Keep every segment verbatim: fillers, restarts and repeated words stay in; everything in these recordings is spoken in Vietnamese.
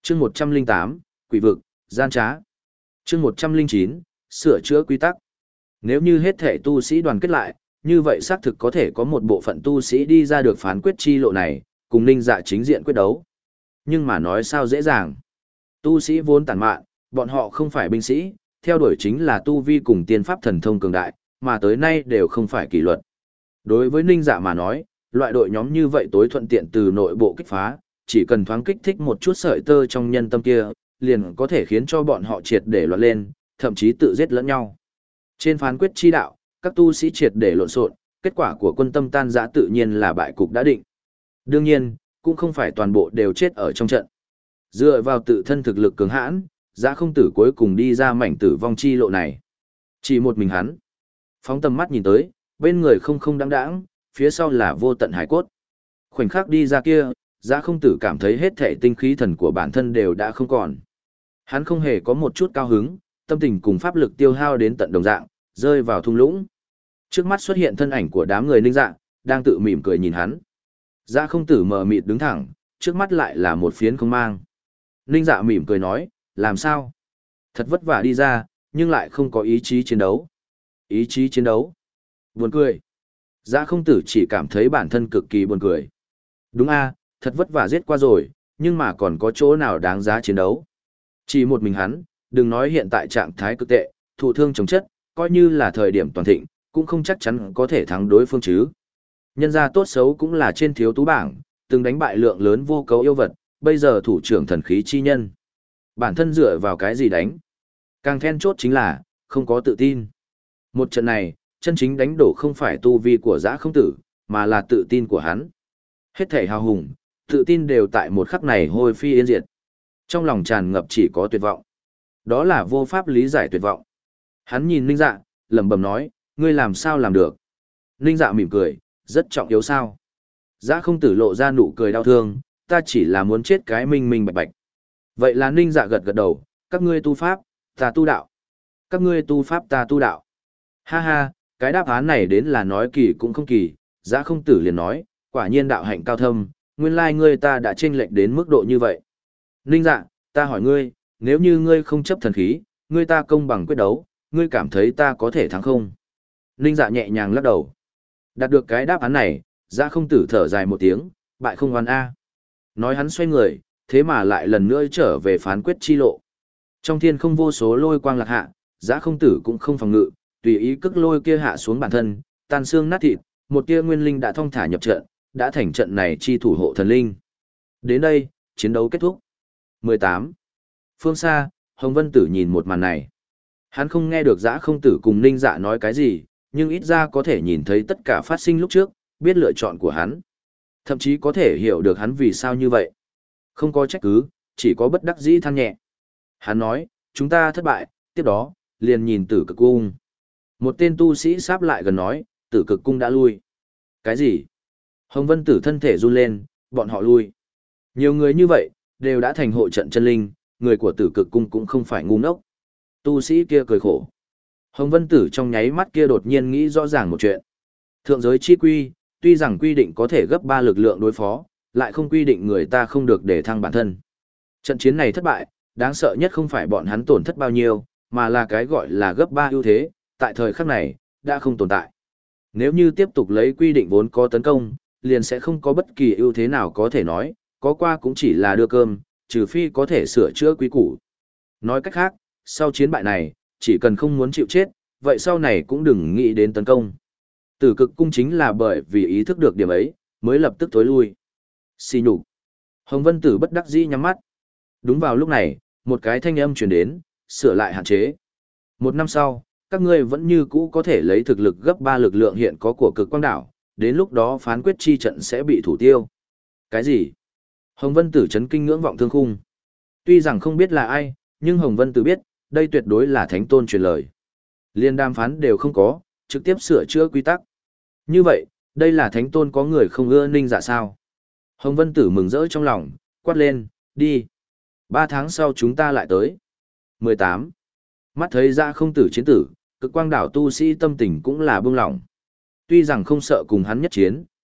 chương một trăm linh tám, quỷ vực, gian trá. chương một trăm linh chín, sửa chữa quy tắc. Nếu như hết thể tu sĩ đoàn kết lại, như vậy xác thực có thể có một bộ phận tu sĩ đi ra được phán quyết chi lộ này, cùng Ninh Dạ chính diện quyết đấu. Nhưng mà nói sao dễ dàng. Tu sĩ vốn tàn mạn, bọn họ không phải binh sĩ, theo đuổi chính là tu vi cùng tiên pháp thần thông cường đại, mà tới nay đều không phải kỷ luật. Đối với Ninh Dạ mà nói, loại đội nhóm như vậy tối thuận tiện từ nội bộ kích phá, chỉ cần thoáng kích thích một chút sợi tơ trong nhân tâm kia, liền có thể khiến cho bọn họ triệt để loạn lên, thậm chí tự giết lẫn nhau. Trên phán quyết chi đạo, các tu sĩ triệt để lộn xộn, kết quả của quân tâm tan rã tự nhiên là bại cục đã định. Đương nhiên, cũng không phải toàn bộ đều chết ở trong trận. Dựa vào tự thân thực lực cường hãn, Dã Không Tử cuối cùng đi ra mảnh tử vong chi lộ này. Chỉ một mình hắn. Phóng tầm mắt nhìn tới, bên người không không đáng đáng, phía sau là vô tận hải cốt. Khoảnh khắc đi ra kia, Dã Không Tử cảm thấy hết thể tinh khí thần của bản thân đều đã không còn. Hắn không hề có một chút cao hứng, tâm tình cùng pháp lực tiêu hao đến tận đồng dạng, rơi vào thung lũng. Trước mắt xuất hiện thân ảnh của đám người Ninh Dạ, đang tự mỉm cười nhìn hắn. Dã Không Tử mờ mịt đứng thẳng, trước mắt lại là một phiến không mang. Ninh Dạ mỉm cười nói, làm sao? Thật vất vả đi ra, nhưng lại không có ý chí chiến đấu. Ý chí chiến đấu? Buồn cười. Dã Không Tử chỉ cảm thấy bản thân cực kỳ buồn cười. Đúng a, thật vất vả giết qua rồi, nhưng mà còn có chỗ nào đáng giá chiến đấu. Chỉ một mình hắn, đừng nói hiện tại trạng thái cực tệ, thụ thương chống chất, coi như là thời điểm toàn thịnh, cũng không chắc chắn có thể thắng đối phương chứ. Nhân gia tốt xấu cũng là trên thiếu tú bảng, từng đánh bại lượng lớn vô cấu yêu vật, bây giờ thủ trưởng thần khí chi nhân. Bản thân dựa vào cái gì đánh? Càng then chốt chính là, không có tự tin. Một trận này, chân chính đánh đổ không phải tu vi của Dã Không Tử, mà là tự tin của hắn. Hết thể hào hùng, tự tin đều tại một khắc này hôi phi yên diệt. Trong lòng tràn ngập chỉ có tuyệt vọng. Đó là vô pháp lý giải tuyệt vọng. Hắn nhìn Ninh Dạ, lẩm bẩm nói, ngươi làm sao làm được? Ninh Dạ mỉm cười, rất trọng yếu sao? Dã Không Tử lộ ra nụ cười đau thương, ta chỉ là muốn chết cái minh minh bạch bạch. Vậy là Ninh Dạ gật gật đầu, các ngươi tu pháp, ta tu đạo. Các ngươi tu pháp ta tu đạo. Ha ha, cái đáp án này đến là nói kỳ cũng không kỳ, Dã Không Tử liền nói, quả nhiên đạo hạnh cao thâm, nguyên lai ngươi ta đã chênh lệch đến mức độ như vậy. Ninh Dạ, ta hỏi ngươi, nếu như ngươi không chấp thần khí, ngươi ta công bằng quyết đấu, ngươi cảm thấy ta có thể thắng không? Ninh Dạ nhẹ nhàng lắc đầu. Đạt được cái đáp án này, Dã Không Tử thở dài một tiếng, bại không oan a. Nói hắn xoay người, thế mà lại lần nữa trở về phán quyết chi lộ. Trong thiên không vô số lôi quang lạc hạ, Dã Không Tử cũng không phòng ngự, tùy ý cước lôi kia hạ xuống bản thân, tan xương nát thịt, một tia nguyên linh đã thong thả nhập trận, đã thành trận này chi thủ hộ thần linh. Đến đây, chiến đấu kết thúc. mười tám. Phương xa, Hồng Vân Tử nhìn một màn này. Hắn không nghe được Dã Không Tử cùng Ninh Dạ nói cái gì, nhưng ít ra có thể nhìn thấy tất cả phát sinh lúc trước, biết lựa chọn của hắn. Thậm chí có thể hiểu được hắn vì sao như vậy. Không có trách cứ, chỉ có bất đắc dĩ than nhẹ. Hắn nói, chúng ta thất bại, tiếp đó, liền nhìn Tử Cực Cung. Một tên tu sĩ sáp lại gần nói, Tử Cực Cung đã lui. Cái gì? Hồng Vân Tử thân thể run lên, bọn họ lui. Nhiều người như vậy, đều đã thành hộ trận chân linh, người của Tử Cực Cung cũng không phải ngu ngốc. Tu sĩ kia cười khổ. Hồng Vân Tử trong nháy mắt kia đột nhiên nghĩ rõ ràng một chuyện. Thượng giới chi quy, tuy rằng quy định có thể gấp ba lực lượng đối phó, lại không quy định người ta không được để thăng bản thân. Trận chiến này thất bại, đáng sợ nhất không phải bọn hắn tổn thất bao nhiêu, mà là cái gọi là gấp ba ưu thế, tại thời khắc này, đã không tồn tại. Nếu như tiếp tục lấy quy định vốn có tấn công, liền sẽ không có bất kỳ ưu thế nào có thể nói, có qua cũng chỉ là đưa cơm, trừ phi có thể sửa chữa quy củ. Nói cách khác, sau chiến bại này, chỉ cần không muốn chịu chết, vậy sau này cũng đừng nghĩ đến tấn công. Tử Cực Cung chính là bởi vì ý thức được điểm ấy, mới lập tức tối lui. Xì nhục. Hồng Vân Tử bất đắc dĩ nhắm mắt. Đúng vào lúc này, một cái thanh âm truyền đến, sửa lại hạn chế. Một năm sau, các ngươi vẫn như cũ có thể lấy thực lực gấp ba lực lượng hiện có của Cực Quang đảo, đến lúc đó phán quyết chi trận sẽ bị thủ tiêu. Cái gì? Hồng Vân Tử chấn kinh ngưỡng vọng thương khung. Tuy rằng không biết là ai, nhưng Hồng Vân Tử biết, đây tuyệt đối là thánh tôn truyền lời. Liên đàm phán đều không có, trực tiếp sửa chữa quy tắc. Như vậy, đây là thánh tôn có người không ưa Ninh Dạ sao? Hồng Vân Tử mừng rỡ trong lòng, quát lên, đi. Ba tháng sau chúng ta lại tới. mười tám. Mắt thấy Dã Không Tử chiến tử, Cực Quang đảo tu sĩ tâm tình cũng là bông lỏng. Tuy rằng không sợ cùng hắn nhất chiến,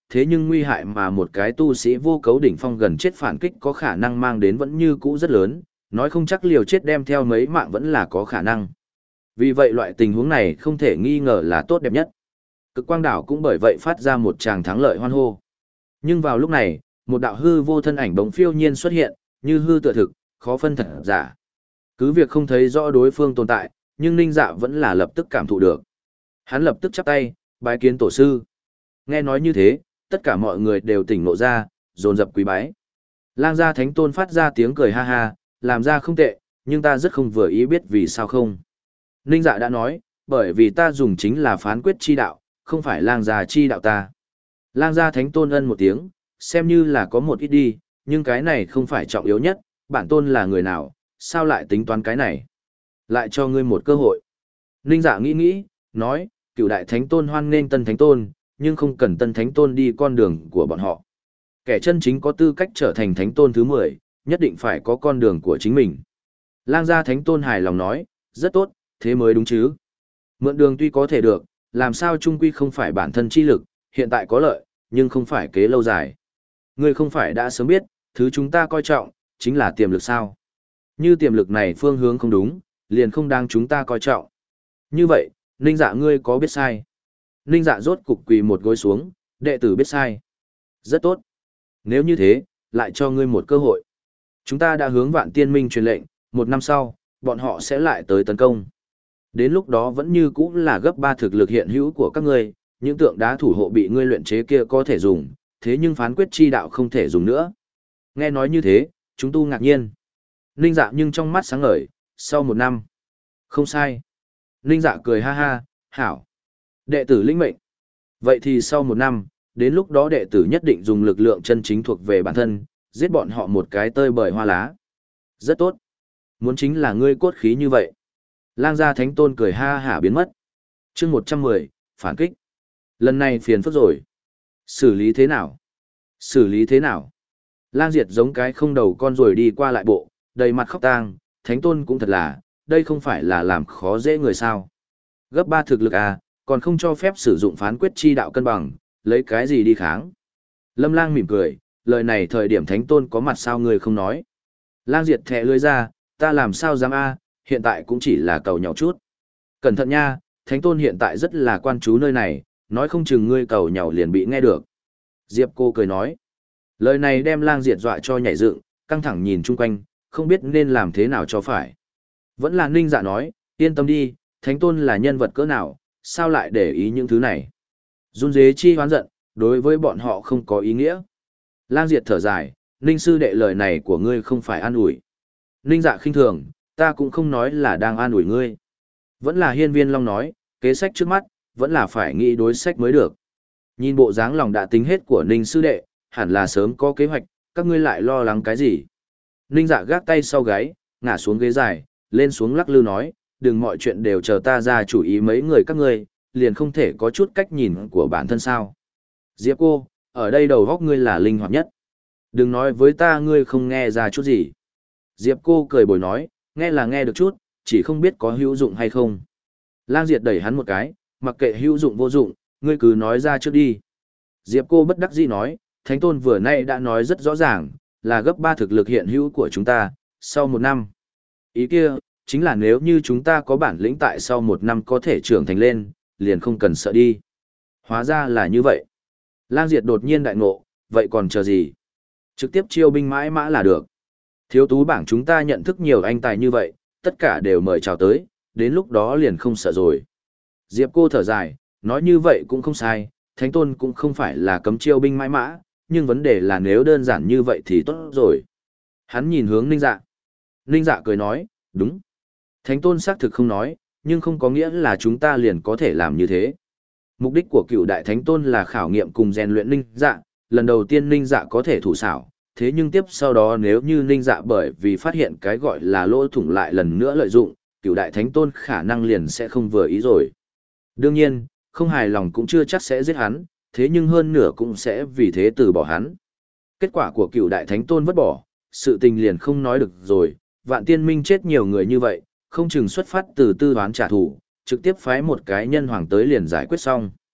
thế nhưng nguy hại mà một cái tu sĩ vô cấu đỉnh phong gần chết phản kích có khả năng mang đến vẫn như cũ rất lớn, nói không chắc liều chết đem theo mấy mạng vẫn là có khả năng. Vì vậy loại tình huống này không thể nghi ngờ là tốt đẹp nhất. Cực quang đảo cũng bởi vậy phát ra một tràng thắng lợi hoan hô. Nhưng vào lúc này, một đạo hư vô thân ảnh bỗng phiêu nhiên xuất hiện, như hư tựa thực, khó phân thật giả. Cứ việc không thấy rõ đối phương tồn tại, nhưng Ninh Dạ vẫn là lập tức cảm thụ được. Hắn lập tức chắp tay, bái kiến tổ sư. Nghe nói như thế, tất cả mọi người đều tỉnh ngộ ra, dồn dập quý bái. Lang gia thánh tôn phát ra tiếng cười ha ha, làm ra không tệ, nhưng ta rất không vừa ý biết vì sao không. Ninh Dạ đã nói, bởi vì ta dùng chính là phán quyết chi đạo, không phải lang gia chi đạo ta. Lang gia thánh tôn ân một tiếng, xem như là có một ít đi, nhưng cái này không phải trọng yếu nhất, bản tôn là người nào, sao lại tính toán cái này. Lại cho ngươi một cơ hội. Ninh Dạ nghĩ nghĩ, nói, cựu đại thánh tôn hoan nghênh tân thánh tôn, nhưng không cần tân thánh tôn đi con đường của bọn họ. Kẻ chân chính có tư cách trở thành thánh tôn thứ mười, nhất định phải có con đường của chính mình. Lang gia thánh tôn hài lòng nói, rất tốt, thế mới đúng chứ. Mượn đường tuy có thể được, làm sao trung quy không phải bản thân chi lực, hiện tại có lợi, nhưng không phải kế lâu dài. Ngươi không phải đã sớm biết, thứ chúng ta coi trọng, chính là tiềm lực sao. Như tiềm lực này phương hướng không đúng, liền không đang chúng ta coi trọng. Như vậy, Ninh Dạ ngươi có biết sai? Ninh Dạ rốt cục quỳ một gối xuống, đệ tử biết sai. Rất tốt. Nếu như thế, lại cho ngươi một cơ hội. Chúng ta đã hướng Vạn Tiên Minh truyền lệnh, một năm sau, bọn họ sẽ lại tới tấn công. Đến lúc đó vẫn như cũ là gấp ba thực lực hiện hữu của các ngươi, những tượng đá thủ hộ bị ngươi luyện chế kia có thể dùng, thế nhưng phán quyết chi đạo không thể dùng nữa. Nghe nói như thế, chúng tu ngạc nhiên. Ninh Dạ nhưng trong mắt sáng ngời, sau một năm. Không sai. Ninh Dạ cười ha ha, hảo. Đệ tử lĩnh mệnh. Vậy thì sau một năm, đến lúc đó đệ tử nhất định dùng lực lượng chân chính thuộc về bản thân, giết bọn họ một cái tơi bời hoa lá. Rất tốt. Muốn chính là ngươi cốt khí như vậy. Lang gia thánh tôn cười ha hả biến mất. chương một trăm mười, phản kích. Lần này phiền phức rồi. Xử lý thế nào? Xử lý thế nào? Lang Diệt giống cái không đầu con rồi đi qua lại bộ, đầy mặt khóc tang, thánh tôn cũng thật là, đây không phải là làm khó dễ người sao. Gấp ba thực lực à, còn không cho phép sử dụng phán quyết chi đạo cân bằng, lấy cái gì đi kháng. Lâm Lang mỉm cười, lời này thời điểm thánh tôn có mặt sao người không nói. Lang Diệt thẻ lưỡi ra, ta làm sao dám a, hiện tại cũng chỉ là cầu nhau chút. Cẩn thận nha, thánh tôn hiện tại rất là quan chú nơi này, nói không chừng ngươi cầu nhau liền bị nghe được. Diệp cô cười nói. Lời này đem Lang Diệt dọa cho nhảy dựng, căng thẳng nhìn chung quanh, không biết nên làm thế nào cho phải. Vẫn là Ninh Dạ nói, yên tâm đi, thánh tôn là nhân vật cỡ nào, sao lại để ý những thứ này. Run dế chi hoán giận, đối với bọn họ không có ý nghĩa. Lang Diệt thở dài, Ninh sư đệ lời này của ngươi không phải an ủi. Ninh Dạ khinh thường, ta cũng không nói là đang an ủi ngươi. Vẫn là Hiên Viên Long nói, kế sách trước mắt, vẫn là phải nghĩ đối sách mới được. Nhìn bộ dáng lòng đã tính hết của Ninh sư đệ, hẳn là sớm có kế hoạch, các ngươi lại lo lắng cái gì. Ninh Dạ gác tay sau gáy, ngả xuống ghế dài, lên xuống lắc lư nói, đừng mọi chuyện đều chờ ta ra chủ ý mấy người các ngươi, liền không thể có chút cách nhìn của bản thân sao. Diệp cô, ở đây đầu góc ngươi là linh hoạt nhất. Đừng nói với ta ngươi không nghe ra chút gì. Diệp cô cười bồi nói, nghe là nghe được chút, chỉ không biết có hữu dụng hay không. Lang Diệt đẩy hắn một cái, mặc kệ hữu dụng vô dụng, ngươi cứ nói ra trước đi. Diệp cô bất đắc dĩ nói, Thánh Tôn vừa nay đã nói rất rõ ràng, là gấp ba thực lực hiện hữu của chúng ta, sau một năm. Ý kia, chính là nếu như chúng ta có bản lĩnh tại sau một năm có thể trưởng thành lên, liền không cần sợ đi. Hóa ra là như vậy. Lang Diệt đột nhiên đại ngộ, vậy còn chờ gì? Trực tiếp chiêu binh mãi mã là được. Thiếu tú bảng chúng ta nhận thức nhiều anh tài như vậy, tất cả đều mời chào tới, đến lúc đó liền không sợ rồi. Diệp cô thở dài, nói như vậy cũng không sai, Thánh Tôn cũng không phải là cấm chiêu binh mãi mã, nhưng vấn đề là nếu đơn giản như vậy thì tốt rồi. Hắn nhìn hướng Ninh Dạ. Ninh Dạ cười nói, đúng. Thánh Tôn xác thực không nói, nhưng không có nghĩa là chúng ta liền có thể làm như thế. Mục đích của cựu đại Thánh Tôn là khảo nghiệm cùng rèn luyện Ninh Dạ, lần đầu tiên Ninh Dạ có thể thủ xảo, thế nhưng tiếp sau đó nếu như Ninh Dạ bởi vì phát hiện cái gọi là lỗ thủng lại lần nữa lợi dụng, cựu đại Thánh Tôn khả năng liền sẽ không vừa ý rồi. Đương nhiên, không hài lòng cũng chưa chắc sẽ giết hắn, thế nhưng hơn nửa cũng sẽ vì thế từ bỏ hắn. Kết quả của cựu đại Thánh Tôn vứt bỏ, sự tình liền không nói được rồi, Vạn Tiên Minh chết nhiều người như vậy, không chừng xuất phát từ tư đoán trả thù, trực tiếp phái một cái nhân hoàng tới liền giải quyết xong.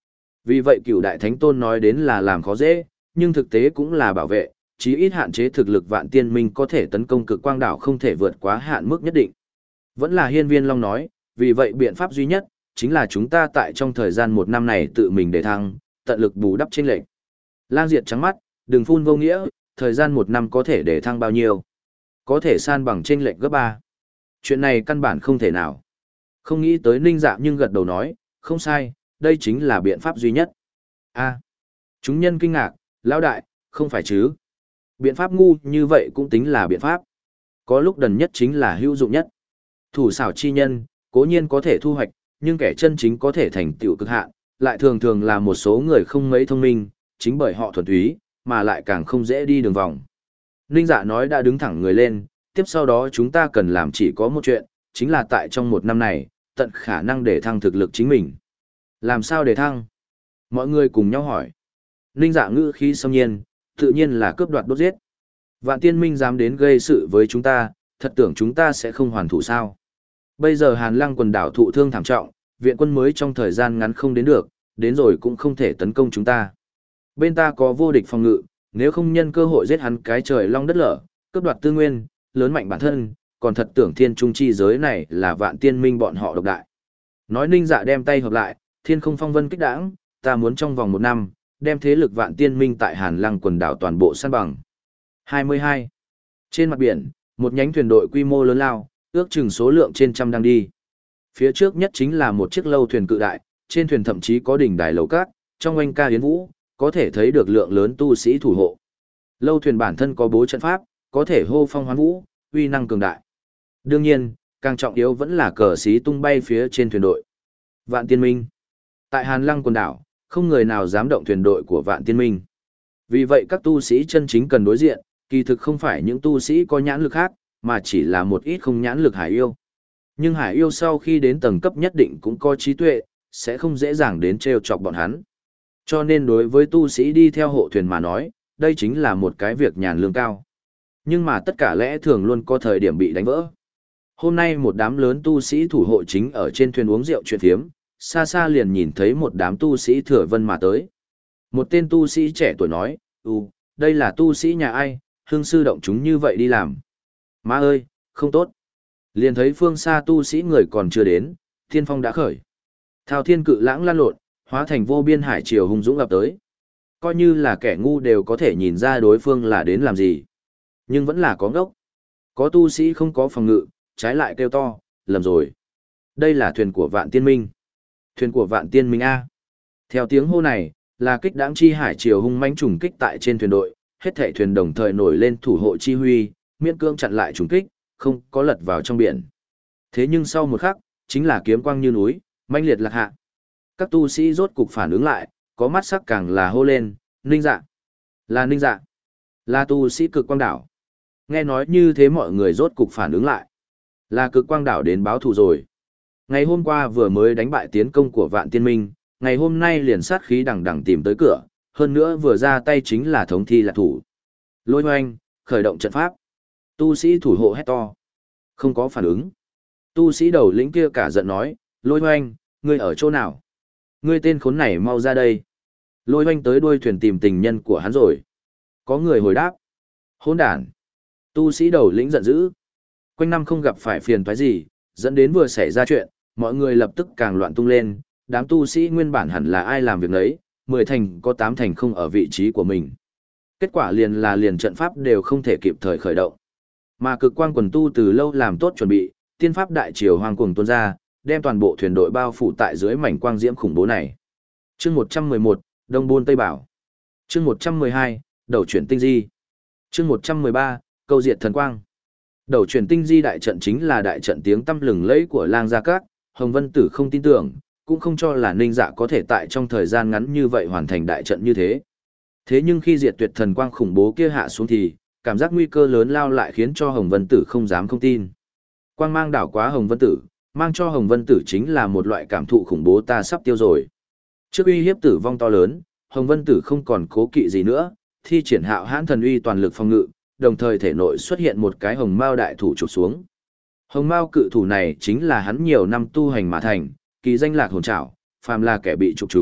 Vì vậy cựu đại thánh tôn nói đến là làm khó dễ, nhưng thực tế cũng là bảo vệ, chí ít hạn chế thực lực vạn tiên minh có thể tấn công cực quang đảo không thể vượt quá hạn mức nhất định. Vẫn là hiên viên long nói, vì vậy biện pháp duy nhất, chính là chúng ta tại trong thời gian một năm này tự mình để thăng, tận lực bù đắp chênh lệch. Lang Diệt trắng mắt, đừng phun vô nghĩa, thời gian một năm có thể để thăng bao nhiêu? Có thể san bằng chênh lệch gấp ba. Chuyện này căn bản không thể nào. Không nghĩ tới Ninh Dạ nhưng gật đầu nói, không sai, đây chính là biện pháp duy nhất. A. Chúng nhân kinh ngạc, lão đại, không phải chứ? Biện pháp ngu như vậy cũng tính là biện pháp. Có lúc đần nhất chính là hữu dụng nhất. Thủ xảo chi nhân, cố nhiên có thể thu hoạch, nhưng kẻ chân chính có thể thành tựu cực hạn, lại thường thường là một số người không mấy thông minh, chính bởi họ thuần túy, mà lại càng không dễ đi đường vòng. Ninh Dạ nói đã đứng thẳng người lên, tiếp sau đó chúng ta cần làm chỉ có một chuyện, chính là tại trong một năm này, tận khả năng để thăng thực lực chính mình. Làm sao để thăng? Mọi người cùng nhau hỏi. Ninh Dạ ngữ khí xâm nhiên, tự nhiên là cướp đoạt đốt giết. Vạn tiên minh dám đến gây sự với chúng ta, thật tưởng chúng ta sẽ không hoàn thủ sao. Bây giờ Hàn Lăng quần đảo thụ thương thảm trọng, viện quân mới trong thời gian ngắn không đến được, đến rồi cũng không thể tấn công chúng ta. Bên ta có vô địch phòng ngự, nếu không nhân cơ hội giết hắn cái trời long đất lở, cướp đoạt tư nguyên, lớn mạnh bản thân, còn thật tưởng thiên trung chi giới này là vạn tiên minh bọn họ độc đại. Nói Ninh Dạ đem tay hợp lại, thiên không phong vân kích đãng, ta muốn trong vòng một năm, đem thế lực vạn tiên minh tại Hàn Lăng quần đảo toàn bộ san bằng. hai mươi hai. Trên mặt biển, một nhánh thuyền đội quy mô lớn lao, ước chừng số lượng trên trăm đang đi. Phía trước nhất chính là một chiếc lâu thuyền cự đại, trên thuyền thậm chí có đỉnh đài lầu cát, trong oanh ca yến vũ, có thể thấy được lượng lớn tu sĩ thủ hộ. Lâu thuyền bản thân có bố trận pháp, có thể hô phong hoán vũ, uy năng cường đại. Đương nhiên, càng trọng yếu vẫn là cờ xí tung bay phía trên thuyền đội. Vạn Tiên Minh. Tại Hàn Lăng quần đảo, không người nào dám động thuyền đội của Vạn Tiên Minh. Vì vậy các tu sĩ chân chính cần đối diện, kỳ thực không phải những tu sĩ có nhãn lực khác, mà chỉ là một ít không nhãn lực hải yêu. Nhưng hải yêu sau khi đến tầng cấp nhất định cũng có trí tuệ, sẽ không dễ dàng đến trêu chọc bọn hắn. Cho nên đối với tu sĩ đi theo hộ thuyền mà nói, đây chính là một cái việc nhàn lương cao. Nhưng mà tất cả lẽ thường luôn có thời điểm bị đánh vỡ. Hôm nay một đám lớn tu sĩ thủ hộ chính ở trên thuyền uống rượu chuyện thiếm, xa xa liền nhìn thấy một đám tu sĩ thừa vân mà tới. Một tên tu sĩ trẻ tuổi nói, ừ, đây là tu sĩ nhà ai, hương sư động chúng như vậy đi làm. Má ơi, không tốt. Liền thấy phương xa tu sĩ người còn chưa đến, thiên phong đã khởi. Thao thiên cự lãng lan lộn, hóa thành vô biên hải triều hung dũng ập tới. Coi như là kẻ ngu đều có thể nhìn ra đối phương là đến làm gì. Nhưng vẫn là có ngốc. Có tu sĩ không có phòng ngự, trái lại kêu to, lầm rồi. Đây là thuyền của Vạn Tiên Minh. Thuyền của Vạn Tiên Minh A. Theo tiếng hô này, là kích đãng chi hải triều hung mãnh trùng kích tại trên thuyền đội, hết thảy thuyền đồng thời nổi lên thủ hộ chi huy, miễn cưỡng chặn lại trùng kích, không có lật vào trong biển. Thế nhưng sau một khắc, chính là kiếm quang như núi, mãnh liệt lạc hạ. Các tu sĩ rốt cục phản ứng lại, có mắt sắc càng là hô lên, Ninh Dạ. Là Ninh Dạ. Là tu sĩ cực quang đảo. Nghe nói như thế mọi người rốt cục phản ứng lại. Là cực quang đảo đến báo thù rồi. Ngày hôm qua vừa mới đánh bại tiến công của Vạn Tiên Minh, ngày hôm nay liền sát khí đằng đằng tìm tới cửa, hơn nữa vừa ra tay chính là thống thi là thủ. Lôi hoanh, khởi động trận pháp. Tu sĩ thủ hộ hét to. Không có phản ứng. Tu sĩ đầu lĩnh kia cả giận nói, lôi hoanh, ngươi ở chỗ nào? Ngươi tên khốn này mau ra đây. Lôi hoanh tới đuôi thuyền tìm tình nhân của hắn rồi. Có người hồi đáp. Hỗn đản. Tu sĩ đầu lĩnh giận dữ. Quanh năm không gặp phải phiền toái gì, dẫn đến vừa xảy ra chuyện, mọi người lập tức càng loạn tung lên, đám tu sĩ nguyên bản hẳn là ai làm việc nấy, mười thành có tám thành không ở vị trí của mình. Kết quả liền là liền trận pháp đều không thể kịp thời khởi động. Mà cực quang quần tu từ lâu làm tốt chuẩn bị, tiên pháp đại triều hoàng cuồng tuôn ra, đem toàn bộ thuyền đội bao phủ tại dưới mảnh quang diễm khủng bố này. Chương một trăm mười một, Đông Buôn Tây Bảo. Chương một trăm mười hai, Đầu chuyển tinh di. Chương một trăm mười ba, Câu diệt thần quang. Đầu chuyển tinh di đại trận chính là đại trận tiếng tăm lừng lẫy của Lang Gia Các, Hồng Vân Tử không tin tưởng, cũng không cho là Ninh Dạ có thể tại trong thời gian ngắn như vậy hoàn thành đại trận như thế. Thế nhưng khi diệt tuyệt thần quang khủng bố kia hạ xuống thì, cảm giác nguy cơ lớn lao lại khiến cho Hồng Vân Tử không dám không tin. Quang mang đảo quá Hồng Vân Tử, mang cho Hồng Vân Tử chính là một loại cảm thụ khủng bố ta sắp tiêu rồi. Trước uy hiếp tử vong to lớn, Hồng Vân Tử không còn cố kỵ gì nữa, thi triển hạo hãn thần uy toàn lực phòng ngự, đồng thời thể nội xuất hiện một cái hồng mao đại thủ chụp xuống. Hồng mao cự thủ này chính là hắn nhiều năm tu hành mà thành, kỳ danh lạc hồn trảo, phàm là kẻ bị trục chúng,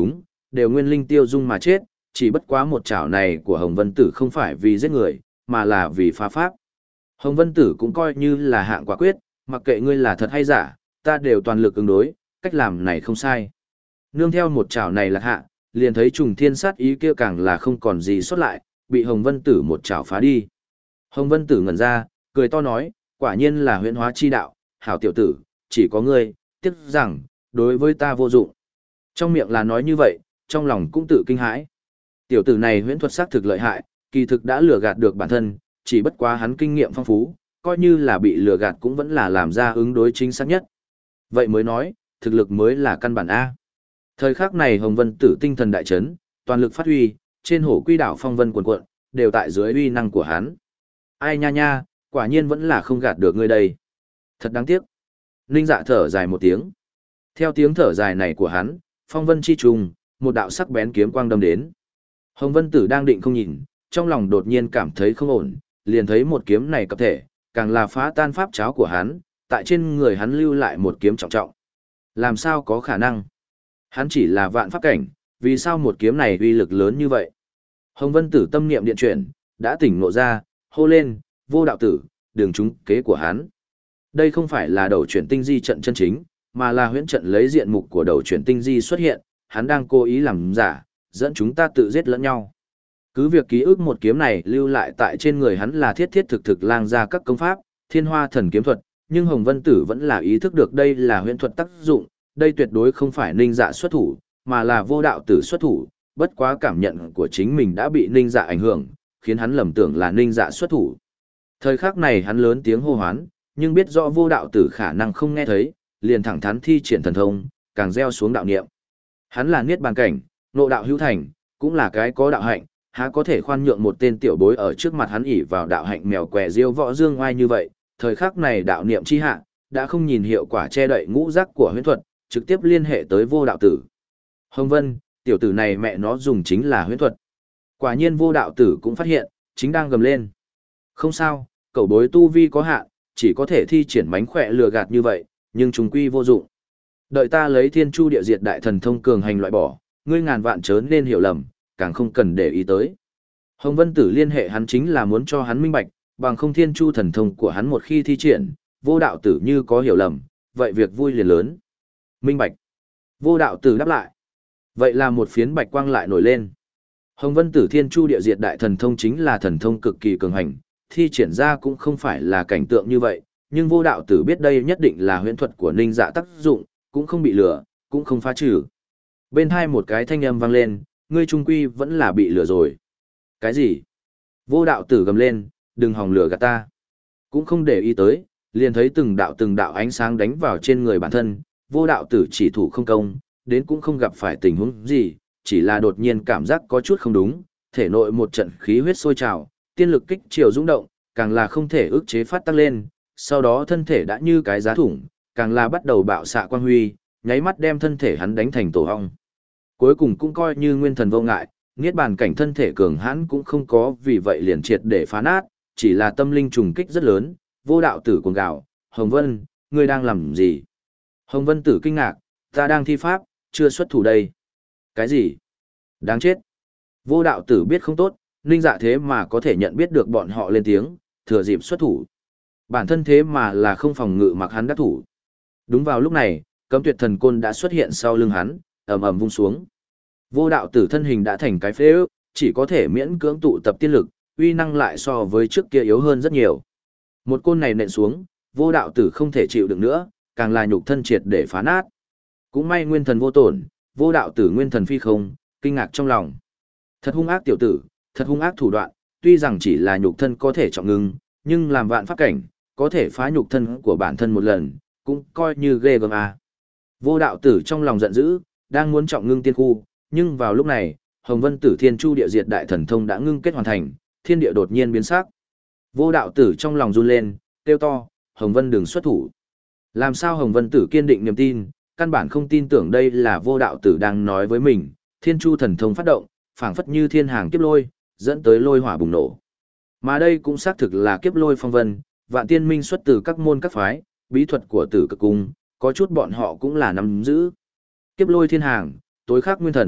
đều nguyên linh tiêu dung mà chết, chỉ bất quá một chảo này của Hồng Vân Tử không phải vì giết người, mà là vì phá pháp. Hồng Vân Tử cũng coi như là hạng quả quyết, mặc kệ ngươi là thật hay giả, ta đều toàn lực ứng đối, cách làm này không sai. Nương theo một chảo này lạc hạ, liền thấy trùng thiên sát ý kia càng là không còn gì xuất lại, bị Hồng Vân Tử một chảo phá đi. Hồng Vân Tử ngẩn ra, cười to nói, quả nhiên là huyễn hóa chi đạo, hảo tiểu tử, chỉ có ngươi, tiếc rằng, đối với ta vô dụng. Trong miệng là nói như vậy, trong lòng cũng tự kinh hãi. Tiểu tử này huyễn thuật sắc thực lợi hại, kỳ thực đã lừa gạt được bản thân, chỉ bất quá hắn kinh nghiệm phong phú, coi như là bị lừa gạt cũng vẫn là làm ra ứng đối chính xác nhất. Vậy mới nói, thực lực mới là căn bản A. Thời khắc này Hồng Vân Tử tinh thần đại chấn, toàn lực phát huy, trên hổ quy đảo phong vân cuồn cuộn, đều tại dưới uy năng của hắn. Ai nha nha, quả nhiên vẫn là không gạt được ngươi đây. Thật đáng tiếc. Ninh Dạ thở dài một tiếng. Theo tiếng thở dài này của hắn, phong vân chi trùng, một đạo sắc bén kiếm quang đâm đến. Hồng Vân Tử đang định không nhìn, trong lòng đột nhiên cảm thấy không ổn, liền thấy một kiếm này cập thể, càng là phá tan pháp cháo của hắn, tại trên người hắn lưu lại một kiếm trọng trọng. Làm sao có khả năng? Hắn chỉ là vạn pháp cảnh, vì sao một kiếm này uy lực lớn như vậy? Hồng Vân Tử tâm niệm điện chuyển, đã tỉnh ngộ ra, hô lên, vô đạo tử, đường trúng kế của hắn. Đây không phải là đầu chuyển tinh di trận chân chính, mà là huyễn trận lấy diện mục của đầu chuyển tinh di xuất hiện, hắn đang cố ý làm giả, dẫn chúng ta tự giết lẫn nhau. Cứ việc ký ức một kiếm này lưu lại tại trên người hắn là thiết thiết thực thực lang ra các công pháp, thiên hoa thần kiếm thuật, nhưng Hồng Vân Tử vẫn là ý thức được đây là huyễn thuật tác dụng, đây tuyệt đối không phải Ninh Dạ xuất thủ, mà là vô đạo tử xuất thủ, bất quá cảm nhận của chính mình đã bị Ninh Dạ ảnh hưởng, khiến hắn lầm tưởng là Ninh Dạ xuất thủ. Thời khắc này hắn lớn tiếng hô hoán, nhưng biết rõ vô đạo tử khả năng không nghe thấy, liền thẳng thắn thi triển thần thông, càng gieo xuống đạo niệm. Hắn là niết bàn cảnh, nộ đạo hữu thành, cũng là cái có đạo hạnh, há có thể khoan nhượng một tên tiểu bối ở trước mặt hắn ỉ vào đạo hạnh mèo què diêu võ dương oai như vậy. Thời khắc này đạo niệm chi hạ, đã không nhìn hiệu quả che đậy ngũ giác của huyễn thuật, trực tiếp liên hệ tới vô đạo tử. Hồng Vân, tiểu tử này mẹ nó dùng chính là huyễn thuật. Quả nhiên vô đạo tử cũng phát hiện, chính đang gầm lên. Không sao, cậu bối tu vi có hạn, chỉ có thể thi triển mánh khỏe lừa gạt như vậy, nhưng chúng quy vô dụng. Đợi ta lấy thiên chu địa diệt đại thần thông cường hành loại bỏ, ngươi ngàn vạn chớ nên hiểu lầm, càng không cần để ý tới. Hồng Vân Tử liên hệ hắn chính là muốn cho hắn minh bạch, bằng không thiên chu thần thông của hắn một khi thi triển, vô đạo tử như có hiểu lầm, vậy việc vui liền lớn. Minh bạch. Vô đạo tử đáp lại. Vậy là một phiến bạch quang lại nổi lên. Hồng Vân Tử thiên chu địa diệt đại thần thông chính là thần thông cực kỳ cường hành, thi triển ra cũng không phải là cảnh tượng như vậy, nhưng vô đạo tử biết đây nhất định là huyễn thuật của Ninh Dạ tác dụng, cũng không bị lừa, cũng không phá trừ. Bên hai một cái thanh âm vang lên, ngươi trung quy vẫn là bị lừa rồi. Cái gì? Vô đạo tử gầm lên, đừng hòng lừa gạt ta. Cũng không để ý tới, liền thấy từng đạo từng đạo ánh sáng đánh vào trên người bản thân, vô đạo tử chỉ thủ không công, đến cũng không gặp phải tình huống gì, chỉ là đột nhiên cảm giác có chút không đúng, thể nội một trận khí huyết sôi trào, tiên lực kích chiều dũng động, càng là không thể ức chế phát tăng lên, sau đó thân thể đã như cái giá thủng, càng là bắt đầu bạo xạ quang huy, nháy mắt đem thân thể hắn đánh thành tổ ong. Cuối cùng cũng coi như nguyên thần vô ngại, niết bàn cảnh thân thể cường hãn cũng không có vì vậy liền triệt để phá nát, chỉ là tâm linh trùng kích rất lớn, vô đạo tử cuồng gào, Hồng Vân, ngươi đang làm gì? Hồng Vân tử kinh ngạc, ta đang thi pháp, chưa xuất thủ đây. Cái gì? Đáng chết. Vô đạo tử biết không tốt, Ninh Dạ thế mà có thể nhận biết được bọn họ lên tiếng, thừa dịp xuất thủ. Bản thân thế mà là không phòng ngự mặc hắn đắc thủ. Đúng vào lúc này, cấm tuyệt thần côn đã xuất hiện sau lưng hắn, ầm ầm vung xuống. Vô đạo tử thân hình đã thành cái phế ước, chỉ có thể miễn cưỡng tụ tập tiên lực, uy năng lại so với trước kia yếu hơn rất nhiều. Một côn này nện xuống, vô đạo tử không thể chịu được nữa, càng là nhục thân triệt để phá nát. Cũng may nguyên thần vô tổn, vô đạo tử nguyên thần phi không, kinh ngạc trong lòng. Thật hung ác tiểu tử, thật hung ác thủ đoạn, tuy rằng chỉ là nhục thân có thể trọng ngưng, nhưng làm vạn pháp cảnh, có thể phá nhục thân của bản thân một lần, cũng coi như ghê gớm à. Vô đạo tử trong lòng giận dữ, đang muốn trọng ngưng tiên khu, nhưng vào lúc này, Hồng Vân Tử Thiên Chu Địa Diệt Đại Thần Thông đã ngưng kết hoàn thành, thiên địa đột nhiên biến sắc. Vô đạo tử trong lòng run lên, kêu to, Hồng Vân đừng xuất thủ. Làm sao Hồng Vân Tử kiên định niềm tin, căn bản không tin tưởng đây là vô đạo tử đang nói với mình, Thiên Chu Thần Thông phát động, phảng phất như thiên hàng kiếp lôi, dẫn tới lôi hỏa bùng nổ. Mà đây cũng xác thực là kiếp lôi phong vân, vạn tiên minh xuất từ các môn các phái, bí thuật của Tử Cực Cung, có chút bọn họ cũng là nắm giữ. Kiếp lôi thiên hàng, tối khắc nguyên thần,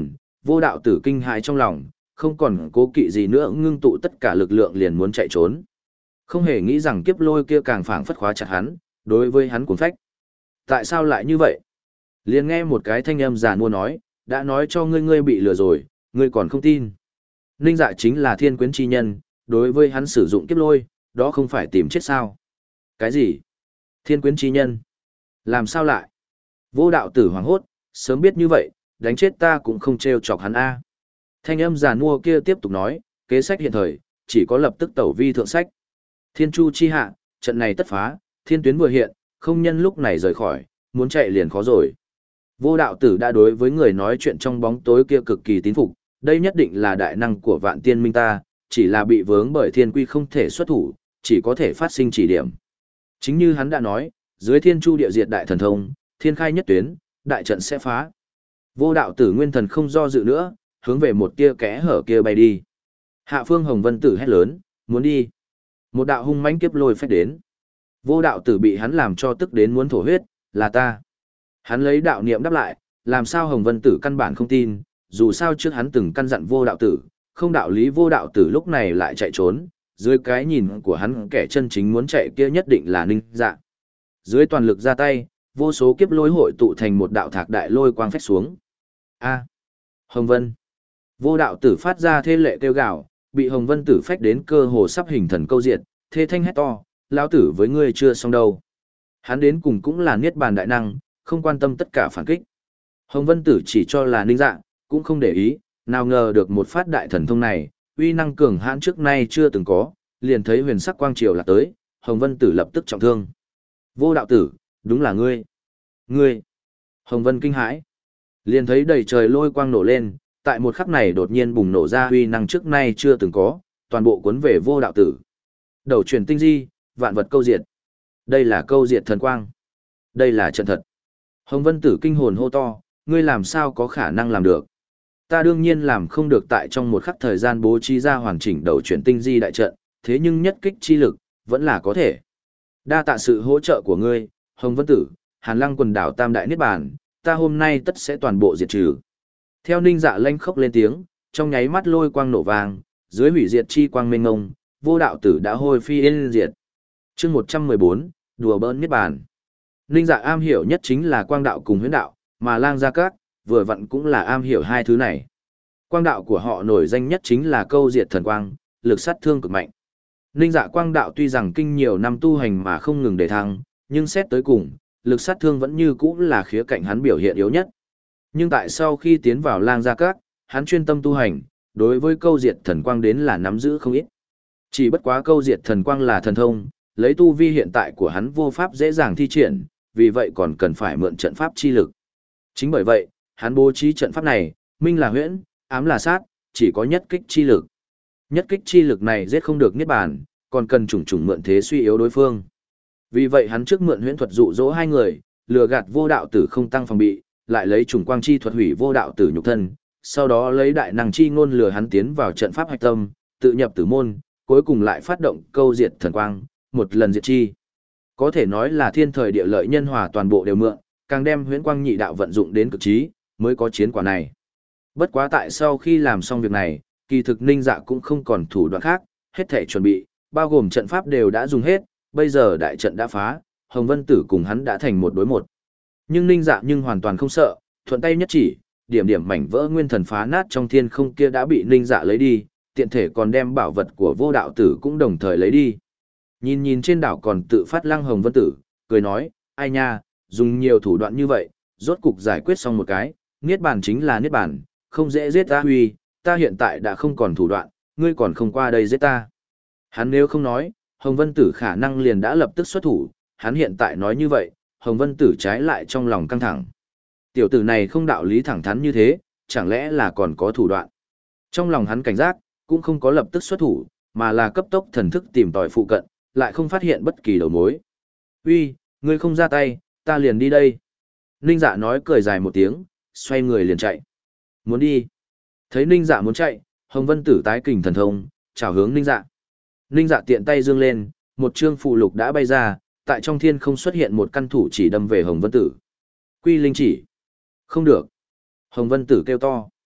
vô đạo tử kinh hãi trong lòng, không còn cố kỵ gì nữa ngưng tụ tất cả lực lượng liền muốn chạy trốn. Không hề nghĩ rằng kiếp lôi kia càng phảng phất khóa chặt hắn, đối với hắn cuốn phách. Tại sao lại như vậy? Liền nghe một cái thanh âm giàn mua nói, đã nói cho ngươi ngươi bị lừa rồi, ngươi còn không tin. Ninh Dạ chính là thiên quyến chi nhân, đối với hắn sử dụng kiếp lôi, đó không phải tìm chết sao? Cái gì? Thiên quyến chi nhân? Làm sao lại? Vô đạo tử hoảng hốt, sớm biết như vậy, đánh chết ta cũng không trêu chọc hắn a. Thanh âm giàn mua kia tiếp tục nói, kế sách hiện thời, chỉ có lập tức tẩu vi thượng sách. Thiên chu chi hạ, trận này tất phá, thiên tuyến vừa hiện, không nhân lúc này rời khỏi, muốn chạy liền khó rồi. Vô đạo tử đã đối với người nói chuyện trong bóng tối kia cực kỳ tín phục, đây nhất định là đại năng của vạn tiên minh ta, chỉ là bị vướng bởi thiên quy không thể xuất thủ, chỉ có thể phát sinh chỉ điểm. Chính như hắn đã nói, dưới thiên chu địa diệt đại thần thông, thiên khai nhất tuyến, đại trận sẽ phá. Vô đạo tử nguyên thần không do dự nữa, hướng về một tia kẽ hở kia bay đi. Hạ phương Hồng Vân Tử hét lớn, muốn đi. Một đạo hung mãnh kiếp lôi phách đến. Vô đạo tử bị hắn làm cho tức đến muốn thổ huyết, là ta. Hắn lấy đạo niệm đáp lại, làm sao Hồng Vân Tử căn bản không tin, dù sao trước hắn từng căn dặn vô đạo tử, không đạo lý vô đạo tử lúc này lại chạy trốn, dưới cái nhìn của hắn kẻ chân chính muốn chạy kia nhất định là Ninh Dạ. Dưới toàn lực ra tay, vô số kiếp lôi hội tụ thành một đạo thạc đại lôi quang phách xuống. A. Hồng Vân. Vô đạo tử phát ra thê lệ kêu gào, bị Hồng Vân Tử phách đến cơ hồ sắp hình thần câu diệt, thê thanh hét to, lão tử với ngươi chưa xong đâu. Hắn đến cùng cũng là niết bàn đại năng, không quan tâm tất cả phản kích. Hồng Vân Tử chỉ cho là Ninh Dạ, cũng không để ý, nào ngờ được một phát đại thần thông này, uy năng cường hãn trước nay chưa từng có, liền thấy huyền sắc quang triều là tới, Hồng Vân Tử lập tức trọng thương. Vô đạo tử, đúng là ngươi. Ngươi. Hồng Vân kinh hãi. Liền thấy đầy trời lôi quang nổ lên, tại một khắc này đột nhiên bùng nổ ra uy năng trước nay chưa từng có, toàn bộ cuốn về vô đạo tử. Đầu truyền tinh di, vạn vật câu diệt. Đây là câu diệt thần quang. Đây là trận thật. Hồng Vân Tử kinh hồn hô to, ngươi làm sao có khả năng làm được? Ta đương nhiên làm không được tại trong một khắc thời gian bố trí ra hoàn chỉnh đầu chuyển tinh di đại trận, thế nhưng nhất kích chi lực, vẫn là có thể. Đa tạ sự hỗ trợ của ngươi, Hồng Vân Tử, Hàn Lăng quần đảo Tam Đại Niết Bàn, ta hôm nay tất sẽ toàn bộ diệt trừ. Theo Ninh Dạ lanh khốc lên tiếng, trong nháy mắt lôi quang nổ vàng, dưới hủy diệt chi quang mênh ngông, vô đạo tử đã hôi phi yên diệt. Chương một trăm mười bốn, đùa bỡn Niết Bàn. Ninh Dạ am hiểu nhất chính là quang đạo cùng huyễn đạo, mà Lang Gia Các vừa vặn cũng là am hiểu hai thứ này. Quang đạo của họ nổi danh nhất chính là câu diệt thần quang, lực sát thương cực mạnh. Ninh Dạ quang đạo tuy rằng kinh nhiều năm tu hành mà không ngừng để thăng, nhưng xét tới cùng, lực sát thương vẫn như cũ là khía cạnh hắn biểu hiện yếu nhất. Nhưng tại sau khi tiến vào Lang Gia Các, hắn chuyên tâm tu hành, đối với câu diệt thần quang đến là nắm giữ không ít. Chỉ bất quá câu diệt thần quang là thần thông, lấy tu vi hiện tại của hắn vô pháp dễ dàng thi triển, vì vậy còn cần phải mượn trận pháp chi lực. Chính bởi vậy, hắn bố trí trận pháp này, minh là huyễn, ám là sát, chỉ có nhất kích chi lực. Nhất kích chi lực này giết không được niết bàn, còn cần trùng trùng mượn thế suy yếu đối phương. Vì vậy hắn trước mượn huyễn thuật dụ dỗ hai người, lừa gạt vô đạo tử không tăng phòng bị, lại lấy trùng quang chi thuật hủy vô đạo tử nhục thân, sau đó lấy đại năng chi ngôn lừa hắn tiến vào trận pháp hạch tâm, tự nhập tử môn, cuối cùng lại phát động câu diệt thần quang, một lần diệt chi. Có thể nói là thiên thời địa lợi nhân hòa toàn bộ đều mượn, càng đem huyễn quang nhị đạo vận dụng đến cực trí, mới có chiến quả này. Bất quá tại sau khi làm xong việc này, kỳ thực Ninh Dạ cũng không còn thủ đoạn khác, hết thể chuẩn bị, bao gồm trận pháp đều đã dùng hết, bây giờ đại trận đã phá, Hồng Vân Tử cùng hắn đã thành một đối một. Nhưng Ninh Dạ nhưng hoàn toàn không sợ, thuận tay nhất chỉ, điểm điểm mảnh vỡ nguyên thần phá nát trong thiên không kia đã bị Ninh Dạ lấy đi, tiện thể còn đem bảo vật của vô đạo tử cũng đồng thời lấy đi. Nhìn nhìn trên đảo còn tự phát lăng Hồng Vân Tử, cười nói, ai nha, dùng nhiều thủ đoạn như vậy, rốt cục giải quyết xong một cái, niết bàn chính là niết bàn, không dễ giết ta huy, ta hiện tại đã không còn thủ đoạn, ngươi còn không qua đây giết ta. Hắn nếu không nói, Hồng Vân Tử khả năng liền đã lập tức xuất thủ, hắn hiện tại nói như vậy, Hồng Vân Tử trái lại trong lòng căng thẳng. Tiểu tử này không đạo lý thẳng thắn như thế, chẳng lẽ là còn có thủ đoạn. Trong lòng hắn cảnh giác, cũng không có lập tức xuất thủ, mà là cấp tốc thần thức tìm tòi phụ cận, lại không phát hiện bất kỳ đầu mối. Uy, ngươi không ra tay, ta liền đi đây. Ninh Dạ nói cười dài một tiếng, xoay người liền chạy. Muốn đi. Thấy Ninh Dạ muốn chạy, Hồng Vân Tử tái kình thần thông, chào hướng Ninh Dạ. Ninh Dạ tiện tay dương lên, một chương phụ lục đã bay ra, tại trong thiên không xuất hiện một căn thủ chỉ đâm về Hồng Vân Tử. Quy linh chỉ. Không được. Hồng Vân Tử kêu to.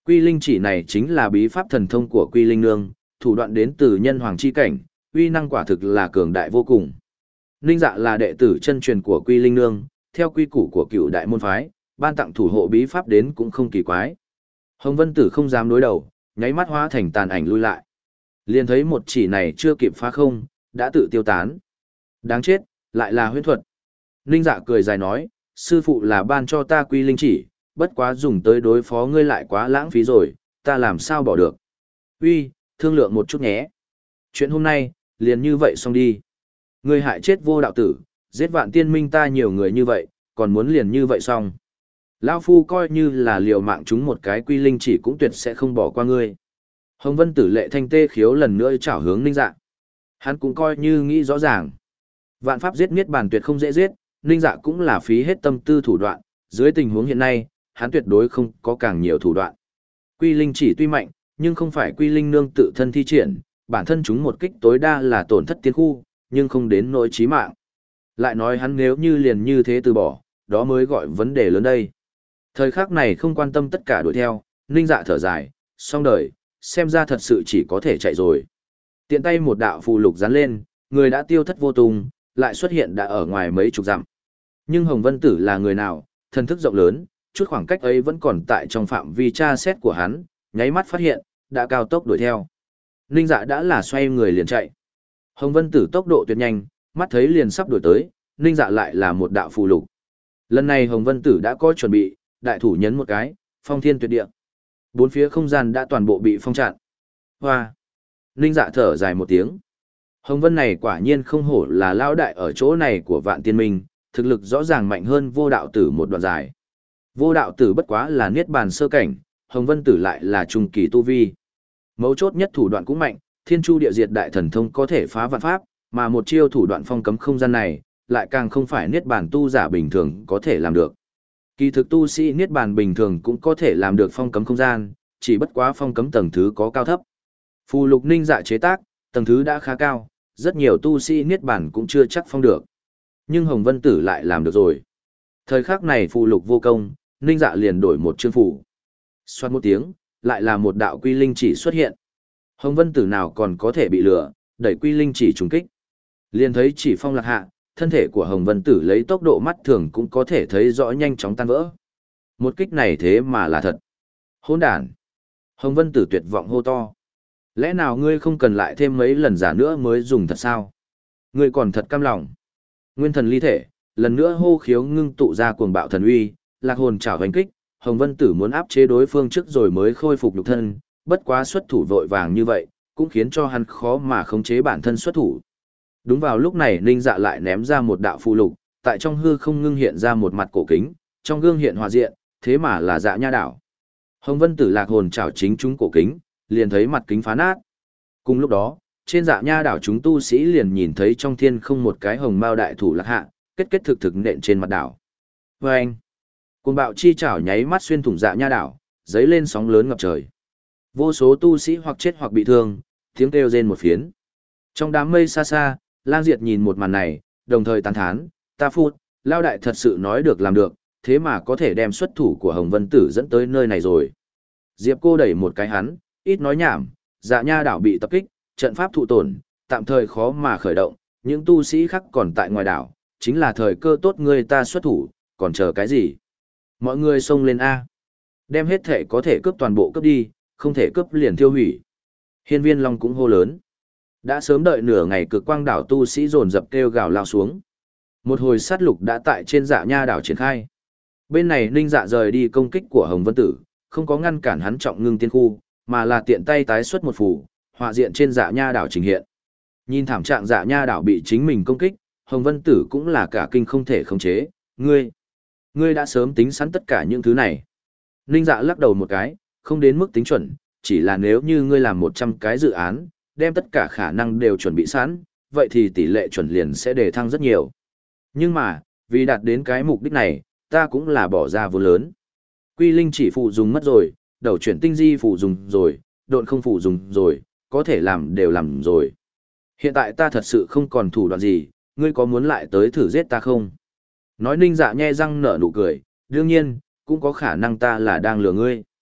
Quy linh chỉ này chính là bí pháp thần thông của Quy Linh Nương, thủ đoạn đến từ nhân hoàng chi cảnh, uy năng quả thực là cường đại vô cùng. Ninh Dạ là đệ tử chân truyền của Quy Linh Nương, theo quy củ của cựu đại môn phái, ban tặng thủ hộ bí pháp đến cũng không kỳ quái. Hồng Vân Tử không dám đối đầu, nháy mắt hóa thành tàn ảnh lui lại. Liền thấy một chỉ này chưa kịp phá không, đã tự tiêu tán. Đáng chết, lại là huyễn thuật. Ninh Dạ cười dài nói, sư phụ là ban cho ta Quy Linh chỉ, bất quá dùng tới đối phó ngươi lại quá lãng phí rồi, ta làm sao bỏ được. Uy, thương lượng một chút nhé. Chuyện hôm nay, liền như vậy xong đi. Ngươi hại chết vô đạo tử, giết vạn tiên minh ta nhiều người như vậy, còn muốn liền như vậy xong. Lão Phu coi như là liều mạng chúng một cái Quy Linh chỉ cũng tuyệt sẽ không bỏ qua ngươi. Hồng Vân Tử lệ thanh tê khiếu lần nữa chảo hướng Ninh Dạ. Hắn cũng coi như nghĩ rõ ràng. Vạn pháp giết niết bàn tuyệt không dễ giết, Ninh Dạ cũng là phí hết tâm tư thủ đoạn, dưới tình huống hiện nay, hắn tuyệt đối không có càng nhiều thủ đoạn. Quy Linh chỉ tuy mạnh, nhưng không phải Quy Linh Nương tự thân thi triển, bản thân chúng một kích tối đa là tổn thất tiên khu, nhưng không đến nỗi chí mạng. Lại nói hắn nếu như liền như thế từ bỏ, đó mới gọi vấn đề lớn đây. Thời khắc này không quan tâm tất cả đuổi theo, Ninh Dạ thở dài, xong đời, xem ra thật sự chỉ có thể chạy rồi. Tiện tay một đạo phù lục dán lên, người đã tiêu thất vô tung, lại xuất hiện đã ở ngoài mấy chục dặm. Nhưng Hồng Vân Tử là người nào, thần thức rộng lớn, chút khoảng cách ấy vẫn còn tại trong phạm vi tra xét của hắn, nháy mắt phát hiện, đã cao tốc đuổi theo. Ninh Dạ đã là xoay người liền chạy. Hồng Vân Tử tốc độ tuyệt nhanh, mắt thấy liền sắp đuổi tới, Ninh Dạ lại là một đạo phù lục. Lần này Hồng Vân Tử đã có chuẩn bị, đại thủ nhấn một cái, phong thiên tuyệt địa. Bốn phía không gian đã toàn bộ bị phong chặn. Hoa! Ninh Dạ thở dài một tiếng. Hồng Vân này quả nhiên không hổ là lão đại ở chỗ này của Vạn Tiên Minh, thực lực rõ ràng mạnh hơn vô đạo tử một đoạn dài. Vô đạo tử bất quá là niết bàn sơ cảnh, Hồng Vân Tử lại là trung kỳ tu vi. Mấu chốt nhất thủ đoạn cũng mạnh, Thiên Chu Địa Diệt đại thần thông có thể phá vạn pháp, mà một chiêu thủ đoạn phong cấm không gian này, lại càng không phải niết bàn tu giả bình thường có thể làm được. Kỳ thực tu sĩ niết bàn bình thường cũng có thể làm được phong cấm không gian, chỉ bất quá phong cấm tầng thứ có cao thấp. Phù lục Ninh Dạ chế tác, tầng thứ đã khá cao, rất nhiều tu sĩ niết bàn cũng chưa chắc phong được. Nhưng Hồng Vân Tử lại làm được rồi. Thời khắc này phù lục vô công, Ninh Dạ liền đổi một chương phù. Xoát một tiếng, lại là một đạo quy linh chỉ xuất hiện. Hồng Vân Tử nào còn có thể bị lừa, đẩy quy linh chỉ trùng kích. Liền thấy chỉ phong lạc hạ, thân thể của Hồng Vân Tử lấy tốc độ mắt thường cũng có thể thấy rõ nhanh chóng tan vỡ. Một kích này thế mà là thật. Hỗn đản. Hồng Vân Tử tuyệt vọng hô to. Lẽ nào ngươi không cần lại thêm mấy lần giả nữa mới dùng thật sao? Ngươi còn thật cam lòng. Nguyên thần ly thể, lần nữa hô khiếu ngưng tụ ra cuồng bạo thần uy, lạc hồn chảo hành kích, Hồng Vân Tử muốn áp chế đối phương trước rồi mới khôi phục nhục thân, bất quá xuất thủ vội vàng như vậy, cũng khiến cho hắn khó mà khống chế bản thân xuất thủ. Đúng vào lúc này Ninh Dạ lại ném ra một đạo phù lục, tại trong hư không ngưng hiện ra một mặt cổ kính, trong gương hiện hòa diện, thế mà là Dạ Nha đảo. Hồng Vân Tử lạc hồn chảo chính chúng cổ kính, liền thấy mặt kính phá nát. Cùng lúc đó, trên Dạ Nha đảo chúng tu sĩ liền nhìn thấy trong thiên không một cái hồng mao đại thủ lạc hạ, kết kết thực thực nện trên mặt đảo. Và anh, cuồng bạo chi chảo nháy mắt xuyên thủng Dạ Nha đảo, giấy lên sóng lớn ngập trời. Vô số tu sĩ hoặc chết hoặc bị thương, tiếng kêu rên một phiến. Trong đám mây xa xa, Lang Diệt nhìn một màn này, đồng thời tán thán, ta phút, lao đại thật sự nói được làm được, thế mà có thể đem xuất thủ của Hồng Vân Tử dẫn tới nơi này rồi. Diệp Cô đẩy một cái hắn, ít nói nhảm, Dạ Nha đảo bị tập kích, trận pháp thụ tổn, tạm thời khó mà khởi động, những tu sĩ khác còn tại ngoài đảo, chính là thời cơ tốt người ta xuất thủ, còn chờ cái gì? Mọi người xông lên A. Đem hết thể có thể cướp toàn bộ cướp đi, không thể cướp liền tiêu hủy. Hiên Viên Long cũng hô lớn. Đã sớm đợi nửa ngày cực quang đảo tu sĩ dồn dập kêu gào lao xuống. Một hồi sát lục đã tại trên Dạ Nha đảo triển khai. Bên này Ninh Dạ rời đi công kích của Hồng Vân Tử, không có ngăn cản hắn trọng ngưng tiên khu, mà là tiện tay tái xuất một phủ, họa diện trên Dạ Nha đảo trình hiện. Nhìn thảm trạng Dạ Nha đảo bị chính mình công kích, Hồng Vân Tử cũng là cả kinh không thể khống chế. Ngươi, ngươi đã sớm tính sẵn tất cả những thứ này. Ninh Dạ lắc đầu một cái, không đến mức tính chuẩn, chỉ là nếu như ngươi làm một trăm cái dự án, đem tất cả khả năng đều chuẩn bị sẵn, vậy thì tỷ lệ chuẩn liền sẽ đề thăng rất nhiều. Nhưng mà, vì đạt đến cái mục đích này, ta cũng là bỏ ra vốn lớn. Quy linh chỉ phụ dùng mất rồi, đầu chuyển tinh di phụ dùng rồi, độn không phụ dùng rồi, có thể làm đều làm rồi. Hiện tại ta thật sự không còn thủ đoạn gì, ngươi có muốn lại tới thử giết ta không? Nói Ninh Dạ nhe răng nở nụ cười, đương nhiên, cũng có khả năng ta là đang lừa ngươi.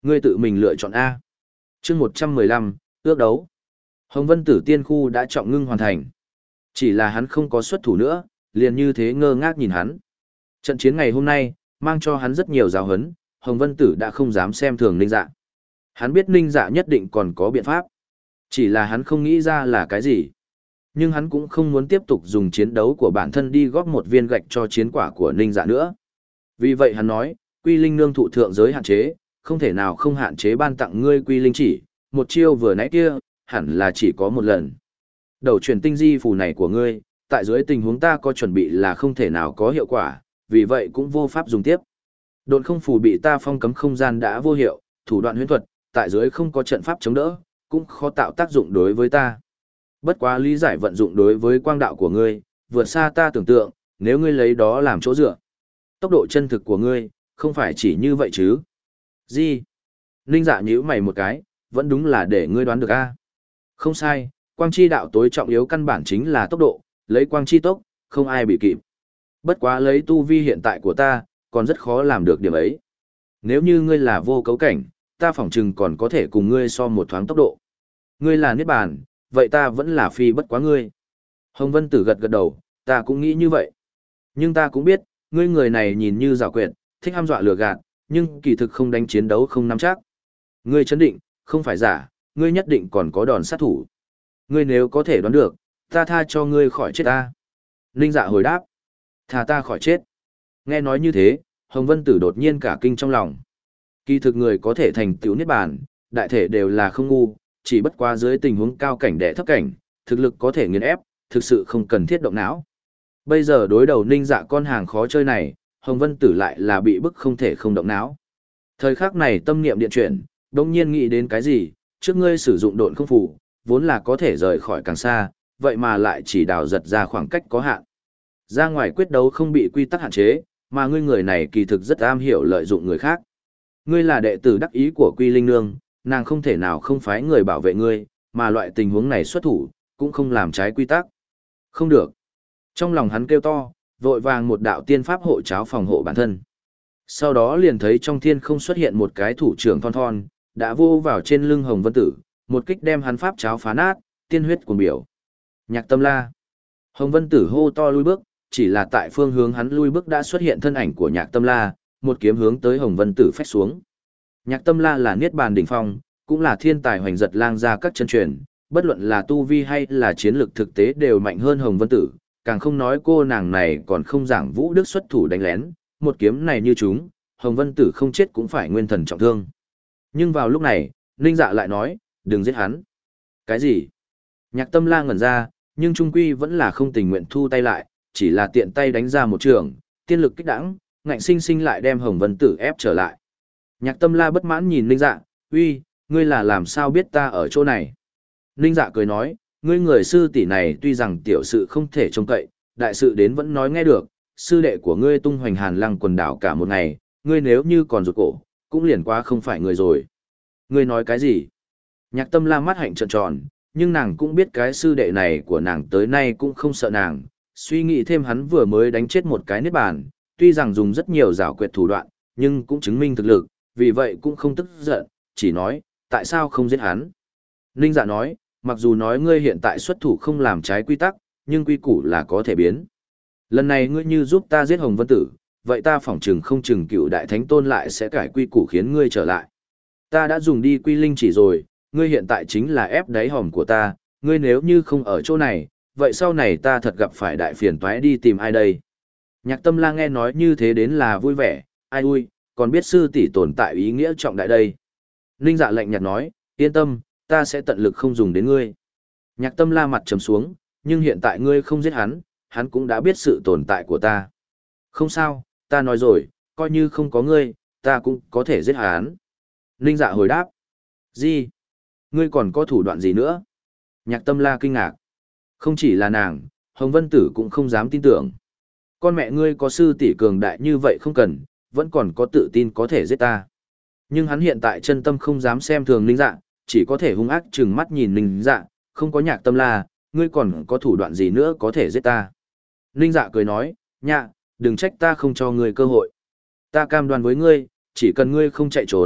Ngươi tự mình lựa chọn A. chương một trăm mười lăm, ước đấu. Hồng Vân Tử tiên khu đã trọng ngưng hoàn thành. Chỉ là hắn không có xuất thủ nữa, liền như thế ngơ ngác nhìn hắn. Trận chiến ngày hôm nay, mang cho hắn rất nhiều giáo hấn, Hồng Vân Tử đã không dám xem thường Ninh Dạ. Hắn biết Ninh Dạ nhất định còn có biện pháp. Chỉ là hắn không nghĩ ra là cái gì. Nhưng hắn cũng không muốn tiếp tục dùng chiến đấu của bản thân đi góp một viên gạch cho chiến quả của Ninh Dạ nữa. Vì vậy hắn nói, Quy Linh nương thụ thượng giới hạn chế, không thể nào không hạn chế ban tặng ngươi Quy Linh chỉ, một chiêu vừa nãy kia, hẳn là chỉ có một lần. Đầu chuyển tinh di phù này của ngươi, tại dưới tình huống ta có chuẩn bị là không thể nào có hiệu quả, vì vậy cũng vô pháp dùng tiếp. Độn không phù bị ta phong cấm không gian đã vô hiệu, thủ đoạn huyễn thuật, tại dưới không có trận pháp chống đỡ, cũng khó tạo tác dụng đối với ta. Bất quá lý giải vận dụng đối với quang đạo của ngươi, vượt xa ta tưởng tượng, nếu ngươi lấy đó làm chỗ dựa. Tốc độ chân thực của ngươi, không phải chỉ như vậy chứ. Gì? Ninh Dạ nhíu mày một cái, vẫn đúng là để ngươi đoán được a. Không sai, quang chi đạo tối trọng yếu căn bản chính là tốc độ, lấy quang chi tốc, không ai bị kịp. Bất quá lấy tu vi hiện tại của ta, còn rất khó làm được điểm ấy. Nếu như ngươi là vô cấu cảnh, ta phỏng chừng còn có thể cùng ngươi so một thoáng tốc độ. Ngươi là niết bàn, vậy ta vẫn là phi bất quá ngươi. Hồng Vân Tử gật gật đầu, ta cũng nghĩ như vậy. Nhưng ta cũng biết, ngươi người này nhìn như giảo quyệt, thích hăm dọa lừa gạt, nhưng kỳ thực không đánh chiến đấu không nắm chắc. Ngươi chấn định, không phải giả, ngươi nhất định còn có đòn sát thủ. Ngươi nếu có thể đoán được, ta tha cho ngươi khỏi chết ta. Ninh Dạ hồi đáp, tha ta khỏi chết. Nghe nói như thế, Hồng Vân Tử đột nhiên cả kinh trong lòng. Kỳ thực người có thể thành tựu niết bàn, đại thể đều là không ngu, chỉ bất quá dưới tình huống cao cảnh đệ thấp cảnh, thực lực có thể nghiền ép, thực sự không cần thiết động não. Bây giờ đối đầu Ninh Dạ con hàng khó chơi này, Hồng Vân Tử lại là bị bức không thể không động não. Thời khắc này tâm niệm điện chuyển, đột nhiên nghĩ đến cái gì, trước ngươi sử dụng độn không phù, vốn là có thể rời khỏi càng xa, vậy mà lại chỉ đào giật ra khoảng cách có hạn. Ra ngoài quyết đấu không bị quy tắc hạn chế, mà ngươi người này kỳ thực rất am hiểu lợi dụng người khác. Ngươi là đệ tử đắc ý của Quy Linh Nương, nàng không thể nào không phái người bảo vệ ngươi, mà loại tình huống này xuất thủ, cũng không làm trái quy tắc. Không được. Trong lòng hắn kêu to, vội vàng một đạo tiên pháp hộ cháo phòng hộ bản thân. Sau đó liền thấy trong thiên không xuất hiện một cái thủ trưởng thon thon, đã vô vào trên lưng Hồng Vân Tử, một kích đem hắn pháp cháo phá nát, tiên huyết cuồng biểu. Nhạc Tâm La. Hồng Vân Tử hô to lui bước, chỉ là tại phương hướng hắn lui bước đã xuất hiện thân ảnh của Nhạc Tâm La, một kiếm hướng tới Hồng Vân Tử phách xuống. Nhạc Tâm La là niết bàn đỉnh phong, cũng là thiên tài hoành giật lang ra các chân truyền, bất luận là tu vi hay là chiến lược thực tế đều mạnh hơn Hồng Vân Tử, càng không nói cô nàng này còn không giảng vũ đức xuất thủ đánh lén, một kiếm này như chúng, Hồng Vân Tử không chết cũng phải nguyên thần trọng thương. Nhưng vào lúc này, Ninh Dạ lại nói, đừng giết hắn. Cái gì? Nhạc Tâm La ngẩn ra, nhưng trung quy vẫn là không tình nguyện thu tay lại, chỉ là tiện tay đánh ra một trường, tiên lực kích đãng, ngạnh sinh sinh lại đem Hồng Vân Tử ép trở lại. Nhạc Tâm La bất mãn nhìn Ninh Dạ, uy, ngươi là làm sao biết ta ở chỗ này? Ninh Dạ cười nói, ngươi người sư tỷ này tuy rằng tiểu sự không thể trông cậy, đại sự đến vẫn nói nghe được, sư đệ của ngươi tung hoành hàn lăng quần đảo cả một ngày, ngươi nếu như còn rụt cổ, cũng liền quá không phải người rồi. Ngươi nói cái gì? Nhạc Tâm La mắt hạnh trợn tròn, nhưng nàng cũng biết cái sư đệ này của nàng tới nay cũng không sợ nàng, suy nghĩ thêm hắn vừa mới đánh chết một cái niết bàn, tuy rằng dùng rất nhiều giảo quyệt thủ đoạn, nhưng cũng chứng minh thực lực, vì vậy cũng không tức giận, chỉ nói, tại sao không giết hắn? Ninh Dạ nói, mặc dù nói ngươi hiện tại xuất thủ không làm trái quy tắc, nhưng quy củ là có thể biến. Lần này ngươi như giúp ta giết Hồng Vân Tử, vậy ta phỏng chừng không chừng cựu đại thánh tôn lại sẽ cải quy củ khiến ngươi trở lại. Ta đã dùng đi quy linh chỉ rồi, ngươi hiện tại chính là ép đáy hòm của ta, ngươi nếu như không ở chỗ này, vậy sau này ta thật gặp phải đại phiền toái đi tìm ai đây? Nhạc Tâm La nghe nói như thế đến là vui vẻ, ai ui, còn biết sư tỷ tồn tại ý nghĩa trọng đại đây. Ninh Dạ lạnh nhạt nói, yên tâm, ta sẽ tận lực không dùng đến ngươi. Nhạc Tâm La mặt trầm xuống, nhưng hiện tại ngươi không giết hắn, hắn cũng đã biết sự tồn tại của ta. Không sao, ta nói rồi, coi như không có ngươi, ta cũng có thể giết hắn. Ninh Dạ hồi đáp, gì? Ngươi còn có thủ đoạn gì nữa? Nhạc Tâm La kinh ngạc. Không chỉ là nàng, Hồng Vân Tử cũng không dám tin tưởng. Con mẹ ngươi có sư tỷ cường đại như vậy không cần, vẫn còn có tự tin có thể giết ta. Nhưng hắn hiện tại chân tâm không dám xem thường Ninh Dạ, chỉ có thể hung ác trừng mắt nhìn Ninh Dạ, không có Nhạc Tâm La, ngươi còn có thủ đoạn gì nữa có thể giết ta. Ninh Dạ cười nói, nhạ, đừng trách ta không cho ngươi cơ hội. Ta cam đoan với ngươi, chỉ cần ngươi không chạy trốn,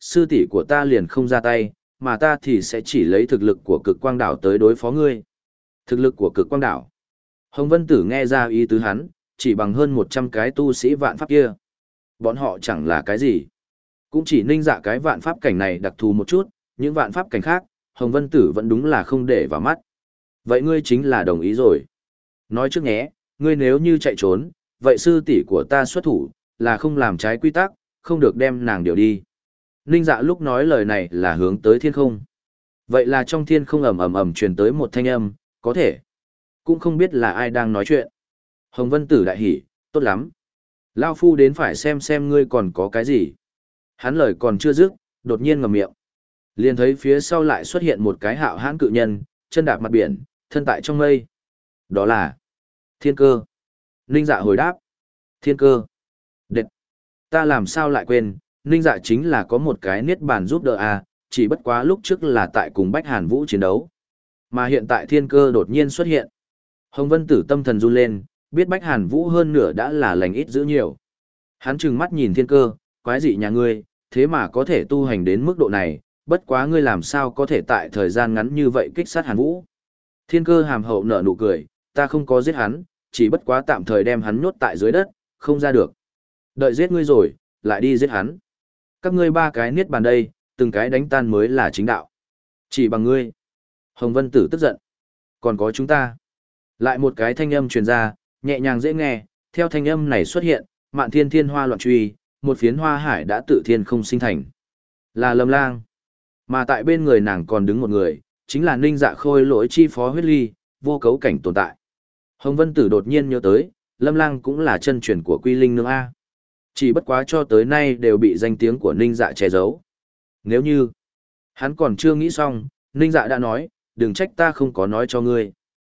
sư tỷ của ta liền không ra tay, mà ta thì sẽ chỉ lấy thực lực của cực quang đảo tới đối phó ngươi. Thực lực của cực quang đảo. Hồng Vân Tử nghe ra ý tứ hắn, chỉ bằng hơn một trăm cái tu sĩ vạn pháp kia. Bọn họ chẳng là cái gì. Cũng chỉ ninh dạ cái vạn pháp cảnh này đặc thù một chút, những vạn pháp cảnh khác, Hồng Vân Tử vẫn đúng là không để vào mắt. Vậy ngươi chính là đồng ý rồi. Nói trước nhé, ngươi nếu như chạy trốn, vậy sư tỷ của ta xuất thủ, là không làm trái quy tắc, không được đem nàng điều đi. Ninh dạ lúc nói lời này là hướng tới thiên không. Vậy là trong thiên không ầm ầm ầm truyền tới một thanh âm, có thể. Cũng không biết là ai đang nói chuyện. Hồng Vân Tử đại hỉ, tốt lắm. Lao phu đến phải xem xem ngươi còn có cái gì. Hắn lời còn chưa dứt, đột nhiên ngậm miệng. Liền thấy phía sau lại xuất hiện một cái hạo hãn cự nhân, chân đạp mặt biển, thân tại trong mây. Đó là Thiên Cơ. Ninh dạ hồi đáp. Thiên Cơ. Đệt. Ta làm sao lại quên, Ninh dạ chính là có một cái niết bàn giúp đỡ à, chỉ bất quá lúc trước là tại cùng Bách Hàn Vũ chiến đấu. Mà hiện tại Thiên Cơ đột nhiên xuất hiện. Hồng Vân Tử tâm thần run lên, biết Bách Hàn Vũ hơn nửa đã là lành ít giữ nhiều. Hắn trừng mắt nhìn Thiên Cơ, quái dị nhà ngươi, thế mà có thể tu hành đến mức độ này, bất quá ngươi làm sao có thể tại thời gian ngắn như vậy kích sát Hàn Vũ. Thiên Cơ hàm hậu nở nụ cười, ta không có giết hắn, chỉ bất quá tạm thời đem hắn nhốt tại dưới đất, không ra được. Đợi giết ngươi rồi, lại đi giết hắn. Các ngươi ba cái niết bàn đây, từng cái đánh tan mới là chính đạo. Chỉ bằng ngươi. Hồng Vân Tử tức giận. Còn có chúng ta. Lại một cái thanh âm truyền ra, nhẹ nhàng dễ nghe, theo thanh âm này xuất hiện, mạn thiên thiên hoa loạn truy, một phiến hoa hải đã tự thiên không sinh thành. Là Lâm Lang. Mà tại bên người nàng còn đứng một người, chính là Ninh Dạ Khôi Lỗi chi phó huyết ly, vô cấu cảnh tồn tại. Hồng Vân Tử đột nhiên nhớ tới, Lâm Lang cũng là chân truyền của Quy Linh Nương A. Chỉ bất quá cho tới nay đều bị danh tiếng của Ninh Dạ che giấu. Nếu như, hắn còn chưa nghĩ xong, Ninh Dạ đã nói, đừng trách ta không có nói cho ngươi.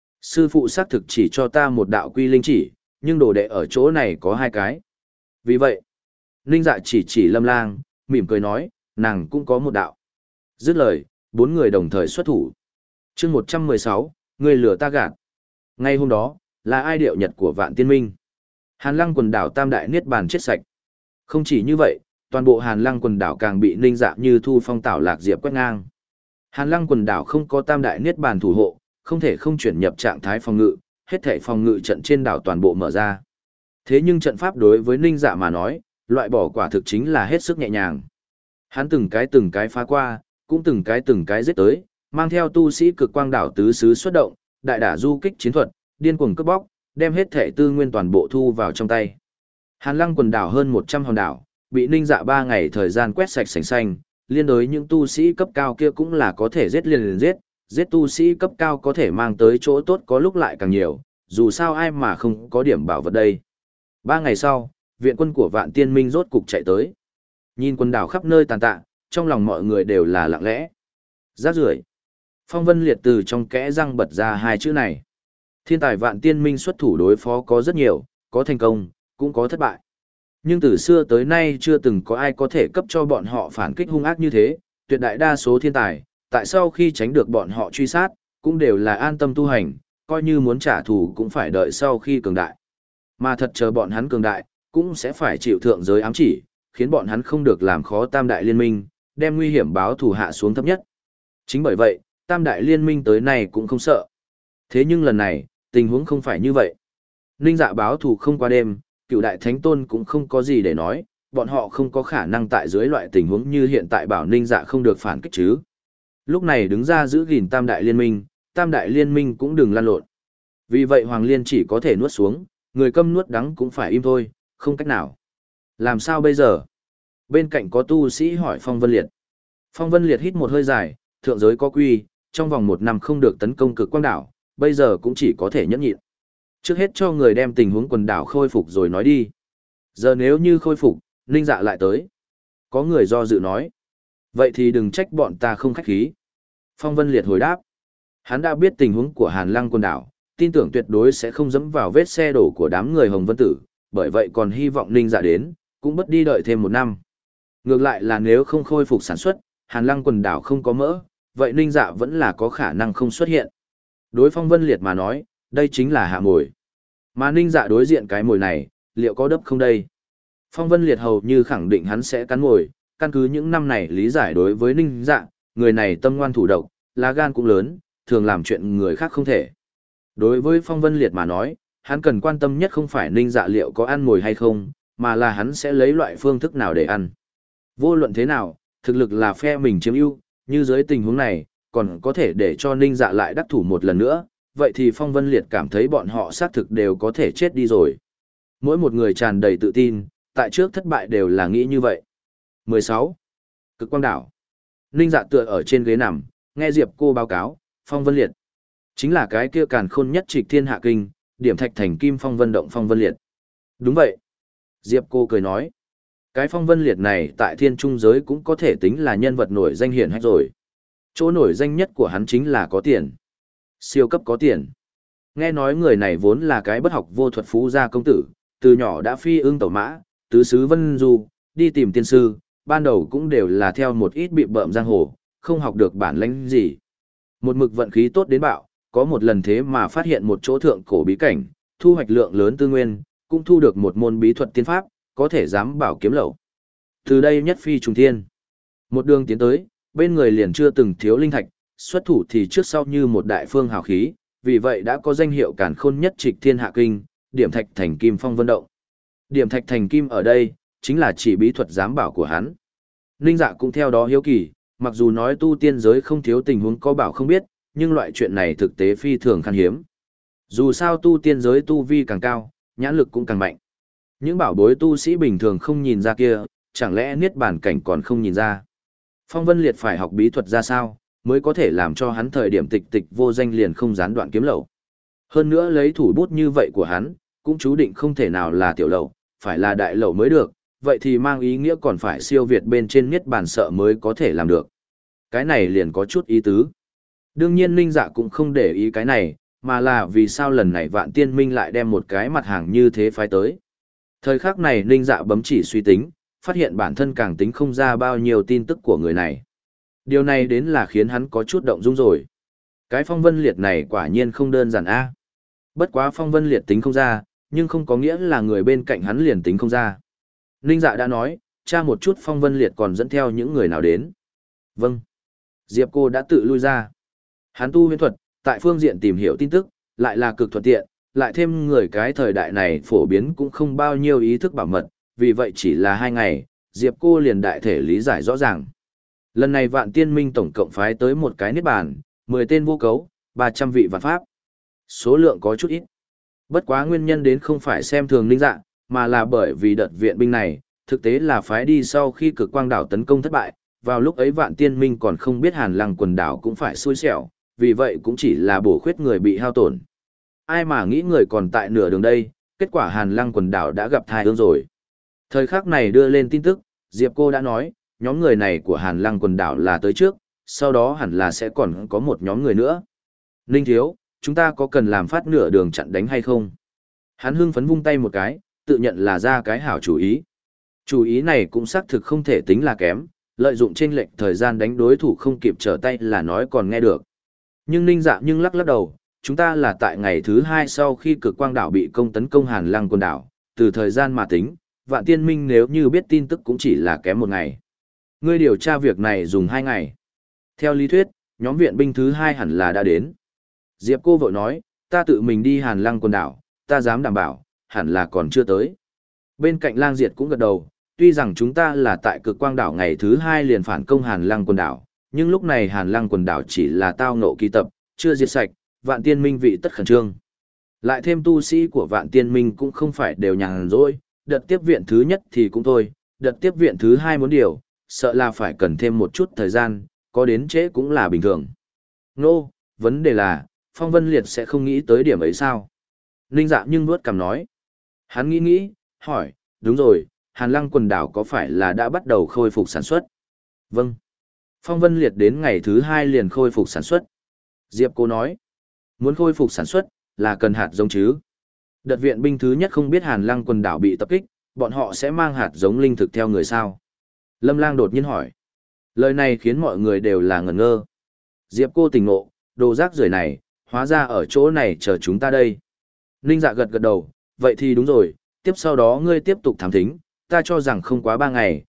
Sư phụ xác thực chỉ cho ta một đạo Quy Linh chỉ, nhưng đồ đệ ở chỗ này có hai cái. Vì vậy, Ninh Dạ chỉ chỉ Lâm Lang, mỉm cười nói, nàng cũng có một đạo. Dứt lời, bốn người đồng thời xuất thủ. chương một trăm mười sáu, người lừa ta gạt. Ngay hôm đó, là ai điệu nhật của Vạn Tiên Minh. Hàn Lăng quần đảo Tam Đại Niết Bàn chết sạch. Không chỉ như vậy, toàn bộ Hàn Lăng quần đảo càng bị Ninh Dạ như thu phong tảo lạc diệp quét ngang. Hàn Lăng quần đảo không có Tam Đại Niết Bàn thủ hộ, không thể không chuyển nhập trạng thái phòng ngự, hết thảy phòng ngự trận trên đảo toàn bộ mở ra. Thế nhưng trận pháp đối với Ninh Dạ mà nói, loại bỏ quả thực chính là hết sức nhẹ nhàng. Hắn từng cái từng cái phá qua, cũng từng cái từng cái giết tới, mang theo tu sĩ cực quang đảo tứ xứ xuất động, đại đả du kích chiến thuật, điên cuồng cướp bóc, đem hết thể tư nguyên toàn bộ thu vào trong tay. Hàn Lăng quần đảo hơn một trăm hòn đảo, bị Ninh Dạ ba ngày thời gian quét sạch sành xanh, liên đối những tu sĩ cấp cao kia cũng là có thể giết liền liền giết, giết tu sĩ cấp cao có thể mang tới chỗ tốt có lúc lại càng nhiều, dù sao ai mà không có điểm bảo vật đây. Ba ngày sau, viện quân của Vạn Tiên Minh rốt cục chạy tới. Nhìn quần đảo khắp nơi tàn tạ, trong lòng mọi người đều là lặng lẽ. Rác rưởi. Phong Vân Liệt từ trong kẽ răng bật ra hai chữ này. Thiên tài Vạn Tiên Minh xuất thủ đối phó có rất nhiều, có thành công, cũng có thất bại. Nhưng từ xưa tới nay chưa từng có ai có thể cấp cho bọn họ phản kích hung ác như thế, tuyệt đại đa số thiên tài, tại sau khi tránh được bọn họ truy sát, cũng đều là an tâm tu hành, coi như muốn trả thù cũng phải đợi sau khi cường đại. Mà thật chờ bọn hắn cường đại, cũng sẽ phải chịu thượng giới ám chỉ, khiến bọn hắn không được làm khó Tam Đại Liên Minh, đem nguy hiểm báo thù hạ xuống thấp nhất. Chính bởi vậy, Tam Đại Liên Minh tới này cũng không sợ. Thế nhưng lần này, tình huống không phải như vậy. Ninh Dạ báo thù không qua đêm, Cựu Đại Thánh Tôn cũng không có gì để nói, bọn họ không có khả năng tại dưới loại tình huống như hiện tại bảo Ninh Dạ không được phản kích chứ. Lúc này đứng ra giữ gìn Tam Đại Liên Minh, Tam Đại Liên Minh cũng đừng lan lộn. Vì vậy Hoàng Liên chỉ có thể nuốt xuống, người câm nuốt đắng cũng phải im thôi, không cách nào. Làm sao bây giờ? Bên cạnh có tu sĩ hỏi Phong Vân Liệt. Phong Vân Liệt hít một hơi dài, thượng giới có quy, trong vòng một năm không được tấn công cực quang đảo, bây giờ cũng chỉ có thể nhẫn nhịn. Trước hết cho người đem tình huống quần đảo khôi phục rồi nói đi. Giờ nếu như khôi phục, Ninh Dạ lại tới. Có người do dự nói. Vậy thì đừng trách bọn ta không khách khí. Phong Vân Liệt hồi đáp. Hắn đã biết tình huống của Hàn Lăng quần đảo, tin tưởng tuyệt đối sẽ không dẫm vào vết xe đổ của đám người Hồng Vân Tử, bởi vậy còn hy vọng Ninh Dạ đến, cũng bất đi đợi thêm một năm. Ngược lại là nếu không khôi phục sản xuất, Hàn Lăng quần đảo không có mỡ, vậy Ninh Dạ vẫn là có khả năng không xuất hiện. Đối Phong Vân Liệt mà nói, đây chính là hạ mồi. Mà Ninh Dạ đối diện cái mồi này, liệu có đấp không đây? Phong Vân Liệt hầu như khẳng định hắn sẽ cắn mồi, căn cứ những năm này lý giải đối với Ninh Dạ, người này tâm ngoan thủ độc, lá gan cũng lớn, thường làm chuyện người khác không thể. Đối với Phong Vân Liệt mà nói, hắn cần quan tâm nhất không phải Ninh Dạ liệu có ăn mồi hay không, mà là hắn sẽ lấy loại phương thức nào để ăn. Vô luận thế nào, thực lực là phe mình chiếm ưu, như dưới tình huống này, còn có thể để cho Ninh Dạ lại đắc thủ một lần nữa, vậy thì Phong Vân Liệt cảm thấy bọn họ xác thực đều có thể chết đi rồi. Mỗi một người tràn đầy tự tin, tại trước thất bại đều là nghĩ như vậy. mười sáu. Cực quang đảo. Ninh Dạ tựa ở trên ghế nằm, nghe Diệp cô báo cáo, Phong Vân Liệt. Chính là cái kia càn khôn nhất trịch thiên hạ kinh, điểm thạch thành kim Phong Vân động Phong Vân Liệt. Đúng vậy. Diệp cô cười nói. Cái Phong Vân Liệt này tại thiên trung giới cũng có thể tính là nhân vật nổi danh hiển hách rồi. Chỗ nổi danh nhất của hắn chính là có tiền. Siêu cấp có tiền. Nghe nói người này vốn là cái bất học vô thuật phú gia công tử, từ nhỏ đã phi ưng tẩu mã, tứ xứ vân du, đi tìm tiên sư, ban đầu cũng đều là theo một ít bị bợm giang hồ, không học được bản lĩnh gì. Một mực vận khí tốt đến bạo, có một lần thế mà phát hiện một chỗ thượng cổ bí cảnh, thu hoạch lượng lớn tư nguyên, cũng thu được một môn bí thuật tiên pháp, có thể dám bảo kiếm lậu. Từ đây nhất phi trùng thiên. Một đường tiến tới, bên người liền chưa từng thiếu linh thạch, xuất thủ thì trước sau như một đại phương hào khí, vì vậy đã có danh hiệu càn khôn nhất trịch thiên hạ kinh, điểm thạch thành kim Phong Vân động. Điểm thạch thành kim ở đây, chính là chỉ bí thuật giám bảo của hắn. Ninh Dạ cũng theo đó hiếu kỳ, mặc dù nói tu tiên giới không thiếu tình huống có bảo không biết, nhưng loại chuyện này thực tế phi thường khan hiếm. Dù sao tu tiên giới tu vi càng cao, nhãn lực cũng càng mạnh. Những bảo bối tu sĩ bình thường không nhìn ra kia, chẳng lẽ niết bàn cảnh còn không nhìn ra. Phong Vân Liệt phải học bí thuật ra sao, mới có thể làm cho hắn thời điểm tịch tịch vô danh liền không gián đoạn kiếm lậu. Hơn nữa lấy thủ bút như vậy của hắn, cũng chú định không thể nào là tiểu lậu, phải là đại lậu mới được, vậy thì mang ý nghĩa còn phải siêu việt bên trên niết bàn sợ mới có thể làm được. Cái này liền có chút ý tứ. Đương nhiên Ninh Dạ cũng không để ý cái này, mà là vì sao lần này Vạn Tiên Minh lại đem một cái mặt hàng như thế phái tới. Thời khắc này Ninh Dạ bấm chỉ suy tính, phát hiện bản thân càng tính không ra bao nhiêu tin tức của người này. Điều này đến là khiến hắn có chút động dung rồi. Cái Phong Vân Liệt này quả nhiên không đơn giản a. Bất quá Phong Vân Liệt tính không ra, nhưng không có nghĩa là người bên cạnh hắn liền tính không ra. Ninh Dạ đã nói, tra một chút Phong Vân Liệt còn dẫn theo những người nào đến. Vâng. Diệp cô đã tự lui ra. Hắn tu huyền thuật, tại phương diện tìm hiểu tin tức, lại là cực thuận tiện, lại thêm người cái thời đại này phổ biến cũng không bao nhiêu ý thức bảo mật, vì vậy chỉ là hai ngày, Diệp cô liền đại thể lý giải rõ ràng. Lần này Vạn Tiên Minh tổng cộng phái tới một cái niết bàn, mười tên vô cấu, ba trăm vị vạn pháp. Số lượng có chút ít. Bất quá nguyên nhân đến không phải xem thường Ninh Dạ, mà là bởi vì đợt viện binh này, thực tế là phái đi sau khi cực quang đảo tấn công thất bại, vào lúc ấy Vạn Tiên Minh còn không biết Hàn Lăng quần đảo cũng phải xui xẻo, vì vậy cũng chỉ là bổ khuyết người bị hao tổn. Ai mà nghĩ người còn tại nửa đường đây, kết quả Hàn Lăng quần đảo đã gặp thai ương rồi. Thời khắc này đưa lên tin tức, Diệp cô đã nói, nhóm người này của Hàn Lăng quần đảo là tới trước, sau đó hẳn là sẽ còn có một nhóm người nữa. Ninh thiếu, chúng ta có cần làm phát nửa đường chặn đánh hay không? Hắn hưng phấn vung tay một cái, tự nhận là ra cái hảo chủ ý. Chủ ý này cũng xác thực không thể tính là kém, lợi dụng chênh lệch thời gian đánh đối thủ không kịp trở tay là nói còn nghe được. Nhưng Ninh Dạ nhưng lắc lắc đầu, chúng ta là tại ngày thứ hai sau khi cực quang đảo bị công tấn công Hàn Lăng quần đảo, từ thời gian mà tính, Vạn Tiên Minh nếu như biết tin tức cũng chỉ là kém một ngày. Ngươi điều tra việc này dùng hai ngày. Theo lý thuyết, nhóm viện binh thứ hai hẳn là đã đến. Diệp cô vội nói, ta tự mình đi Hàn Lăng quần đảo, ta dám đảm bảo, hẳn là còn chưa tới. Bên cạnh Lang Diệt cũng gật đầu, tuy rằng chúng ta là tại cực quang đảo ngày thứ hai liền phản công Hàn Lăng quần đảo, nhưng lúc này Hàn Lăng quần đảo chỉ là tao ngộ kỳ tập, chưa diệt sạch, Vạn Tiên Minh vị tất khẩn trương. Lại thêm tu sĩ của Vạn Tiên Minh cũng không phải đều nhàn rỗi, đợt tiếp viện thứ nhất thì cũng thôi, đợt tiếp viện thứ hai muốn điều, sợ là phải cần thêm một chút thời gian, có đến trễ cũng là bình thường. Nô, no, vấn đề là, Phong Vân Liệt sẽ không nghĩ tới điểm ấy sao? Ninh Dạ nhưng nuốt cằm nói. Hắn nghĩ nghĩ, hỏi, đúng rồi, Hàn Lăng quần đảo có phải là đã bắt đầu khôi phục sản xuất? Vâng. Phong Vân Liệt đến ngày thứ hai liền khôi phục sản xuất. Diệp cô nói, muốn khôi phục sản xuất, là cần hạt giống chứ. Đợt viện binh thứ nhất không biết Hàn Lăng quần đảo bị tập kích, bọn họ sẽ mang hạt giống linh thực theo người sao? Lâm Lang đột nhiên hỏi. Lời này khiến mọi người đều là ngẩn ngơ. Diệp cô tỉnh ngộ, đồ rác rưởi này, hóa ra ở chỗ này chờ chúng ta đây. Ninh Dạ gật gật đầu, vậy thì đúng rồi, tiếp sau đó ngươi tiếp tục thám thính, ta cho rằng không quá ba ngày,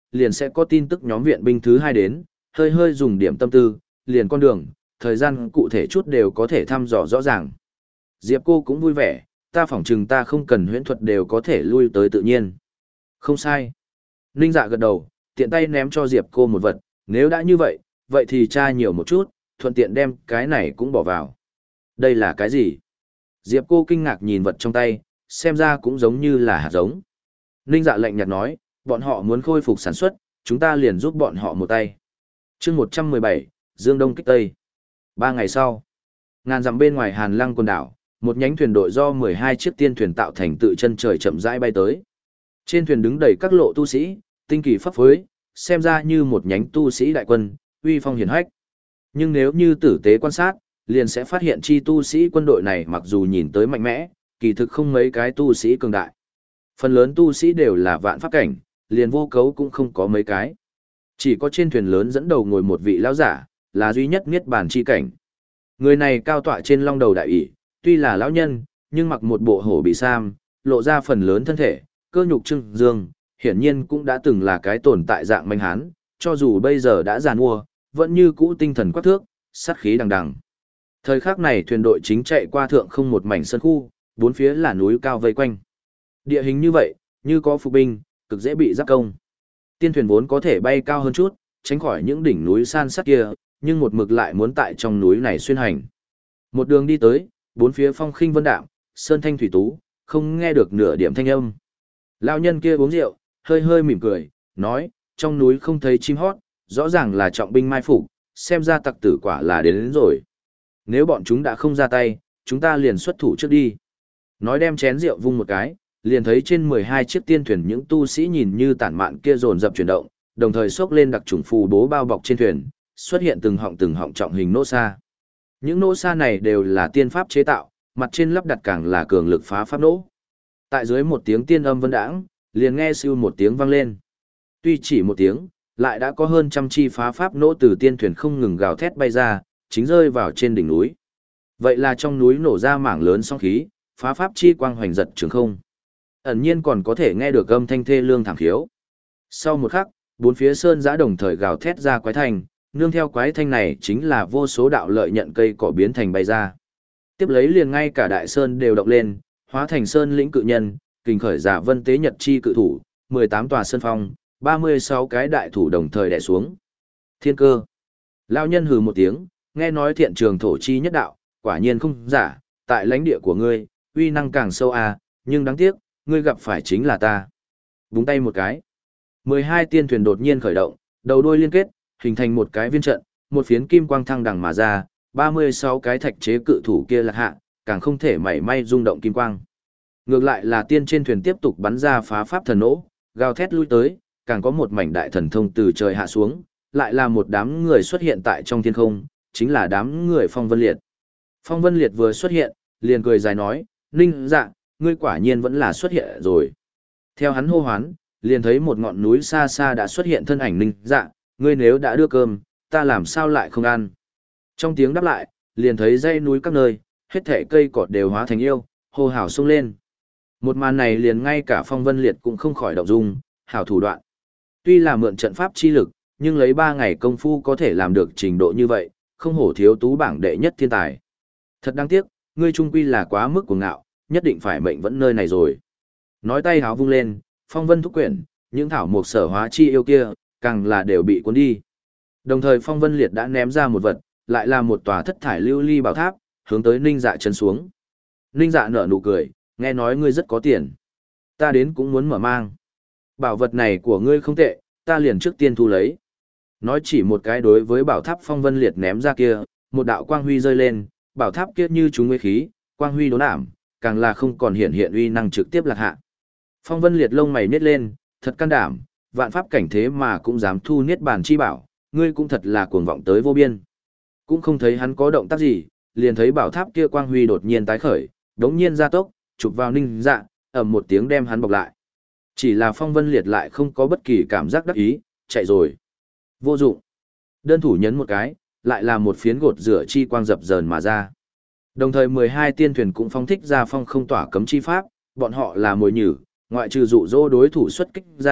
liền sẽ có tin tức nhóm viện binh thứ hai đến, hơi hơi dùng điểm tâm tư, liền con đường, thời gian cụ thể chút đều có thể thăm dò rõ ràng. Diệp cô cũng vui vẻ, ta phỏng chừng ta không cần huyễn thuật đều có thể lui tới tự nhiên. Không sai. Ninh Dạ gật đầu, tiện tay ném cho Diệp cô một vật, nếu đã như vậy, vậy thì tra nhiều một chút, thuận tiện đem cái này cũng bỏ vào. Đây là cái gì? Diệp cô kinh ngạc nhìn vật trong tay, xem ra cũng giống như là hạt giống. Ninh Dạ lạnh nhạt nói, bọn họ muốn khôi phục sản xuất, chúng ta liền giúp bọn họ một tay. chương một trăm mười bảy, Dương Đông kích Tây. Ba ngày sau, ngàn dặm bên ngoài Hàn Lăng quần đảo, một nhánh thuyền đội do mười hai chiếc tiên thuyền tạo thành tự chân trời chậm rãi bay tới. Trên thuyền đứng đầy các lộ tu sĩ, tinh kỳ pháp phối, xem ra như một nhánh tu sĩ đại quân, uy phong hiển hách. Nhưng nếu như tử tế quan sát, liền sẽ phát hiện chi tu sĩ quân đội này mặc dù nhìn tới mạnh mẽ, kỳ thực không mấy cái tu sĩ cường đại. Phần lớn tu sĩ đều là vạn pháp cảnh, liền vô cấu cũng không có mấy cái. Chỉ có trên thuyền lớn dẫn đầu ngồi một vị lão giả, là duy nhất niết bàn chi cảnh. Người này cao tọa trên long đầu đại ỷ, tuy là lão nhân, nhưng mặc một bộ hổ bị sam, lộ ra phần lớn thân thể, cơ nhục trưng dương, hiển nhiên cũng đã từng là cái tồn tại dạng manh hán, cho dù bây giờ đã già nua, vẫn như cũ tinh thần quắc thước, sát khí đằng đằng. Thời khắc này thuyền đội chính chạy qua thượng không một mảnh sân khu, bốn phía là núi cao vây quanh. Địa hình như vậy, như có phục binh, cực dễ bị giáp công. Tiên thuyền vốn có thể bay cao hơn chút, tránh khỏi những đỉnh núi san sát kia, nhưng một mực lại muốn tại trong núi này xuyên hành. Một đường đi tới, bốn phía phong khinh vân đạm, sơn thanh thủy tú, không nghe được nửa điểm thanh âm. Lão nhân kia uống rượu, hơi hơi mỉm cười, nói, trong núi không thấy chim hót, rõ ràng là trọng binh mai phục, xem ra tặc tử quả là đến, đến rồi. Nếu bọn chúng đã không ra tay, chúng ta liền xuất thủ trước đi. Nói đem chén rượu vung một cái, liền thấy trên mười hai chiếc tiên thuyền những tu sĩ nhìn như tản mạn kia dồn dập chuyển động, đồng thời xốc lên đặc trùng phù bố bao bọc trên thuyền, xuất hiện từng họng từng họng trọng hình nỗ xa. Những nỗ xa này đều là tiên pháp chế tạo, mặt trên lắp đặt càng là cường lực phá pháp nỗ. Tại dưới một tiếng tiên âm vân đãng, liền nghe siêu một tiếng vang lên. Tuy chỉ một tiếng, lại đã có hơn trăm chi phá pháp nỗ từ tiên thuyền không ngừng gào thét bay ra, chính rơi vào trên đỉnh núi. Vậy là trong núi nổ ra mảng lớn sóng khí, phá pháp chi quang hoành giật trường không. Ẩn nhiên còn có thể nghe được âm thanh thê lương thảm khiếu. Sau một khắc, bốn phía sơn giã đồng thời gào thét ra quái thanh, nương theo quái thanh này chính là vô số đạo lợi nhận cây cỏ biến thành bay ra. Tiếp lấy liền ngay cả đại sơn đều động lên, hóa thành sơn lĩnh cự nhân, kình khởi giả vân tế nhật chi cự thủ, mười tám tòa sơn phong, ba mươi sáu cái đại thủ đồng thời đè xuống. Thiên cơ. Lão nhân hừ một tiếng, nghe nói thiện trường thổ chi nhất đạo, quả nhiên không giả, tại lãnh địa của ngươi, uy năng càng sâu à, nhưng đáng tiếc, ngươi gặp phải chính là ta. Búng tay một cái. mười hai tiên thuyền đột nhiên khởi động, đầu đuôi liên kết, hình thành một cái viên trận, một phiến kim quang thăng đằng mà ra, ba mươi sáu cái thạch chế cự thủ kia lạc hạ, càng không thể mảy may rung động kim quang. Ngược lại là tiên trên thuyền tiếp tục bắn ra phá pháp thần nỗ, gào thét lui tới, càng có một mảnh đại thần thông từ trời hạ xuống, lại là một đám người xuất hiện tại trong thiên không, chính là đám người Phong Vân Liệt. Phong Vân Liệt vừa xuất hiện, liền cười dài nói, Ninh Dạ, ngươi quả nhiên vẫn là xuất hiện rồi. Theo hắn hô hoán, liền thấy một ngọn núi xa xa đã xuất hiện thân ảnh Ninh Dạ, ngươi nếu đã đưa cơm, ta làm sao lại không ăn. Trong tiếng đáp lại, liền thấy dãy núi các nơi, hết thảy cây cọt đều hóa thành yêu, hô hào xông lên. Một màn này liền ngay cả Phong Vân Liệt cũng không khỏi động dung, hảo thủ đoạn. Tuy là mượn trận pháp chi lực, nhưng lấy ba ngày công phu có thể làm được trình độ như vậy, không hổ thiếu tú bảng đệ nhất thiên tài. Thật đáng tiếc, ngươi trung quy là quá mức cuồng ngạo, nhất định phải mệnh vẫn nơi này rồi. Nói tay háo vung lên, phong vân thúc quyển, những thảo mộc sở hóa chi yêu kia, càng là đều bị cuốn đi. Đồng thời Phong Vân Liệt đã ném ra một vật, lại là một tòa thất thải lưu ly bảo tháp, hướng tới Ninh Dạ chân xuống. Ninh Dạ nở nụ cười, nghe nói ngươi rất có tiền. Ta đến cũng muốn mở mang. Bảo vật này của ngươi không tệ, ta liền trước tiên thu lấy. Nói chỉ một cái đối với bảo tháp Phong Vân Liệt ném ra kia, một đạo quang huy rơi lên, bảo tháp kia như chúng nguyên khí, quang huy đốn ảm, càng là không còn hiện hiện uy năng trực tiếp lạc hạ. Phong Vân Liệt lông mày nhếch lên, thật can đảm, vạn pháp cảnh thế mà cũng dám thu niết bàn chi bảo, ngươi cũng thật là cuồng vọng tới vô biên. Cũng không thấy hắn có động tác gì, liền thấy bảo tháp kia quang huy đột nhiên tái khởi, đống nhiên gia tốc, chụp vào Ninh Dạ, ầm một tiếng đem hắn bọc lại. Chỉ là Phong Vân Liệt lại không có bất kỳ cảm giác đắc ý, chạy rồi. Vô dụng. Đơn thủ nhấn một cái, lại là một phiến gột rửa chi quang dập dờn mà ra. Đồng thời mười hai tiên thuyền cũng phóng thích ra phong không tỏa cấm chi pháp, bọn họ là mồi nhử, ngoại trừ dụ dỗ đối thủ xuất kích ra,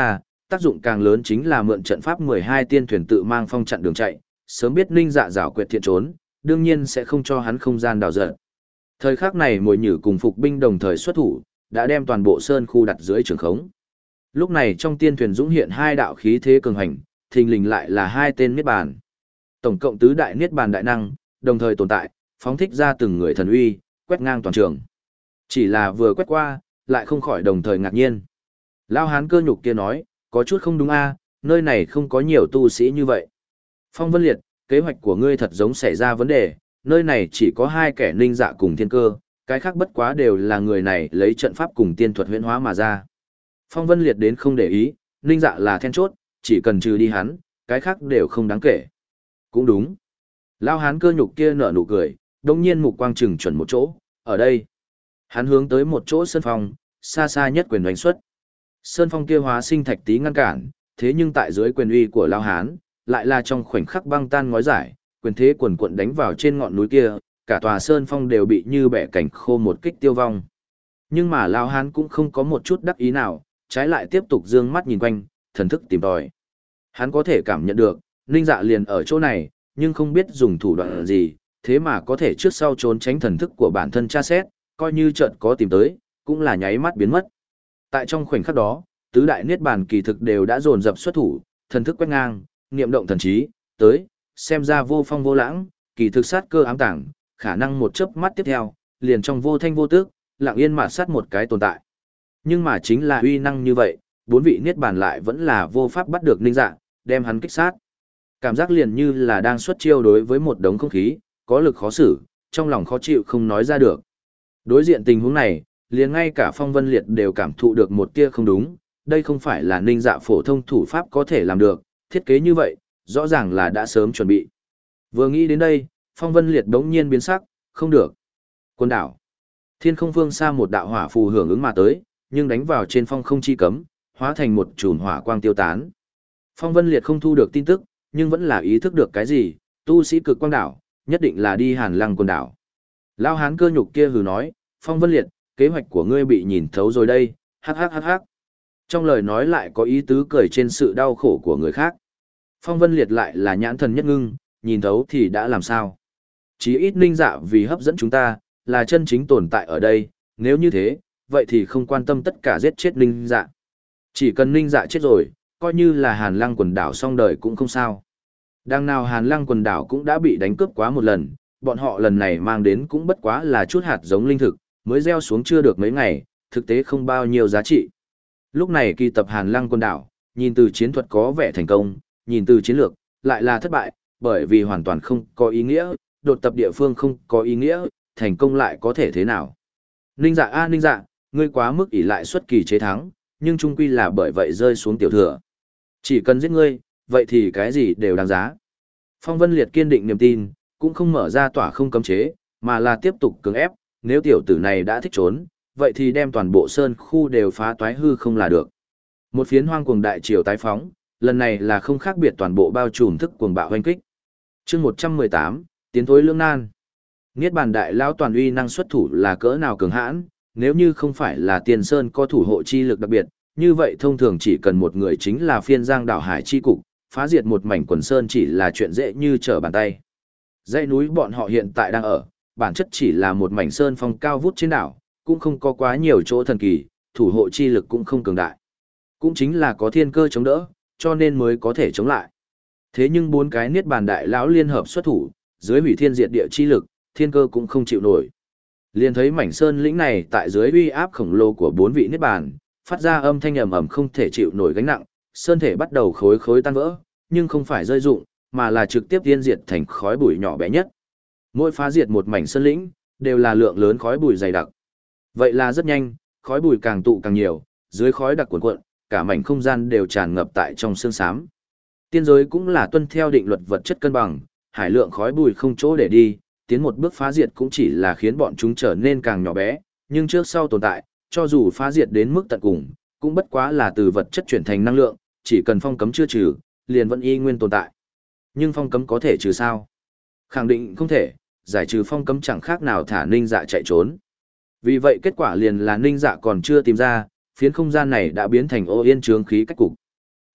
tác dụng càng lớn chính là mượn trận pháp mười hai tiên thuyền tự mang phong chặn đường chạy, sớm biết Ninh Dạ giảo quyệt thiện trốn, đương nhiên sẽ không cho hắn không gian đào giật. Thời khắc này Mồi Nhử cùng phục binh đồng thời xuất thủ, đã đem toàn bộ sơn khu đặt dưới trường khống. Lúc này trong tiên thuyền dũng hiện hai đạo khí thế cường hành, thình lình lại là hai tên niết bàn. Tổng cộng tứ đại niết bàn đại năng, đồng thời tồn tại, phóng thích ra từng người thần uy, quét ngang toàn trường. Chỉ là vừa quét qua, lại không khỏi đồng thời ngạc nhiên. Lao hán cơ nhục kia nói, có chút không đúng a, nơi này không có nhiều tu sĩ như vậy. Phong Vân Liệt, kế hoạch của ngươi thật giống xảy ra vấn đề, nơi này chỉ có hai kẻ Ninh Dạ cùng thiên cơ, cái khác bất quá đều là người này lấy trận pháp cùng tiên thuật huyễn hóa mà ra. Phong Vân Liệt đến không để ý, Ninh Dạ là then chốt, chỉ cần trừ đi hắn, cái khác đều không đáng kể. Cũng đúng. Lao hán cơ nhục kia nở nụ cười, đồng nhiên mục quang trừng chuẩn một chỗ, ở đây. Hắn hướng tới một chỗ sơn phong, xa xa nhất quyền đánh xuất. Sơn phong kia hóa sinh thạch tí ngăn cản, thế nhưng tại dưới quyền uy của Lao hán, lại là trong khoảnh khắc băng tan ngói giải, quyền thế quần quận đánh vào trên ngọn núi kia, cả tòa sơn phong đều bị như bẻ cảnh khô một kích tiêu vong. Nhưng mà Lao hán cũng không có một chút đắc ý nào, trái lại tiếp tục dương mắt nhìn quanh, thần thức tìm tòi. Hắn có thể cảm nhận được, Ninh Dạ liền ở chỗ này, nhưng không biết dùng thủ đoạn gì, thế mà có thể trước sau trốn tránh thần thức của bản thân tra xét, coi như chợt có tìm tới, cũng là nháy mắt biến mất. Tại trong khoảnh khắc đó, tứ đại niết bàn kỳ thực đều đã dồn dập xuất thủ, thần thức quét ngang, niệm động thần trí, tới, xem ra vô phong vô lãng, kỳ thực sát cơ ám tàng, khả năng một chớp mắt tiếp theo, liền trong vô thanh vô tức, lặng yên mà sát một cái tồn tại. Nhưng mà chính là uy năng như vậy, bốn vị niết bàn lại vẫn là vô pháp bắt được Ninh Dạ, đem hắn kích sát. Cảm giác liền như là đang xuất chiêu đối với một đống không khí, có lực khó xử, trong lòng khó chịu không nói ra được. Đối diện tình huống này, liền ngay cả Phong Vân Liệt đều cảm thụ được một tia không đúng, đây không phải là Ninh Dạ phổ thông thủ pháp có thể làm được, thiết kế như vậy, rõ ràng là đã sớm chuẩn bị. Vừa nghĩ đến đây, Phong Vân Liệt đống nhiên biến sắc, không được. Quần đảo. Thiên không phương xa một đạo hỏa phù hưởng ứng mà tới, nhưng đánh vào trên phong không chi cấm, hóa thành một chùm hỏa quang tiêu tán. Phong Vân Liệt không thu được tin tức, nhưng vẫn là ý thức được cái gì, tu sĩ cực quang đảo, nhất định là đi Hàn Lăng quần đảo. Lao hán cơ nhục kia hừ nói, Phong Vân Liệt, kế hoạch của ngươi bị nhìn thấu rồi đây, hắc hắc hắc hắc. Trong lời nói lại có ý tứ cười trên sự đau khổ của người khác. Phong Vân Liệt lại là nhãn thần nhất ngưng, nhìn thấu thì đã làm sao. Chí ít Ninh Dạ vì hấp dẫn chúng ta, là chân chính tồn tại ở đây, nếu như thế, vậy thì không quan tâm tất cả giết chết Ninh Dạ. Chỉ cần Ninh Dạ chết rồi, coi như là Hàn Lăng quần đảo xong đời cũng không sao. Đằng nào Hàn Lăng quần đảo cũng đã bị đánh cướp quá một lần, bọn họ lần này mang đến cũng bất quá là chút hạt giống linh thực, mới gieo xuống chưa được mấy ngày, thực tế không bao nhiêu giá trị. Lúc này kỳ tập Hàn Lăng quần đảo, nhìn từ chiến thuật có vẻ thành công, nhìn từ chiến lược, lại là thất bại, bởi vì hoàn toàn không có ý nghĩa, đột tập địa phương không có ý nghĩa, thành công lại có thể thế nào. Ninh Dạ a Ninh Dạ, ngươi quá mức ỷ lại xuất kỳ chế thắng, nhưng chung quy là bởi vậy rơi xuống tiểu thừa. Chỉ cần giết ngươi, vậy thì cái gì đều đáng giá. Phong Vân Liệt kiên định niềm tin, cũng không mở ra tỏa không cấm chế, mà là tiếp tục cưỡng ép, nếu tiểu tử này đã thích trốn, vậy thì đem toàn bộ sơn khu đều phá toái hư không là được. Một phiến hoang cuồng đại triều tái phóng, lần này là không khác biệt toàn bộ bao trùm thức cuồng bạo hoanh kích. Chương một trăm mười tám, tiến thối lưỡng nan. Niết bàn đại lão toàn uy năng xuất thủ là cỡ nào cường hãn, nếu như không phải là Tiền Sơn có thủ hộ chi lực đặc biệt, như vậy thông thường chỉ cần một người chính là phiên giang đảo hải chi cục, phá diệt một mảnh quần sơn chỉ là chuyện dễ như trở bàn tay. Dãy núi bọn họ hiện tại đang ở, bản chất chỉ là một mảnh sơn phong cao vút trên đảo, cũng không có quá nhiều chỗ thần kỳ, thủ hộ chi lực cũng không cường đại. Cũng chính là có thiên cơ chống đỡ, cho nên mới có thể chống lại. Thế nhưng bốn cái niết bàn đại lão liên hợp xuất thủ, dưới hủy thiên diệt địa chi lực, thiên cơ cũng không chịu nổi. Liền thấy mảnh sơn lĩnh này tại dưới uy áp khổng lồ của bốn vị niết bàn, phát ra âm thanh ầm ầm không thể chịu nổi gánh nặng, sơn thể bắt đầu khối khối tan vỡ, nhưng không phải rơi rụng, mà là trực tiếp tiên diệt thành khói bụi nhỏ bé nhất. Mỗi phá diệt một mảnh sơn lĩnh, đều là lượng lớn khói bụi dày đặc. Vậy là rất nhanh, khói bụi càng tụ càng nhiều, dưới khói đặc cuộn cuộn, cả mảnh không gian đều tràn ngập tại trong sương xám. Tiên giới cũng là tuân theo định luật vật chất cân bằng, hải lượng khói bụi không chỗ để đi, tiến một bước phá diệt cũng chỉ là khiến bọn chúng trở nên càng nhỏ bé, nhưng trước sau tồn tại, cho dù phá diệt đến mức tận cùng, cũng bất quá là từ vật chất chuyển thành năng lượng, chỉ cần phong cấm chưa trừ, liền vẫn y nguyên tồn tại. Nhưng phong cấm có thể trừ sao? Khẳng định không thể, giải trừ phong cấm chẳng khác nào thả Ninh Dạ chạy trốn. Vì vậy kết quả liền là Ninh Dạ còn chưa tìm ra, phiến không gian này đã biến thành ô yên chướng khí cách cục.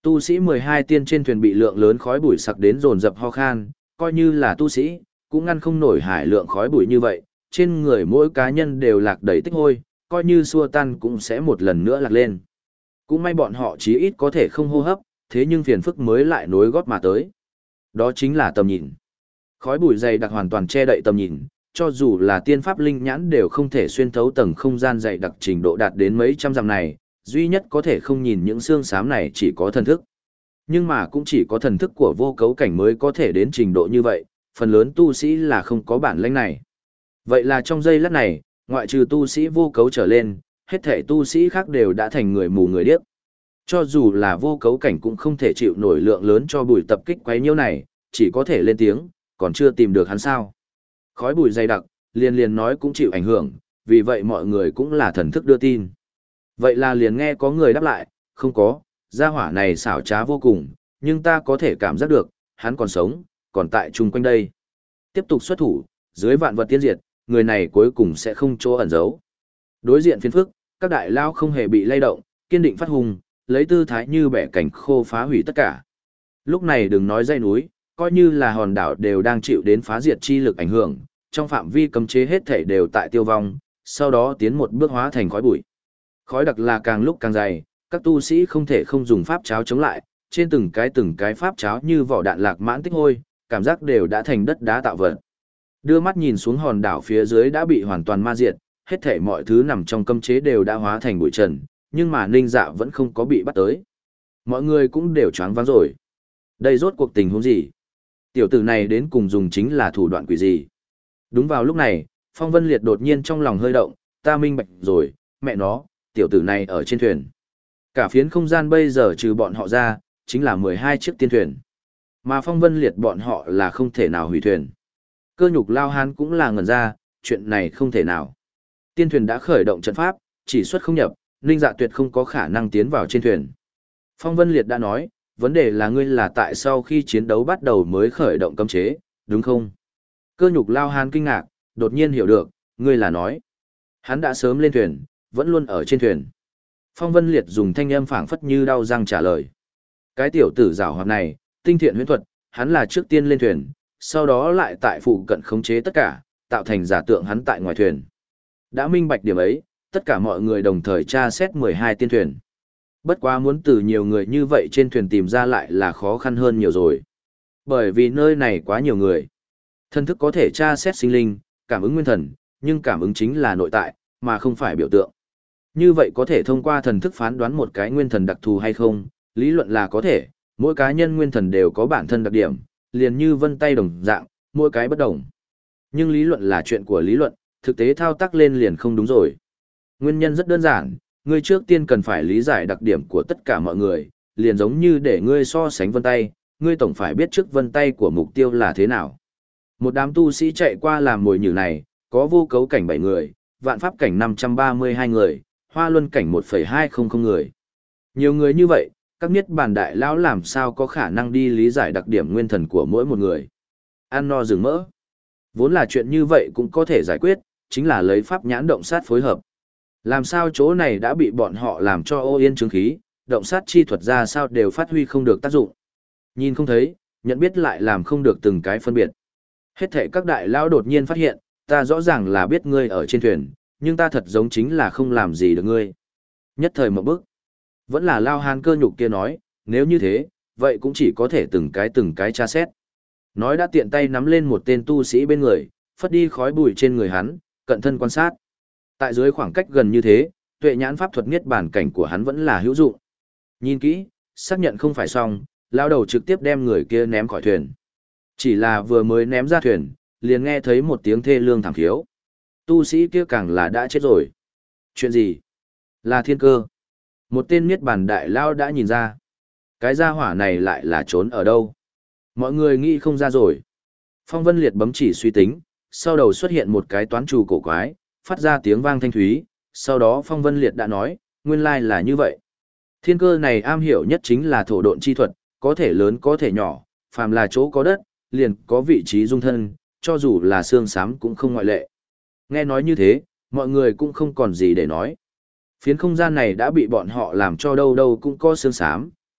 Tu sĩ mười hai tiên trên thuyền bị lượng lớn khói bụi sặc đến dồn dập ho khan, coi như là tu sĩ, cũng ngăn không nổi hải lượng khói bụi như vậy, trên người mỗi cá nhân đều lạc đầy tích hôi, coi như xua tan cũng sẽ một lần nữa lạc lên. Cũng may bọn họ chí ít có thể không hô hấp, thế nhưng phiền phức mới lại nối gót mà tới. Đó chính là tầm nhìn. Khói bụi dày đặc hoàn toàn che đậy tầm nhìn, cho dù là tiên pháp linh nhãn đều không thể xuyên thấu tầng không gian dày đặc trình độ đạt đến mấy trăm dặm này, duy nhất có thể không nhìn những xương xám này chỉ có thần thức. Nhưng mà cũng chỉ có thần thức của vô cấu cảnh mới có thể đến trình độ như vậy, phần lớn tu sĩ là không có bản lĩnh này. Vậy là trong giây lát này, ngoại trừ tu sĩ vô cấu trở lên, hết thể tu sĩ khác đều đã thành người mù người điếc. Cho dù là vô cấu cảnh cũng không thể chịu nổi lượng lớn cho bụi tập kích quấy nhiễu này, chỉ có thể lên tiếng, còn chưa tìm được hắn sao. Khói bụi dày đặc, liền liền nói cũng chịu ảnh hưởng, vì vậy mọi người cũng là thần thức đưa tin. Vậy là liền nghe có người đáp lại, không có, gia hỏa này xảo trá vô cùng, nhưng ta có thể cảm giác được, hắn còn sống, còn tại chung quanh đây. Tiếp tục xuất thủ, dưới vạn vật tiên diệt, người này cuối cùng sẽ không chỗ ẩn giấu. Đối diện phiền phức, các đại lao không hề bị lay động, kiên định phát hùng, lấy tư thái như bẻ cảnh khô phá hủy tất cả. Lúc này đừng nói dãy núi, coi như là hòn đảo đều đang chịu đến phá diệt chi lực ảnh hưởng, trong phạm vi cấm chế hết thể đều tại tiêu vong, sau đó tiến một bước hóa thành khói bụi. Khói đặc là càng lúc càng dày, các tu sĩ không thể không dùng pháp cháo chống lại, trên từng cái từng cái pháp cháo như vỏ đạn lạc mãn tích hôi, cảm giác đều đã thành đất đá tạo vật. Đưa mắt nhìn xuống hòn đảo phía dưới đã bị hoàn toàn ma diệt, hết thảy mọi thứ nằm trong cấm chế đều đã hóa thành bụi trần, nhưng mà Ninh Dạ vẫn không có bị bắt tới. Mọi người cũng đều choáng váng rồi. Đây rốt cuộc tình huống gì? Tiểu tử này đến cùng dùng chính là thủ đoạn quỷ gì? Đúng vào lúc này, Phong Vân Liệt đột nhiên trong lòng hơi động, ta minh bạch rồi, mẹ nó, tiểu tử này ở trên thuyền. Cả phiến không gian bây giờ trừ bọn họ ra, chính là mười hai chiếc tiên thuyền. Mà Phong Vân Liệt bọn họ là không thể nào hủy thuyền. Cơ nhục lao hán cũng là ngẩn ra, chuyện này không thể nào. Tiên thuyền đã khởi động trận pháp, chỉ xuất không nhập, Ninh Dạ tuyệt không có khả năng tiến vào trên thuyền. Phong Vân Liệt đã nói, vấn đề là ngươi là tại sau khi chiến đấu bắt đầu mới khởi động cấm chế, đúng không? Cơ nhục lao hán kinh ngạc, đột nhiên hiểu được, ngươi là nói. Hắn đã sớm lên thuyền, vẫn luôn ở trên thuyền. Phong Vân Liệt dùng thanh âm phảng phất như đau răng trả lời. Cái tiểu tử giảo hoạt này, tinh thiện huyễn thuật, hắn là trước tiên lên thuyền, sau đó lại tại phụ cận khống chế tất cả, tạo thành giả tượng hắn tại ngoài thuyền. Đã minh bạch điểm ấy, tất cả mọi người đồng thời tra xét mười hai tiên thuyền. Bất quá muốn từ nhiều người như vậy trên thuyền tìm ra lại là khó khăn hơn nhiều rồi. Bởi vì nơi này quá nhiều người. Thân thức có thể tra xét sinh linh, cảm ứng nguyên thần, nhưng cảm ứng chính là nội tại, mà không phải biểu tượng. Như vậy có thể thông qua thần thức phán đoán một cái nguyên thần đặc thù hay không, lý luận là có thể, mỗi cá nhân nguyên thần đều có bản thân đặc điểm, liền như vân tay đồng dạng, mỗi cái bất đồng. Nhưng lý luận là chuyện của lý luận, thực tế thao tác lên liền không đúng rồi. Nguyên nhân rất đơn giản, ngươi trước tiên cần phải lý giải đặc điểm của tất cả mọi người, liền giống như để ngươi so sánh vân tay, ngươi tổng phải biết trước vân tay của mục tiêu là thế nào. Một đám tu sĩ chạy qua làm mồi nhử này, có vô cấu cảnh bảy người, vạn pháp cảnh năm trăm ba mươi hai người, hoa luân cảnh một phẩy hai không không người. Nhiều người như vậy, các niết bàn đại lão làm sao có khả năng đi lý giải đặc điểm nguyên thần của mỗi một người. Ăn no rừng mỡ. Vốn là chuyện như vậy cũng có thể giải quyết, chính là lấy pháp nhãn động sát phối hợp. Làm sao chỗ này đã bị bọn họ làm cho ô yên chứng khí, động sát chi thuật ra sao đều phát huy không được tác dụng. Nhìn không thấy, nhận biết lại làm không được từng cái phân biệt. Hết thảy các đại lão đột nhiên phát hiện, ta rõ ràng là biết ngươi ở trên thuyền, nhưng ta thật giống chính là không làm gì được ngươi. Nhất thời một bước. Vẫn là lao hán cơ nhục kia nói, nếu như thế, vậy cũng chỉ có thể từng cái từng cái tra xét. Nói đã tiện tay nắm lên một tên tu sĩ bên người, phất đi khói bụi trên người hắn, cận thân quan sát. Tại dưới khoảng cách gần như thế, tuệ nhãn pháp thuật niết bản cảnh của hắn vẫn là hữu dụng. Nhìn kỹ, xác nhận không phải xong, lao đầu trực tiếp đem người kia ném khỏi thuyền. Chỉ là vừa mới ném ra thuyền, liền nghe thấy một tiếng thê lương thảm thiếu. Tu sĩ kia càng là đã chết rồi. Chuyện gì? Là thiên cơ. Một tên niết bàn đại lao đã nhìn ra. Cái gia hỏa này lại là trốn ở đâu? Mọi người nghĩ không ra rồi. Phong Vân Liệt bấm chỉ suy tính, sau đầu xuất hiện một cái toán trù cổ quái, phát ra tiếng vang thanh thúy, sau đó Phong Vân Liệt đã nói, nguyên lai là như vậy. Thiên cơ này am hiểu nhất chính là thổ độn chi thuật, có thể lớn có thể nhỏ, phàm là chỗ có đất, liền có vị trí dung thân, cho dù là xương xám cũng không ngoại lệ. Nghe nói như thế, mọi người cũng không còn gì để nói. Phiến không gian này đã bị bọn họ làm cho đâu đâu cũng có xương xám,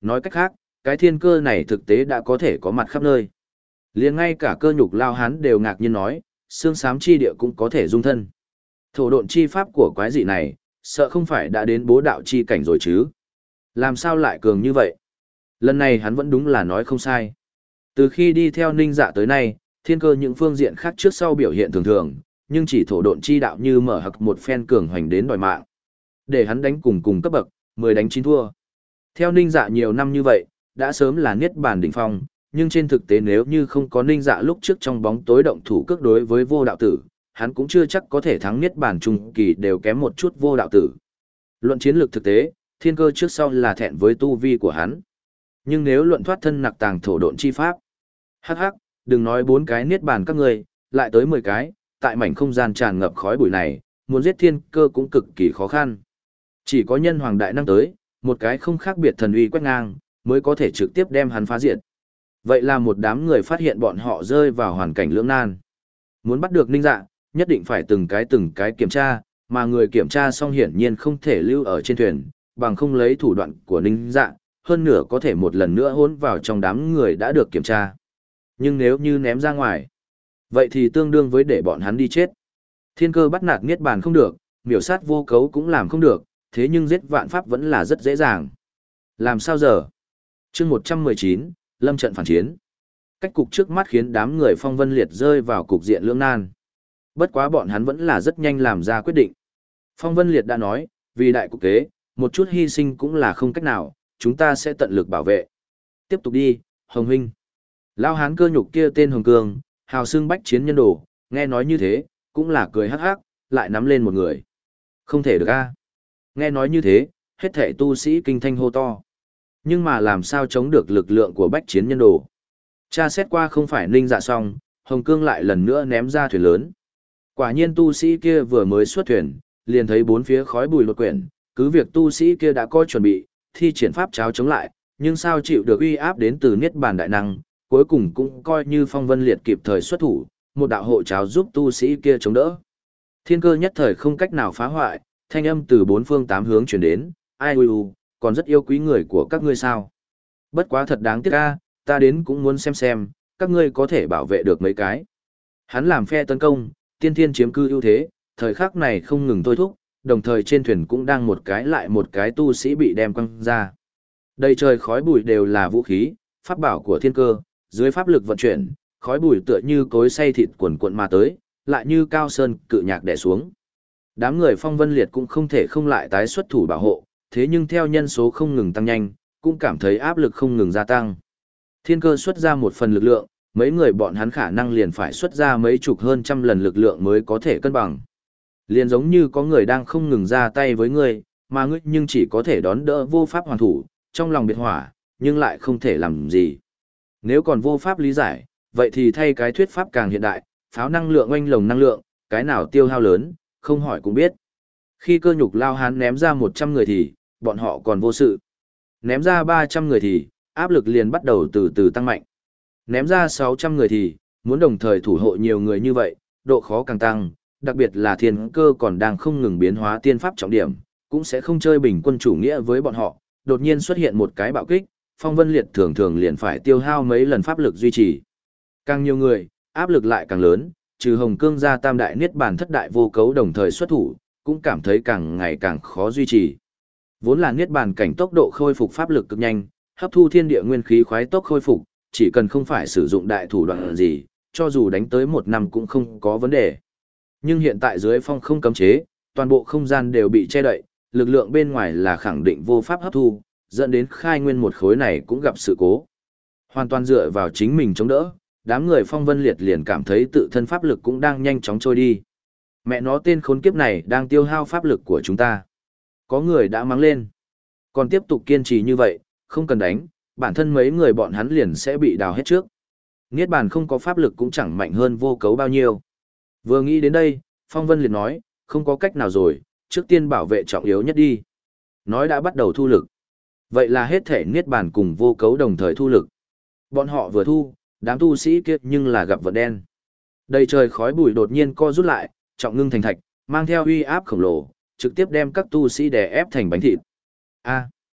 Nói cách khác, cái thiên cơ này thực tế đã có thể có mặt khắp nơi. Liền ngay cả cơ nhục lao hán đều ngạc nhiên nói, xương xám chi địa cũng có thể dung thân. Thổ độn chi pháp của quái dị này, sợ không phải đã đến bố đạo chi cảnh rồi chứ. Làm sao lại cường như vậy? Lần này hắn vẫn đúng là nói không sai. Từ khi đi theo ninh dạ tới nay, thiên cơ những phương diện khác trước sau biểu hiện thường thường, nhưng chỉ thổ độn chi đạo như mở hặc một phen cường hoành đến đòi mạng. Để hắn đánh cùng cùng cấp bậc, mười đánh chín thua. Theo ninh dạ nhiều năm như vậy, đã sớm là niết bàn đỉnh phong, nhưng trên thực tế nếu như không có ninh dạ lúc trước trong bóng tối động thủ cước đối với vô đạo tử, hắn cũng chưa chắc có thể thắng niết bàn trung kỳ đều kém một chút vô đạo tử. Luận chiến lược thực tế, thiên cơ trước sau là thẹn với tu vi của hắn. Nhưng nếu luận thoát thân nặc tàng thổ độn chi pháp, hắc hắc, đừng nói bốn cái niết bàn các ngươi, lại tới mười cái, tại mảnh không gian tràn ngập khói bụi này, muốn giết thiên cơ cũng cực kỳ khó khăn. Chỉ có nhân hoàng đại năng tới, một cái không khác biệt thần uy quét ngang, mới có thể trực tiếp đem hắn phá diệt. Vậy là một đám người phát hiện bọn họ rơi vào hoàn cảnh lưỡng nan. Muốn bắt được ninh dạ, nhất định phải từng cái từng cái kiểm tra, mà người kiểm tra xong hiển nhiên không thể lưu ở trên thuyền, bằng không lấy thủ đoạn của ninh dạ, hơn nửa có thể một lần nữa hôn vào trong đám người đã được kiểm tra. Nhưng nếu như ném ra ngoài, vậy thì tương đương với để bọn hắn đi chết. Thiên cơ bắt nạt niết bàn không được, miểu sát vô cấu cũng làm không được, thế nhưng giết vạn pháp vẫn là rất dễ dàng. Làm sao giờ? chương một trăm mười chín, lâm trận phản chiến. Cách cục trước mắt khiến đám người phong vân liệt rơi vào cục diện lưỡng nan. Bất quá bọn hắn vẫn là rất nhanh làm ra quyết định. Phong vân liệt đã nói, vì đại cục kế, một chút hy sinh cũng là không cách nào, chúng ta sẽ tận lực bảo vệ. Tiếp tục đi, Hồng Huynh. Lao hán cơ nhục kia tên Hồng Cương, hào xương bách chiến nhân đồ, nghe nói như thế, cũng là cười hắc hắc, lại nắm lên một người. Không thể được a. Nghe nói như thế, hết thảy tu sĩ kinh thanh hô to. Nhưng mà làm sao chống được lực lượng của bách chiến nhân đồ? Tra xét qua không phải ninh dạ xong, Hồng Cương lại lần nữa ném ra thuyền lớn. Quả nhiên tu sĩ kia vừa mới xuất thuyền, liền thấy bốn phía khói bùi lột quyển, cứ việc tu sĩ kia đã có chuẩn bị, thi triển pháp cháo chống lại, nhưng sao chịu được uy áp đến từ niết bàn đại năng, cuối cùng cũng coi như phong vân liệt kịp thời xuất thủ, một đạo hộ cháo giúp tu sĩ kia chống đỡ. Thiên cơ nhất thời không cách nào phá hoại, thanh âm từ bốn phương tám hướng truyền đến, ai ui u, còn rất yêu quý người của các ngươi sao. Bất quá thật đáng tiếc a, ta đến cũng muốn xem xem, các ngươi có thể bảo vệ được mấy cái. Hắn làm phe tấn công, tiên thiên chiếm cư ưu thế, thời khắc này không ngừng thôi thúc, đồng thời trên thuyền cũng đang một cái lại một cái tu sĩ bị đem quăng ra. Đầy trời khói bụi đều là vũ khí, pháp bảo của thiên cơ, dưới pháp lực vận chuyển, khói bụi tựa như cối xay thịt cuộn cuộn mà tới, lại như cao sơn cự nhạc đè xuống. Đám người phong vân liệt cũng không thể không lại tái xuất thủ bảo hộ, thế nhưng theo nhân số không ngừng tăng nhanh, cũng cảm thấy áp lực không ngừng gia tăng. Thiên cơ xuất ra một phần lực lượng, mấy người bọn hắn khả năng liền phải xuất ra mấy chục hơn trăm lần lực lượng mới có thể cân bằng. Liền giống như có người đang không ngừng ra tay với ngươi, mà ngươi nhưng chỉ có thể đón đỡ vô pháp hoàn thủ, trong lòng biệt hỏa, nhưng lại không thể làm gì. Nếu còn vô pháp lý giải, vậy thì thay cái thuyết pháp càng hiện đại, pháo năng lượng oanh lồng năng lượng, cái nào tiêu hao lớn, không hỏi cũng biết. Khi cơ nhục lao hán ném ra một trăm người thì, bọn họ còn vô sự. Ném ra ba trăm người thì, áp lực liền bắt đầu từ từ tăng mạnh. Ném ra sáu trăm người thì, muốn đồng thời thủ hộ nhiều người như vậy, độ khó càng tăng, đặc biệt là thiên cơ còn đang không ngừng biến hóa tiên pháp trọng điểm, cũng sẽ không chơi bình quân chủ nghĩa với bọn họ, đột nhiên xuất hiện một cái bạo kích, phong vân liệt thường thường liền phải tiêu hao mấy lần pháp lực duy trì. Càng nhiều người, áp lực lại càng lớn, trừ Hồng Cương ra tam đại niết bàn thất đại vô cấu đồng thời xuất thủ, cũng cảm thấy càng ngày càng khó duy trì. Vốn là niết bàn cảnh tốc độ khôi phục pháp lực cực nhanh, hấp thu thiên địa nguyên khí khoái tốc khôi phục, chỉ cần không phải sử dụng đại thủ đoạn gì, cho dù đánh tới một năm cũng không có vấn đề. Nhưng hiện tại dưới phong không cấm chế, toàn bộ không gian đều bị che đậy, lực lượng bên ngoài là khẳng định vô pháp hấp thu, dẫn đến khai nguyên một khối này cũng gặp sự cố. Hoàn toàn dựa vào chính mình chống đỡ, đám người phong vân liệt liền cảm thấy tự thân pháp lực cũng đang nhanh chóng trôi đi. Mẹ nó tên khốn kiếp này đang tiêu hao pháp lực của chúng ta. Có người đã mắng lên. Còn tiếp tục kiên trì như vậy, không cần đánh, bản thân mấy người bọn hắn liền sẽ bị đào hết trước. Niết bàn không có pháp lực cũng chẳng mạnh hơn vô cấu bao nhiêu. Vừa nghĩ đến đây, Phong Vân liệt nói, không có cách nào rồi, trước tiên bảo vệ trọng yếu nhất đi. Nói đã bắt đầu thu lực. Vậy là hết thể niết bàn cùng vô cấu đồng thời thu lực. Bọn họ vừa thu, đám tu sĩ kia nhưng là gặp vận đen. Đầy trời khói bụi đột nhiên co rút lại, trọng ngưng thành thạch, mang theo uy áp khổng lồ, trực tiếp đem các tu sĩ đè ép thành bánh thịt. A.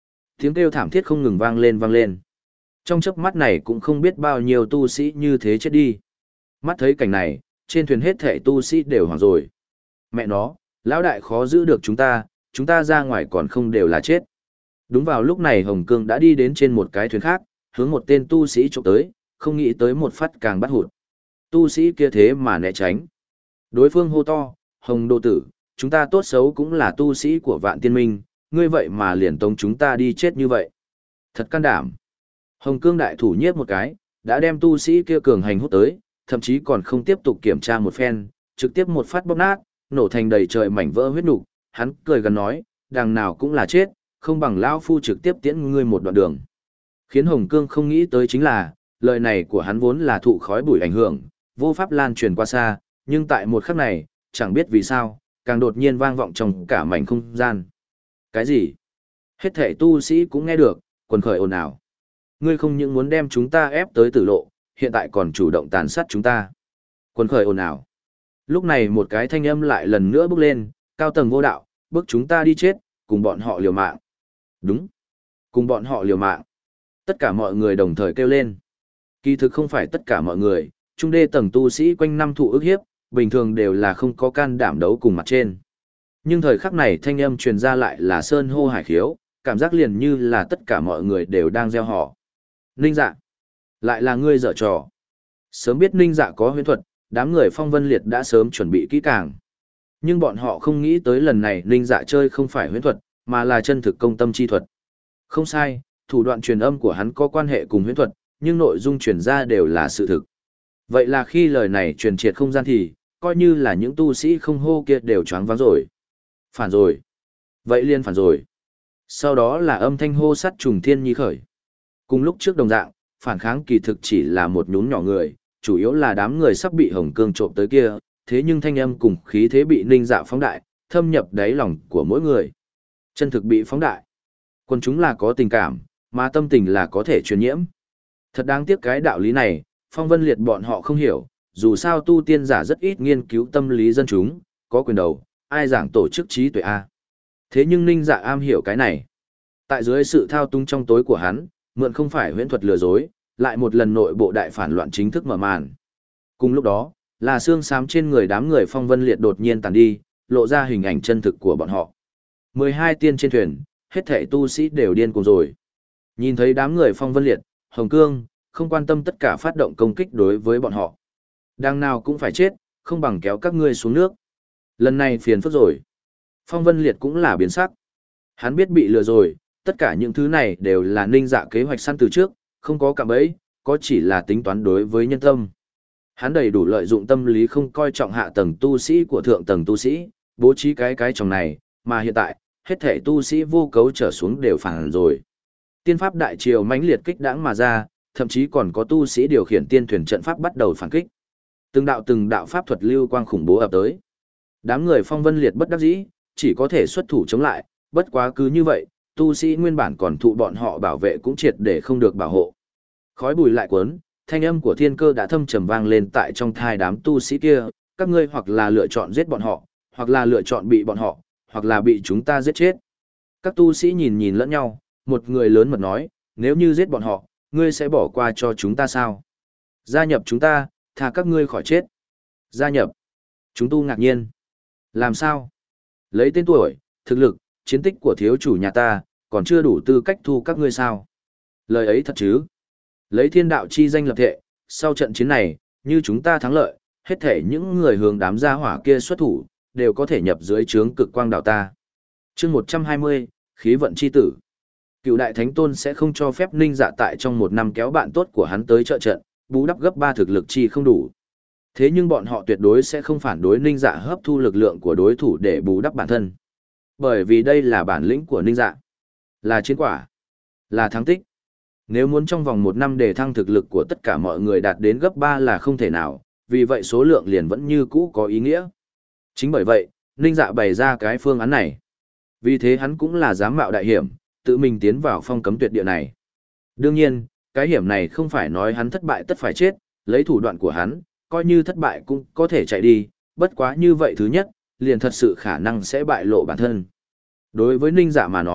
tiếng kêu thảm thiết không ngừng vang lên vang lên. Trong chớp mắt này cũng không biết bao nhiêu tu sĩ như thế chết đi. Mắt thấy cảnh này, trên thuyền hết thảy tu sĩ đều hoảng rồi. Mẹ nó, lão đại khó giữ được chúng ta, chúng ta ra ngoài còn không đều là chết. Đúng vào lúc này Hồng Cương đã đi đến trên một cái thuyền khác, hướng một tên tu sĩ chụp tới, không nghĩ tới một phát càng bắt hụt. Tu sĩ kia thế mà né tránh. Đối phương hô to, Hồng Đô Tử, chúng ta tốt xấu cũng là tu sĩ của Vạn Tiên Minh, ngươi vậy mà liền tống chúng ta đi chết như vậy. Thật can đảm. Hồng Cương đại thủ nhiếp một cái, đã đem tu sĩ kia cường hành hút tới, thậm chí còn không tiếp tục kiểm tra một phen, trực tiếp một phát bóp nát, nổ thành đầy trời mảnh vỡ huyết nục. Hắn cười gần nói, đằng nào cũng là chết, không bằng lão phu trực tiếp tiễn ngươi một đoạn đường. Khiến Hồng Cương không nghĩ tới chính là, lời này của hắn vốn là thụ khói bụi ảnh hưởng, vô pháp lan truyền qua xa, nhưng tại một khắc này, chẳng biết vì sao, càng đột nhiên vang vọng trong cả mảnh không gian. Cái gì? Hết thảy tu sĩ cũng nghe được, quần khởi ồn ào. Ngươi không những muốn đem chúng ta ép tới tử lộ, hiện tại còn chủ động tàn sát chúng ta. Quần khởi ồn ào. Lúc này một cái thanh âm lại lần nữa bước lên, cao tầng vô đạo, bước chúng ta đi chết, cùng bọn họ liều mạng. Đúng. Cùng bọn họ liều mạng. Tất cả mọi người đồng thời kêu lên. Kỳ thực không phải tất cả mọi người, trung đê tầng tu sĩ quanh năm thụ ức hiếp, bình thường đều là không có can đảm đấu cùng mặt trên. Nhưng thời khắc này thanh âm truyền ra lại là sơn hô hải khiếu, cảm giác liền như là tất cả mọi người đều đang gieo họ. Ninh Dạ, lại là ngươi dở trò. Sớm biết Ninh Dạ có huyễn thuật, đám người Phong Vân Liệt đã sớm chuẩn bị kỹ càng. Nhưng bọn họ không nghĩ tới lần này Ninh Dạ chơi không phải huyễn thuật, mà là chân thực công tâm chi thuật. Không sai, thủ đoạn truyền âm của hắn có quan hệ cùng huyễn thuật, nhưng nội dung truyền ra đều là sự thực. Vậy là khi lời này truyền triệt không gian thì, coi như là những tu sĩ không hô kia đều choáng váng rồi. Phản rồi. Vậy liên phản rồi. Sau đó là âm thanh hô sắt trùng thiên nhi khởi. Cùng lúc trước đồng dạng, phản kháng kỳ thực chỉ là một nhún nhỏ người, chủ yếu là đám người sắp bị Hồng Cương trộm tới kia, thế nhưng thanh âm cùng khí thế bị Ninh Dạ phóng đại, thâm nhập đáy lòng của mỗi người. Chân thực bị phóng đại. Quân chúng là có tình cảm, mà tâm tình là có thể truyền nhiễm. Thật đáng tiếc cái đạo lý này, Phong Vân Liệt bọn họ không hiểu, dù sao tu tiên giả rất ít nghiên cứu tâm lý dân chúng, có quyền đầu, ai giảng tổ chức trí tuệ A. Thế nhưng Ninh Dạ am hiểu cái này. Tại dưới sự thao túng trong tối của hắn, mượn không phải huyễn thuật lừa dối, lại một lần nội bộ đại phản loạn chính thức mở màn. Cùng lúc đó, là xương xám trên người đám người Phong Vân Liệt đột nhiên tàn đi, lộ ra hình ảnh chân thực của bọn họ. mười hai tiên trên thuyền, hết thảy tu sĩ đều điên cuồng rồi. Nhìn thấy đám người Phong Vân Liệt, Hồng Cương, không quan tâm tất cả phát động công kích đối với bọn họ. Đằng nào cũng phải chết, không bằng kéo các ngươi xuống nước. Lần này phiền phức rồi. Phong Vân Liệt cũng là biến sắc. Hắn biết bị lừa rồi, tất cả những thứ này đều là Ninh Dạ kế hoạch săn từ trước, không có cạm bẫy, có chỉ là tính toán đối với nhân tâm. Hắn đầy đủ lợi dụng tâm lý không coi trọng hạ tầng tu sĩ của thượng tầng tu sĩ, bố trí cái cái trong này, mà hiện tại, hết thể tu sĩ vô cấu trở xuống đều phản rồi. Tiên pháp đại triều mãnh liệt kích đãng mà ra, thậm chí còn có tu sĩ điều khiển tiên thuyền trận pháp bắt đầu phản kích. Từng đạo từng đạo pháp thuật lưu quang khủng bố ập tới. Đám người Phong Vân Liệt bất đắc dĩ, chỉ có thể xuất thủ chống lại, bất quá cứ như vậy, tu sĩ nguyên bản còn thụ bọn họ bảo vệ cũng triệt để không được bảo hộ. Khói bụi lại cuốn, thanh âm của thiên cơ đã thâm trầm vang lên tại trong thai đám tu sĩ kia, các ngươi hoặc là lựa chọn giết bọn họ, hoặc là lựa chọn bị bọn họ, hoặc là bị chúng ta giết chết. Các tu sĩ nhìn nhìn lẫn nhau, một người lớn mật nói, nếu như giết bọn họ, ngươi sẽ bỏ qua cho chúng ta sao? Gia nhập chúng ta, thà các ngươi khỏi chết. Gia nhập. Chúng tu ngạc nhiên. Làm sao? Lấy tên tuổi, thực lực, chiến tích của thiếu chủ nhà ta, còn chưa đủ tư cách thu các ngươi sao? Lời ấy thật chứ? Lấy thiên đạo chi danh lập thệ, sau trận chiến này, như chúng ta thắng lợi, hết thể những người hướng đám gia hỏa kia xuất thủ, đều có thể nhập dưới trướng cực quang đạo ta. chương một trăm hai mươi, khí vận chi tử. Cựu đại thánh tôn sẽ không cho phép Ninh Dạ tại trong một năm kéo bạn tốt của hắn tới trợ trận, bù đắp gấp ba thực lực chi không đủ. Thế nhưng bọn họ tuyệt đối sẽ không phản đối Ninh Dạ hấp thu lực lượng của đối thủ để bù đắp bản thân. Bởi vì đây là bản lĩnh của Ninh Dạ, là chiến quả, là thắng tích. Nếu muốn trong vòng một năm để thăng thực lực của tất cả mọi người đạt đến gấp ba là không thể nào, vì vậy số lượng liền vẫn như cũ có ý nghĩa. Chính bởi vậy, Ninh Dạ bày ra cái phương án này. Vì thế hắn cũng là dám mạo đại hiểm, tự mình tiến vào phong cấm tuyệt địa này. Đương nhiên, cái hiểm này không phải nói hắn thất bại tất phải chết, lấy thủ đoạn của hắn, coi như thất bại cũng có thể chạy đi, bất quá như vậy thứ nhất, liền thật sự khả năng sẽ bại lộ bản thân. Đối với Ninh Dạ mà nói,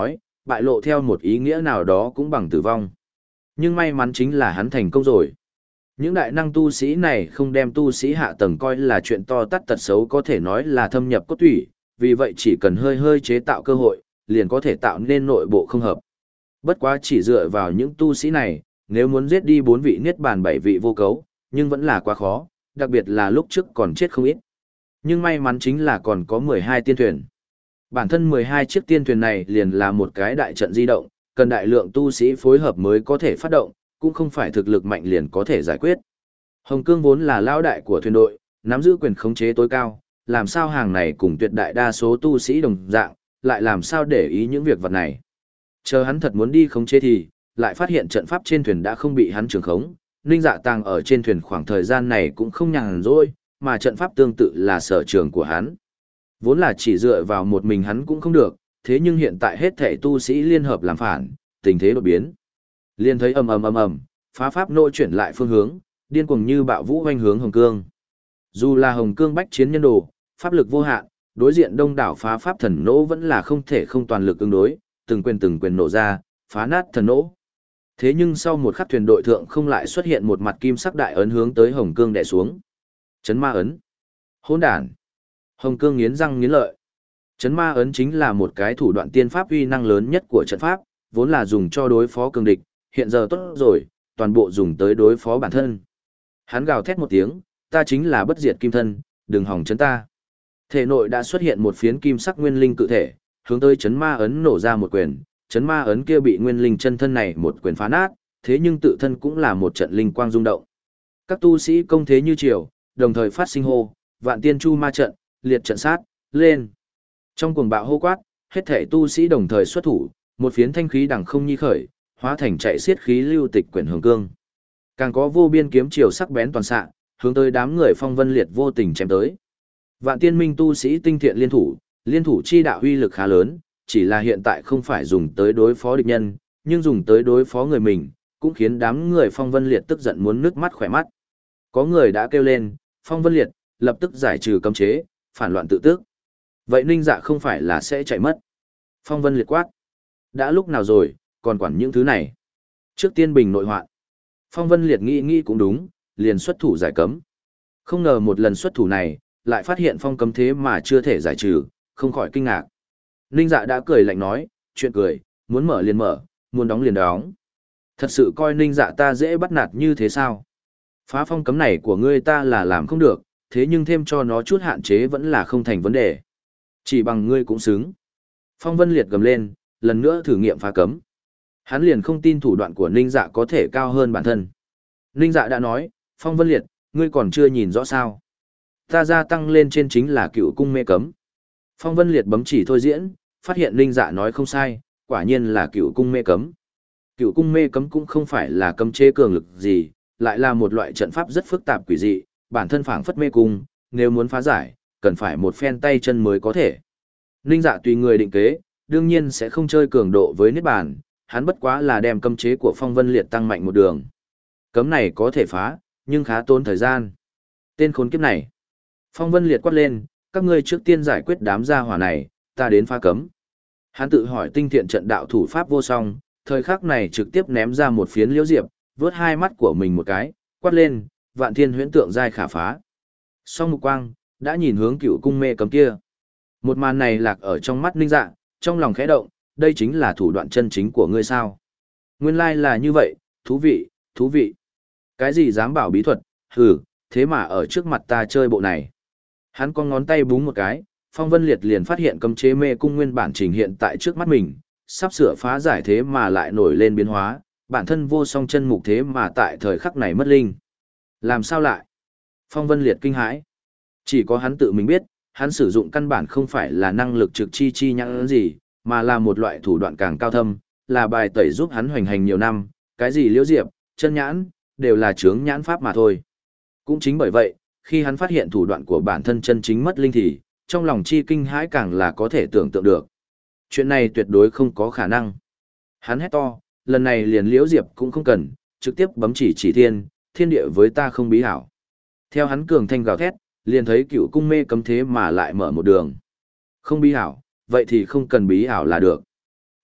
bại lộ theo một ý nghĩa nào đó cũng bằng tử vong. Nhưng may mắn chính là hắn thành công rồi. Những đại năng tu sĩ này không đem tu sĩ hạ tầng coi là chuyện to tát tật xấu có thể nói là thâm nhập cốt thủy, vì vậy chỉ cần hơi hơi chế tạo cơ hội, liền có thể tạo nên nội bộ không hợp. Bất quá chỉ dựa vào những tu sĩ này, nếu muốn giết đi bốn vị niết bàn bảy vị vô cấu, nhưng vẫn là quá khó, đặc biệt là lúc trước còn chết không ít. Nhưng may mắn chính là còn có mười hai tiên thuyền. Bản thân mười hai chiếc tiên thuyền này liền là một cái đại trận di động, cần đại lượng tu sĩ phối hợp mới có thể phát động, cũng không phải thực lực mạnh liền có thể giải quyết. Hồng Cương vốn là lão đại của thuyền đội, nắm giữ quyền khống chế tối cao, làm sao hàng này cùng tuyệt đại đa số tu sĩ đồng dạng, lại làm sao để ý những việc vật này. Chờ hắn thật muốn đi khống chế thì, lại phát hiện trận pháp trên thuyền đã không bị hắn trường khống, Ninh Dạ Tàng ở trên thuyền khoảng thời gian này cũng không nhàn rỗi, mà trận pháp tương tự là sở trường của hắn. Vốn là chỉ dựa vào một mình hắn cũng không được, thế nhưng hiện tại hết thảy tu sĩ liên hợp làm phản, tình thế đột biến. Liên thấy ầm ầm ầm ầm, phá pháp nội chuyển lại phương hướng, điên cuồng như bạo vũ hoành hướng Hồng Cương. Dù là Hồng Cương bách chiến nhân đồ, pháp lực vô hạn, đối diện đông đảo phá pháp thần nỗ vẫn là không thể không toàn lực ứng đối, từng quyền từng quyền nổ ra, phá nát thần nỗ. Thế nhưng sau một khắc thuyền đội thượng không lại xuất hiện một mặt kim sắc đại ấn hướng tới Hồng Cương đè xuống. Chấn ma ấn. Hỗn đản. Hồng Cương nghiến răng nghiến lợi. Chấn ma ấn chính là một cái thủ đoạn tiên pháp uy năng lớn nhất của trận pháp, vốn là dùng cho đối phó cường địch, hiện giờ tốt rồi, toàn bộ dùng tới đối phó bản thân. Hắn gào thét một tiếng, ta chính là bất diệt kim thân, đừng hòng chấn ta. Thể nội đã xuất hiện một phiến kim sắc nguyên linh cự thể, hướng tới chấn ma ấn nổ ra một quyền, chấn ma ấn kia bị nguyên linh chân thân này một quyền phá nát, thế nhưng tự thân cũng là một trận linh quang rung động. Các tu sĩ công thế như triều, đồng thời phát sinh hô, vạn tiên chu ma trận, liệt trận sát, lên. Trong cuồng bạo hô quát, hết thể tu sĩ đồng thời xuất thủ, một phiến thanh khí đằng không nhi khởi, hóa thành chạy xiết khí lưu tịch quyển Hồng Cương. Càng có vô biên kiếm chiều sắc bén toàn xạ, hướng tới đám người phong vân liệt vô tình chém tới. Vạn tiên minh tu sĩ tinh thiện liên thủ, liên thủ chi đạo uy lực khá lớn, chỉ là hiện tại không phải dùng tới đối phó địch nhân, nhưng dùng tới đối phó người mình, cũng khiến đám người phong vân liệt tức giận muốn nước mắt khỏe mắt. Có người đã kêu lên, phong vân liệt, lập tức giải trừ cấm chế, phản loạn tự tước. Vậy Ninh Dạ không phải là sẽ chạy mất. Phong vân liệt quát. Đã lúc nào rồi, còn quản những thứ này. Trước tiên bình nội hoạn. Phong vân liệt nghĩ nghĩ cũng đúng, liền xuất thủ giải cấm. Không ngờ một lần xuất thủ này, lại phát hiện phong cấm thế mà chưa thể giải trừ, không khỏi kinh ngạc. Ninh Dạ đã cười lạnh nói, chuyện cười, muốn mở liền mở, muốn đóng liền đóng. Thật sự coi Ninh Dạ ta dễ bắt nạt như thế sao? Phá phong cấm này của ngươi ta là làm không được, thế nhưng thêm cho nó chút hạn chế vẫn là không thành vấn đề. Chỉ bằng ngươi cũng xứng. Phong Vân Liệt gầm lên, lần nữa thử nghiệm phá cấm. Hắn liền không tin thủ đoạn của Ninh Dạ có thể cao hơn bản thân. Ninh Dạ đã nói, Phong Vân Liệt, ngươi còn chưa nhìn rõ sao. Ta gia tăng lên trên chính là cựu cung mê cấm. Phong Vân Liệt bấm chỉ thôi diễn, phát hiện Ninh Dạ nói không sai, quả nhiên là cựu cung mê cấm. Cựu cung mê cấm cũng không phải là cấm chế cường lực gì, lại là một loại trận pháp rất phức tạp quỷ dị, bản thân phảng phất mê cung, nếu muốn phá giải, cần phải một phen tay chân mới có thể. Ninh Dạ tùy người định kế, đương nhiên sẽ không chơi cường độ với niết bàn, hắn bất quá là đem cấm chế của Phong Vân Liệt tăng mạnh một đường. Cấm này có thể phá, nhưng khá tốn thời gian. Tên khốn kiếp này. Phong Vân Liệt quát lên, các ngươi trước tiên giải quyết đám gia hỏa này, ta đến phá cấm. Hắn tự hỏi tinh thiện trận đạo thủ pháp vô song, thời khắc này trực tiếp ném ra một phiến liễu diệp, vớt hai mắt của mình một cái, quát lên, vạn thiên huyễn tượng giai khả phá. Song mục quang, đã nhìn hướng cựu cung mê cấm kia. Một màn này lạc ở trong mắt Ninh Dạ, trong lòng khẽ động, đây chính là thủ đoạn chân chính của ngươi sao. Nguyên lai là như vậy, thú vị, thú vị. Cái gì dám bảo bí thuật, hừ, thế mà ở trước mặt ta chơi bộ này. Hắn con ngón tay búng một cái, Phong Vân Liệt liền phát hiện cấm chế mê cung nguyên bản trình hiện tại trước mắt mình, sắp sửa phá giải thế mà lại nổi lên biến hóa, bản thân vô song chân mục thế mà tại thời khắc này mất linh. Làm sao lại? Phong Vân Liệt kinh hãi. Chỉ có hắn tự mình biết, hắn sử dụng căn bản không phải là năng lực trực chi chi nhãn gì, mà là một loại thủ đoạn càng cao thâm, là bài tẩy giúp hắn hoành hành nhiều năm, cái gì liễu diệp, chân nhãn, đều là chướng nhãn pháp mà thôi. Cũng chính bởi vậy, khi hắn phát hiện thủ đoạn của bản thân chân chính mất linh thì, trong lòng chi kinh hãi càng là có thể tưởng tượng được. Chuyện này tuyệt đối không có khả năng. Hắn hét to, lần này liền liễu diệp cũng không cần, trực tiếp bấm chỉ chỉ thiên, thiên địa với ta không bí hảo. Theo hắn cường thanh gào thét, liền thấy cựu cung mê cấm thế mà lại mở một đường. Không bí hảo, vậy thì không cần bí hảo là được.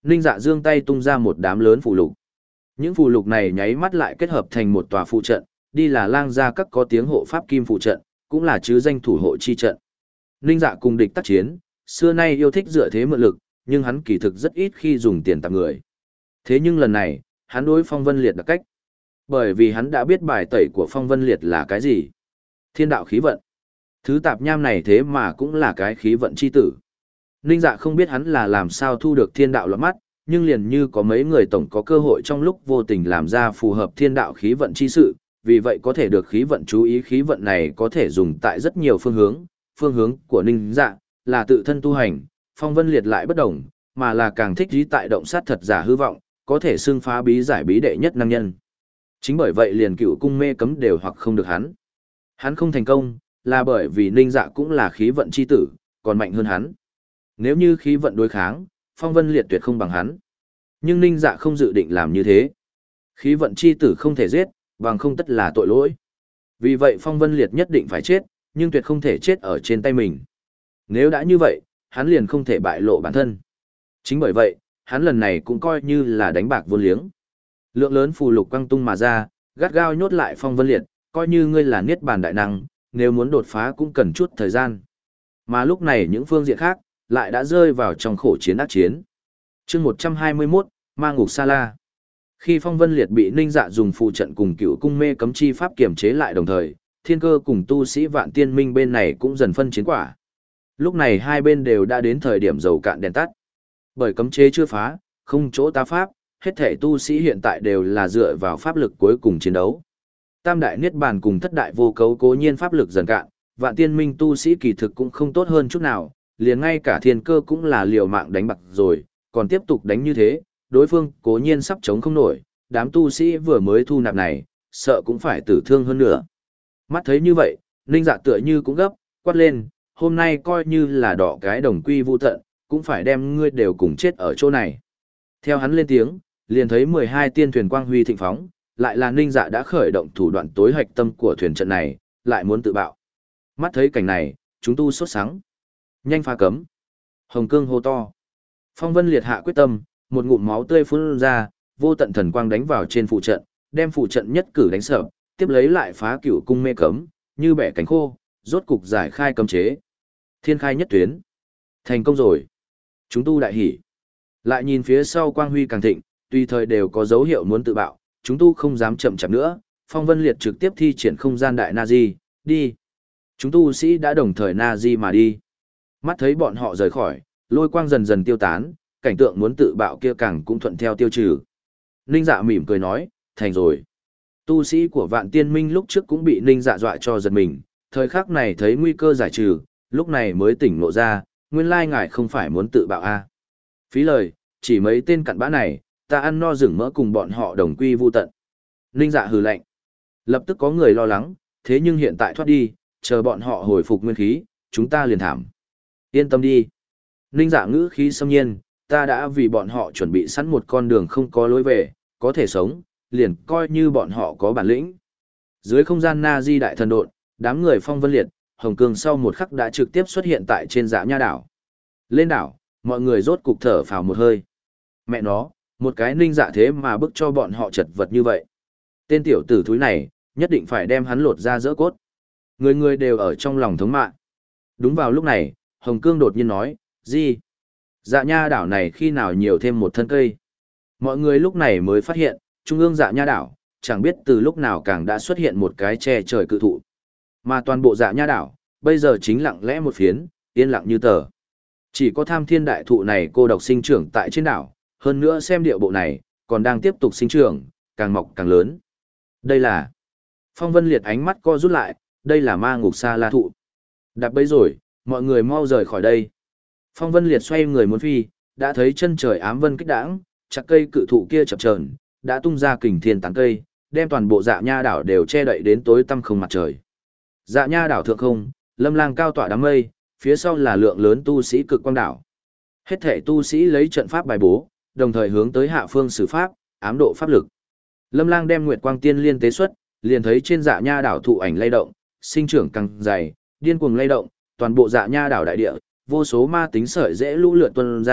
Ninh Dạ giương tay tung ra một đám lớn phù lục. Những phù lục này nháy mắt lại kết hợp thành một tòa phụ trận, đi là lang gia các có tiếng hộ pháp kim phụ trận, cũng là chứ danh thủ hộ chi trận. Ninh Dạ cùng địch tác chiến, xưa nay yêu thích dựa thế mượn lực, nhưng hắn kỳ thực rất ít khi dùng tiền tạp người. Thế nhưng lần này, hắn đối Phong Vân Liệt đặc cách. Bởi vì hắn đã biết bài tẩy của Phong Vân Liệt là cái gì. Thiên đạo khí vận. Thứ tạp nham này thế mà cũng là cái khí vận chi tử. Ninh Dạ không biết hắn là làm sao thu được thiên đạo lọt mắt, nhưng liền như có mấy người tổng có cơ hội trong lúc vô tình làm ra phù hợp thiên đạo khí vận chi sự, vì vậy có thể được khí vận chú ý. Khí vận này có thể dùng tại rất nhiều phương hướng, phương hướng của Ninh Dạ là tự thân tu hành, Phong Vân Liệt lại bất đồng, mà là càng thích trí tại động sát thật giả hư vọng, có thể xưng phá bí giải bí đệ nhất năng nhân. Chính bởi vậy liền cựu cung mê cấm đều hoặc không được hắn. Hắn không thành công, là bởi vì Ninh Dạ cũng là khí vận chi tử, còn mạnh hơn hắn. Nếu như khí vận đối kháng, Phong Vân Liệt tuyệt không bằng hắn. Nhưng Ninh Dạ không dự định làm như thế. Khí vận chi tử không thể giết, bằng không tất là tội lỗi. Vì vậy Phong Vân Liệt nhất định phải chết, nhưng tuyệt không thể chết ở trên tay mình. Nếu đã như vậy, hắn liền không thể bại lộ bản thân. Chính bởi vậy, hắn lần này cũng coi như là đánh bạc vô liếng. Lượng lớn phù lục quăng tung mà ra, gắt gao nhốt lại Phong Vân Liệt, coi như ngươi là niết bàn đại năng, nếu muốn đột phá cũng cần chút thời gian. Mà lúc này những phương diện khác, lại đã rơi vào trong khổ chiến ác chiến. chương một trăm hai mươi mốt, Ma Ngục Sa La. Khi Phong Vân Liệt bị Ninh Dạ dùng phù trận cùng cựu cung mê cấm chi pháp kiểm chế lại đồng thời, Thiên Cơ cùng tu sĩ Vạn Tiên Minh bên này cũng dần phân chiến quả. Lúc này hai bên đều đã đến thời điểm dầu cạn đèn tắt. Bởi cấm chế chưa phá, không chỗ tá pháp, hết thể tu sĩ hiện tại đều là dựa vào pháp lực cuối cùng chiến đấu. Tam đại niết bàn cùng thất đại vô cấu cố nhiên pháp lực dần cạn, Vạn Tiên Minh tu sĩ kỳ thực cũng không tốt hơn chút nào, liền ngay cả Thiên Cơ cũng là liều mạng đánh bạc rồi, còn tiếp tục đánh như thế, đối phương cố nhiên sắp chống không nổi, đám tu sĩ vừa mới thu nạp này, sợ cũng phải tử thương hơn nữa. Mắt thấy như vậy, Ninh Dạ tựa như cũng gấp, quát lên, hôm nay coi như là đỏ cái đồng quy vu tận, cũng phải đem ngươi đều cùng chết ở chỗ này. Theo hắn lên tiếng, liền thấy mười hai tiên thuyền quang huy thịnh phóng, lại là Ninh Dạ đã khởi động thủ đoạn tối hạch tâm của thuyền trận này, lại muốn tự bạo. Mắt thấy cảnh này, chúng tu sốt sắng. Nhanh phá cấm. Hồng Cương hô to. Phong Vân Liệt hạ quyết tâm, một ngụm máu tươi phun ra, vô tận thần quang đánh vào trên phụ trận, đem phụ trận nhất cử đánh sập, tiếp lấy lại phá cửu cung mê cấm, như bẻ cánh khô, rốt cục giải khai cấm chế. Thiên khai nhất tuyến. Thành công rồi. Chúng tu đại hỉ. Lại nhìn phía sau quang huy càng thịnh, tùy thời đều có dấu hiệu muốn tự bạo, chúng tu không dám chậm chạp nữa, Phong Vân Liệt trực tiếp thi triển không gian đại Nazi, đi. Chúng tu sĩ đã đồng thời Nazi mà đi. Mắt thấy bọn họ rời khỏi, lôi quang dần dần tiêu tán, cảnh tượng muốn tự bạo kia càng cũng thuận theo tiêu trừ. Ninh Dạ mỉm cười nói, thành rồi. Tu sĩ của Vạn Tiên Minh lúc trước cũng bị Ninh Dạ dọa cho giật mình, thời khắc này thấy nguy cơ giải trừ, lúc này mới tỉnh ngộ ra, nguyên lai ngài không phải muốn tự bạo a. Phí lời, chỉ mấy tên cặn bã này, ta ăn no rừng mỡ cùng bọn họ đồng quy vu tận. Ninh Dạ hừ lạnh. Lập tức có người lo lắng, thế nhưng hiện tại thoát đi, chờ bọn họ hồi phục nguyên khí, chúng ta liền thảm. Yên tâm đi. Ninh Dạ ngữ khí xâm nhiên, ta đã vì bọn họ chuẩn bị sẵn một con đường không có lối về, có thể sống, liền coi như bọn họ có bản lĩnh. Dưới không gian Na Di đại thần độn, đám người Phong Vân Liệt, Hồng Cương sau một khắc đã trực tiếp xuất hiện tại trên Dạ Nha đảo. Lên đảo, mọi người rốt cục thở phào một hơi. Mẹ nó, một cái Ninh Dạ thế mà bức cho bọn họ chật vật như vậy. Tên tiểu tử thúi này, nhất định phải đem hắn lột ra dỡ cốt. Người người đều ở trong lòng thống mạ. Đúng vào lúc này, Hồng Cương đột nhiên nói, gì? Dạ Nha đảo này khi nào nhiều thêm một thân cây? Mọi người lúc này mới phát hiện, trung ương Dạ Nha đảo, chẳng biết từ lúc nào càng đã xuất hiện một cái che trời cự thụ. Mà toàn bộ Dạ Nha đảo, bây giờ chính lặng lẽ một phiến, yên lặng như tờ. Chỉ có Tham Thiên đại thụ này cô độc sinh trưởng tại trên đảo, hơn nữa xem địa bộ này, còn đang tiếp tục sinh trưởng, càng mọc càng lớn. Đây là... Phong Vân Liệt ánh mắt co rút lại, đây là Ma Ngục Sa La thụ. Đạp bấy rồi, mọi người mau rời khỏi đây. Phong Vân Liệt xoay người muốn phi, đã thấy chân trời ám vân kích đãng, chặt cây cự thụ kia chập chờn, đã tung ra kình thiên tán cây, đem toàn bộ Dạ Nha đảo đều che đậy đến tối tăm không mặt trời. Dạ Nha đảo thượng không, lâm lang cao tỏa đám mây, phía sau là lượng lớn tu sĩ cực quang đảo. Hết thể tu sĩ lấy trận pháp bài bố, đồng thời hướng tới hạ phương sử pháp, ám độ pháp lực. Lâm lang đem nguyệt quang tiên liên tế xuất, liền thấy trên Dạ Nha đảo thụ ảnh lay động, sinh trưởng càng dày, điên cuồng lay động, toàn bộ Dạ Nha đảo đại địa, vô số ma tính sợi dễ lũ lượt tuôn ra,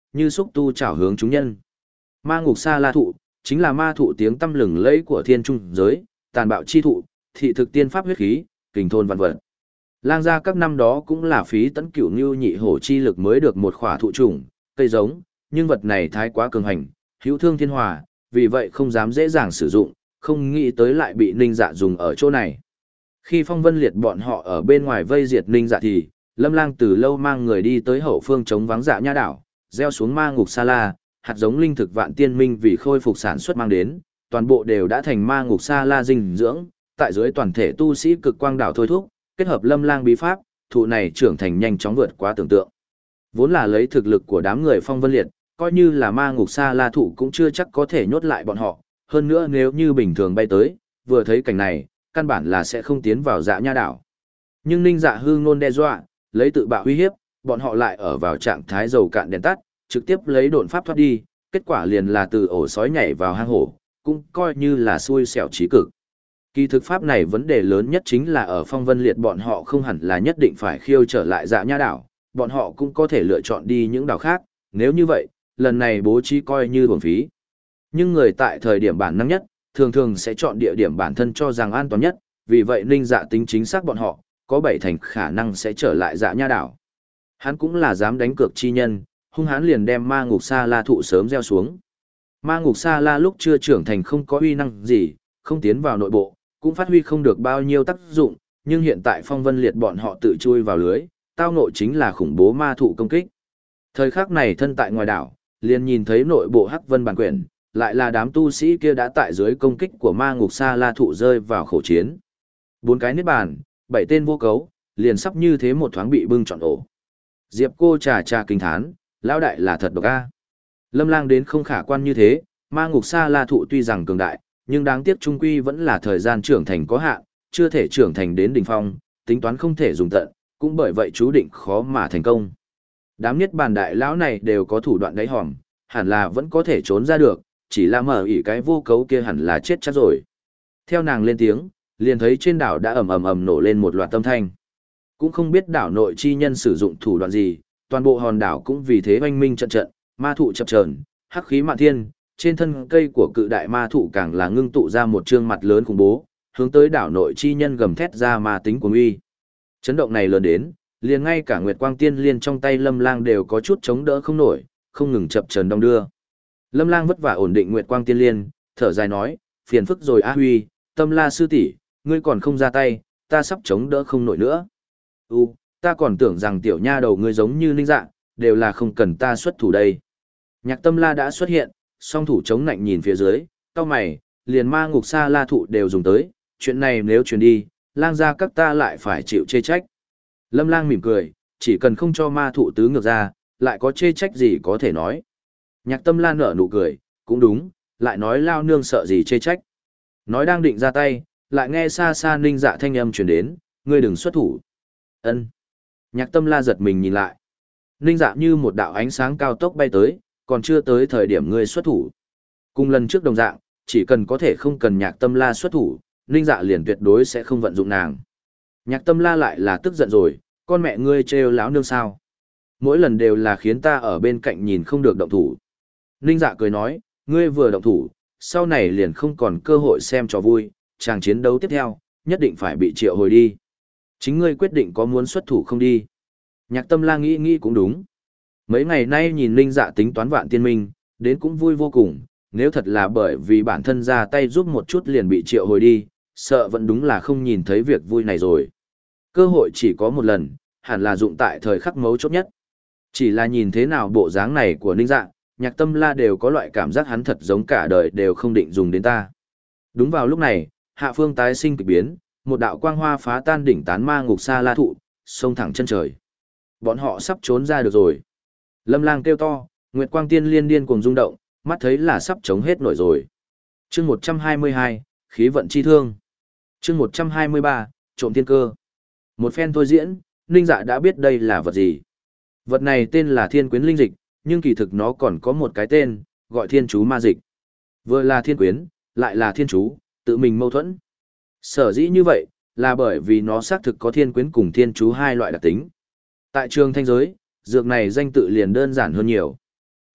như xúc tu chảo hướng chúng nhân. Ma ngục sa la thụ, chính là ma thụ tiếng tăm lừng lẫy của thiên trung giới, tàn bạo chi thụ, thị thực tiên pháp huyết khí, kình thôn vạn vật. Lang gia các năm đó cũng là phí tấn cửu ngưu nhị hổ chi lực mới được một khỏa thụ trùng, cây giống, nhưng vật này thái quá cường hành, hữu thương thiên hòa, vì vậy không dám dễ dàng sử dụng, không nghĩ tới lại bị Ninh Dạ dùng ở chỗ này. Khi Phong Vân Liệt bọn họ ở bên ngoài vây diệt Ninh Dạ thì, Lâm Lang từ lâu mang người đi tới hậu phương chống vắng Dạ Nha đảo, gieo xuống ma ngục sa la, hạt giống linh thực vạn tiên minh vì khôi phục sản xuất mang đến, toàn bộ đều đã thành ma ngục sa la dinh dưỡng, tại dưới toàn thể tu sĩ cực quang đảo thôi thúc, kết hợp Lâm Lang bí pháp, thụ này trưởng thành nhanh chóng vượt quá tưởng tượng. Vốn là lấy thực lực của đám người Phong Vân Liệt, coi như là ma ngục sa la thụ cũng chưa chắc có thể nhốt lại bọn họ, hơn nữa nếu như bình thường bay tới, vừa thấy cảnh này, căn bản là sẽ không tiến vào Dạ Nha đảo. Nhưng Ninh Dạ hư ngôn đe dọa, lấy tự bạo uy hiếp, bọn họ lại ở vào trạng thái dầu cạn đèn tắt, trực tiếp lấy độn pháp thoát đi, kết quả liền là từ ổ sói nhảy vào hang hổ, cũng coi như là xui xẻo trí cực. Kỳ thực pháp này vấn đề lớn nhất chính là ở Phong Vân Liệt bọn họ không hẳn là nhất định phải khiêu trở lại Dạ Nha đảo, bọn họ cũng có thể lựa chọn đi những đảo khác, nếu như vậy, lần này bố trí coi như uổng phí. Nhưng người tại thời điểm bản năng nhất, thường thường sẽ chọn địa điểm bản thân cho rằng an toàn nhất, vì vậy Ninh Dạ tính chính xác bọn họ, có bảy thành khả năng sẽ trở lại Dạ Nha đảo. Hắn cũng là dám đánh cược chi nhân, hung hãn liền đem ma ngục sa la thụ sớm gieo xuống. Ma ngục sa la lúc chưa trưởng thành không có uy năng gì, không tiến vào nội bộ, cũng phát huy không được bao nhiêu tác dụng, nhưng hiện tại Phong Vân Liệt bọn họ tự chui vào lưới, tao nội chính là khủng bố ma thụ công kích. Thời khắc này thân tại ngoài đảo, liền nhìn thấy nội bộ Hắc Vân bản quyển, lại là đám tu sĩ kia đã tại dưới công kích của ma ngục sa la thụ rơi vào khẩu chiến. Bốn cái niết bàn, bảy tên vô cấu, liền sắp như thế một thoáng bị bưng trọn ổ. Diệp cô trà trà kinh thán, lão đại là thật độc a. Lâm Lang đến không khả quan như thế, ma ngục sa la thụ tuy rằng cường đại, nhưng đáng tiếc trung quy vẫn là thời gian trưởng thành có hạn, chưa thể trưởng thành đến đỉnh phong, tính toán không thể dùng tận, cũng bởi vậy chú định khó mà thành công. Đám niết bàn đại lão này đều có thủ đoạn đáy hòm, hẳn là vẫn có thể trốn ra được, chỉ là mở ỉ cái vô cấu kia hẳn là chết chắc rồi. Theo nàng lên tiếng, liền thấy trên đảo đã ầm ầm ầm nổ lên một loạt tâm thanh. Cũng không biết đảo nội chi nhân sử dụng thủ đoạn gì, toàn bộ hòn đảo cũng vì thế oanh minh trận trận, ma thụ chập chờn, hắc khí mạn thiên, trên thân cây của cự đại ma thụ càng là ngưng tụ ra một trương mặt lớn khủng bố, hướng tới đảo nội chi nhân gầm thét ra ma tính của uy. Chấn động này lớn đến, liền ngay cả Nguyệt Quang Tiên Liên trong tay Lâm Lang đều có chút chống đỡ không nổi, không ngừng chập chờn đong đưa. Lâm Lang vất vả ổn định Nguyệt Quang Tiên Liên, thở dài nói, phiền phức rồi A Huy, Tâm La sư tỷ, ngươi còn không ra tay, ta sắp chống đỡ không nổi nữa. U, ta còn tưởng rằng tiểu nha đầu ngươi giống như Ninh Dạ, đều là không cần ta xuất thủ đây. Nhạc Tâm La đã xuất hiện, song thủ chống nạnh nhìn phía dưới, cau mày, liền ma ngục sa la thụ đều dùng tới, chuyện này nếu truyền đi, Lang gia các ta lại phải chịu chê trách. Lâm Lang mỉm cười, chỉ cần không cho ma thụ tứ ngược ra, lại có chê trách gì có thể nói. Nhạc Tâm La nở nụ cười, cũng đúng, lại nói lao nương sợ gì chê trách. Nói đang định ra tay, lại nghe xa xa Ninh Dạ thanh âm truyền đến, ngươi đừng xuất thủ. Ân. Nhạc Tâm La giật mình nhìn lại. Ninh Dạ như một đạo ánh sáng cao tốc bay tới, còn chưa tới thời điểm ngươi xuất thủ. Cùng lần trước đồng dạng, chỉ cần có thể không cần Nhạc Tâm La xuất thủ, Ninh Dạ liền tuyệt đối sẽ không vận dụng nàng. Nhạc Tâm La lại là tức giận rồi, con mẹ ngươi trêu láo nương sao? Mỗi lần đều là khiến ta ở bên cạnh nhìn không được động thủ. Ninh Dạ cười nói, ngươi vừa động thủ, sau này liền không còn cơ hội xem trò vui, chàng chiến đấu tiếp theo, nhất định phải bị triệu hồi đi. Chính ngươi quyết định có muốn xuất thủ không đi. Nhạc Tâm La nghĩ nghĩ cũng đúng. Mấy ngày nay nhìn Ninh Dạ tính toán vạn tiên minh, đến cũng vui vô cùng, nếu thật là bởi vì bản thân ra tay giúp một chút liền bị triệu hồi đi, sợ vẫn đúng là không nhìn thấy việc vui này rồi. Cơ hội chỉ có một lần, hẳn là dụng tại thời khắc mấu chốt nhất. Chỉ là nhìn thế nào bộ dáng này của Ninh Dạ, Nhạc Tâm La đều có loại cảm giác hắn thật giống cả đời đều không định dùng đến ta. Đúng vào lúc này, hạ phương tái sinh kịch biến, một đạo quang hoa phá tan đỉnh tán ma ngục sa la thụ, xông thẳng chân trời. Bọn họ sắp trốn ra được rồi. Lâm Lang kêu to, Nguyệt Quang Tiên Liên điên cuồng rung động, mắt thấy là sắp chống hết nổi rồi. Chương một trăm hai mươi hai, khí vận chi thương. Chương một trăm hai mươi ba, trộm thiên cơ. Một phen thôi diễn, Ninh Dạ đã biết đây là vật gì. Vật này tên là Thiên Quyến Linh Dịch, nhưng kỳ thực nó còn có một cái tên, gọi Thiên Chú Ma Dịch. Vừa là thiên quyến, lại là thiên chú, tự mình mâu thuẫn. Sở dĩ như vậy, là bởi vì nó xác thực có thiên quyến cùng thiên chú hai loại đặc tính. Tại trường thanh giới, dược này danh tự liền đơn giản hơn nhiều.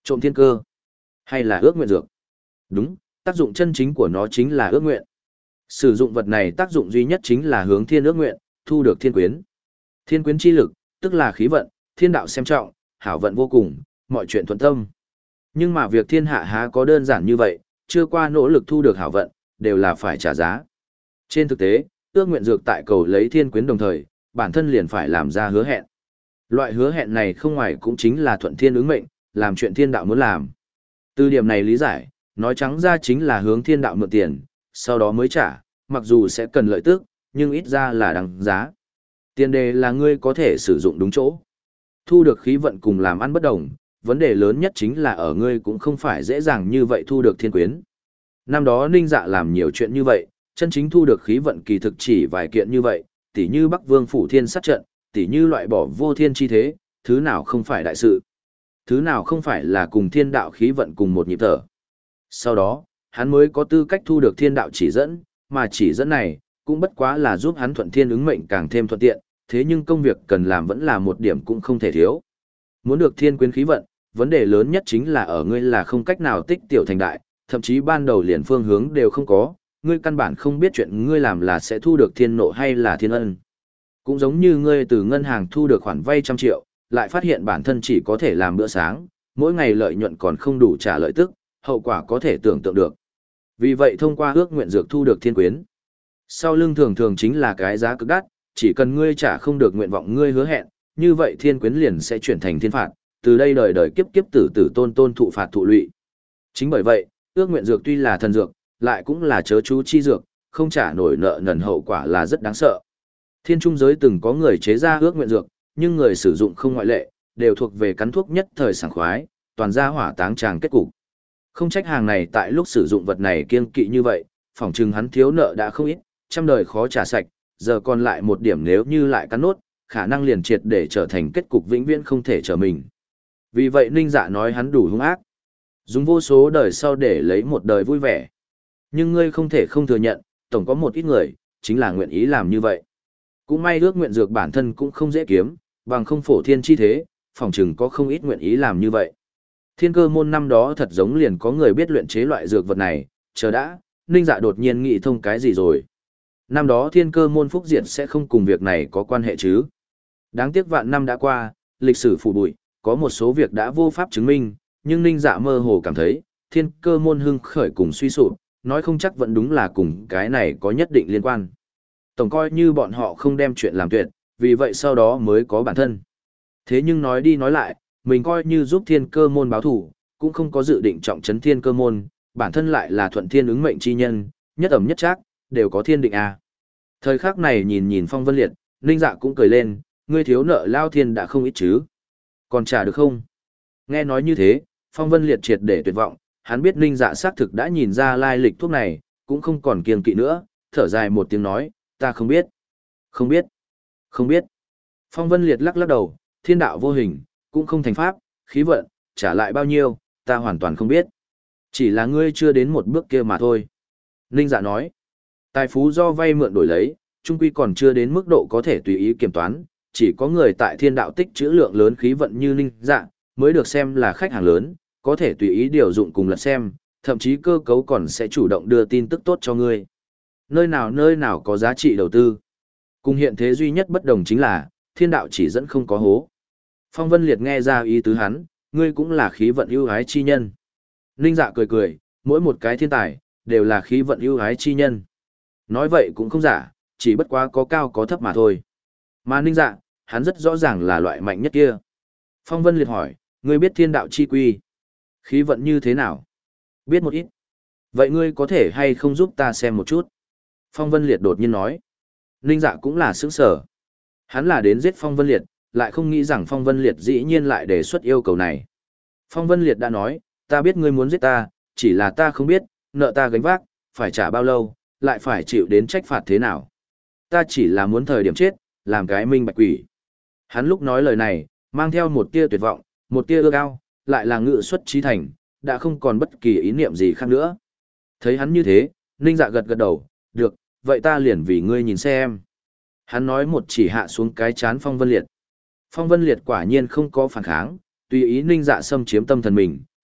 Trộm thiên cơ, hay là ước nguyện dược? Đúng, tác dụng chân chính của nó chính là ước nguyện. Sử dụng vật này tác dụng duy nhất chính là hướng thiên ước nguyện, thu được thiên quyến. Thiên quyến chi lực, tức là khí vận, thiên đạo xem trọng, hảo vận vô cùng, mọi chuyện thuận tâm. Nhưng mà việc thiên hạ há có đơn giản như vậy, chưa qua nỗ lực thu được hảo vận, đều là phải trả giá. Trên thực tế, ước nguyện dược tại cầu lấy thiên quyến đồng thời, bản thân liền phải làm ra hứa hẹn. Loại hứa hẹn này không ngoài cũng chính là thuận thiên ứng mệnh, làm chuyện thiên đạo muốn làm. Từ điểm này lý giải, nói trắng ra chính là hướng thiên đạo mượn tiền, sau đó mới trả, mặc dù sẽ cần lợi tức, nhưng ít ra là đằng giá. Tiền đề là ngươi có thể sử dụng đúng chỗ. Thu được khí vận cùng làm ăn bất đồng, vấn đề lớn nhất chính là ở ngươi cũng không phải dễ dàng như vậy thu được thiên quyến. Năm đó Ninh Dạ làm nhiều chuyện như vậy, chân chính thu được khí vận kỳ thực chỉ vài kiện như vậy, tỉ như Bắc Vương phủ thiên sát trận, tỉ như loại bỏ vô thiên chi thế, thứ nào không phải đại sự. Thứ nào không phải là cùng thiên đạo khí vận cùng một nhịp thở. Sau đó, hắn mới có tư cách thu được thiên đạo chỉ dẫn, mà chỉ dẫn này, cũng bất quá là giúp hắn thuận thiên ứng mệnh càng thêm thuận tiện, thế nhưng công việc cần làm vẫn là một điểm cũng không thể thiếu. Muốn được thiên quyến khí vận, vấn đề lớn nhất chính là ở ngươi là không cách nào tích tiểu thành đại, thậm chí ban đầu liền phương hướng đều không có, ngươi căn bản không biết chuyện ngươi làm là sẽ thu được thiên nộ hay là thiên ân. Cũng giống như ngươi từ ngân hàng thu được khoản vay trăm triệu, lại phát hiện bản thân chỉ có thể làm bữa sáng, mỗi ngày lợi nhuận còn không đủ trả lợi tức, hậu quả có thể tưởng tượng được. Vì vậy thông qua ước nguyện dược thu được thiên quyến. Sau lưng thường thường chính là cái giá cực đắt, chỉ cần ngươi trả không được nguyện vọng ngươi hứa hẹn, như vậy thiên quyến liền sẽ chuyển thành thiên phạt, từ đây đời đời kiếp kiếp tử tử tôn tôn thụ phạt thụ lụy. Chính bởi vậy, ước nguyện dược tuy là thần dược, lại cũng là chớ chú chi dược, không trả nổi nợ nần hậu quả là rất đáng sợ. Thiên trung giới từng có người chế ra ước nguyện dược, nhưng người sử dụng không ngoại lệ, đều thuộc về cắn thuốc nhất thời sảng khoái, toàn ra hỏa táng tràng kết cục. Không trách hàng này tại lúc sử dụng vật này kiêng kỵ như vậy, phỏng chừng hắn thiếu nợ đã không ít, trăm đời khó trả sạch, giờ còn lại một điểm nếu như lại cắn nốt, khả năng liền triệt để trở thành kết cục vĩnh viễn không thể trở mình. Vì vậy Ninh Dạ nói hắn đủ hung ác, dùng vô số đời sau để lấy một đời vui vẻ. Nhưng ngươi không thể không thừa nhận, tổng có một ít người, chính là nguyện ý làm như vậy. Cũng may ước nguyện dược bản thân cũng không dễ kiếm, bằng không phổ thiên chi thế, phỏng chừng có không ít nguyện ý làm như vậy. Thiên cơ môn năm đó thật giống liền có người biết luyện chế loại dược vật này, chờ đã, Ninh Dạ đột nhiên nghĩ thông cái gì rồi. Năm đó thiên cơ môn phúc diệt sẽ không cùng việc này có quan hệ chứ. Đáng tiếc vạn năm đã qua, lịch sử phủ bụi, có một số việc đã vô pháp chứng minh, nhưng Ninh Dạ mơ hồ cảm thấy, thiên cơ môn hưng khởi cùng suy sụp, nói không chắc vẫn đúng là cùng cái này có nhất định liên quan. Tổng coi như bọn họ không đem chuyện làm tuyệt, vì vậy sau đó mới có bản thân. Thế nhưng nói đi nói lại, mình coi như giúp thiên cơ môn báo thủ, cũng không có dự định trọng trấn thiên cơ môn, bản thân lại là thuận thiên ứng mệnh chi nhân, nhất ẩm nhất trác, đều có thiên định à. Thời khắc này nhìn nhìn Phong Vân Liệt, Ninh Dạ cũng cười lên, ngươi thiếu nợ lao thiên đã không ít chứ. Còn trả được không? Nghe nói như thế, Phong Vân Liệt triệt để tuyệt vọng, hắn biết Ninh Dạ xác thực đã nhìn ra lai lịch thuốc này, cũng không còn kiêng kỵ nữa, thở dài một tiếng nói, ta không biết. Không biết. Không biết. Phong Vân Liệt lắc lắc đầu, thiên đạo vô hình, cũng không thành pháp, khí vận, trả lại bao nhiêu, ta hoàn toàn không biết. Chỉ là ngươi chưa đến một bước kia mà thôi. Ninh Dạ nói, tài phú do vay mượn đổi lấy, chung quy còn chưa đến mức độ có thể tùy ý kiểm toán, chỉ có người tại thiên đạo tích trữ lượng lớn khí vận như Ninh Dạ, mới được xem là khách hàng lớn, có thể tùy ý điều dụng cùng lật xem, thậm chí cơ cấu còn sẽ chủ động đưa tin tức tốt cho ngươi. Nơi nào nơi nào có giá trị đầu tư. Cùng hiện thế duy nhất bất đồng chính là, thiên đạo chỉ dẫn không có hố. Phong Vân Liệt nghe ra ý tứ hắn, ngươi cũng là khí vận ưu ái chi nhân. Ninh Dạ cười cười, mỗi một cái thiên tài, đều là khí vận ưu ái chi nhân. Nói vậy cũng không giả, chỉ bất quá có cao có thấp mà thôi. Mà Ninh Dạ, hắn rất rõ ràng là loại mạnh nhất kia. Phong Vân Liệt hỏi, ngươi biết thiên đạo chi quy, khí vận như thế nào? Biết một ít. Vậy ngươi có thể hay không giúp ta xem một chút? Phong Vân Liệt đột nhiên nói. Ninh Dạ cũng là sướng sở. Hắn là đến giết Phong Vân Liệt, lại không nghĩ rằng Phong Vân Liệt dĩ nhiên lại đề xuất yêu cầu này. Phong Vân Liệt đã nói, ta biết ngươi muốn giết ta, chỉ là ta không biết, nợ ta gánh vác, phải trả bao lâu, lại phải chịu đến trách phạt thế nào. Ta chỉ là muốn thời điểm chết, làm cái minh bạch quỷ. Hắn lúc nói lời này, mang theo một tia tuyệt vọng, một tia ước ao, lại là ngự xuất trí thành, đã không còn bất kỳ ý niệm gì khác nữa. Thấy hắn như thế, Ninh Dạ gật gật đầu, được, vậy ta liền vì ngươi nhìn xem. Hắn nói một chỉ hạ xuống cái chán Phong Vân Liệt. Phong Vân Liệt quả nhiên không có phản kháng, tùy ý Ninh Dạ xâm chiếm tâm thần mình,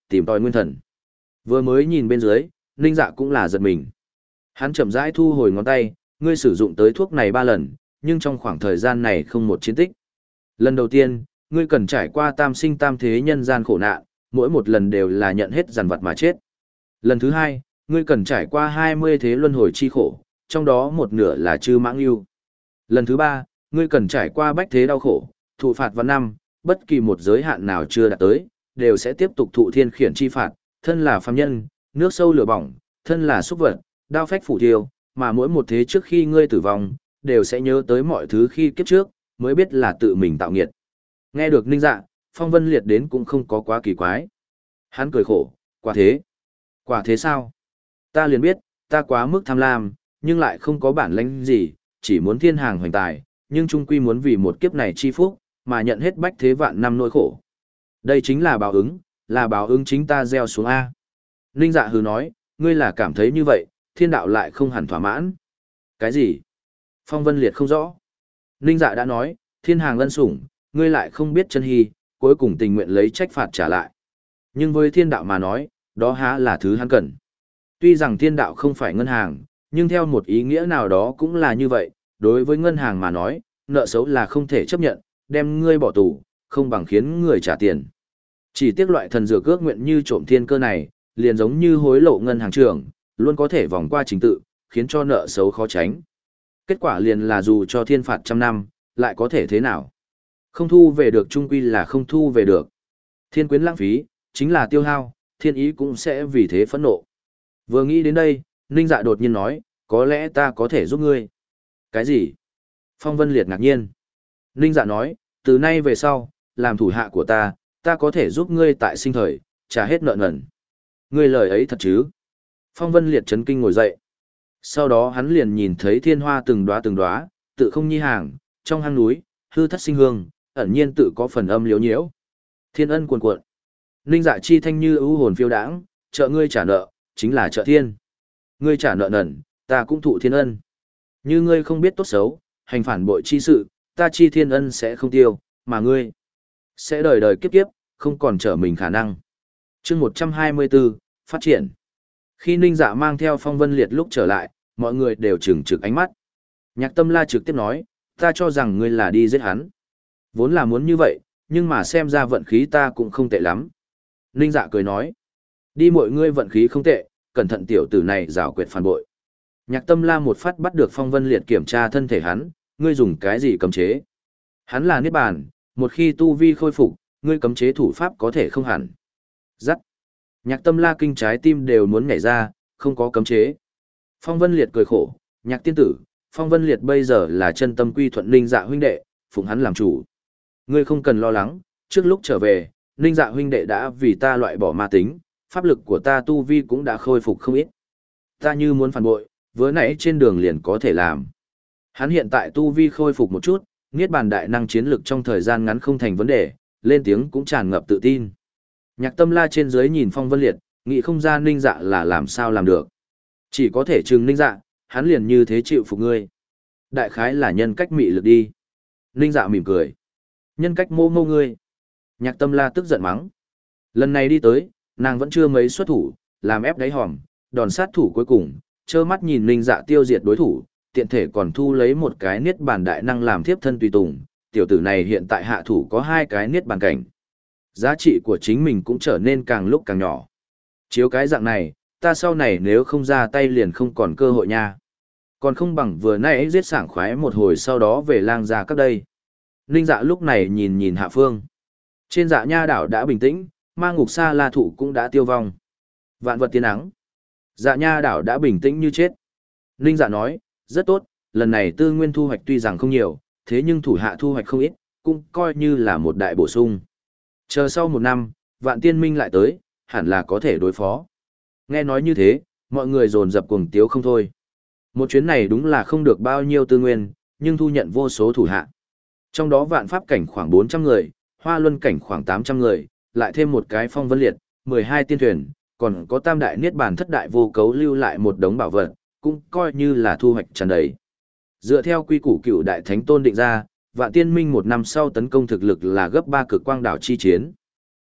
tìm tòi nguyên thần. Vừa mới nhìn bên dưới, Ninh Dạ cũng là giật mình. Hắn chậm rãi thu hồi ngón tay, ngươi sử dụng tới thuốc này ba lần, nhưng trong khoảng thời gian này không một chiến tích. Lần đầu tiên, ngươi cần trải qua tam sinh tam thế nhân gian khổ nạn, mỗi một lần đều là nhận hết dằn vặt mà chết. Lần thứ hai, ngươi cần trải qua hai mươi thế luân hồi chi khổ, trong đó một nửa là chư mãng yêu. Lần thứ ba, ngươi cần trải qua bách thế đau khổ, thụ phạt vào năm, bất kỳ một giới hạn nào chưa đạt tới, đều sẽ tiếp tục thụ thiên khiển chi phạt, thân là phàm nhân, nước sâu lửa bỏng, thân là súc vật, đao phách phủ thiêu, mà mỗi một thế trước khi ngươi tử vong, đều sẽ nhớ tới mọi thứ khi kiếp trước, mới biết là tự mình tạo nghiệt. Nghe được Ninh Dạ, Phong Vân Liệt đến cũng không có quá kỳ quái. Hắn cười khổ, quả thế. Quả thế sao? Ta liền biết, ta quá mức tham lam, nhưng lại không có bản lĩnh gì, chỉ muốn thiên hàng hoành tài, nhưng trung quy muốn vì một kiếp này chi phúc, mà nhận hết bách thế vạn năm nỗi khổ. Đây chính là báo ứng, là báo ứng chính ta gieo xuống A. Ninh Dạ hừ nói, ngươi là cảm thấy như vậy, thiên đạo lại không hẳn thỏa mãn. Cái gì? Phong Vân Liệt không rõ. Ninh Dạ đã nói, thiên hàng ân sủng, ngươi lại không biết chân hy, cuối cùng tình nguyện lấy trách phạt trả lại. Nhưng với thiên đạo mà nói, đó há là thứ hắn cần. Tuy rằng thiên đạo không phải ngân hàng, nhưng theo một ý nghĩa nào đó cũng là như vậy, đối với ngân hàng mà nói, nợ xấu là không thể chấp nhận, đem ngươi bỏ tù, không bằng khiến người trả tiền. Chỉ tiếc loại thần dược ước nguyện như trộm thiên cơ này, liền giống như hối lộ ngân hàng trưởng, luôn có thể vòng qua trình tự, khiến cho nợ xấu khó tránh. Kết quả liền là dù cho thiên phạt trăm năm, lại có thể thế nào? Không thu về được trung quy là không thu về được. Thiên quyến lãng phí, chính là tiêu hao, thiên ý cũng sẽ vì thế phẫn nộ. Vừa nghĩ đến đây, Ninh Dạ đột nhiên nói, có lẽ ta có thể giúp ngươi. Cái gì? Phong Vân Liệt ngạc nhiên. Ninh Dạ nói, từ nay về sau, làm thủ hạ của ta, ta có thể giúp ngươi tại sinh thời, trả hết nợ nần. Ngươi lời ấy thật chứ? Phong Vân Liệt chấn kinh ngồi dậy. Sau đó hắn liền nhìn thấy thiên hoa từng đóa từng đóa, tự không nhi hàng, trong hang núi, hư thất sinh hương, ẩn nhiên tự có phần âm liếu nhiễu. Thiên ân cuồn cuộn. Ninh Dạ chi thanh như ưu hồn phiêu đãng, trợ ngươi trả nợ, chính là trợ thiên. Ngươi trả nợ nần, ta cũng thụ thiên ân. Như ngươi không biết tốt xấu, hành phản bội chi sự, ta chi thiên ân sẽ không tiêu, mà ngươi sẽ đời đời kiếp kiếp, không còn trở mình khả năng. Chương một trăm hai mươi tư, phát triển. Khi Ninh Dạ mang theo Phong Vân Liệt lúc trở lại, mọi người đều trừng trực ánh mắt. Nhạc Tâm La trực tiếp nói, ta cho rằng ngươi là đi giết hắn. Vốn là muốn như vậy, nhưng mà xem ra vận khí ta cũng không tệ lắm. Ninh Dạ cười nói, đi mọi ngươi vận khí không tệ, cẩn thận tiểu tử này rào quyệt phản bội. Nhạc Tâm La một phát bắt được Phong Vân Liệt kiểm tra thân thể hắn, ngươi dùng cái gì cấm chế? Hắn là niết bàn, một khi tu vi khôi phục, ngươi cấm chế thủ pháp có thể không hẳn. Dắt. Nhạc Tâm La kinh trái tim đều muốn nhảy ra, không có cấm chế. Phong Vân Liệt cười khổ, Nhạc tiên tử, Phong Vân Liệt bây giờ là chân tâm quy thuận Ninh Dạ huynh đệ, phụng hắn làm chủ. Ngươi không cần lo lắng, trước lúc trở về, Ninh Dạ huynh đệ đã vì ta loại bỏ ma tính, pháp lực của ta tu vi cũng đã khôi phục không ít. Ta như muốn phản bội, vừa nãy trên đường liền có thể làm. Hắn hiện tại tu vi khôi phục một chút, niết bàn đại năng chiến lực trong thời gian ngắn không thành vấn đề, lên tiếng cũng tràn ngập tự tin. Nhạc Tâm La trên dưới nhìn Phong Vân Liệt, nghĩ không ra Ninh Dạ là làm sao làm được. Chỉ có thể trừng Ninh Dạ, hắn liền như thế chịu phục ngươi. Đại khái là nhân cách mị lực đi. Ninh Dạ mỉm cười. Nhân cách mô mô ngươi. Nhạc Tâm La tức giận mắng. Lần này đi tới, nàng vẫn chưa mấy xuất thủ, làm ép đáy hòm, đòn sát thủ cuối cùng, trơ mắt nhìn Ninh Dạ tiêu diệt đối thủ, tiện thể còn thu lấy một cái niết bàn đại năng làm thiếp thân tùy tùng, tiểu tử này hiện tại hạ thủ có hai cái niết bàn cảnh. Giá trị của chính mình cũng trở nên càng lúc càng nhỏ. Chiếu cái dạng này, ta sau này nếu không ra tay liền không còn cơ hội nha. Còn không bằng vừa nãy giết sảng khoái một hồi sau đó về lang ra các đây. Ninh Dạ lúc này nhìn nhìn hạ phương. Trên Dạ Nha đảo đã bình tĩnh, ma ngục sa la thụ cũng đã tiêu vong. Vạn vật tiến ắng. Dạ Nha đảo đã bình tĩnh như chết. Ninh Dạ nói, rất tốt, lần này tư nguyên thu hoạch tuy rằng không nhiều, thế nhưng thủ hạ thu hoạch không ít, cũng coi như là một đại bổ sung. Chờ sau một năm, vạn tiên minh lại tới, hẳn là có thể đối phó. Nghe nói như thế, mọi người dồn dập cuồng tiếu không thôi. Một chuyến này đúng là không được bao nhiêu tư nguyên, nhưng thu nhận vô số thủ hạ. Trong đó vạn pháp cảnh khoảng bốn trăm người, hoa luân cảnh khoảng tám trăm người, lại thêm một cái Phong Vân Liệt, mười hai tiên thuyền, còn có tam đại niết bàn thất đại vô cấu lưu lại một đống bảo vật, cũng coi như là thu hoạch tràn đầy. Dựa theo quy củ cựu đại thánh tôn định ra, vạn tiên minh một năm sau tấn công thực lực là gấp ba cực quang đảo chi chiến.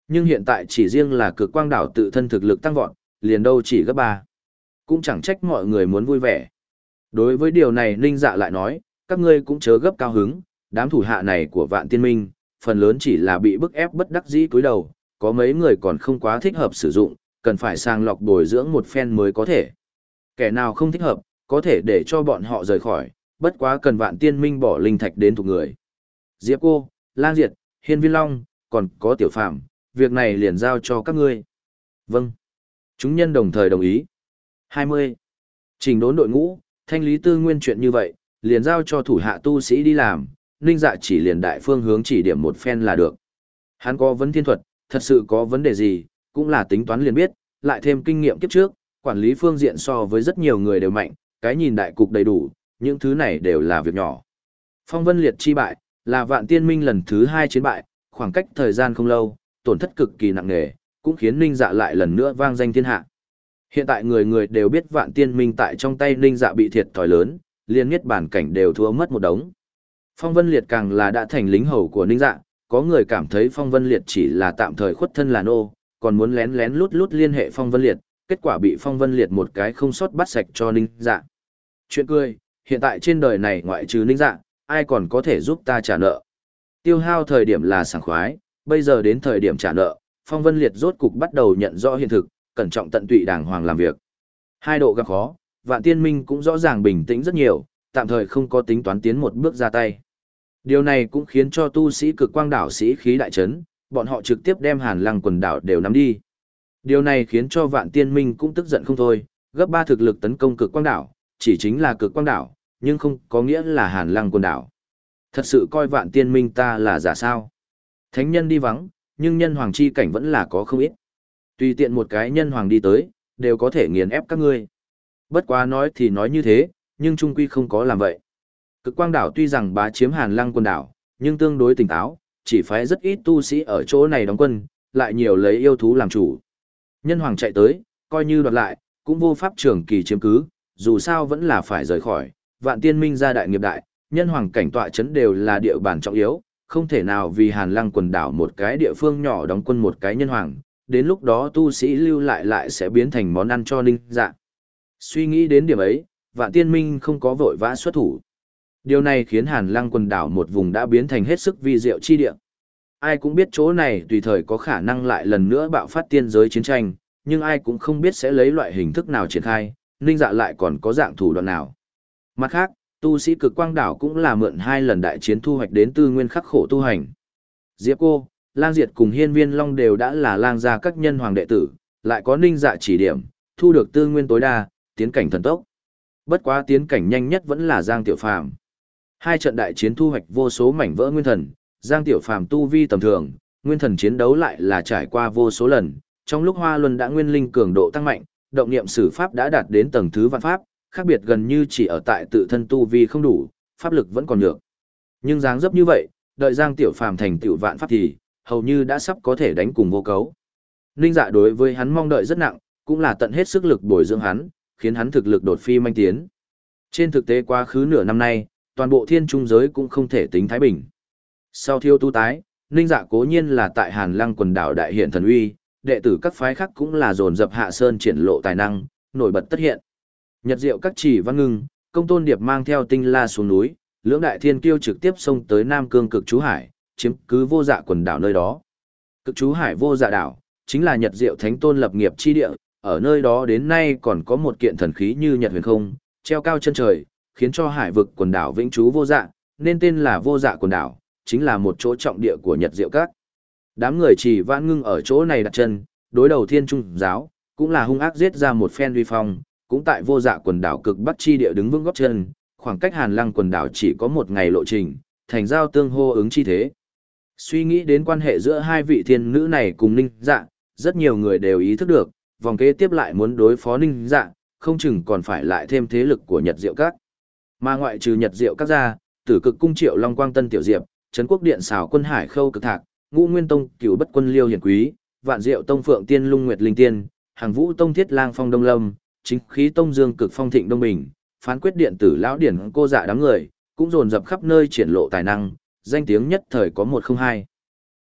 Nhưng hiện tại chỉ riêng là cực quang đảo tự thân thực lực tăng vọt, liền đâu chỉ gấp ba. Cũng chẳng trách mọi người muốn vui vẻ. Đối với điều này Ninh Dạ lại nói, các ngươi cũng chớ gấp cao hứng, đám thủ hạ này của Vạn Tiên Minh, phần lớn chỉ là bị bức ép bất đắc dĩ cúi đầu, có mấy người còn không quá thích hợp sử dụng, cần phải sàng lọc bồi dưỡng một phen mới có thể. Kẻ nào không thích hợp, có thể để cho bọn họ rời khỏi, bất quá cần Vạn Tiên Minh bỏ linh thạch đến thuộc người. Diệp Cô, Lang Diệt, Hiên Viên Long, còn có Tiểu Phàm, việc này liền giao cho các ngươi. Vâng. Chúng nhân đồng thời đồng ý. hai mươi. Trình đốn đội ngũ, thanh lý tư nguyên chuyện như vậy, liền giao cho thủ hạ tu sĩ đi làm, Ninh Dạ chỉ liền đại phương hướng chỉ điểm một phen là được. Hắn có vấn thiên thuật, thật sự có vấn đề gì, cũng là tính toán liền biết, lại thêm kinh nghiệm kiếp trước, quản lý phương diện so với rất nhiều người đều mạnh, cái nhìn đại cục đầy đủ, những thứ này đều là việc nhỏ. Phong Vân Liệt chi bại, là Vạn Tiên Minh lần thứ hai chiến bại, khoảng cách thời gian không lâu, tổn thất cực kỳ nặng nề, cũng khiến Ninh Dạ lại lần nữa vang danh thiên hạ. Hiện tại người người đều biết Vạn Tiên Minh tại trong tay Ninh Dạ bị thiệt thòi lớn, liên miết bản cảnh đều thua mất một đống. Phong Vân Liệt càng là đã thành lính hầu của Ninh Dạ, có người cảm thấy Phong Vân Liệt chỉ là tạm thời khuất thân là nô, còn muốn lén lén lút lút liên hệ Phong Vân Liệt, kết quả bị Phong Vân Liệt một cái không sót bắt sạch cho Ninh Dạ. Chuyện cười, hiện tại trên đời này ngoại trừ Ninh Dạ, ai còn có thể giúp ta trả nợ. Tiêu hao thời điểm là sảng khoái, bây giờ đến thời điểm trả nợ, Phong Vân Liệt rốt cục bắt đầu nhận rõ hiện thực, cẩn trọng tận tụy đàng hoàng làm việc. Hai độ gặp khó, Vạn Tiên Minh cũng rõ ràng bình tĩnh rất nhiều, tạm thời không có tính toán tiến một bước ra tay. Điều này cũng khiến cho tu sĩ cực quang đảo sĩ khí đại chấn, bọn họ trực tiếp đem Hàn Lăng quần đảo đều nắm đi. Điều này khiến cho Vạn Tiên Minh cũng tức giận không thôi, gấp ba thực lực tấn công cực quang đảo, chỉ chính là cực quang đảo, nhưng không có nghĩa là Hàn Lăng quần đảo. Thật sự coi Vạn Tiên Minh ta là giả sao? Thánh nhân đi vắng, nhưng nhân hoàng chi cảnh vẫn là có không ít. Tùy tiện một cái nhân hoàng đi tới, đều có thể nghiền ép các ngươi. Bất quá nói thì nói như thế, nhưng trung quy không có làm vậy. Cực quang đảo tuy rằng bá chiếm Hàn Lăng quần đảo, nhưng tương đối tỉnh táo, chỉ phái rất ít tu sĩ ở chỗ này đóng quân, lại nhiều lấy yêu thú làm chủ. Nhân hoàng chạy tới, coi như đoạt lại, cũng vô pháp trường kỳ chiếm cứ, dù sao vẫn là phải rời khỏi. Vạn Tiên Minh gia đại nghiệp đại, nhân hoàng cảnh tọa chấn đều là địa bàn trọng yếu, không thể nào vì Hàn Lăng quần đảo một cái địa phương nhỏ đóng quân một cái nhân hoàng, đến lúc đó tu sĩ lưu lại lại sẽ biến thành món ăn cho Ninh Dạ. Suy nghĩ đến điểm ấy, Vạn Tiên Minh không có vội vã xuất thủ. Điều này khiến Hàn Lăng quần đảo một vùng đã biến thành hết sức vi diệu chi địa. Ai cũng biết chỗ này tùy thời có khả năng lại lần nữa bạo phát tiên giới chiến tranh, nhưng ai cũng không biết sẽ lấy loại hình thức nào triển khai, Ninh Dạ lại còn có dạng thủ đoạn nào. Mặt khác, tu sĩ cực quang đảo cũng là mượn hai lần đại chiến thu hoạch đến tư nguyên khắc khổ tu hành. Diệp Cô, Lang Diệt cùng Hiên Viên Long đều đã là lang gia các nhân hoàng đệ tử, lại có Ninh Dạ chỉ điểm, thu được tư nguyên tối đa, tiến cảnh thần tốc. Bất quá tiến cảnh nhanh nhất vẫn là Giang Tiểu Phàm. Hai trận đại chiến thu hoạch vô số mảnh vỡ nguyên thần, Giang Tiểu Phàm tu vi tầm thường, nguyên thần chiến đấu lại là trải qua vô số lần, trong lúc Hoa Luân đã nguyên linh cường độ tăng mạnh, động niệm sử pháp đã đạt đến tầng thứ vạn pháp, khác biệt gần như chỉ ở tại tự thân tu vi không đủ, pháp lực vẫn còn nhược. Nhưng dáng dấp như vậy, đợi Giang Tiểu Phàm thành tựu vạn pháp thì hầu như đã sắp có thể đánh cùng vô cấu. Ninh Dạ đối với hắn mong đợi rất nặng, cũng là tận hết sức lực bồi dưỡng hắn, khiến hắn thực lực đột phi manh tiến. Trên thực tế quá khứ nửa năm nay, toàn bộ thiên trung giới cũng không thể tính thái bình. Sau thiêu tu tái, Ninh Dạ cố nhiên là tại Hàn Lăng quần đảo đại hiện thần uy, đệ tử các phái khác cũng là dồn dập hạ sơn triển lộ tài năng, nổi bật tất hiện. Nhật Diệu các chỉ văn ngưng, Công Tôn Điệp mang theo Tinh La xuống núi, lưỡng đại thiên kiêu trực tiếp xông tới Nam Cương Cực Chú Hải, chiếm cứ Vô Dạ quần đảo nơi đó. Cực Chú Hải Vô Dạ đảo chính là Nhật Diệu Thánh Tôn lập nghiệp chi địa, ở nơi đó đến nay còn có một kiện thần khí như Nhật Huyền Không, treo cao chân trời, khiến cho hải vực quần đảo vĩnh trú vô dạ, nên tên là Vô Dạ quần đảo, chính là một chỗ trọng địa của Nhật Diệu các. Đám người chỉ vãn ngưng ở chỗ này đặt chân, đối đầu Thiên Trung giáo, cũng là hung ác giết ra một phen uy phong, cũng tại Vô Dạ quần đảo cực bắc chi địa đứng vững gót chân, khoảng cách Hàn Lăng quần đảo chỉ có một ngày lộ trình, thành giao tương hô ứng chi thế. Suy nghĩ đến quan hệ giữa hai vị thiên nữ này cùng Ninh Dạ, rất nhiều người đều ý thức được, vòng kế tiếp lại muốn đối phó Ninh Dạ, không chừng còn phải lại thêm thế lực của Nhật Diệu các. Mà ngoại trừ Nhật Diệu các ra, Tử Cực cung Triệu Long Quang Tân Tiểu Diệp, Trấn Quốc Điện Xảo Quân Hải Khâu Cực Thạc, Ngũ Nguyên Tông Cửu Bất Quân Liêu Hiển Quý, Vạn Diệu Tông Phượng Tiên Lung Nguyệt Linh Tiên, Hàng Vũ Tông Thiết Lang Phong Đông Lâm, Chính Khí Tông Dương Cực Phong Thịnh Đông Bình, Phán Quyết Điện Tử Lão Điển Cô Dạ đám người, cũng dồn dập khắp nơi triển lộ tài năng, danh tiếng nhất thời có một không hai.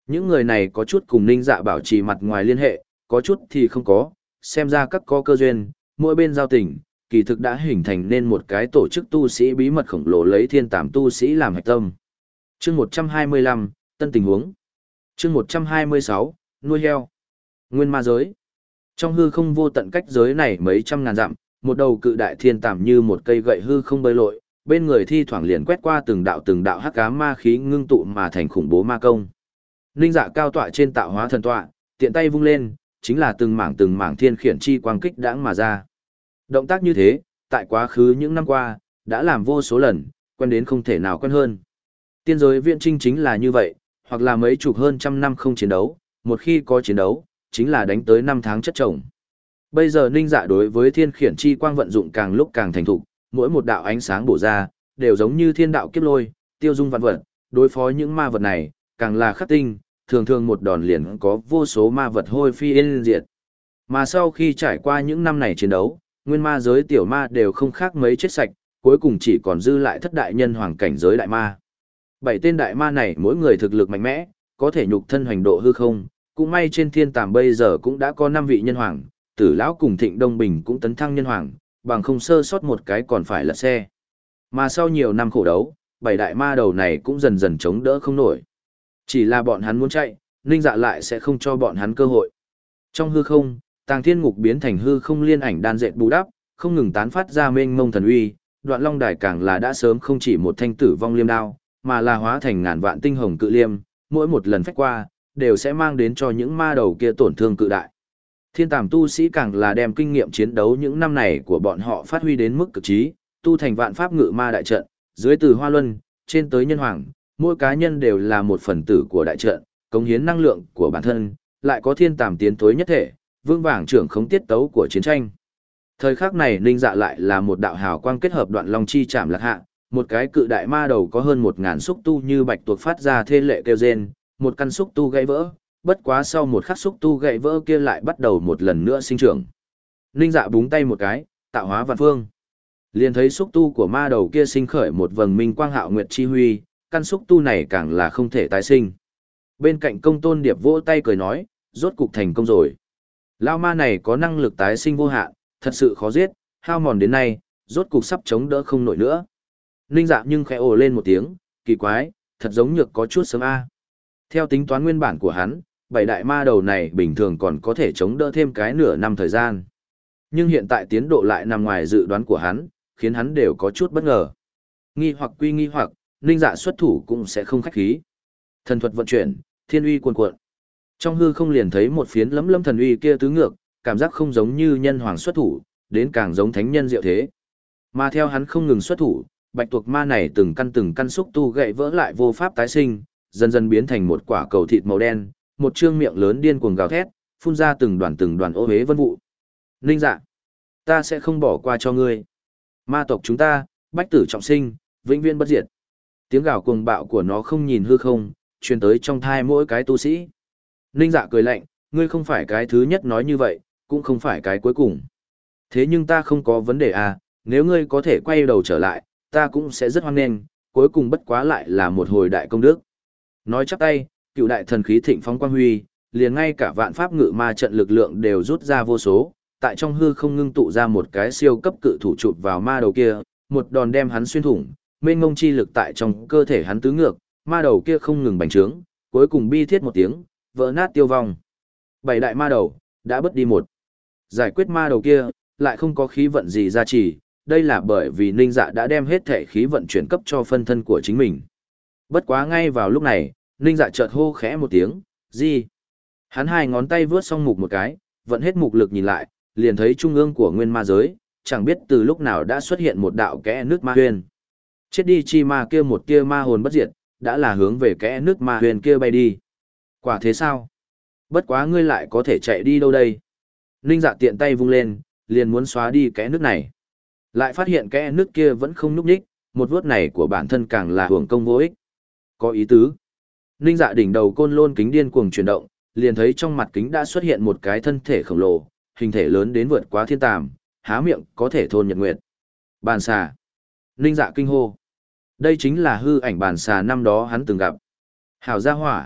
Những người này có chút cùng Ninh Dạ bảo trì mặt ngoài liên hệ, có chút thì không có, xem ra các có cơ duyên, mỗi bên giao tình, kỳ thực đã hình thành nên một cái tổ chức tu sĩ bí mật khổng lồ lấy thiên tàm tu sĩ làm hạch tâm. Chương một trăm hai mươi lăm, tân tình huống. Chương một trăm hai mươi sáu, nuôi heo. Nguyên ma giới. Trong hư không vô tận cách giới này mấy trăm ngàn dặm, một đầu cự đại thiên tàm như một cây gậy hư không bơi lội, bên người thi thoảng liền quét qua từng đạo từng đạo hắc ám ma khí ngưng tụ mà thành khủng bố ma công. Ninh Dạ cao tọa trên tạo hóa thần tọa, tiện tay vung lên, chính là từng mảng từng mảng thiên khiển chi quang kích đãng mà ra. Động tác như thế, tại quá khứ những năm qua, đã làm vô số lần, quen đến không thể nào quen hơn. Tiên giới viễn trinh chính là như vậy, hoặc là mấy chục hơn trăm năm không chiến đấu, một khi có chiến đấu, chính là đánh tới năm tháng chất chồng. Bây giờ Ninh Dạ đối với thiên khiển chi quang vận dụng càng lúc càng thành thục, mỗi một đạo ánh sáng bổ ra, đều giống như thiên đạo kiếp lôi, tiêu dung vạn vật, đối phó những ma vật này, càng là khắc tinh, thường thường một đòn liền có vô số ma vật hôi phi yên diệt. Mà sau khi trải qua những năm này chiến đấu, nguyên ma giới tiểu ma đều không khác mấy chết sạch, cuối cùng chỉ còn dư lại thất đại nhân hoàng cảnh giới đại ma. Bảy tên đại ma này mỗi người thực lực mạnh mẽ, có thể nhục thân hoành độ hư không, cũng may trên thiên tàm bây giờ cũng đã có năm vị nhân hoàng, Tử lão cùng Thịnh Đông Bình cũng tấn thăng nhân hoàng, bằng không sơ sót một cái còn phải lật xe. Mà sau nhiều năm khổ đấu, bảy đại ma đầu này cũng dần dần chống đỡ không nổi. Chỉ là bọn hắn muốn chạy, Ninh Dạ lại sẽ không cho bọn hắn cơ hội. Trong hư không, Tàng Thiên Ngục biến thành hư không liên ảnh đan dệt bù đắp, không ngừng tán phát ra mênh mông thần uy, Đoạn Long Đài càng là đã sớm không chỉ một thanh tử vong liêm đao, mà là hóa thành ngàn vạn tinh hồng cự liêm, mỗi một lần phách qua, đều sẽ mang đến cho những ma đầu kia tổn thương cự đại. Thiên tàm tu sĩ càng là đem kinh nghiệm chiến đấu những năm này của bọn họ phát huy đến mức cực trí, tu thành vạn pháp ngự ma đại trận, dưới từ hoa luân, trên tới nhân hoàng, mỗi cá nhân đều là một phần tử của đại trận, cống hiến năng lượng của bản thân, lại có thiên tàm tiến tối nhất thể, vương vàng trưởng khống tiết tấu của chiến tranh. Thời khắc này Ninh Dạ lại là một đạo hào quang kết hợp Đoạn Long chi chạm lạc hạ, một cái cự đại ma đầu có hơn một ngàn xúc tu như bạch tuộc phát ra thê lệ kêu rên, một căn xúc tu gãy vỡ, bất quá sau một khắc xúc tu gãy vỡ kia lại bắt đầu một lần nữa sinh trưởng. Ninh Dạ búng tay một cái, tạo hóa vạn phương. Liền thấy xúc tu của ma đầu kia sinh khởi một vầng minh quang hạo nguyệt chi huy, căn xúc tu này càng là không thể tái sinh. Bên cạnh Công Tôn Điệp vỗ tay cười nói, rốt cục thành công rồi. Lao ma này có năng lực tái sinh vô hạn, thật sự khó giết, hao mòn đến nay, rốt cục sắp chống đỡ không nổi nữa. Ninh Dạ nhưng khẽ ồ lên một tiếng, kỳ quái, thật giống nhược có chút sớm a. Theo tính toán nguyên bản của hắn, bảy đại ma đầu này bình thường còn có thể chống đỡ thêm cái nửa năm thời gian. Nhưng hiện tại tiến độ lại nằm ngoài dự đoán của hắn, khiến hắn đều có chút bất ngờ. Nghi hoặc quy nghi hoặc, Ninh Dạ xuất thủ cũng sẽ không khách khí. Thần thuật vận chuyển, thiên uy cuồn cuộn. Trong hư không liền thấy một phiến lấm lấm thần uy kia tứ ngược, cảm giác không giống như nhân hoàng xuất thủ, đến càng giống thánh nhân diệu thế. Mà theo hắn không ngừng xuất thủ, bạch tuộc ma này từng căn từng căn xúc tu gãy vỡ lại vô pháp tái sinh, dần dần biến thành một quả cầu thịt màu đen, một trương miệng lớn điên cuồng gào thét, phun ra từng đoàn từng đoàn ô hế vân vụ. Ninh Dạ, ta sẽ không bỏ qua cho ngươi. Ma tộc chúng ta, bách tử trọng sinh, vĩnh viễn bất diệt. Tiếng gào cuồng bạo của nó không nhìn hư không, truyền tới trong thai mỗi cái tu sĩ. Ninh Dạ cười lạnh, ngươi không phải cái thứ nhất nói như vậy, cũng không phải cái cuối cùng. Thế nhưng ta không có vấn đề à, nếu ngươi có thể quay đầu trở lại, ta cũng sẽ rất hoan nghênh, cuối cùng bất quá lại là một hồi đại công đức. Nói chắp tay, cựu đại thần khí thịnh phóng quang huy, liền ngay cả vạn pháp ngự ma trận lực lượng đều rút ra vô số, tại trong hư không ngưng tụ ra một cái siêu cấp cự thủ chụp vào ma đầu kia, một đòn đem hắn xuyên thủng, mênh ngông chi lực tại trong cơ thể hắn tứ ngược, ma đầu kia không ngừng bành trướng, cuối cùng bi thiết một tiếng, vỡ nát tiêu vong. Bảy đại ma đầu đã bất đi một. Giải quyết ma đầu kia, lại không có khí vận gì gia trì, đây là bởi vì Ninh Dạ đã đem hết thể khí vận chuyển cấp cho phân thân của chính mình. Bất quá ngay vào lúc này, Ninh Dạ chợt hô khẽ một tiếng, gì? Hắn hai ngón tay vướt xong mục một cái, vận hết mục lực nhìn lại, liền thấy trung ương của nguyên ma giới, chẳng biết từ lúc nào đã xuất hiện một đạo kẽ nước ma huyền. Chết đi chi ma kia một kia ma hồn bất diệt, đã là hướng về kẽ nước ma huyền kia bay đi. Quả thế sao? Bất quá ngươi lại có thể chạy đi đâu đây? Ninh Dạ tiện tay vung lên, liền muốn xóa đi kẽ nước này. Lại phát hiện kẽ nước kia vẫn không nhúc nhích, một vuốt này của bản thân càng là hưởng công vô ích. Có ý tứ. Ninh Dạ đỉnh đầu côn lôn kính điên cuồng chuyển động, liền thấy trong mặt kính đã xuất hiện một cái thân thể khổng lồ, hình thể lớn đến vượt quá thiên tàm, há miệng có thể thôn nhật nguyệt. Bàn xà. Ninh Dạ kinh hô. Đây chính là hư ảnh bàn xà năm đó hắn từng gặp. Hảo gia hỏa,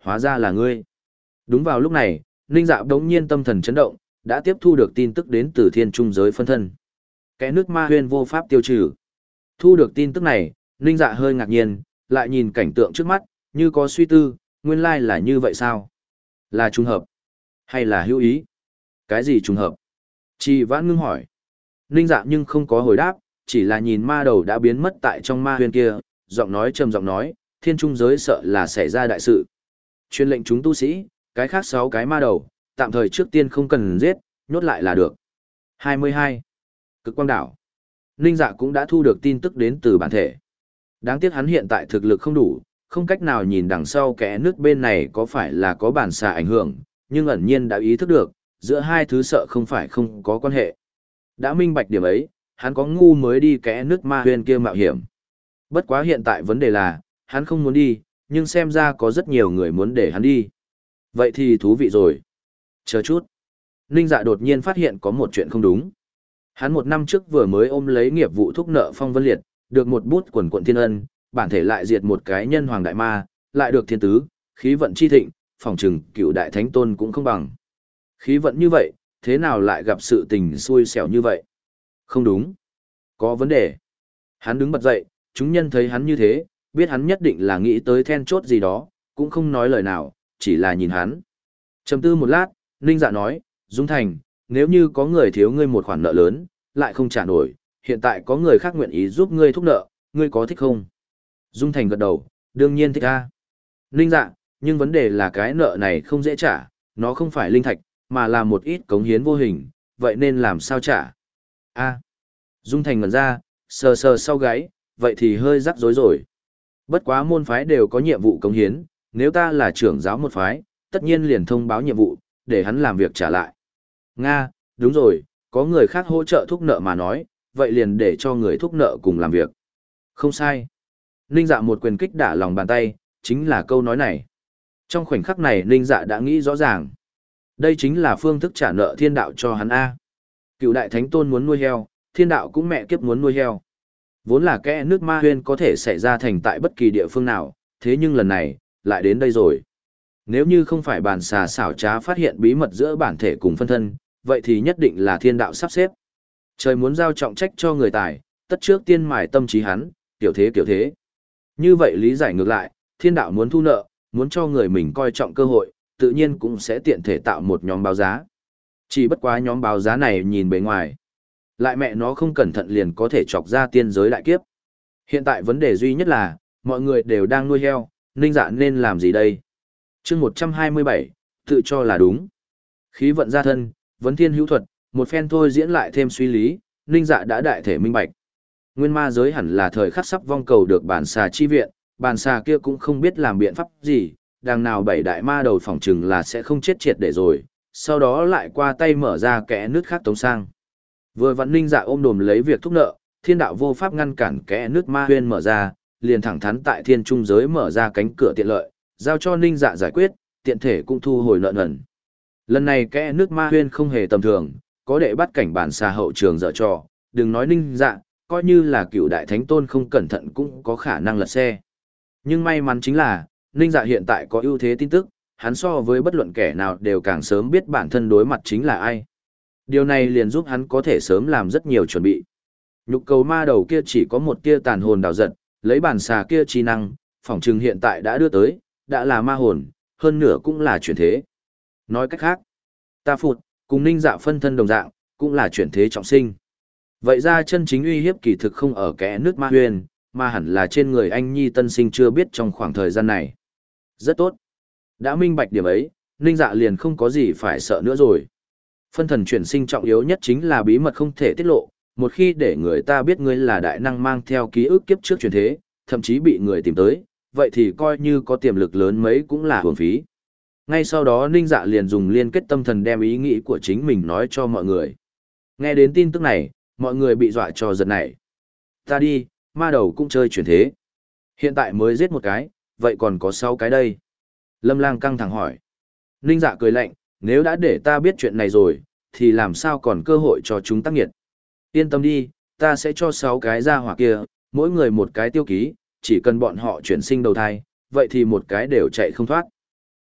Hóa ra là ngươi. Đúng vào lúc này, Ninh Dạ đống nhiên tâm thần chấn động, đã tiếp thu được tin tức đến từ thiên trung giới phân thân. Kẽ nước ma huyên vô pháp tiêu trừ. Thu được tin tức này, Ninh Dạ hơi ngạc nhiên, lại nhìn cảnh tượng trước mắt, như có suy tư, nguyên lai là như vậy sao? Là trùng hợp? Hay là hữu ý? Cái gì trùng hợp? Trì Vãn ngưng hỏi. Ninh Dạ nhưng không có hồi đáp, chỉ là nhìn ma đầu đã biến mất tại trong ma huyên kia, giọng nói trầm giọng nói, thiên trung giới sợ là xảy ra đại sự. Truyền lệnh chúng tu sĩ, cái khác sáu cái ma đầu, tạm thời trước tiên không cần giết, nhốt lại là được. hai mươi hai. Cực quang đảo. Ninh Dạ cũng đã thu được tin tức đến từ bản thể. Đáng tiếc hắn hiện tại thực lực không đủ, không cách nào nhìn đằng sau kẽ nước bên này có phải là có bản xà ảnh hưởng, nhưng ẩn nhiên đã ý thức được, giữa hai thứ sợ không phải không có quan hệ. Đã minh bạch điểm ấy, hắn có ngu mới đi kẽ nước ma huyên kia mạo hiểm. Bất quá hiện tại vấn đề là, hắn không muốn đi, nhưng xem ra có rất nhiều người muốn để hắn đi. Vậy thì thú vị rồi. Chờ chút. Ninh Dạ đột nhiên phát hiện có một chuyện không đúng. Hắn một năm trước vừa mới ôm lấy nghiệp vụ thúc nợ Phong Vân Liệt, được một bút quần quận thiên ân, bản thể lại diệt một cái nhân hoàng đại ma, lại được thiên tứ, khí vận chi thịnh, phòng trừng cựu đại thánh tôn cũng không bằng. Khí vận như vậy, thế nào lại gặp sự tình xui xẻo như vậy? Không đúng. Có vấn đề. Hắn đứng bật dậy, chúng nhân thấy hắn như thế, biết hắn nhất định là nghĩ tới then chốt gì đó, cũng không nói lời nào, chỉ là nhìn hắn. Trầm tư một lát, Ninh Dạ nói, Dung Thành, nếu như có người thiếu ngươi một khoản nợ lớn, lại không trả nổi, hiện tại có người khác nguyện ý giúp ngươi thúc nợ, ngươi có thích không? Dung Thành gật đầu, đương nhiên thích a. Ninh Dạ, nhưng vấn đề là cái nợ này không dễ trả, nó không phải linh thạch, mà là một ít cống hiến vô hình, vậy nên làm sao trả? A. Dung Thành ngẩn ra, sờ sờ sau gáy, vậy thì hơi rắc rối rồi. Bất quá môn phái đều có nhiệm vụ cống hiến, nếu ta là trưởng giáo một phái, tất nhiên liền thông báo nhiệm vụ, để hắn làm việc trả lại. Nga, đúng rồi, có người khác hỗ trợ thúc nợ mà nói, vậy liền để cho người thúc nợ cùng làm việc. Không sai. Ninh Dạ một quyền kích đả lòng bàn tay, chính là câu nói này. Trong khoảnh khắc này Ninh Dạ đã nghĩ rõ ràng. Đây chính là phương thức trả nợ thiên đạo cho hắn A. Cựu đại thánh tôn muốn nuôi heo, thiên đạo cũng mẹ kiếp muốn nuôi heo. Vốn là kẽ nước ma huyên có thể xảy ra thành tại bất kỳ địa phương nào, thế nhưng lần này, lại đến đây rồi. Nếu như không phải bản xà xảo trá phát hiện bí mật giữa bản thể cùng phân thân, vậy thì nhất định là thiên đạo sắp xếp. Trời muốn giao trọng trách cho người tài, tất trước tiên mài tâm trí hắn, kiểu thế kiểu thế. Như vậy lý giải ngược lại, thiên đạo muốn thu nợ, muốn cho người mình coi trọng cơ hội, tự nhiên cũng sẽ tiện thể tạo một nhóm báo giá. Chỉ bất quá nhóm báo giá này nhìn bề ngoài. Lại mẹ nó không cẩn thận liền có thể chọc ra tiên giới đại kiếp. Hiện tại vấn đề duy nhất là, mọi người đều đang nuôi heo, Ninh Dạ nên làm gì đây? chương một trăm hai mươi bảy, tự cho là đúng. Khí vận gia thân, vấn thiên hữu thuật, một phen thôi diễn lại thêm suy lý, Ninh Dạ đã đại thể minh bạch. Nguyên ma giới hẳn là thời khắc sắp vong cầu được bản xà chi viện, bản xà kia cũng không biết làm biện pháp gì, đằng nào bảy đại ma đầu phỏng chừng là sẽ không chết triệt để rồi, sau đó lại qua tay mở ra kẽ nước khác tống sang. Vừa vặn Ninh Dạ ôm đồm lấy việc thúc nợ, thiên đạo vô pháp ngăn cản kẽ nước ma huyên mở ra, liền thẳng thắn tại thiên trung giới mở ra cánh cửa tiện lợi, giao cho Ninh Dạ giải quyết, tiện thể cũng thu hồi nợ nần. Lần này kẽ nước ma huyên không hề tầm thường, có đệ bắt cảnh bản xà hậu trường dở trò, đừng nói Ninh Dạ, coi như là cựu đại thánh tôn không cẩn thận cũng có khả năng lật xe. Nhưng may mắn chính là, Ninh Dạ hiện tại có ưu thế tin tức, hắn so với bất luận kẻ nào đều càng sớm biết bản thân đối mặt chính là ai. Điều này liền giúp hắn có thể sớm làm rất nhiều chuẩn bị. Nhục cầu ma đầu kia chỉ có một tia tàn hồn đào giật, lấy bản xà kia chi năng, phỏng chừng hiện tại đã đưa tới, đã là ma hồn, hơn nửa cũng là chuyển thế. Nói cách khác, ta phụt, cùng Ninh Dạ phân thân đồng dạng, cũng là chuyển thế trọng sinh. Vậy ra chân chính uy hiếp kỳ thực không ở kẽ nước ma huyền, mà hẳn là trên người anh nhi tân sinh chưa biết trong khoảng thời gian này. Rất tốt. Đã minh bạch điểm ấy, Ninh Dạ liền không có gì phải sợ nữa rồi. Phân thần chuyển sinh trọng yếu nhất chính là bí mật không thể tiết lộ, một khi để người ta biết ngươi là đại năng mang theo ký ức kiếp trước chuyển thế, thậm chí bị người tìm tới, vậy thì coi như có tiềm lực lớn mấy cũng là hưởng phí. Ngay sau đó Ninh Dạ liền dùng liên kết tâm thần đem ý nghĩ của chính mình nói cho mọi người. Nghe đến tin tức này, mọi người bị dọa cho giật nảy. Ta đi, ma đầu cũng chơi chuyển thế. Hiện tại mới giết một cái, vậy còn có sáu cái đây. Lâm Lang căng thẳng hỏi. Ninh Dạ cười lạnh, nếu đã để ta biết chuyện này rồi, thì làm sao còn cơ hội cho chúng tác nghiệt. Yên tâm đi, ta sẽ cho sáu cái ra hỏa kia, mỗi người một cái tiêu ký, chỉ cần bọn họ chuyển sinh đầu thai, vậy thì một cái đều chạy không thoát.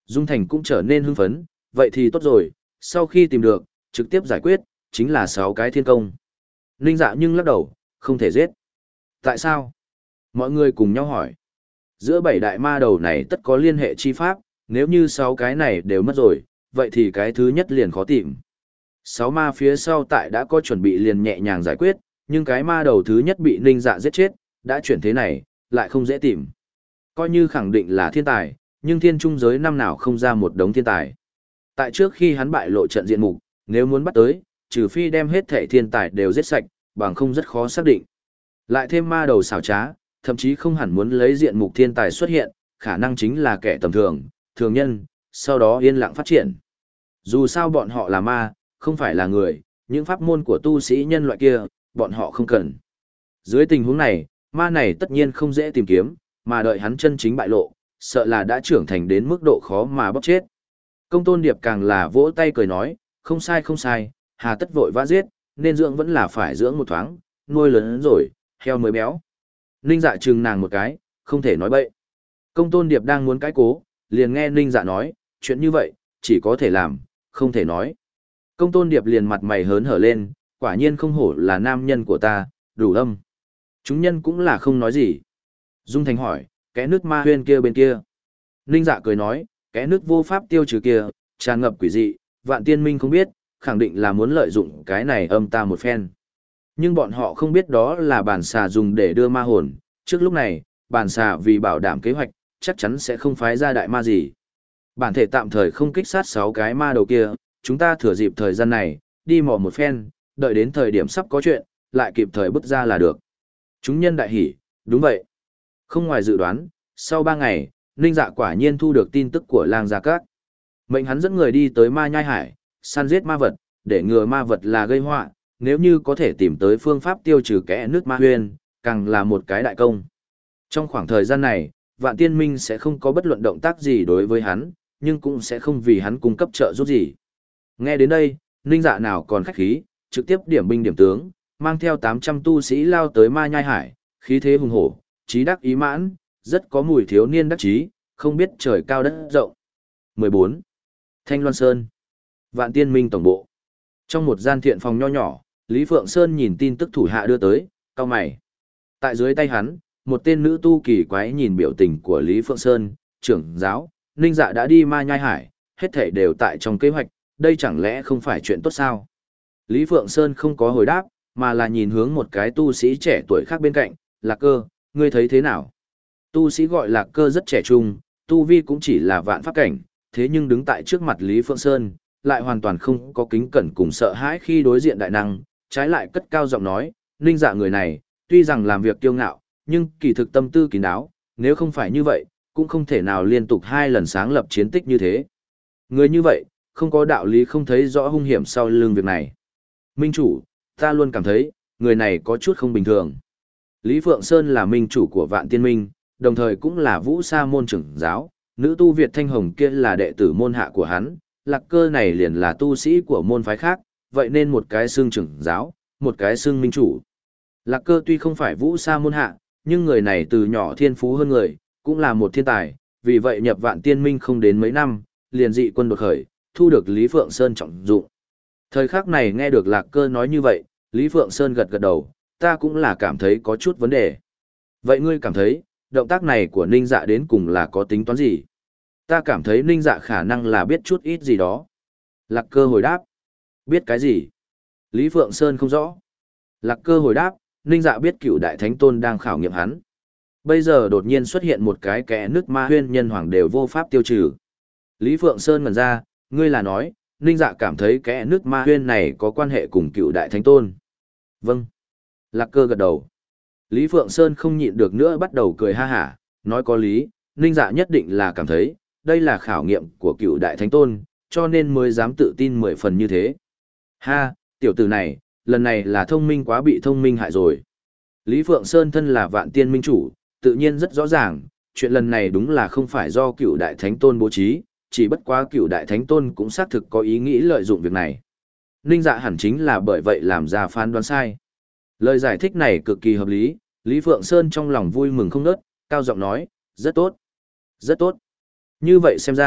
Dung Thành cũng trở nên hưng phấn, vậy thì tốt rồi, sau khi tìm được, trực tiếp giải quyết, chính là sáu cái thiên công. Ninh Dạ nhưng lắc đầu, không thể giết. Tại sao? Mọi người cùng nhau hỏi. Giữa bảy đại ma đầu này tất có liên hệ chi pháp, nếu như sáu cái này đều mất rồi, vậy thì cái thứ nhất liền khó tìm. Sáu ma phía sau tại đã có chuẩn bị liền nhẹ nhàng giải quyết, nhưng cái ma đầu thứ nhất bị Ninh Dạ giết chết, đã chuyển thế này, lại không dễ tìm. Coi như khẳng định là thiên tài, nhưng thiên trung giới năm nào không ra một đống thiên tài. Tại trước khi hắn bại lộ trận diện mục, nếu muốn bắt tới, trừ phi đem hết thể thiên tài đều giết sạch, bằng không rất khó xác định. Lại thêm ma đầu xảo trá, thậm chí không hẳn muốn lấy diện mục thiên tài xuất hiện, khả năng chính là kẻ tầm thường, thường nhân, sau đó yên lặng phát triển. Dù sao bọn họ là ma, không phải là người, những pháp môn của tu sĩ nhân loại kia, bọn họ không cần. Dưới tình huống này, ma này tất nhiên không dễ tìm kiếm, mà đợi hắn chân chính bại lộ, sợ là đã trưởng thành đến mức độ khó mà bóc chết. Công Tôn Điệp càng là vỗ tay cười nói, không sai không sai, hà tất vội vã giết, nên dưỡng vẫn là phải dưỡng một thoáng, nuôi lớn rồi, heo mới béo. Ninh Dạ trừng nàng một cái, không thể nói bậy. Công Tôn Điệp đang muốn cãi cố, liền nghe Ninh Dạ nói, chuyện như vậy, chỉ có thể làm, không thể nói. Công Tôn Điệp liền mặt mày hớn hở lên, quả nhiên không hổ là nam nhân của ta, đủ âm. Chúng nhân cũng là không nói gì. Dung Thành hỏi, kẽ nước ma huyên kia bên kia. Ninh Dạ cười nói, kẽ nước vô pháp tiêu trừ kia, tràn ngập quỷ dị, vạn tiên minh không biết, khẳng định là muốn lợi dụng cái này âm ta một phen. Nhưng bọn họ không biết đó là bản xà dùng để đưa ma hồn, trước lúc này, bản xà vì bảo đảm kế hoạch, chắc chắn sẽ không phái ra đại ma gì. Bản thể tạm thời không kích sát sáu cái ma đầu kia, chúng ta thừa dịp thời gian này, đi mò một phen, đợi đến thời điểm sắp có chuyện, lại kịp thời bứt ra là được. Chúng nhân đại hỉ, đúng vậy. Không ngoài dự đoán, sau ba ngày, Ninh Dạ quả nhiên thu được tin tức của Lang Gia Các. Mệnh hắn dẫn người đi tới Ma Nhai Hải, săn giết ma vật, để ngừa ma vật là gây họa, nếu như có thể tìm tới phương pháp tiêu trừ kẽ nước ma huyên, càng là một cái đại công. Trong khoảng thời gian này, Vạn Tiên Minh sẽ không có bất luận động tác gì đối với hắn, nhưng cũng sẽ không vì hắn cung cấp trợ giúp gì. Nghe đến đây, Ninh Dạ nào còn khách khí, trực tiếp điểm binh điểm tướng, mang theo tám trăm tu sĩ lao tới Ma Nhai Hải, khí thế hùng hổ, trí đắc ý mãn, rất có mùi thiếu niên đắc chí, không biết trời cao đất rộng. mười bốn. Thanh Loan Sơn, Vạn Tiên Minh tổng bộ. Trong một gian thiện phòng nho nhỏ, Lý Phượng Sơn nhìn tin tức thủ hạ đưa tới, cau mày. Tại dưới tay hắn, một tên nữ tu kỳ quái nhìn biểu tình của Lý Phượng Sơn, trưởng giáo, Ninh Dạ đã đi Ma Nhai Hải, hết thảy đều tại trong kế hoạch, đây chẳng lẽ không phải chuyện tốt sao? Lý Phượng Sơn không có hồi đáp, mà là nhìn hướng một cái tu sĩ trẻ tuổi khác bên cạnh, Lạc Cơ, ngươi thấy thế nào? Tu sĩ gọi Lạc Cơ rất trẻ trung, tu vi cũng chỉ là vạn pháp cảnh, thế nhưng đứng tại trước mặt Lý Phượng Sơn, lại hoàn toàn không có kính cẩn cùng sợ hãi khi đối diện đại năng, trái lại cất cao giọng nói, Ninh Dạ người này, tuy rằng làm việc kiêu ngạo, nhưng kỳ thực tâm tư kín đáo, nếu không phải như vậy, cũng không thể nào liên tục hai lần sáng lập chiến tích như thế. Người như vậy, không có đạo lý không thấy rõ hung hiểm sau lưng việc này. Minh chủ, ta luôn cảm thấy, người này có chút không bình thường. Lý Phượng Sơn là minh chủ của Vạn Tiên Minh, đồng thời cũng là Vũ Sa môn trưởng giáo, nữ tu Việt Thanh Hồng kia là đệ tử môn hạ của hắn, Lạc Cơ này liền là tu sĩ của môn phái khác, vậy nên một cái xưng trưởng giáo, một cái xưng minh chủ. Lạc Cơ tuy không phải Vũ Sa môn hạ, nhưng người này từ nhỏ thiên phú hơn người, cũng là một thiên tài, vì vậy nhập Vạn Tiên Minh không đến mấy năm, liền dị quân đột khởi, thu được Lý Phượng Sơn trọng dụng. Thời khắc này nghe được Lạc Cơ nói như vậy, Lý Phượng Sơn gật gật đầu, ta cũng là cảm thấy có chút vấn đề. Vậy ngươi cảm thấy, động tác này của Ninh Dạ đến cùng là có tính toán gì? Ta cảm thấy Ninh Dạ khả năng là biết chút ít gì đó. Lạc Cơ hồi đáp. Biết cái gì? Lý Phượng Sơn không rõ. Lạc Cơ hồi đáp, Ninh Dạ biết cựu đại thánh tôn đang khảo nghiệm hắn. Bây giờ đột nhiên xuất hiện một cái kẽ nước ma huyên nhân hoàng đều vô pháp tiêu trừ. Lý Phượng Sơn ngẩn ra, ngươi là nói, Ninh Dạ cảm thấy kẽ nước ma huyên này có quan hệ cùng cựu đại thánh tôn. Vâng. Lạc Cơ gật đầu. Lý Phượng Sơn không nhịn được nữa bắt đầu cười ha hả, nói có lý, Ninh Dạ nhất định là cảm thấy, đây là khảo nghiệm của cựu đại thánh tôn, cho nên mới dám tự tin mười phần như thế. Ha, tiểu tử này, lần này là thông minh quá bị thông minh hại rồi. Lý Phượng Sơn thân là Vạn Tiên Minh chủ, tự nhiên rất rõ ràng, chuyện lần này đúng là không phải do cựu đại thánh tôn bố trí, chỉ bất quá cựu đại thánh tôn cũng xác thực có ý nghĩ lợi dụng việc này. Ninh Dạ hẳn chính là bởi vậy làm ra phán đoán sai. Lời giải thích này cực kỳ hợp lý, Lý Phượng Sơn trong lòng vui mừng không nớt, cao giọng nói, rất tốt, rất tốt. Như vậy xem ra,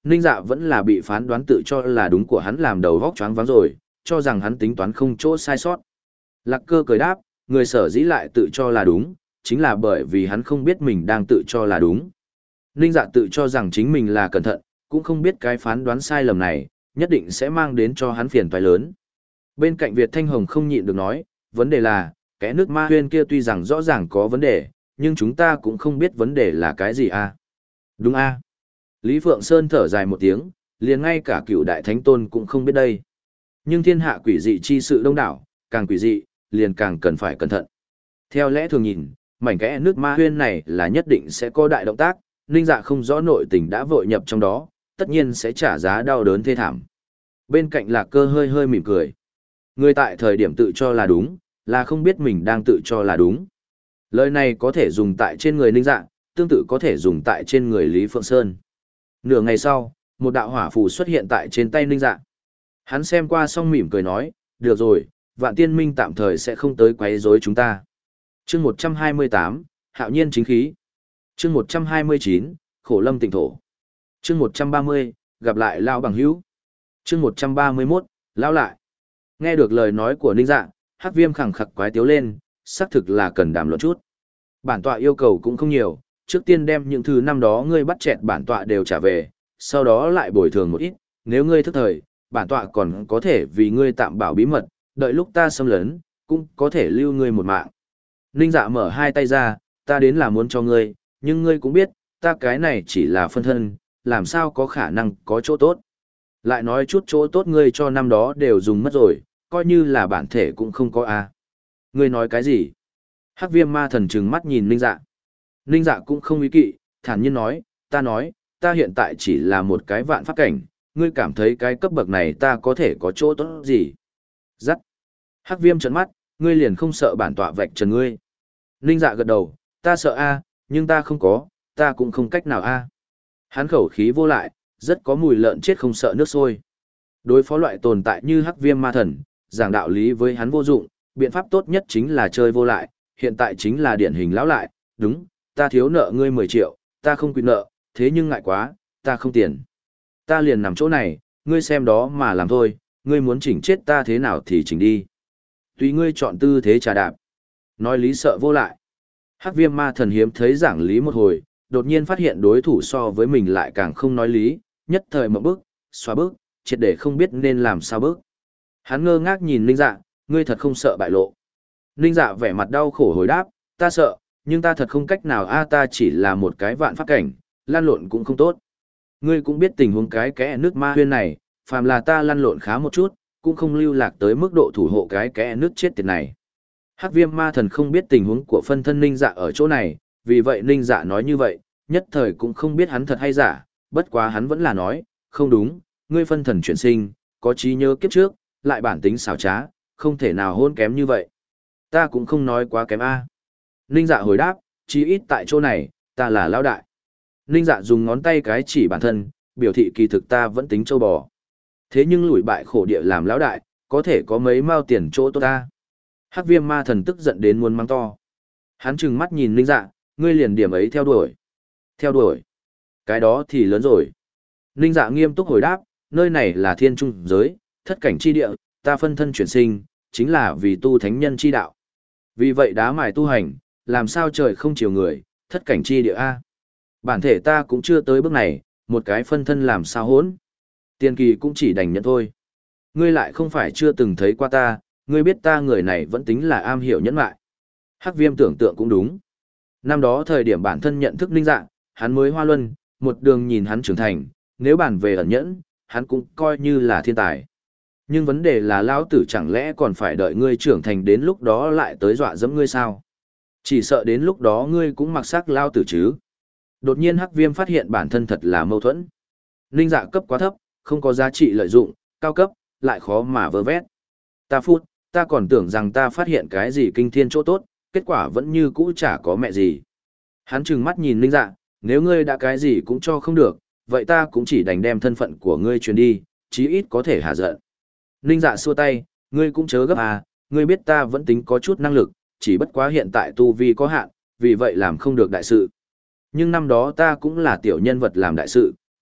Ninh Dạ vẫn là bị phán đoán tự cho là đúng của hắn làm đầu vóc choáng váng rồi, cho rằng hắn tính toán không chỗ sai sót. Lạc Cơ cười đáp, người sở dĩ lại tự cho là đúng, chính là bởi vì hắn không biết mình đang tự cho là đúng. Ninh Dạ tự cho rằng chính mình là cẩn thận, cũng không biết cái phán đoán sai lầm này, nhất định sẽ mang đến cho hắn phiền toái lớn. Bên cạnh Việt Thanh Hồng không nhịn được nói, vấn đề là, cái nước ma huyên kia tuy rằng rõ ràng có vấn đề, nhưng chúng ta cũng không biết vấn đề là cái gì à. Đúng a. Lý Phượng Sơn thở dài một tiếng, liền ngay cả cựu đại thánh tôn cũng không biết đây. Nhưng thiên hạ quỷ dị chi sự đông đảo, càng quỷ dị, liền càng cần phải cẩn thận. Theo lẽ thường nhìn, mảnh kẽ nước ma huyên này là nhất định sẽ có đại động tác, Ninh Dạ không rõ nội tình đã vội nhập trong đó, tất nhiên sẽ trả giá đau đớn thê thảm. Bên cạnh Lạc Cơ hơi hơi mỉm cười. Người tại thời điểm tự cho là đúng, là không biết mình đang tự cho là đúng. Lời này có thể dùng tại trên người Ninh Dạ, tương tự có thể dùng tại trên người Lý Phượng Sơn. Nửa ngày sau, một đạo hỏa phù xuất hiện tại trên tay Ninh Dạ. Hắn xem qua xong mỉm cười nói, được rồi, Vạn Tiên Minh tạm thời sẽ không tới quấy rối chúng ta. Chương một trăm hai mươi tám, Hạo Nhiên chính khí. Chương một trăm hai mươi chín, Khổ Lâm Tịnh Thổ. Chương một trăm ba mươi, gặp lại Lao Bằng Hữu. Chương một trăm ba mươi mốt, Lao lại. Nghe được lời nói của Ninh Dạ, Hắc Viêm khẳng khặc quái tiếu lên, xác thực là cần đàm luận chút. Bản tọa yêu cầu cũng không nhiều, trước tiên đem những thứ năm đó ngươi bắt chẹt bản tọa đều trả về, sau đó lại bồi thường một ít, nếu ngươi thức thời, bản tọa còn có thể vì ngươi tạm bảo bí mật, đợi lúc ta xâm lấn, cũng có thể lưu ngươi một mạng. Ninh Dạ mở hai tay ra, ta đến là muốn cho ngươi, nhưng ngươi cũng biết, ta cái này chỉ là phân thân, làm sao có khả năng có chỗ tốt. Lại nói chút chỗ tốt ngươi cho năm đó đều dùng mất rồi, coi như là bản thể cũng không có a. Ngươi nói cái gì? Hắc Viêm ma thần trừng mắt nhìn Ninh Dạ. Ninh Dạ cũng không ý kỵ, thản nhiên nói, ta nói, ta hiện tại chỉ là một cái vạn pháp cảnh, ngươi cảm thấy cái cấp bậc này ta có thể có chỗ tốt gì? Dắt. Hắc Viêm trợn mắt, ngươi liền không sợ bản tọa vạch trần ngươi. Ninh Dạ gật đầu, ta sợ a, nhưng ta không có, ta cũng không cách nào a. Hắn khẩu khí vô lại, rất có mùi lợn chết không sợ nước sôi. Đối phó loại tồn tại như Hắc Viêm ma thần, giảng đạo lý với hắn vô dụng, biện pháp tốt nhất chính là chơi vô lại, hiện tại chính là điển hình lão lại, đúng, ta thiếu nợ ngươi mười triệu, ta không quy nợ, thế nhưng ngại quá, ta không tiền. Ta liền nằm chỗ này, ngươi xem đó mà làm thôi, ngươi muốn chỉnh chết ta thế nào thì chỉnh đi. Tùy ngươi chọn tư thế trà đạp. Nói lý sợ vô lại. Hắc Viêm ma thần hiếm thấy giảng lý một hồi, đột nhiên phát hiện đối thủ so với mình lại càng không nói lý, nhất thời mộng bức, xóa bức, triệt để không biết nên làm sao bức. Hắn ngơ ngác nhìn Ninh Dạ, ngươi thật không sợ bại lộ. Ninh Dạ vẻ mặt đau khổ hồi đáp, ta sợ, nhưng ta thật không cách nào a, ta chỉ là một cái vạn pháp cảnh, lăn lộn cũng không tốt. Ngươi cũng biết tình huống cái kẽ nước ma huyên này, phàm là ta lăn lộn khá một chút, cũng không lưu lạc tới mức độ thủ hộ cái kẽ nước chết tiệt này. Hắc Viêm ma thần không biết tình huống của phân thân Ninh Dạ ở chỗ này, vì vậy Ninh Dạ nói như vậy, nhất thời cũng không biết hắn thật hay giả, bất quá hắn vẫn là nói, không đúng, ngươi phân thần chuyển sinh, có trí nhớ kiếp trước, lại bản tính xảo trá, không thể nào hôn kém như vậy. Ta cũng không nói quá kém a. Ninh Dạ hồi đáp, chí ít tại chỗ này, ta là lão đại. Ninh Dạ dùng ngón tay cái chỉ bản thân, biểu thị kỳ thực ta vẫn tính châu bò. Thế nhưng lùi bại khổ địa làm lão đại, có thể có mấy mao tiền chỗ tốt ta. Hắc Viêm ma thần tức giận đến muốn mắng to. Hắn trừng mắt nhìn Ninh Dạ, ngươi liền điểm ấy theo đuổi. Theo đuổi. Cái đó thì lớn rồi. Ninh Dạ nghiêm túc hồi đáp, nơi này là thiên trung giới, thất cảnh chi địa, ta phân thân chuyển sinh, chính là vì tu thánh nhân chi đạo. Vì vậy đá mài tu hành, làm sao trời không chiều người, thất cảnh chi địa A. Bản thể ta cũng chưa tới bước này, một cái phân thân làm sao hỗn. Tiên kỳ cũng chỉ đành nhận thôi. Ngươi lại không phải chưa từng thấy qua ta, ngươi biết ta người này vẫn tính là am hiểu nhẫn mại. Hắc Viêm tưởng tượng cũng đúng. Năm đó thời điểm bản thân nhận thức Ninh Dạ, hắn mới hoa luân, một đường nhìn hắn trưởng thành, nếu bản về ẩn nhẫn, hắn cũng coi như là thiên tài. Nhưng vấn đề là lão tử chẳng lẽ còn phải đợi ngươi trưởng thành đến lúc đó lại tới dọa dẫm ngươi sao? Chỉ sợ đến lúc đó ngươi cũng mặc xác lao tử chứ. Đột nhiên Hắc Viêm phát hiện bản thân thật là mâu thuẫn. Ninh Dạ cấp quá thấp, không có giá trị lợi dụng, cao cấp, lại khó mà vơ vét. Ta phút, ta còn tưởng rằng ta phát hiện cái gì kinh thiên chỗ tốt, kết quả vẫn như cũ chả có mẹ gì. Hắn trừng mắt nhìn Ninh Dạ, nếu ngươi đã cái gì cũng cho không được, vậy ta cũng chỉ đành đem thân phận của ngươi truyền đi, chí ít có thể hạ giận. Ninh Dạ xua tay, ngươi cũng chớ gấp à, ngươi biết ta vẫn tính có chút năng lực, chỉ bất quá hiện tại tu vi có hạn, vì vậy làm không được đại sự. Nhưng năm đó ta cũng là tiểu nhân vật làm đại sự,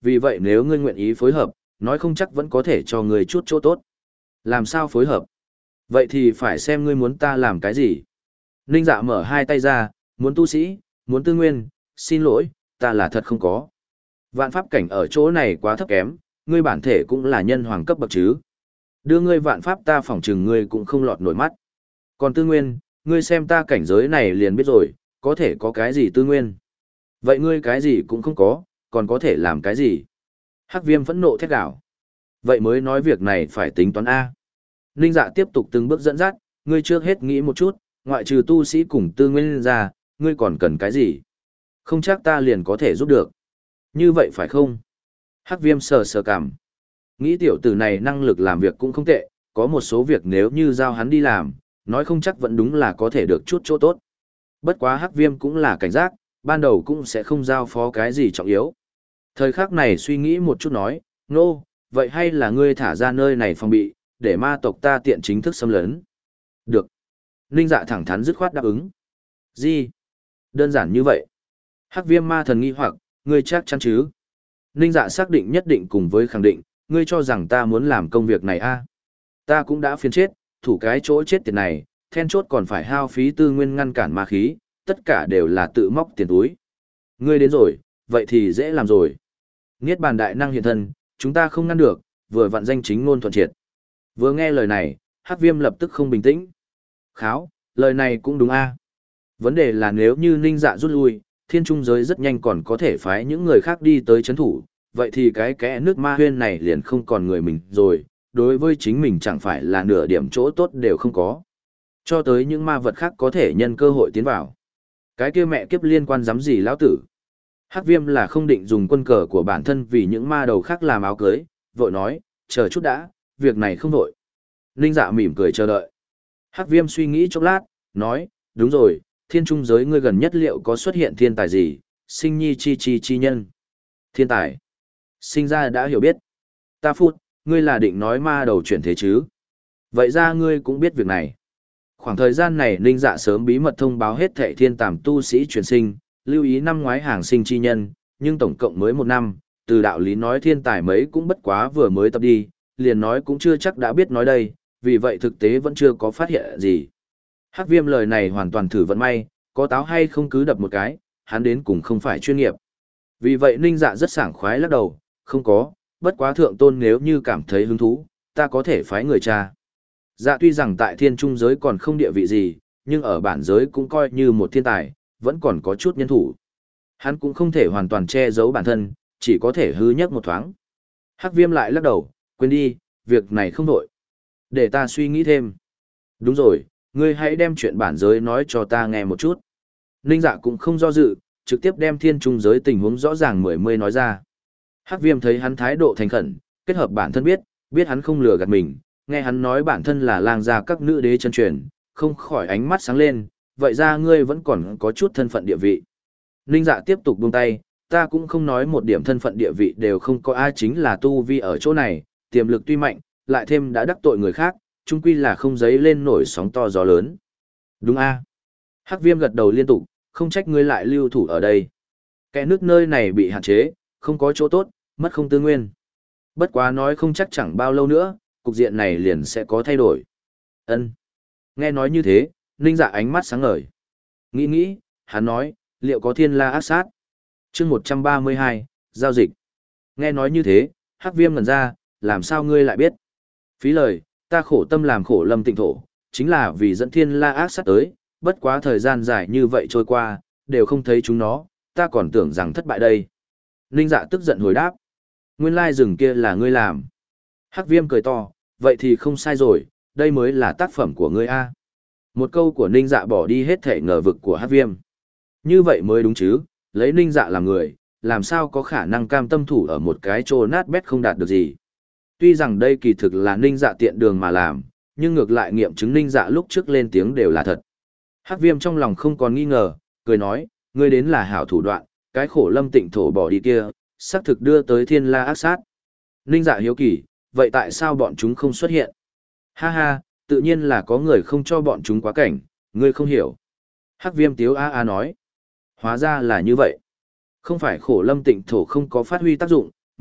vì vậy nếu ngươi nguyện ý phối hợp, nói không chắc vẫn có thể cho ngươi chút chỗ tốt. Làm sao phối hợp? Vậy thì phải xem ngươi muốn ta làm cái gì. Ninh Dạ mở hai tay ra, muốn tu sĩ, muốn tư nguyên, xin lỗi, ta là thật không có. Vạn pháp cảnh ở chỗ này quá thấp kém, ngươi bản thể cũng là nhân hoàng cấp bậc chứ. Đưa ngươi vạn pháp ta phỏng chừng ngươi cũng không lọt nổi mắt. Còn tư nguyên, ngươi xem ta cảnh giới này liền biết rồi, có thể có cái gì tư nguyên. Vậy ngươi cái gì cũng không có, còn có thể làm cái gì? Hắc Viêm phẫn nộ thét gào. Vậy mới nói việc này phải tính toán A. Ninh Dạ tiếp tục từng bước dẫn dắt, ngươi trước hết nghĩ một chút, ngoại trừ tu sĩ cùng tư nguyên ra, ngươi còn cần cái gì? Không chắc ta liền có thể giúp được. Như vậy phải không? Hắc Viêm sờ sờ cằm. Nghĩ tiểu tử này năng lực làm việc cũng không tệ, có một số việc nếu như giao hắn đi làm, nói không chắc vẫn đúng là có thể được chút chỗ tốt. Bất quá Hắc Viêm cũng là cảnh giác, ban đầu cũng sẽ không giao phó cái gì trọng yếu. Thời khắc này suy nghĩ một chút nói, nô, no, vậy hay là ngươi thả ra nơi này phòng bị, để ma tộc ta tiện chính thức xâm lấn. Được. Ninh Dạ thẳng thắn dứt khoát đáp ứng. Gì? Đơn giản như vậy. Hắc Viêm ma thần nghi hoặc, ngươi chắc chắn chứ? Ninh Dạ xác định nhất định cùng với khẳng định, ngươi cho rằng ta muốn làm công việc này a? À? Ta cũng đã phiền chết, thủ cái chỗ chết tiền này, then chốt còn phải hao phí tư nguyên ngăn cản ma khí, tất cả đều là tự móc tiền túi. Ngươi đến rồi, vậy thì dễ làm rồi. Niết bàn đại năng hiện thân, chúng ta không ngăn được, vừa vặn danh chính ngôn thuận triệt. Vừa nghe lời này, Hắc Viêm lập tức không bình tĩnh. Kháo, lời này cũng đúng a. Vấn đề là nếu như Ninh Dạ rút lui, thiên trung giới rất nhanh còn có thể phái những người khác đi tới chấn thủ, vậy thì cái kẽ nước ma huyên này liền không còn người mình rồi, đối với chính mình chẳng phải là nửa điểm chỗ tốt đều không có. Cho tới những ma vật khác có thể nhân cơ hội tiến vào. Cái kia mẹ kiếp liên quan dám gì lão tử. Hắc Viêm là không định dùng quân cờ của bản thân vì những ma đầu khác làm áo cưới, vội nói, chờ chút đã, việc này không vội. Ninh Dạ mỉm cười chờ đợi. Hắc Viêm suy nghĩ chốc lát, nói, đúng rồi, thiên trung giới ngươi gần nhất liệu có xuất hiện thiên tài gì, sinh nhi chi chi chi nhân. Thiên tài. Sinh ra đã hiểu biết. Ta phút, ngươi là định nói ma đầu chuyển thế chứ. Vậy ra ngươi cũng biết việc này. Khoảng thời gian này Ninh Dạ sớm bí mật thông báo hết thệ thiên tàm tu sĩ chuyển sinh, lưu ý năm ngoái hàng sinh chi nhân, nhưng tổng cộng mới một năm, từ đạo lý nói thiên tài mấy cũng bất quá vừa mới tập đi, liền nói cũng chưa chắc đã biết nói đây, vì vậy thực tế vẫn chưa có phát hiện gì. Hắc Viêm lời này hoàn toàn thử vận may, có táo hay không cứ đập một cái, hắn đến cùng không phải chuyên nghiệp. Vì vậy Ninh Dạ rất sảng khoái lắc đầu, không có, bất quá thượng tôn nếu như cảm thấy hứng thú, ta có thể phái người tra. Dạ tuy rằng tại thiên trung giới còn không địa vị gì, nhưng ở bản giới cũng coi như một thiên tài, vẫn còn có chút nhân thủ. Hắn cũng không thể hoàn toàn che giấu bản thân, chỉ có thể hư nhắc một thoáng. Hắc Viêm lại lắc đầu, quên đi, việc này không đổi. Để ta suy nghĩ thêm. Đúng rồi, ngươi hãy đem chuyện bản giới nói cho ta nghe một chút. Ninh Dạ cũng không do dự, trực tiếp đem thiên trung giới tình huống rõ ràng mười mươi nói ra. Hắc Viêm thấy hắn thái độ thành khẩn, kết hợp bản thân biết, biết hắn không lừa gạt mình, nghe hắn nói bản thân là lang gia các nữ đế chân truyền, không khỏi ánh mắt sáng lên, vậy ra ngươi vẫn còn có chút thân phận địa vị. Ninh Dạ tiếp tục buông tay, ta cũng không nói một điểm thân phận địa vị đều không có, ai chính là tu vi ở chỗ này, tiềm lực tuy mạnh, lại thêm đã đắc tội người khác, chung quy là không dấy lên nổi sóng to gió lớn. Đúng a? Hắc Viêm gật đầu liên tục, không trách ngươi lại lưu thủ ở đây. Kẻ nước nơi này bị hạn chế, không có chỗ tốt, mất không tư nguyên. Bất quá nói không chắc chẳng bao lâu nữa, cục diện này liền sẽ có thay đổi. Ân. Nghe nói như thế, Ninh Dạ ánh mắt sáng ngời. Nghĩ nghĩ, hắn nói, liệu có thiên la ác sát? chương một trăm ba mươi hai, giao dịch. Nghe nói như thế, Hắc Viêm ngẩn ra, làm sao ngươi lại biết? Phí lời, ta khổ tâm làm khổ lâm tịnh thổ, chính là vì dẫn thiên la ác sát tới, bất quá thời gian dài như vậy trôi qua, đều không thấy chúng nó, ta còn tưởng rằng thất bại đây. Ninh Dạ tức giận hồi đáp. Nguyên lai rừng kia là ngươi làm. Hắc Viêm cười to, vậy thì không sai rồi, đây mới là tác phẩm của ngươi a. Một câu của Ninh Dạ bỏ đi hết thể ngờ vực của Hắc Viêm. Như vậy mới đúng chứ, lấy Ninh Dạ làm người, làm sao có khả năng cam tâm thủ ở một cái chỗ nát bét không đạt được gì. Tuy rằng đây kỳ thực là Ninh Dạ tiện đường mà làm, nhưng ngược lại nghiệm chứng Ninh Dạ lúc trước lên tiếng đều là thật. Hắc Viêm trong lòng không còn nghi ngờ, cười nói, ngươi đến là hảo thủ đoạn, cái khổ lâm tịnh thổ bỏ đi kia, xác thực đưa tới thiên la ác sát. Ninh Dạ hiếu kỳ, vậy tại sao bọn chúng không xuất hiện? Ha ha, tự nhiên là có người không cho bọn chúng quá cảnh, ngươi không hiểu. Hắc Viêm tiếu a a nói, hóa ra là như vậy. Không phải khổ lâm tịnh thổ không có phát huy tác dụng,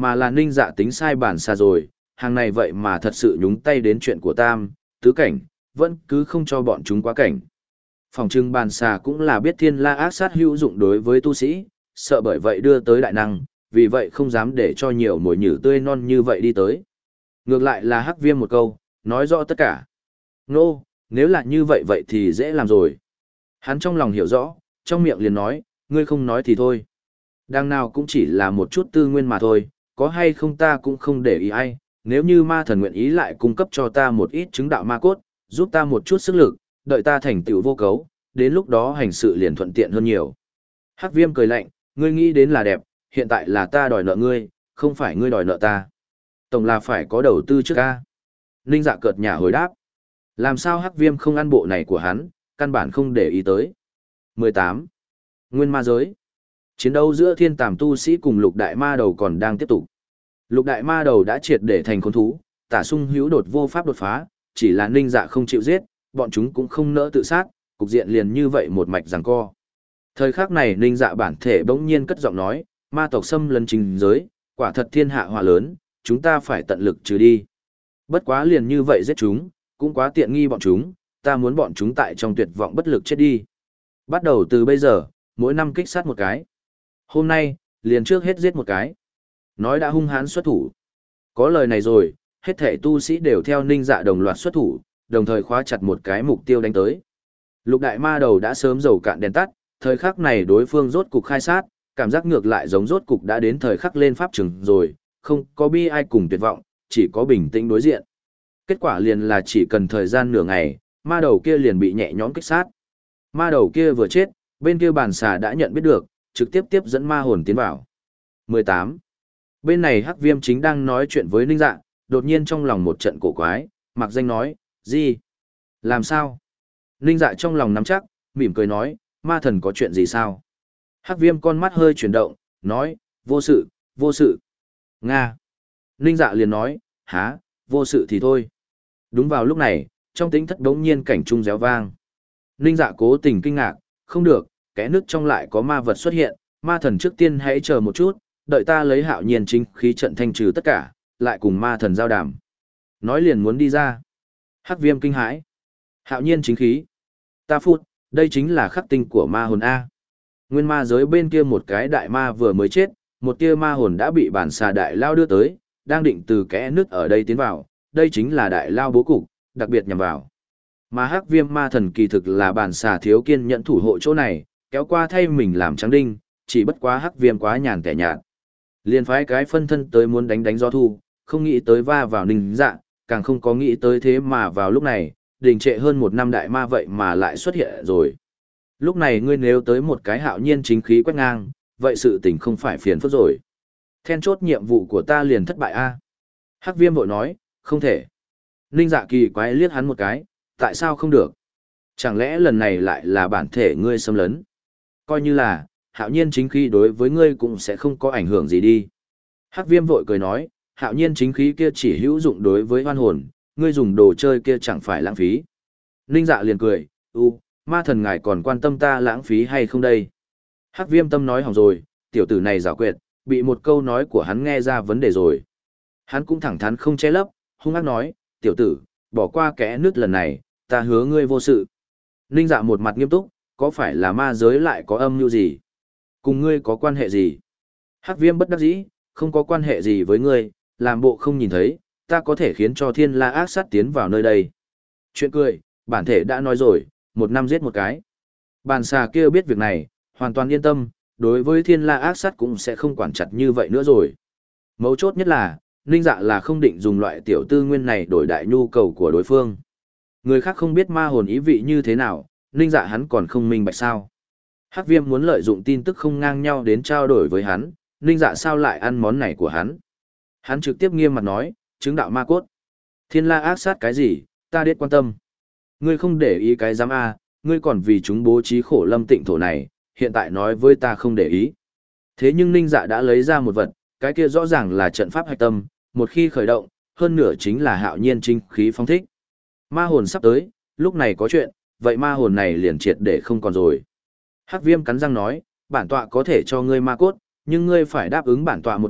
mà là Ninh Dạ tính sai bản xa rồi, hàng này vậy mà thật sự nhúng tay đến chuyện của tam, tứ cảnh, vẫn cứ không cho bọn chúng quá cảnh. Phòng trưng bàn xà cũng là biết thiên la ác sát hữu dụng đối với tu sĩ, sợ bởi vậy đưa tới đại năng, vì vậy không dám để cho nhiều mồi nhử tươi non như vậy đi tới. Ngược lại là Hắc Viêm một câu, nói rõ tất cả. Nô, nếu là như vậy vậy thì dễ làm rồi. Hắn trong lòng hiểu rõ, trong miệng liền nói, ngươi không nói thì thôi. Đằng nào cũng chỉ là một chút tư nguyên mà thôi, có hay không ta cũng không để ý ai, nếu như ma thần nguyện ý lại cung cấp cho ta một ít chứng đạo ma cốt, giúp ta một chút sức lực, đợi ta thành tựu vô cấu, đến lúc đó hành sự liền thuận tiện hơn nhiều. Hắc Viêm cười lạnh, ngươi nghĩ đến là đẹp, hiện tại là ta đòi nợ ngươi, không phải ngươi đòi nợ ta. Tổng là phải có đầu tư trước ca. Ninh Dạ cợt nhả hồi đáp. Làm sao Hắc Viêm không ăn bộ này của hắn, căn bản không để ý tới. mười tám. Nguyên ma giới. Chiến đấu giữa thiên tàm tu sĩ cùng lục đại ma đầu còn đang tiếp tục. Lục đại ma đầu đã triệt để thành khốn thú, tả sung hữu đột vô pháp đột phá, chỉ là Ninh Dạ không chịu giết, bọn chúng cũng không nỡ tự sát, cục diện liền như vậy một mạch giằng co. Thời khắc này Ninh Dạ bản thể bỗng nhiên cất giọng nói, ma tộc xâm lấn chính giới, quả thật thiên hạ họa lớn, chúng ta phải tận lực trừ đi. Bất quá liền như vậy giết chúng, cũng quá tiện nghi bọn chúng, ta muốn bọn chúng tại trong tuyệt vọng bất lực chết đi. Bắt đầu từ bây giờ, mỗi năm kích sát một cái. Hôm nay, liền trước hết giết một cái. Nói đã hung hãn xuất thủ. Có lời này rồi, hết thể tu sĩ đều theo Ninh Dạ đồng loạt xuất thủ, đồng thời khóa chặt một cái mục tiêu đánh tới. Lục đại ma đầu đã sớm dầu cạn đèn tắt, thời khắc này đối phương rốt cục khai sát, cảm giác ngược lại giống rốt cục đã đến thời khắc lên pháp trường rồi, không có bi ai cùng tuyệt vọng, chỉ có bình tĩnh đối diện. Kết quả liền là chỉ cần thời gian nửa ngày, ma đầu kia liền bị nhẹ nhõm kích sát. Ma đầu kia vừa chết, bên kia bàn xà đã nhận biết được, trực tiếp tiếp dẫn ma hồn tiến vào. mười tám. Bên này Hắc Viêm chính đang nói chuyện với Ninh Dạ, đột nhiên trong lòng một trận cổ quái, mặc danh nói, gì? Làm sao? Ninh Dạ trong lòng nắm chắc, mỉm cười nói, ma thần có chuyện gì sao? Hắc Viêm con mắt hơi chuyển động, nói, vô sự, vô sự. Nga. Ninh Dạ liền nói, há, vô sự thì thôi. Đúng vào lúc này, trong tính thất đống nhiên cảnh trung réo vang. Ninh Dạ cố tình kinh ngạc, không được, kẽ nước trong lại có ma vật xuất hiện, ma thần trước tiên hãy chờ một chút, đợi ta lấy hạo nhiên chính khí trận thanh trừ tất cả, lại cùng ma thần giao đàm. Nói liền muốn đi ra. Hắc Viêm kinh hãi. Hạo nhiên chính khí. Ta phút, đây chính là khắc tinh của ma hồn A. Nguyên ma giới bên kia một cái đại ma vừa mới chết, một tia ma hồn đã bị bản xà đại lao đưa tới, đang định từ kẽ nước ở đây tiến vào, đây chính là đại lao bố cục, đặc biệt nhằm vào. Mà Hắc Viêm ma thần kỳ thực là bản xà thiếu kiên nhẫn thủ hộ chỗ này, kéo qua thay mình làm trắng đinh, chỉ bất quá Hắc Viêm quá nhàn tẻ nhạt. Liền phái cái phân thân tới muốn đánh đánh gió thu, không nghĩ tới va vào Ninh Dạ, càng không có nghĩ tới thế mà vào lúc này, đình trệ hơn một năm đại ma vậy mà lại xuất hiện rồi. Lúc này ngươi nếu tới một cái hạo nhiên chính khí quét ngang, vậy sự tình không phải phiền phức rồi. Then chốt nhiệm vụ của ta liền thất bại a. Hắc Viêm vội nói, không thể. Ninh Dạ kỳ quái liếc hắn một cái, tại sao không được? Chẳng lẽ lần này lại là bản thể ngươi xâm lấn? Coi như là, hạo nhiên chính khí đối với ngươi cũng sẽ không có ảnh hưởng gì đi. Hắc Viêm vội cười nói, hạo nhiên chính khí kia chỉ hữu dụng đối với hoan hồn, ngươi dùng đồ chơi kia chẳng phải lãng phí. Ninh Dạ liền cười, u, ma thần ngài còn quan tâm ta lãng phí hay không đây? Hắc Viêm tâm nói hỏng rồi, tiểu tử này giảo quyệt, bị một câu nói của hắn nghe ra vấn đề rồi. Hắn cũng thẳng thắn không che lấp, hung ác nói, tiểu tử, bỏ qua kẽ nước lần này, ta hứa ngươi vô sự. Ninh Dạ một mặt nghiêm túc, có phải là ma giới lại có âm mưu gì? Cùng ngươi có quan hệ gì? Hắc Viêm bất đắc dĩ, không có quan hệ gì với ngươi, làm bộ không nhìn thấy, ta có thể khiến cho thiên la ác sát tiến vào nơi đây. Chuyện cười, bản thể đã nói rồi, một năm giết một cái. Bàn xà kia biết việc này, hoàn toàn yên tâm, đối với thiên la ác sát cũng sẽ không quản chặt như vậy nữa rồi. Mấu chốt nhất là, Ninh Dạ là không định dùng loại tiểu tư nguyên này đổi đại nhu cầu của đối phương. Người khác không biết ma hồn ý vị như thế nào, Ninh Dạ hắn còn không minh bạch sao. Hắc Viêm muốn lợi dụng tin tức không ngang nhau đến trao đổi với hắn, Ninh Dạ sao lại ăn món này của hắn. Hắn trực tiếp nghiêm mặt nói, chứng đạo ma cốt. Thiên la ác sát cái gì, ta điết quan tâm. Ngươi không để ý cái giám A, ngươi còn vì chúng bố trí khổ lâm tịnh thổ này, hiện tại nói với ta không để ý. Thế nhưng Ninh Dạ đã lấy ra một vật, cái kia rõ ràng là trận pháp hạch tâm, một khi khởi động, hơn nửa chính là hạo nhiên chính khí phong thích. Ma hồn sắp tới, lúc này có chuyện, vậy ma hồn này liền triệt để không còn rồi. Hắc Viêm cắn răng nói, bản tọa có thể cho ngươi ma cốt, nhưng ngươi phải đáp ứng bản tọa một chuyện,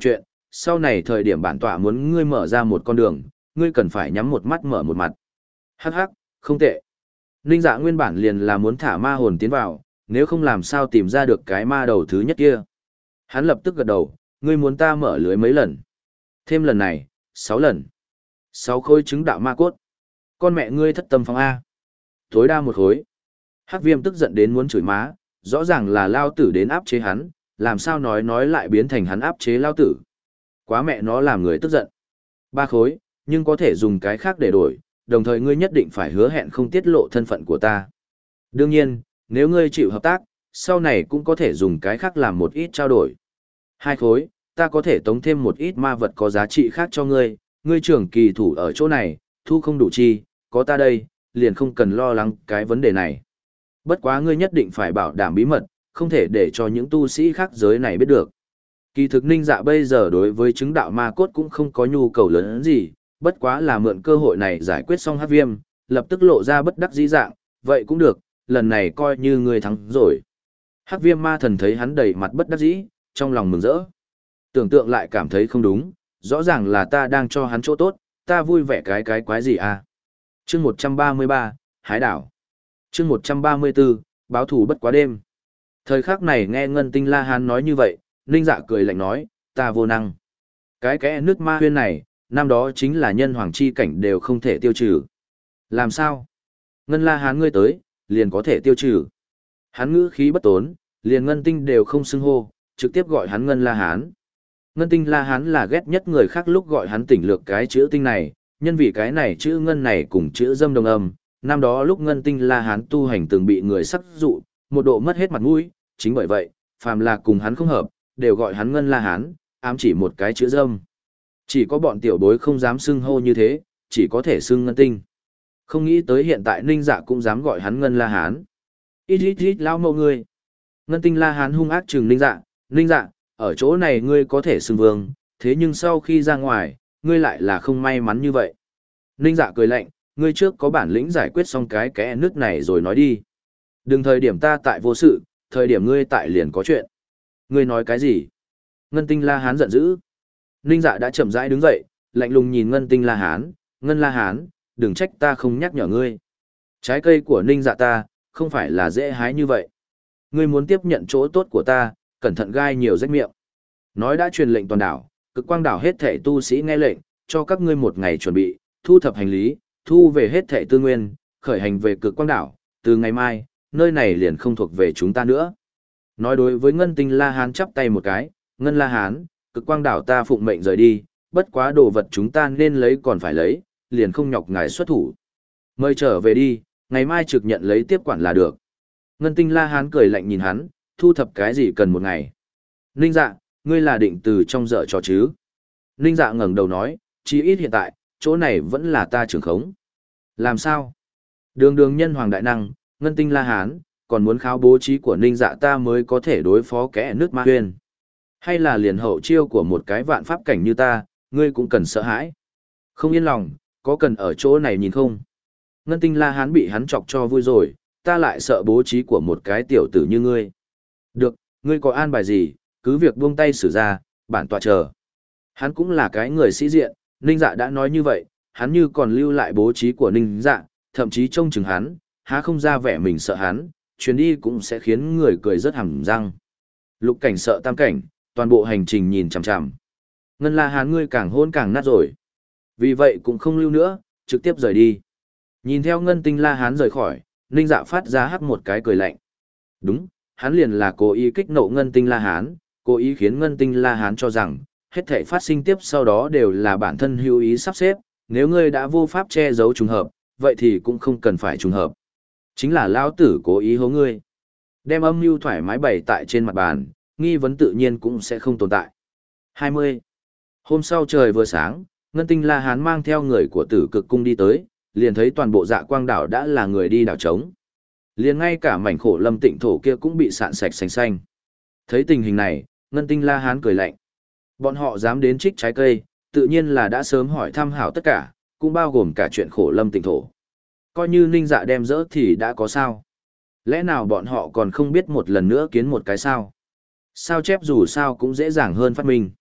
sau này thời điểm bản tọa muốn ngươi mở ra một con đường, ngươi cần phải nhắm một mắt mở một mặt. Hắc hắc, không tệ. Ninh Dạ nguyên bản liền là muốn thả ma hồn tiến vào, nếu không làm sao tìm ra được cái ma đầu thứ nhất kia. Hắn lập tức gật đầu, ngươi muốn ta mở lưới mấy lần. Thêm lần này, sáu lần. Sáu khối trứng đạo ma cốt. Con mẹ ngươi thất tâm phong A. Tối đa một khối. Hắc viêm tức giận đến muốn chửi má, rõ ràng là lao tử đến áp chế hắn, làm sao nói nói lại biến thành hắn áp chế lao tử. Quá mẹ nó làm người tức giận. Ba khối, nhưng có thể dùng cái khác để đổi, đồng thời ngươi nhất định phải hứa hẹn không tiết lộ thân phận của ta. Đương nhiên, nếu ngươi chịu hợp tác, sau này cũng có thể dùng cái khác làm một ít trao đổi. Hai khối, ta có thể tống thêm một ít ma vật có giá trị khác cho ngươi, ngươi trưởng kỳ thủ ở chỗ này, thu không đủ chi, có ta đây, liền không cần lo lắng cái vấn đề này. Bất quá ngươi nhất định phải bảo đảm bí mật, không thể để cho những tu sĩ khác giới này biết được. Kỳ thực Ninh Dạ bây giờ đối với chứng đạo ma cốt cũng không có nhu cầu lớn gì, bất quá là mượn cơ hội này giải quyết xong hắc viêm, lập tức lộ ra bất đắc dĩ dạng, vậy cũng được, lần này coi như ngươi thắng rồi. Hắc viêm ma thần thấy hắn đầy mặt bất đắc dĩ, trong lòng mừng rỡ. Tưởng tượng lại cảm thấy không đúng, rõ ràng là ta đang cho hắn chỗ tốt, ta vui vẻ cái cái quái gì à. Chương một trăm ba mươi ba, Hái đảo. Chương một trăm ba mươi bốn, báo thù bất quá đêm. Thời khắc này nghe Ngân Tinh La Hán nói như vậy, Ninh Dạ cười lạnh nói, ta vô năng. Cái kẽ nước ma huyên này, năm đó chính là nhân hoàng chi cảnh đều không thể tiêu trừ. Làm sao? Ngân La Hán ngươi tới, liền có thể tiêu trừ. Hắn ngữ khí bất tốn, liền Ngân Tinh đều không xưng hô, trực tiếp gọi hắn Ngân La Hán. Ngân Tinh La Hán là ghét nhất người khác lúc gọi hắn tỉnh lược cái chữ tinh này, nhân vì cái này chữ Ngân này cùng chữ dâm đồng âm. Năm đó lúc Ngân Tinh La Hán tu hành từng bị người sắc dụ, một độ mất hết mặt mũi, chính bởi vậy, phàm là cùng hắn không hợp, đều gọi hắn Ngân La Hán, ám chỉ một cái chữ dâm. Chỉ có bọn tiểu bối không dám xưng hô như thế, chỉ có thể xưng Ngân Tinh. Không nghĩ tới hiện tại Ninh Dạ cũng dám gọi hắn Ngân La Hán. Ít ít ít lao mâu ngươi. Ngân Tinh La Hán hung ác trừng Ninh Dạ, Ninh Dạ, ở chỗ này ngươi có thể xưng vương, thế nhưng sau khi ra ngoài, ngươi lại là không may mắn như vậy. Ninh Dạ cười lạnh, ngươi trước có bản lĩnh giải quyết xong cái kẽ nước này rồi nói đi. Đừng thời điểm ta tại vô sự, thời điểm ngươi tại liền có chuyện. Ngươi nói cái gì? Ngân Tinh La Hán giận dữ. Ninh Dạ đã chậm rãi đứng dậy, lạnh lùng nhìn Ngân Tinh La Hán, Ngân La Hán, đừng trách ta không nhắc nhở ngươi. Trái cây của Ninh Dạ ta, không phải là dễ hái như vậy. Ngươi muốn tiếp nhận chỗ tốt của ta, cẩn thận gai nhiều rách miệng. Nói đã truyền lệnh toàn đảo, Cực Quang đảo hết thảy tu sĩ nghe lệnh, cho các ngươi một ngày chuẩn bị, thu thập hành lý, thu về hết thảy tư nguyên, khởi hành về Cực Quang đảo, từ ngày mai, nơi này liền không thuộc về chúng ta nữa. Nói đối với Ngân Tinh La Hán chắp tay một cái, Ngân La Hán, Cực Quang đảo ta phụng mệnh rời đi, bất quá đồ vật chúng ta nên lấy còn phải lấy, liền không nhọc ngài xuất thủ. Mời trở về đi, ngày mai trực nhận lấy tiếp quản là được. Ngân Tinh La Hán cười lạnh nhìn hắn, thu thập cái gì cần một ngày. Ninh Dạ, ngươi là định từ trong dở trò chứ. Ninh Dạ ngẩng đầu nói, chí ít hiện tại, chỗ này vẫn là ta trưởng khống. Làm sao? Đường đường nhân hoàng đại năng, Ngân Tinh La Hán, còn muốn kháo bố trí của Ninh Dạ ta mới có thể đối phó kẻ nước ma huyên. Hay là liền hậu chiêu của một cái vạn pháp cảnh như ta, ngươi cũng cần sợ hãi. Không yên lòng, có cần ở chỗ này nhìn không? Ngân Tinh La Hán bị hắn chọc cho vui rồi, ta lại sợ bố trí của một cái tiểu tử như ngươi. Được, ngươi có an bài gì, cứ việc buông tay xử ra, bản tọa chờ. Hắn cũng là cái người sĩ diện, Ninh Dạ đã nói như vậy, hắn như còn lưu lại bố trí của Ninh Dạ, thậm chí trông chừng hắn, há không ra vẻ mình sợ hắn, chuyến đi cũng sẽ khiến người cười rất hẳn răng. Lục cảnh sợ tam cảnh, toàn bộ hành trình nhìn chằm chằm. Ngân La Hán ngươi càng hôn càng nát rồi. Vì vậy cũng không lưu nữa, trực tiếp rời đi. Nhìn theo Ngân Tinh La Hán rời khỏi, Ninh Dạ phát ra hắc một cái cười lạnh. Đúng, hắn liền là cố ý kích nộ Ngân Tinh La Hán, cố ý khiến Ngân Tinh La Hán cho rằng, hết thảy phát sinh tiếp sau đó đều là bản thân hữu ý sắp xếp, nếu ngươi đã vô pháp che giấu trùng hợp, vậy thì cũng không cần phải trùng hợp. Chính là lão tử cố ý hố ngươi. Đem âm mưu thoải mái bày tại trên mặt bàn, nghi vấn tự nhiên cũng sẽ không tồn tại. hai mươi. Hôm sau trời vừa sáng, Ngân Tinh La Hán mang theo người của Tử Cực cung đi tới, liền thấy toàn bộ Dạ Quang đảo đã là người đi đảo trống. Liền ngay cả mảnh khổ lâm tịnh thổ kia cũng bị sạn sạch xanh xanh. Thấy tình hình này, Ngân Tinh La Hán cười lạnh. Bọn họ dám đến trích trái cây, tự nhiên là đã sớm hỏi thăm hảo tất cả, cũng bao gồm cả chuyện khổ lâm tịnh thổ. Coi như Ninh Dạ đem dỡ thì đã có sao. Lẽ nào bọn họ còn không biết một lần nữa kiến một cái sao? Sao chép dù sao cũng dễ dàng hơn phát minh.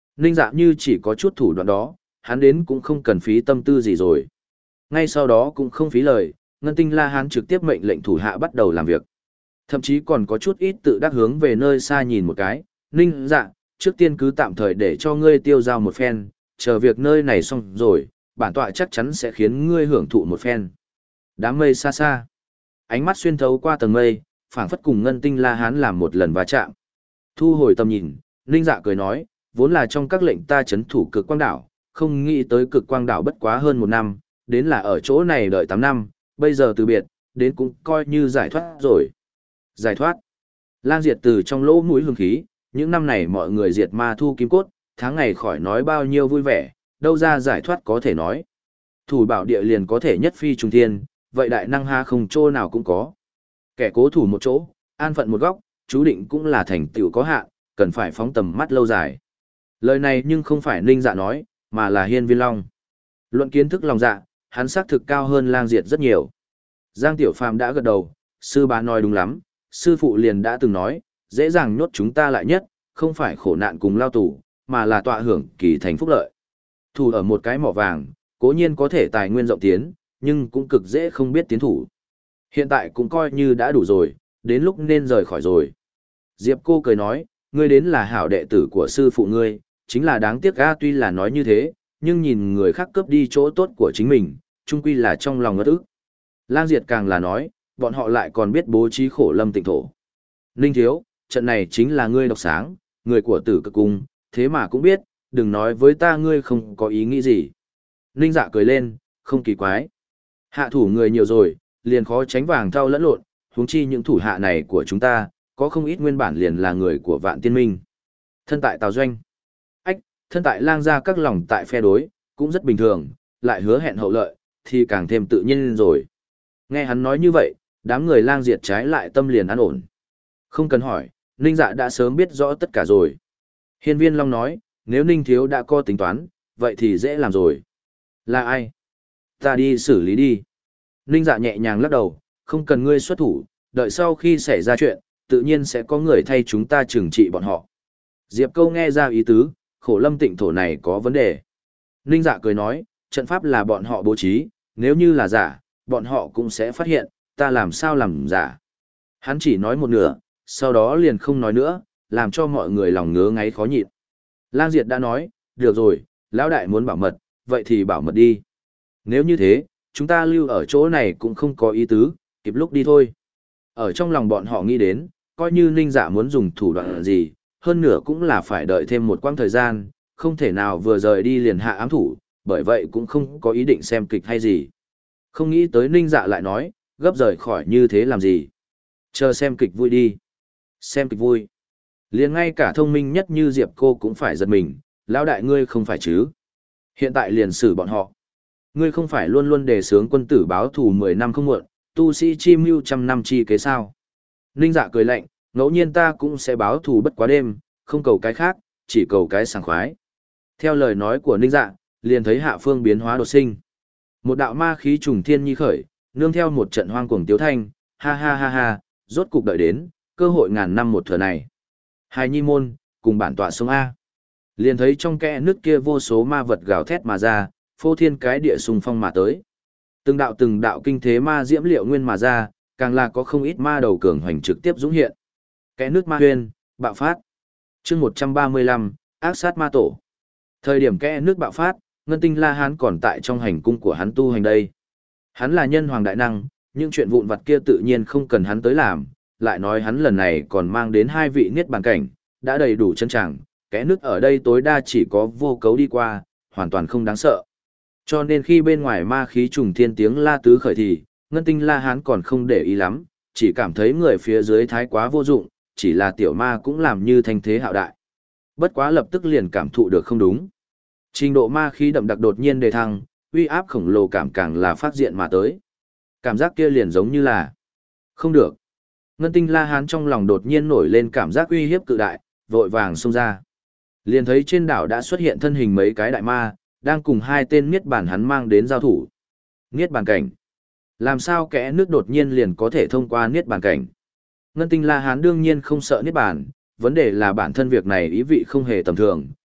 Ninh Dạ như chỉ có chút thủ đoạn đó, hắn đến cũng không cần phí tâm tư gì rồi. Ngay sau đó cũng không phí lời, Ngân Tinh La Hán trực tiếp mệnh lệnh thủ hạ bắt đầu làm việc. Thậm chí còn có chút ít tự đắc hướng về nơi xa nhìn một cái, Ninh Dạ, trước tiên cứ tạm thời để cho ngươi tiêu giao một phen, chờ việc nơi này xong rồi, bản tọa chắc chắn sẽ khiến ngươi hưởng thụ một phen. Đám mây xa xa, ánh mắt xuyên thấu qua tầng mây, phảng phất cùng Ngân Tinh La Hán làm một lần va chạm. Thu hồi tầm nhìn, Ninh Dạ cười nói, vốn là trong các lệnh ta chấn thủ cực quang đảo, không nghĩ tới cực quang đảo bất quá hơn một năm, đến là ở chỗ này đợi tám năm, bây giờ từ biệt, đến cũng coi như giải thoát rồi. Giải thoát. Lang Diệt từ trong lỗ mũi hương khí, những năm này mọi người diệt ma thu kim cốt, tháng ngày khỏi nói bao nhiêu vui vẻ, đâu ra giải thoát có thể nói. Thủ bảo địa liền có thể nhất phi trùng thiên, vậy đại năng ha không chỗ nào cũng có. Kẻ cố thủ một chỗ, an phận một góc, chú định cũng là thành tựu có hạn, cần phải phóng tầm mắt lâu dài. Lời này nhưng không phải Ninh Dạ nói, mà là Hiên Viên Long. Luận kiến thức lòng dạ, hắn xác thực cao hơn Lang Diệt rất nhiều. Giang Tiểu Phàm đã gật đầu, sư bá nói đúng lắm, sư phụ liền đã từng nói, dễ dàng nhốt chúng ta lại nhất, không phải khổ nạn cùng lao tù, mà là tọa hưởng kỳ thành phúc lợi. Thủ ở một cái mỏ vàng, cố nhiên có thể tài nguyên rộng tiến, nhưng cũng cực dễ không biết tiến thủ. Hiện tại cũng coi như đã đủ rồi, đến lúc nên rời khỏi rồi. Diệp cô cười nói, ngươi đến là hảo đệ tử của sư phụ ngươi, chính là đáng tiếc ga tuy là nói như thế, nhưng nhìn người khác cướp đi chỗ tốt của chính mình, chung quy là trong lòng ngất ức. Lang Diệt càng là nói, bọn họ lại còn biết bố trí khổ lâm tịnh thổ. Ninh thiếu, trận này chính là ngươi độc sáng, người của tử cực cung, thế mà cũng biết, đừng nói với ta ngươi không có ý nghĩ gì. Ninh Dạ cười lên, không kỳ quái. Hạ thủ người nhiều rồi, liền khó tránh vàng thau lẫn lộn, huống chi những thủ hạ này của chúng ta, có không ít nguyên bản liền là người của Vạn Tiên Minh. Thân tại Tào Doanh. Ách, thân tại Lang gia các lòng tại phe đối, cũng rất bình thường, lại hứa hẹn hậu lợi, thì càng thêm tự nhiên rồi. Nghe hắn nói như vậy, đám người Lang Diệt trái lại tâm liền an ổn. Không cần hỏi, Ninh Dạ đã sớm biết rõ tất cả rồi. Hiên Viên Long nói, nếu Ninh thiếu đã có tính toán, vậy thì dễ làm rồi. Là ai? Ta đi xử lý đi. Ninh Dạ nhẹ nhàng lắc đầu, không cần ngươi xuất thủ, đợi sau khi xảy ra chuyện, tự nhiên sẽ có người thay chúng ta trừng trị bọn họ. Diệp Câu nghe ra ý tứ, khổ lâm tịnh thổ này có vấn đề. Ninh Dạ cười nói, trận pháp là bọn họ bố trí, nếu như là giả, bọn họ cũng sẽ phát hiện, ta làm sao làm giả. Hắn chỉ nói một nửa, sau đó liền không nói nữa, làm cho mọi người lòng ngứa ngáy khó nhịn. Lang Diệt đã nói, được rồi, lão đại muốn bảo mật, vậy thì bảo mật đi. Nếu như thế, chúng ta lưu ở chỗ này cũng không có ý tứ, kịp lúc đi thôi. Ở trong lòng bọn họ nghĩ đến, coi như Ninh Dạ muốn dùng thủ đoạn gì, hơn nữa cũng là phải đợi thêm một quãng thời gian, không thể nào vừa rời đi liền hạ ám thủ, bởi vậy cũng không có ý định xem kịch hay gì. Không nghĩ tới Ninh Dạ lại nói, gấp rời khỏi như thế làm gì. Chờ xem kịch vui đi. Xem kịch vui. Liền ngay cả thông minh nhất như Diệp cô cũng phải giật mình, lão đại ngươi không phải chứ. Hiện tại liền xử bọn họ. Ngươi không phải luôn luôn đề xướng quân tử báo thù mười năm không muộn, tu sĩ chi mưu trăm năm chi kế sao. Ninh Dạ cười lạnh, ngẫu nhiên ta cũng sẽ báo thù bất quá đêm, không cầu cái khác, chỉ cầu cái sảng khoái. Theo lời nói của Ninh Dạ, liền thấy hạ phương biến hóa đột sinh. Một đạo ma khí trùng thiên nhi khởi, nương theo một trận hoang cuồng tiếu thanh, ha ha ha ha, rốt cục đợi đến, cơ hội ngàn năm một thừa này. Hài nhi môn, cùng bản tọa sông A. Liền thấy trong kẽ nước kia vô số ma vật gào thét mà ra, phô thiên cái địa sùng phong mà tới. Từng đạo từng đạo kinh thế ma diễm liệu nguyên mà ra, càng là có không ít ma đầu cường hoành trực tiếp dũng hiện. Kẽ nước ma huyên, bạo phát. chương một trăm ba mươi lăm, ác sát ma tổ. Thời điểm kẽ nước bạo phát, Ngân Tinh La Hán còn tại trong hành cung của hắn tu hành đây. Hắn là nhân hoàng đại năng, những chuyện vụn vặt kia tự nhiên không cần hắn tới làm, lại nói hắn lần này còn mang đến hai vị niết bàn cảnh, đã đầy đủ chân chẳng, kẽ nước ở đây tối đa chỉ có vô cấu đi qua, hoàn toàn không đáng sợ. Cho nên khi bên ngoài ma khí trùng thiên tiếng la tứ khởi thì, Ngân Tinh La Hán còn không để ý lắm, chỉ cảm thấy người phía dưới thái quá vô dụng, chỉ là tiểu ma cũng làm như thanh thế hạo đại. Bất quá lập tức liền cảm thụ được không đúng. Trình độ ma khí đậm đặc đột nhiên đề thăng, uy áp khổng lồ cảm càng là phát diện mà tới. Cảm giác kia liền giống như là không được. Ngân Tinh La Hán trong lòng đột nhiên nổi lên cảm giác uy hiếp cự đại, vội vàng xông ra. Liền thấy trên đảo đã xuất hiện thân hình mấy cái đại ma, đang cùng hai tên niết bàn hắn mang đến giao thủ. Niết bàn cảnh. Làm sao kẽ nước đột nhiên liền có thể thông qua niết bàn cảnh? Ngân Tinh La Hán đương nhiên không sợ niết bàn, vấn đề là bản thân việc này ý vị không hề tầm thường,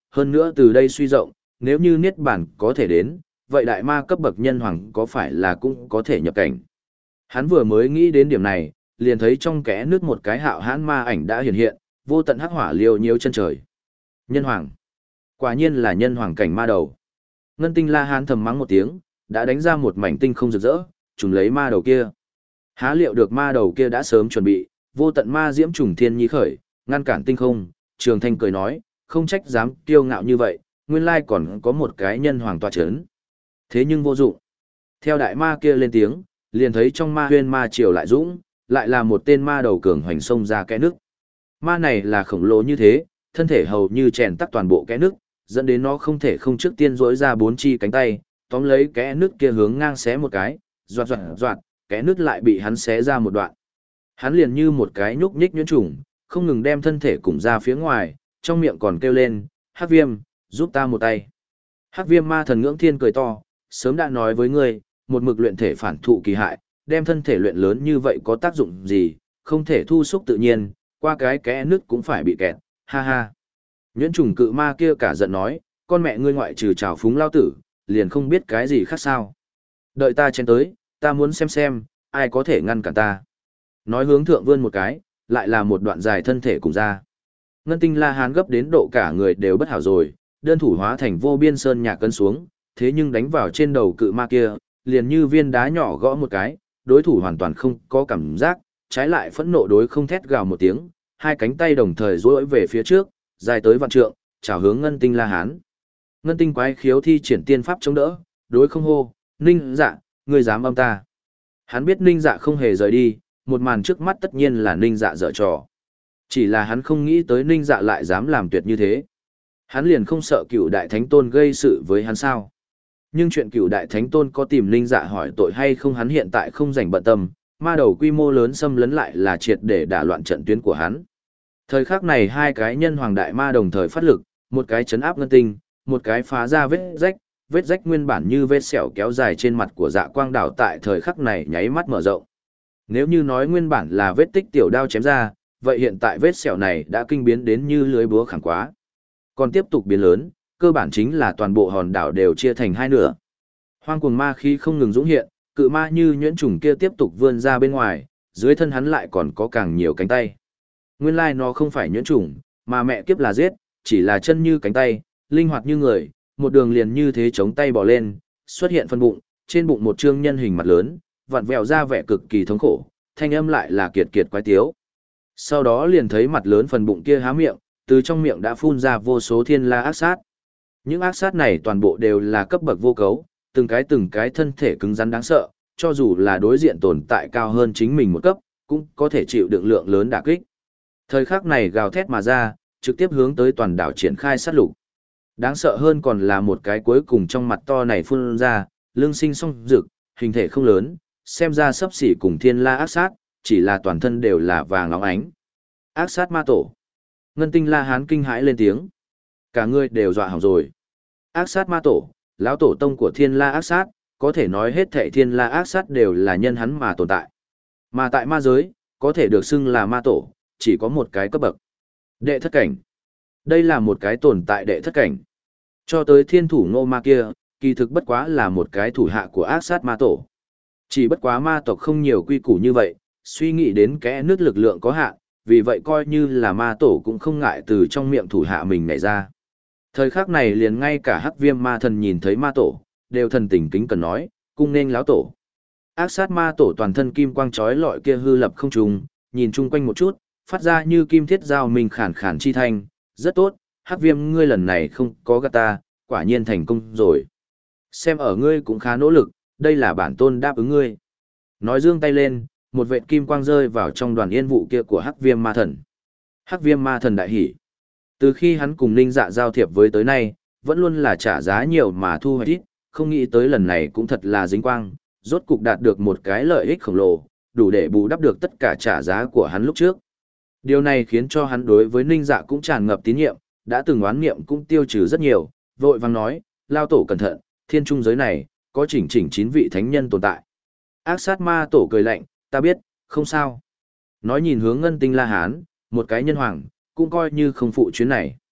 hơn nữa từ đây suy rộng, nếu như Niết Bàn có thể đến, vậy đại ma cấp bậc nhân hoàng có phải là cũng có thể nhập cảnh. Hắn vừa mới nghĩ đến điểm này, liền thấy trong kẽ nước một cái hạo hãn ma ảnh đã hiện hiện, vô tận hắc hỏa liều nhiêu chân trời. Nhân hoàng. Quả nhiên là nhân hoàng cảnh ma đầu. Ngân Tinh La Hán thầm mắng một tiếng, đã đánh ra một mảnh tinh không rực rỡ, trùng lấy ma đầu kia. Há liệu được ma đầu kia đã sớm chuẩn bị, vô tận ma diễm trùng thiên nhi khởi, ngăn cản tinh không, Trường Thanh cười nói, không trách dám kiêu ngạo như vậy, nguyên lai còn có một cái nhân hoàng tọa chấn. Thế nhưng vô dụng. Theo đại ma kia lên tiếng, liền thấy trong ma huyên ma triều lại dũng, lại là một tên ma đầu cường hoành xông ra kẽ nước. Ma này là khổng lồ như thế, thân thể hầu như chèn tắc toàn bộ kẽ nước, dẫn đến nó không thể không trước tiên rỗi ra bốn chi cánh tay, tóm lấy kẽ nước kia hướng ngang xé một cái, doạt doạt doạt, kẽ nước lại bị hắn xé ra một đoạn. Hắn liền như một cái nhúc nhích nhuyễn trùng, không ngừng đem thân thể cùng ra phía ngoài, trong miệng còn kêu lên, Hắc Viêm, giúp ta một tay. Hắc Viêm ma thần ngưỡng thiên cười to, sớm đã nói với ngươi, một mực luyện thể phản thụ kỳ hại, đem thân thể luyện lớn như vậy có tác dụng gì, không thể thu xúc tự nhiên, qua cái kẽ nước cũng phải bị kẹt, ha ha. Nhuyễn trùng cự ma kia cả giận nói, con mẹ ngươi ngoại trừ trào phúng lao tử, liền không biết cái gì khác sao. Đợi ta chen tới, ta muốn xem xem, ai có thể ngăn cản ta. Nói hướng thượng vươn một cái, lại là một đoạn dài thân thể cùng ra. Ngân Tinh La Hán gấp đến độ cả người đều bất hảo rồi, đơn thủ hóa thành vô biên sơn nhạc cân xuống, thế nhưng đánh vào trên đầu cự ma kia, liền như viên đá nhỏ gõ một cái, đối thủ hoàn toàn không có cảm giác, trái lại phẫn nộ đối không thét gào một tiếng, hai cánh tay đồng thời duỗi về phía trước, dài tới vạn trượng, chào hướng Ngân Tinh La Hán. Ngân Tinh quái khiếu thi triển tiên pháp chống đỡ, đối không hô, Ninh Dạ, ngươi dám âm ta. Hắn biết Ninh Dạ không hề rời đi, một màn trước mắt tất nhiên là Ninh Dạ dở trò. Chỉ là hắn không nghĩ tới Ninh Dạ lại dám làm tuyệt như thế. Hắn liền không sợ cựu đại thánh tôn gây sự với hắn sao. Nhưng chuyện cựu đại thánh tôn có tìm Ninh Dạ hỏi tội hay không hắn hiện tại không rảnh bận tâm, ma đầu quy mô lớn xâm lấn lại là triệt để đả loạn trận tuyến của hắn. Thời khắc này hai cái nhân hoàng đại ma đồng thời phát lực, một cái chấn áp ngân tinh, một cái phá ra vết rách, vết rách nguyên bản như vết sẹo kéo dài trên mặt của Dạ Quang Đảo tại thời khắc này nháy mắt mở rộng. Nếu như nói nguyên bản là vết tích tiểu đao chém ra, vậy hiện tại vết sẹo này đã kinh biến đến như lưới búa khẳng quá. Còn tiếp tục biến lớn, cơ bản chính là toàn bộ hòn đảo đều chia thành hai nửa. Hoang cuồng ma khí không ngừng dũng hiện, cự ma như nhuyễn trùng kia tiếp tục vươn ra bên ngoài, dưới thân hắn lại còn có càng nhiều cánh tay. Nguyên lai nó không phải nhuyễn trùng, mà mẹ kiếp là giết, chỉ là chân như cánh tay, linh hoạt như người, một đường liền như thế chống tay bỏ lên, xuất hiện phân bụng, trên bụng một trương nhân hình mặt lớn, vặn vẹo ra vẻ cực kỳ thống khổ, thanh âm lại là kiệt kiệt quái tiếu. Sau đó liền thấy mặt lớn phần bụng kia há miệng, từ trong miệng đã phun ra vô số thiên la ác sát. Những ác sát này toàn bộ đều là cấp bậc vô cấu, từng cái từng cái thân thể cứng rắn đáng sợ, cho dù là đối diện tồn tại cao hơn chính mình một cấp, cũng có thể chịu đựng lượng lớn đả kích. Thời khắc này gào thét mà ra, trực tiếp hướng tới toàn đảo triển khai sát lục. Đáng sợ hơn còn là một cái cuối cùng trong mặt to này phun ra, lưng sinh song rực, hình thể không lớn, xem ra sấp xỉ cùng thiên la ác sát, chỉ là toàn thân đều là vàng óng ánh. Ác sát ma tổ. Ngân Tinh La Hán kinh hãi lên tiếng. Cả người đều dọa hỏng rồi. Ác sát ma tổ, lão tổ tông của thiên la ác sát, có thể nói hết thảy thiên la ác sát đều là nhân hắn mà tồn tại. Mà tại ma giới, có thể được xưng là ma tổ, chỉ có một cái cấp bậc. Đệ thất cảnh. Đây là một cái tồn tại đệ thất cảnh. Cho tới thiên thủ ngô ma kia, kỳ thực bất quá là một cái thủ hạ của ác sát ma tổ. Chỉ bất quá ma tộc không nhiều quy củ như vậy, suy nghĩ đến kẽ nước lực lượng có hạn, vì vậy coi như là ma tổ cũng không ngại từ trong miệng thủ hạ mình nhảy ra. Thời khắc này liền ngay cả Hắc Viêm ma thần nhìn thấy ma tổ, đều thần tình kính cần nói, cung nên lão tổ. Ác sát ma tổ toàn thân kim quang chói lọi kia hư lập không trùng, nhìn chung quanh một chút, phát ra như kim thiết dao mình khản khản chi thanh, rất tốt, Hắc Viêm ngươi lần này không có gạt ta, quả nhiên thành công rồi. Xem ở ngươi cũng khá nỗ lực, đây là bản tôn đáp ứng ngươi. Nói giương tay lên, một vệt kim quang rơi vào trong đoàn yên vụ kia của Hắc Viêm ma thần. Hắc Viêm ma thần đại hỉ. Từ khi hắn cùng Ninh Dạ giao thiệp với tới nay, vẫn luôn là trả giá nhiều mà thu hoạch ít, không nghĩ tới lần này cũng thật là dính quang, rốt cục đạt được một cái lợi ích khổng lồ, đủ để bù đắp được tất cả trả giá của hắn lúc trước. Điều này khiến cho hắn đối với Ninh Dạ cũng tràn ngập tín nhiệm, đã từng oán niệm cũng tiêu trừ rất nhiều, vội vàng nói, lao tổ cẩn thận, thiên trung giới này, có chỉnh chỉnh chín vị thánh nhân tồn tại. Ác sát ma tổ cười lạnh, ta biết, không sao. Nói nhìn hướng Ngân Tinh La Hán, một cái nhân hoàng, cũng coi như không phụ chuyến này.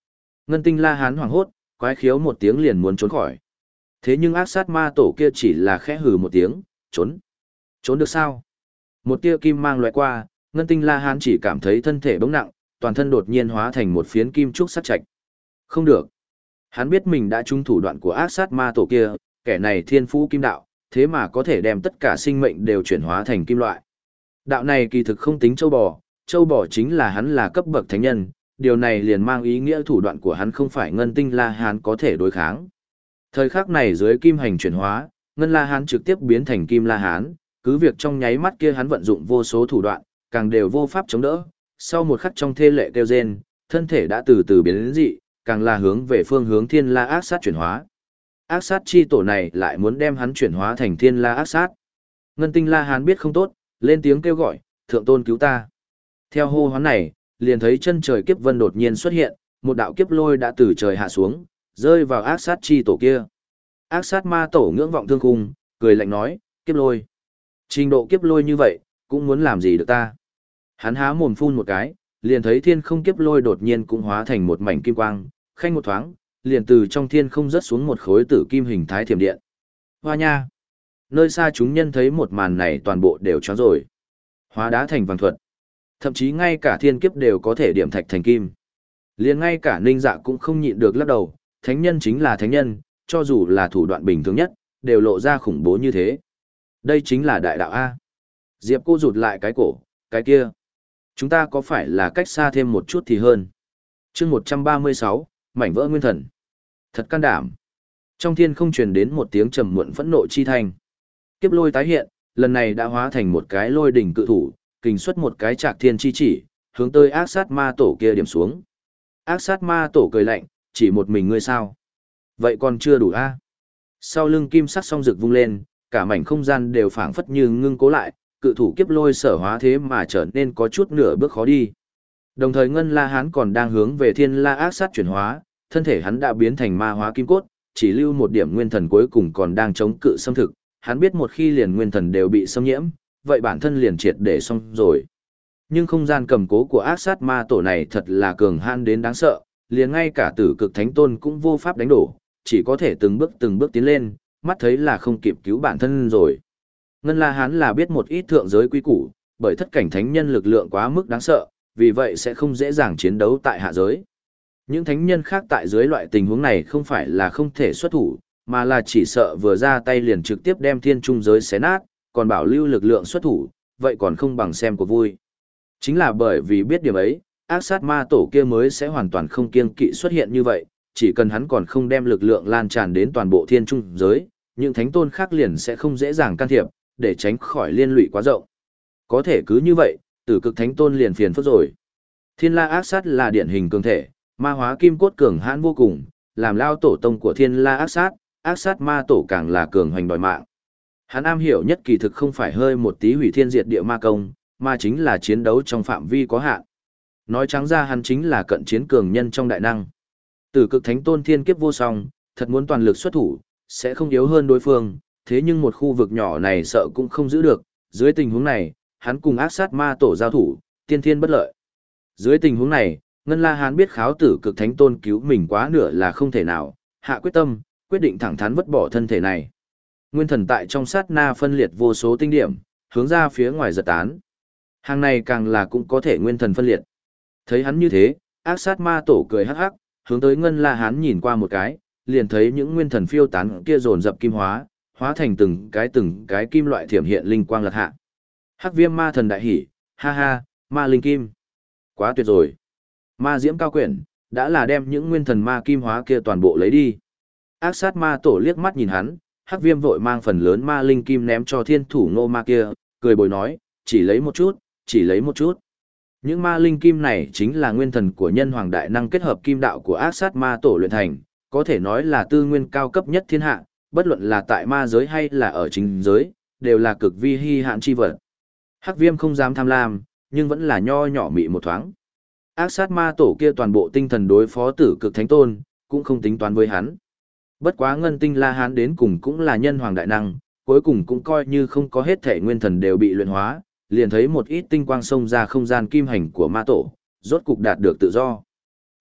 Ngân Tinh La Hán hoảng hốt, quái khiếu một tiếng liền muốn trốn khỏi. Thế nhưng ác sát ma tổ kia chỉ là khẽ hừ một tiếng, trốn. Trốn được sao? Một tia kim mang loại qua, Ngân Tinh La Hán chỉ cảm thấy thân thể bỗng nặng, toàn thân đột nhiên hóa thành một phiến kim trúc sắt chạch. Không được. Hắn biết mình đã trúng thủ đoạn của ác sát ma tổ kia, kẻ này thiên phú kim đạo, thế mà có thể đem tất cả sinh mệnh đều chuyển hóa thành kim loại. Đạo này kỳ thực không tính châu bò, châu bò chính là hắn là cấp bậc thánh nhân, điều này liền mang ý nghĩa thủ đoạn của hắn không phải Ngân Tinh La Hán có thể đối kháng. Thời khắc này dưới kim hành chuyển hóa, Ngân La Hán trực tiếp biến thành Kim La Hán, cứ việc trong nháy mắt kia hắn vận dụng vô số thủ đoạn, càng đều vô pháp chống đỡ. Sau một khắc trong thê lệ kêu rên, thân thể đã từ từ biến đến dị, càng là hướng về phương hướng Thiên La Ác Sát chuyển hóa. Ác sát chi tổ này lại muốn đem hắn chuyển hóa thành Thiên La Ác Sát. Ngân Tinh La Hán biết không tốt, lên tiếng kêu gọi, "Thượng tôn cứu ta." Theo hô hoán này, liền thấy chân trời kiếp vân đột nhiên xuất hiện, một đạo kiếp lôi đã từ trời hạ xuống, rơi vào ác sát chi tổ kia. Ác sát ma tổ ngưỡng vọng thương khung, cười lạnh nói, "Kiếp lôi. Trình độ kiếp lôi như vậy, cũng muốn làm gì được ta?" Hắn há mồm phun một cái, liền thấy thiên không kiếp lôi đột nhiên cũng hóa thành một mảnh kim quang, khanh một thoáng, liền từ trong thiên không rớt xuống một khối tử kim hình thái thiểm điện. Hoa nha! Nơi xa chúng nhân thấy một màn này toàn bộ đều choáng rồi. Hóa đá thành vàng thuật. Thậm chí ngay cả thiên kiếp đều có thể điểm thạch thành kim. Liền ngay cả Ninh Dạ cũng không nhịn được lắc đầu, thánh nhân chính là thánh nhân, cho dù là thủ đoạn bình thường nhất, đều lộ ra khủng bố như thế. Đây chính là đại đạo A. Diệp cô rụt lại cái cổ, cái kia. Chúng ta có phải là cách xa thêm một chút thì hơn. chương một trăm ba mươi sáu, mảnh vỡ nguyên thần. Thật can đảm. Trong thiên không truyền đến một tiếng trầm muộn phẫn nộ chi thanh. Kiếp lôi tái hiện, lần này đã hóa thành một cái lôi đỉnh cự thủ, kình xuất một cái trạc thiên chi chỉ, hướng tới ác sát ma tổ kia điểm xuống. Ác sát ma tổ cười lạnh, chỉ một mình ngươi sao? Vậy còn chưa đủ a? Sau lưng kim sắc song rực vung lên, cả mảnh không gian đều phảng phất như ngưng cố lại, cự thủ kiếp lôi sở hóa thế mà trở nên có chút nửa bước khó đi. Đồng thời Ngân La Hán còn đang hướng về Thiên La Ác Sát chuyển hóa, thân thể hắn đã biến thành ma hóa kim cốt, chỉ lưu một điểm nguyên thần cuối cùng còn đang chống cự xâm thực, hắn biết một khi liền nguyên thần đều bị xâm nhiễm, vậy bản thân liền triệt để xong rồi. Nhưng không gian cầm cố của ác sát ma tổ này thật là cường hãn đến đáng sợ, liền ngay cả tử cực thánh tôn cũng vô pháp đánh đổ, chỉ có thể từng bước từng bước tiến lên, mắt thấy là không kịp cứu bản thân rồi. Ngân La Hán là biết một ít thượng giới quý củ, bởi thất cảnh thánh nhân lực lượng quá mức đáng sợ, vì vậy sẽ không dễ dàng chiến đấu tại hạ giới. Những thánh nhân khác tại dưới loại tình huống này không phải là không thể xuất thủ, mà là chỉ sợ vừa ra tay liền trực tiếp đem thiên trung giới xé nát, còn bảo lưu lực lượng xuất thủ, vậy còn không bằng xem của vui. Chính là bởi vì biết điểm ấy, ác sát ma tổ kia mới sẽ hoàn toàn không kiêng kỵ xuất hiện như vậy, chỉ cần hắn còn không đem lực lượng lan tràn đến toàn bộ thiên trung giới, những thánh tôn khác liền sẽ không dễ dàng can thiệp, để tránh khỏi liên lụy quá rộng. Có thể cứ như vậy, tử cực thánh tôn liền phiền phức rồi. Thiên La Ác Sát là điển hình cường thể, ma hóa kim cốt cường hãn vô cùng, làm lao tổ tông của Thiên La Ác Sát, Ác Sát ma tổ càng là cường hoành đòi mạng. Hắn am hiểu nhất kỳ thực không phải hơi một tí hủy thiên diệt địa ma công, mà chính là chiến đấu trong phạm vi có hạn. Nói trắng ra hắn chính là cận chiến cường nhân trong đại năng. Tử cực thánh tôn thiên kiếp vô song, thật muốn toàn lực xuất thủ, sẽ không yếu hơn đối phương, thế nhưng một khu vực nhỏ này sợ cũng không giữ được, dưới tình huống này, hắn cùng ác sát ma tổ giao thủ, tiên thiên bất lợi. Dưới tình huống này, Ngân La Hán biết kháo tử cực thánh tôn cứu mình quá nửa là không thể nào, hạ quyết tâm, quyết định thẳng thắn vứt bỏ thân thể này. Nguyên thần tại trong sát na phân liệt vô số tinh điểm, hướng ra phía ngoài giật tán. Hàng này càng là cũng có thể nguyên thần phân liệt. Thấy hắn như thế, ác sát ma tổ cười hắc hắc, hướng tới Ngân La Hán nhìn qua một cái, liền thấy những nguyên thần phiêu tán kia dồn dập kim hóa, hóa thành từng cái từng cái kim loại thiểm hiện linh quang lật hạ. Hắc viêm ma thần đại hỉ, ha ha, ma linh kim. Quá tuyệt rồi. Ma diễm cao quyển, đã là đem những nguyên thần ma kim hóa kia toàn bộ lấy đi. Ác sát ma tổ liếc mắt nhìn hắn, hắc viêm vội mang phần lớn ma linh kim ném cho thiên thủ ngô ma kia, cười bồi nói, chỉ lấy một chút, chỉ lấy một chút. Những ma linh kim này chính là nguyên thần của nhân hoàng đại năng kết hợp kim đạo của ác sát ma tổ luyện thành, có thể nói là tư nguyên cao cấp nhất thiên hạ, bất luận là tại ma giới hay là ở chính giới, đều là cực vi hi hạn chi vật. Hắc viêm không dám tham lam, nhưng vẫn là nho nhỏ mị một thoáng. Ác sát ma tổ kia toàn bộ tinh thần đối phó tử cực thánh tôn, cũng không tính toán với hắn. Bất quá ngân tinh La Hán đến cùng cũng là nhân hoàng đại năng, cuối cùng cũng coi như không có hết thể nguyên thần đều bị luyện hóa, liền thấy một ít tinh quang xông ra không gian kim hành của ma tổ, rốt cục đạt được tự do.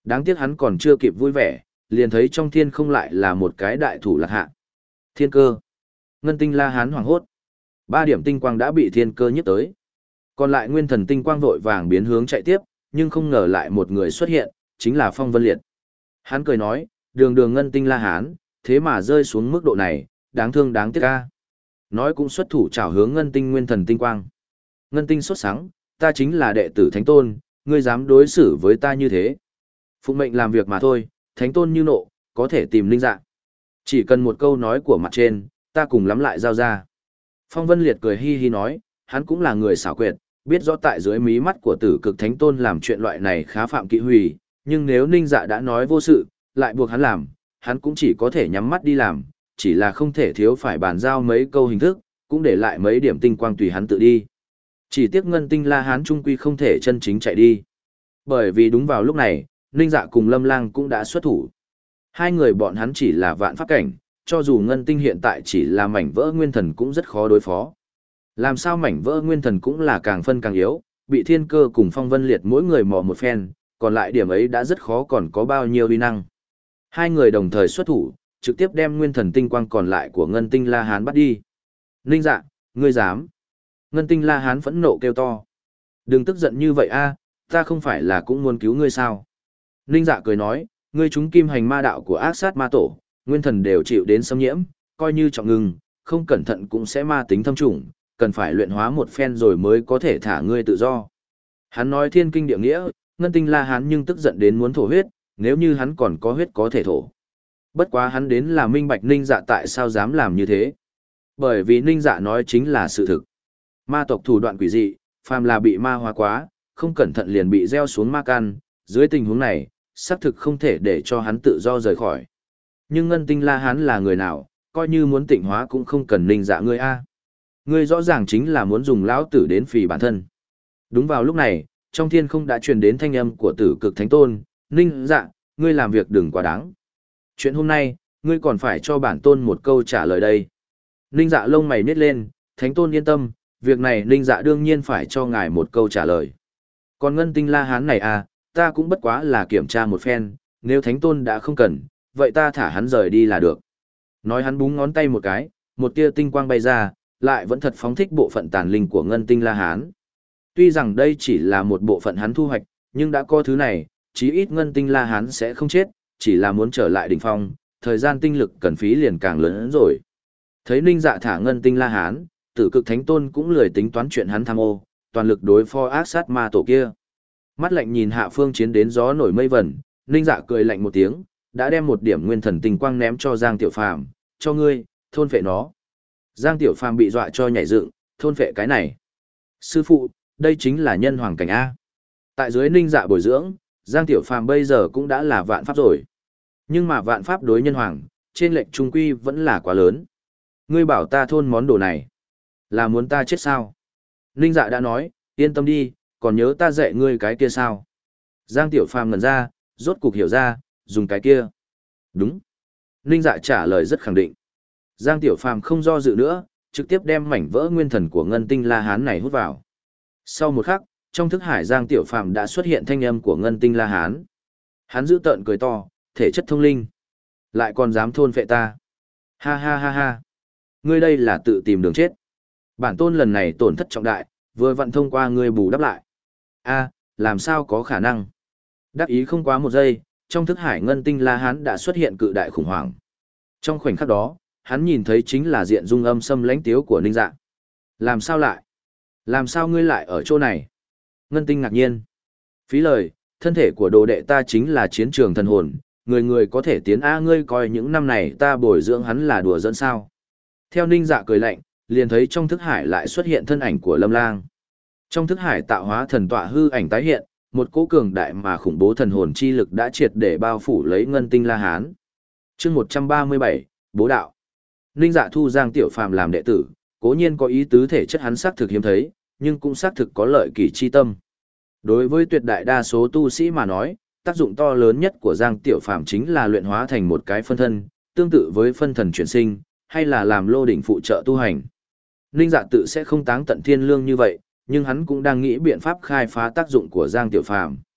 Đáng tiếc hắn còn chưa kịp vui vẻ, liền thấy trong thiên không lại là một cái đại thủ lạc hạ. Thiên cơ. Ngân tinh La Hán hoảng hốt. Ba điểm tinh quang đã bị thiên cơ nhất tới. Còn lại nguyên thần tinh quang vội vàng biến hướng chạy tiếp, nhưng không ngờ lại một người xuất hiện, chính là Phong Vân Liệt. Hắn cười nói, đường đường ngân tinh La Hán, thế mà rơi xuống mức độ này, đáng thương đáng tiếc ca. Nói cũng xuất thủ chảo hướng ngân tinh nguyên thần tinh quang. Ngân tinh xuất sáng, ta chính là đệ tử Thánh Tôn, ngươi dám đối xử với ta như thế. Phụng mệnh làm việc mà thôi, Thánh Tôn như nộ, có thể tìm linh dạng. Chỉ cần một câu nói của mặt trên, ta cùng lắm lại giao ra. Phong Vân Liệt cười hi hi nói, hắn cũng là người xảo quyệt, biết rõ tại dưới mí mắt của tử cực Thánh Tôn làm chuyện loại này khá phạm kỵ hủy, nhưng nếu ninh dạ đã nói vô sự, lại buộc hắn làm, hắn cũng chỉ có thể nhắm mắt đi làm, chỉ là không thể thiếu phải bàn giao mấy câu hình thức, cũng để lại mấy điểm tinh quang tùy hắn tự đi. Chỉ tiếc ngân tinh La Hán trung quy không thể chân chính chạy đi. Bởi vì đúng vào lúc này, ninh dạ cùng Lâm Lang cũng đã xuất thủ. Hai người bọn hắn chỉ là vạn pháp cảnh, cho dù ngân tinh hiện tại chỉ là mảnh vỡ nguyên thần cũng rất khó đối phó. Làm sao mảnh vỡ nguyên thần cũng là càng phân càng yếu, bị thiên cơ cùng Phong Vân Liệt mỗi người mò một phen, còn lại điểm ấy đã rất khó còn có bao nhiêu uy năng. Hai người đồng thời xuất thủ, trực tiếp đem nguyên thần tinh quang còn lại của ngân tinh La Hán bắt đi. Ninh dạ, ngươi dám. Ngân tinh La Hán phẫn nộ kêu to. Đừng tức giận như vậy a, ta không phải là cũng muốn cứu ngươi sao. Ninh dạ cười nói, ngươi chúng kim hành ma đạo của ác sát ma tổ, nguyên thần đều chịu đến xâm nhiễm, coi như trọng ngừng, không cẩn thận cũng sẽ ma tính thâm trùng, cần phải luyện hóa một phen rồi mới có thể thả ngươi tự do. Hắn nói thiên kinh địa nghĩa, ngân tinh La Hán nhưng tức giận đến muốn thổ huyết, nếu như hắn còn có huyết có thể thổ. Bất quá hắn đến là minh bạch ninh dạ tại sao dám làm như thế. Bởi vì ninh dạ nói chính là sự thực. Ma tộc thủ đoạn quỷ dị, phàm là bị ma hóa quá, không cẩn thận liền bị gieo xuống ma căn, dưới tình huống này, xác thực không thể để cho hắn tự do rời khỏi. Nhưng ngân tinh La Hán là người nào, coi như muốn tịnh hóa cũng không cần ninh dạ ngươi a. Ngươi rõ ràng chính là muốn dùng lão tử đến phì bản thân. Đúng vào lúc này, trong thiên không đã truyền đến thanh âm của tử cực thánh tôn, ninh dạ, ngươi làm việc đừng quá đáng. Chuyện hôm nay, ngươi còn phải cho bản tôn một câu trả lời đây. Ninh dạ lông mày nhếch lên, thánh tôn yên tâm, việc này ninh dạ đương nhiên phải cho ngài một câu trả lời. Còn ngân tinh La Hán này à, ta cũng bất quá là kiểm tra một phen, nếu thánh tôn đã không cần, vậy ta thả hắn rời đi là được. Nói hắn búng ngón tay một cái, một tia tinh quang bay ra, lại vẫn thật phóng thích bộ phận tàn linh của ngân tinh La Hán. Tuy rằng đây chỉ là một bộ phận hắn thu hoạch, nhưng đã có thứ này, chí ít ngân tinh La Hán sẽ không chết, chỉ là muốn trở lại đỉnh phong, thời gian tinh lực cần phí liền càng lớn hơn rồi. Thấy ninh dạ thả ngân tinh La Hán, tử cực thánh tôn cũng lười tính toán chuyện hắn tham ô, toàn lực đối phó ác sát ma tổ kia. Mắt lạnh nhìn hạ phương chiến đến gió nổi mây vẩn, ninh dạ cười lạnh một tiếng, đã đem một điểm nguyên thần tinh quang ném cho Giang Tiểu Phàm, cho ngươi, thôn phệ nó. Giang Tiểu Phàm bị dọa cho nhảy dựng, thôn phệ cái này. Sư phụ, đây chính là nhân hoàng cảnh A. Tại dưới ninh dạ bồi dưỡng, Giang Tiểu Phàm bây giờ cũng đã là vạn pháp rồi. Nhưng mà vạn pháp đối nhân hoàng, trên lệnh trung quy vẫn là quá lớn. Ngươi bảo ta thôn món đồ này, là muốn ta chết sao? Ninh dạ đã nói, yên tâm đi, còn nhớ ta dạy ngươi cái kia sao? Giang Tiểu Phàm ngẩn ra, rốt cục hiểu ra, dùng cái kia. Đúng. Ninh dạ trả lời rất khẳng định. Giang Tiểu Phàm không do dự nữa, trực tiếp đem mảnh vỡ nguyên thần của ngân tinh La Hán này hút vào. Sau một khắc, trong thức hải Giang Tiểu Phàm đã xuất hiện thanh âm của ngân tinh La Hán. Hắn giữ tợn cười to, thể chất thông linh. Lại còn dám thôn phệ ta. Ha ha ha ha. Ngươi đây là tự tìm đường chết. Bản tôn lần này tổn thất trọng đại, vừa vặn thông qua ngươi bù đắp lại. A, làm sao có khả năng? Đắc ý không quá một giây, trong thức hải ngân tinh La Hán đã xuất hiện cự đại khủng hoảng. Trong khoảnh khắc đó, hắn nhìn thấy chính là diện dung âm xâm lãnh tiếu của Ninh Dạ. Làm sao lại? Làm sao ngươi lại ở chỗ này? Ngân tinh ngạc nhiên. Phí lời, thân thể của đồ đệ ta chính là chiến trường thần hồn, người người có thể tiến A, ngươi coi những năm này ta bồi dưỡng hắn là đùa dẫn sao. Theo Ninh Dạ cười lạnh, liền thấy trong thức hải lại xuất hiện thân ảnh của Lâm Lang. Trong thức hải tạo hóa thần tọa hư ảnh tái hiện, một cỗ cường đại mà khủng bố thần hồn chi lực đã triệt để bao phủ lấy ngân tinh La Hán. Chương một trăm ba mươi bảy, Bố đạo. Ninh Dạ thu Giang Tiểu Phàm làm đệ tử, cố nhiên có ý tứ thể chất hắn xác thực hiếm thấy, nhưng cũng xác thực có lợi kỳ chi tâm. Đối với tuyệt đại đa số tu sĩ mà nói, tác dụng to lớn nhất của Giang Tiểu Phàm chính là luyện hóa thành một cái phân thân, tương tự với phân thần chuyển sinh, hay là làm lô đỉnh phụ trợ tu hành. Ninh Dạ tự sẽ không táng tận thiên lương như vậy, nhưng hắn cũng đang nghĩ biện pháp khai phá tác dụng của Giang Tiểu Phàm.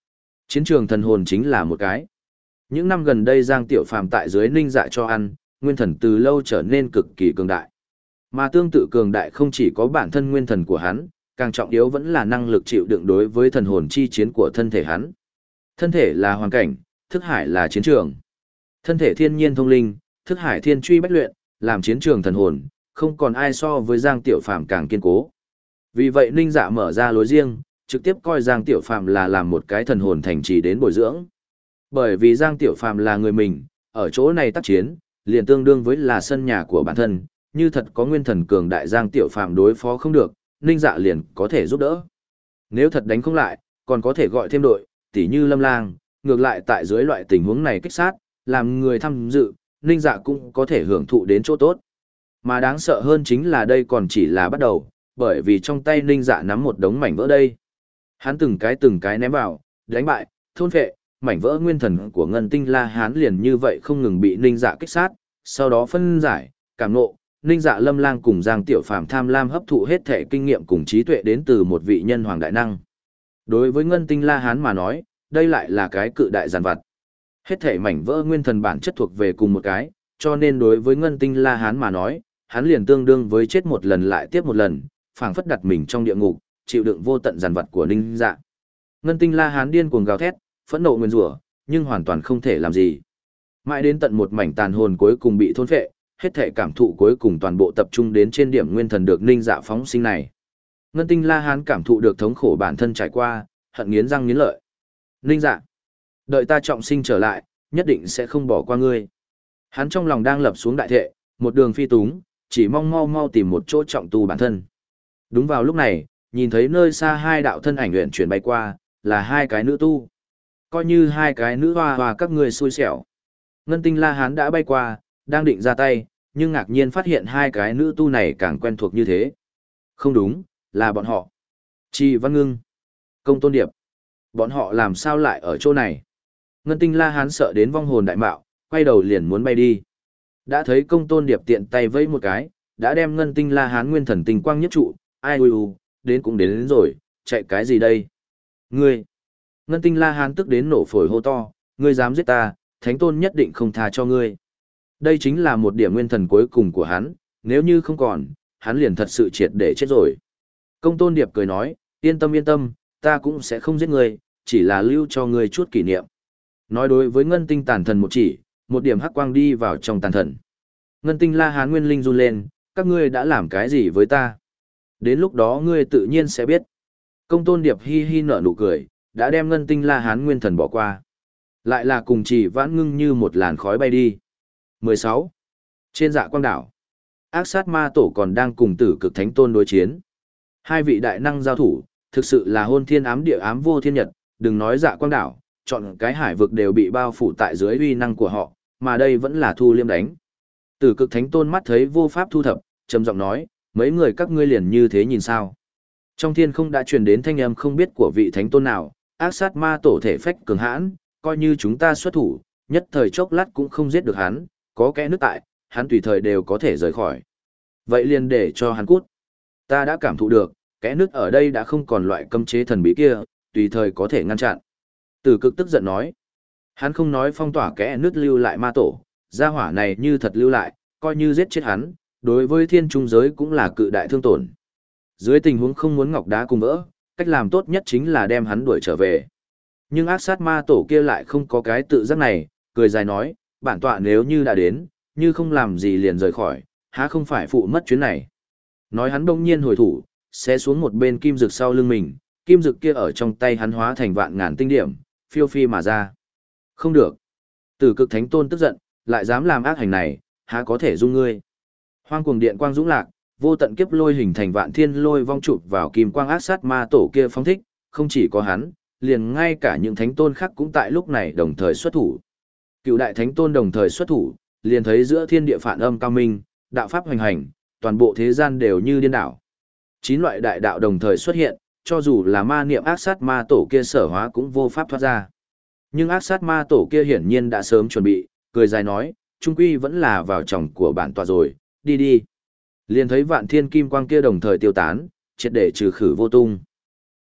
Chiến trường thần hồn chính là một cái. Những năm gần đây Giang Tiểu Phàm tại dưới Ninh Dạ cho ăn, nguyên thần từ lâu trở nên cực kỳ cường đại. Mà tương tự cường đại không chỉ có bản thân nguyên thần của hắn, càng trọng yếu vẫn là năng lực chịu đựng đối với thần hồn chi chiến của thân thể hắn. Thân thể là hoàn cảnh, thức hải là chiến trường. Thân thể thiên nhiên thông linh, thức hải thiên truy bách luyện, làm chiến trường thần hồn, không còn ai so với Giang Tiểu Phàm càng kiên cố. Vì vậy Ninh Dạ mở ra lối riêng, trực tiếp coi Giang Tiểu Phàm là làm một cái thần hồn thành trì đến bồi dưỡng. Bởi vì Giang Tiểu Phàm là người mình, ở chỗ này tác chiến, liền tương đương với là sân nhà của bản thân, như thật có nguyên thần cường đại Giang Tiểu Phàm đối phó không được, Ninh Dạ liền có thể giúp đỡ. Nếu thật đánh không lại, còn có thể gọi thêm đội, tỉ như Lâm Lang, ngược lại tại dưới loại tình huống này kích sát, làm người tham dự, Ninh Dạ cũng có thể hưởng thụ đến chỗ tốt. Mà đáng sợ hơn chính là đây còn chỉ là bắt đầu, bởi vì trong tay Ninh Dạ nắm một đống mảnh vỡ đây. Hắn từng cái từng cái ném vào, đánh bại, thôn phệ, mảnh vỡ nguyên thần của Ngân Tinh La Hán liền như vậy không ngừng bị Ninh Dạ kích sát, sau đó phân giải, cảm nộ, Ninh Dạ Lâm Lang cùng Giang Tiểu Phàm tham lam hấp thụ hết thể kinh nghiệm cùng trí tuệ đến từ một vị nhân hoàng đại năng. Đối với Ngân Tinh La Hán mà nói, đây lại là cái cự đại giàn vặt. Hết thể mảnh vỡ nguyên thần bản chất thuộc về cùng một cái, cho nên đối với Ngân Tinh La Hán mà nói, hắn liền tương đương với chết một lần lại tiếp một lần, phảng phất đặt mình trong địa ngục, chịu đựng vô tận giàn vặt của Ninh Dạ. Ngân Tinh La Hán điên cuồng gào thét, phẫn nộ nguyên rủa, nhưng hoàn toàn không thể làm gì. Mãi đến tận một mảnh tàn hồn cuối cùng bị thôn phệ, hết thể cảm thụ cuối cùng toàn bộ tập trung đến trên điểm nguyên thần được Ninh Dạ phóng sinh này. Ngân Tinh La Hán cảm thụ được thống khổ bản thân trải qua, hận nghiến răng nghiến lợi. Ninh Dạ, đợi ta trọng sinh trở lại, nhất định sẽ không bỏ qua ngươi. Hắn trong lòng đang lập xuống đại thệ, một đường phi túng, chỉ mong mau mau tìm một chỗ trọng tu bản thân. Đúng vào lúc này, nhìn thấy nơi xa hai đạo thân ảnh luyện chuyển bay qua, là hai cái nữ tu. Coi như hai cái nữ hoa hoa các ngươi xui xẻo. Ngân Tinh La Hán đã bay qua, đang định ra tay, nhưng ngạc nhiên phát hiện hai cái nữ tu này càng quen thuộc như thế. Không đúng, là bọn họ. Trì Văn Ngưng, Công Tôn Điệp. Bọn họ làm sao lại ở chỗ này? Ngân Tinh La Hán sợ đến vong hồn đại mạo, quay đầu liền muốn bay đi. Đã thấy Công Tôn Điệp tiện tay vẫy một cái, đã đem Ngân Tinh La Hán nguyên thần tinh quang nhất trụ, ai ui u, đến cũng đến, đến rồi, chạy cái gì đây? Ngươi! Ngân Tinh La Hán tức đến nổ phổi hô to, ngươi dám giết ta, Thánh Tôn nhất định không tha cho ngươi. Đây chính là một điểm nguyên thần cuối cùng của hắn, nếu như không còn, hắn liền thật sự triệt để chết rồi. Công Tôn Điệp cười nói, yên tâm yên tâm, ta cũng sẽ không giết ngươi, chỉ là lưu cho ngươi chút kỷ niệm. Nói đối với Ngân Tinh tàn thần một chỉ, một điểm hắc quang đi vào trong tàn thần. Ngân Tinh La Hán nguyên linh run lên, các ngươi đã làm cái gì với ta? Đến lúc đó ngươi tự nhiên sẽ biết. Công Tôn Điệp hi hi nở nụ cười, đã đem Ngân Tinh La Hán nguyên thần bỏ qua. Lại là cùng Chỉ Vãn Ngưng như một làn khói bay đi. mười sáu. Trên Dạ Quang Đảo, Ác Sát Ma Tổ còn đang cùng Tử Cực Thánh Tôn đối chiến. Hai vị đại năng giao thủ, thực sự là hôn thiên ám địa ám vô thiên nhật, đừng nói Dạ Quang Đảo, chọn cái hải vực đều bị bao phủ tại dưới uy năng của họ, mà đây vẫn là Thu Liêm đánh. Tử Cực Thánh Tôn mắt thấy vô pháp thu thập, trầm giọng nói, mấy người các ngươi liền như thế nhìn sao? Trong thiên không đã truyền đến thanh âm không biết của vị thánh tôn nào, Ác Sát Ma Tổ thể phách cường hãn, coi như chúng ta xuất thủ, nhất thời chốc lát cũng không giết được hắn, có kẽ nước tại, hắn tùy thời đều có thể rời khỏi. Vậy liền để cho hắn cút. Ta đã cảm thụ được, kẽ nước ở đây đã không còn loại cấm chế thần bí kia, tùy thời có thể ngăn chặn. Tử Cực tức giận nói. Hắn không nói phong tỏa kẽ nước lưu lại ma tổ, gia hỏa này như thật lưu lại, coi như giết chết hắn, đối với thiên trung giới cũng là cự đại thương tổn. Dưới tình huống không muốn ngọc đá cùng vỡ, cách làm tốt nhất chính là đem hắn đuổi trở về. Nhưng Ác Sát Ma Tổ kia lại không có cái tự giác này, cười dài nói, bản tọa nếu như đã đến, như không làm gì liền rời khỏi, há không phải phụ mất chuyến này. Nói hắn đông nhiên hồi thủ, sẽ xuống một bên kim dực sau lưng mình, kim dực kia ở trong tay hắn hóa thành vạn ngàn tinh điểm, phiêu phi mà ra. Không được. Tử Cực Thánh Tôn tức giận, lại dám làm ác hành này, há có thể dung ngươi. Hoang cuồng điện quang dũng lạc, vô tận kiếp lôi hình thành vạn thiên lôi vong chụp vào kim quang Ác Sát Ma Tổ kia phóng thích, không chỉ có hắn, liền ngay cả những thánh tôn khác cũng tại lúc này đồng thời xuất thủ. Cựu đại thánh tôn đồng thời xuất thủ, liền thấy giữa thiên địa phản âm cao minh, đạo pháp hoành hành, toàn bộ thế gian đều như điên đảo. Chín loại đại đạo đồng thời xuất hiện, cho dù là ma niệm Ác Sát Ma Tổ kia sở hóa cũng vô pháp thoát ra. Nhưng Ác Sát Ma Tổ kia hiển nhiên đã sớm chuẩn bị, cười dài nói, trung quy vẫn là vào chồng của bản tọa rồi, đi đi. Liền thấy vạn thiên kim quang kia đồng thời tiêu tán, triệt để trừ khử vô tung.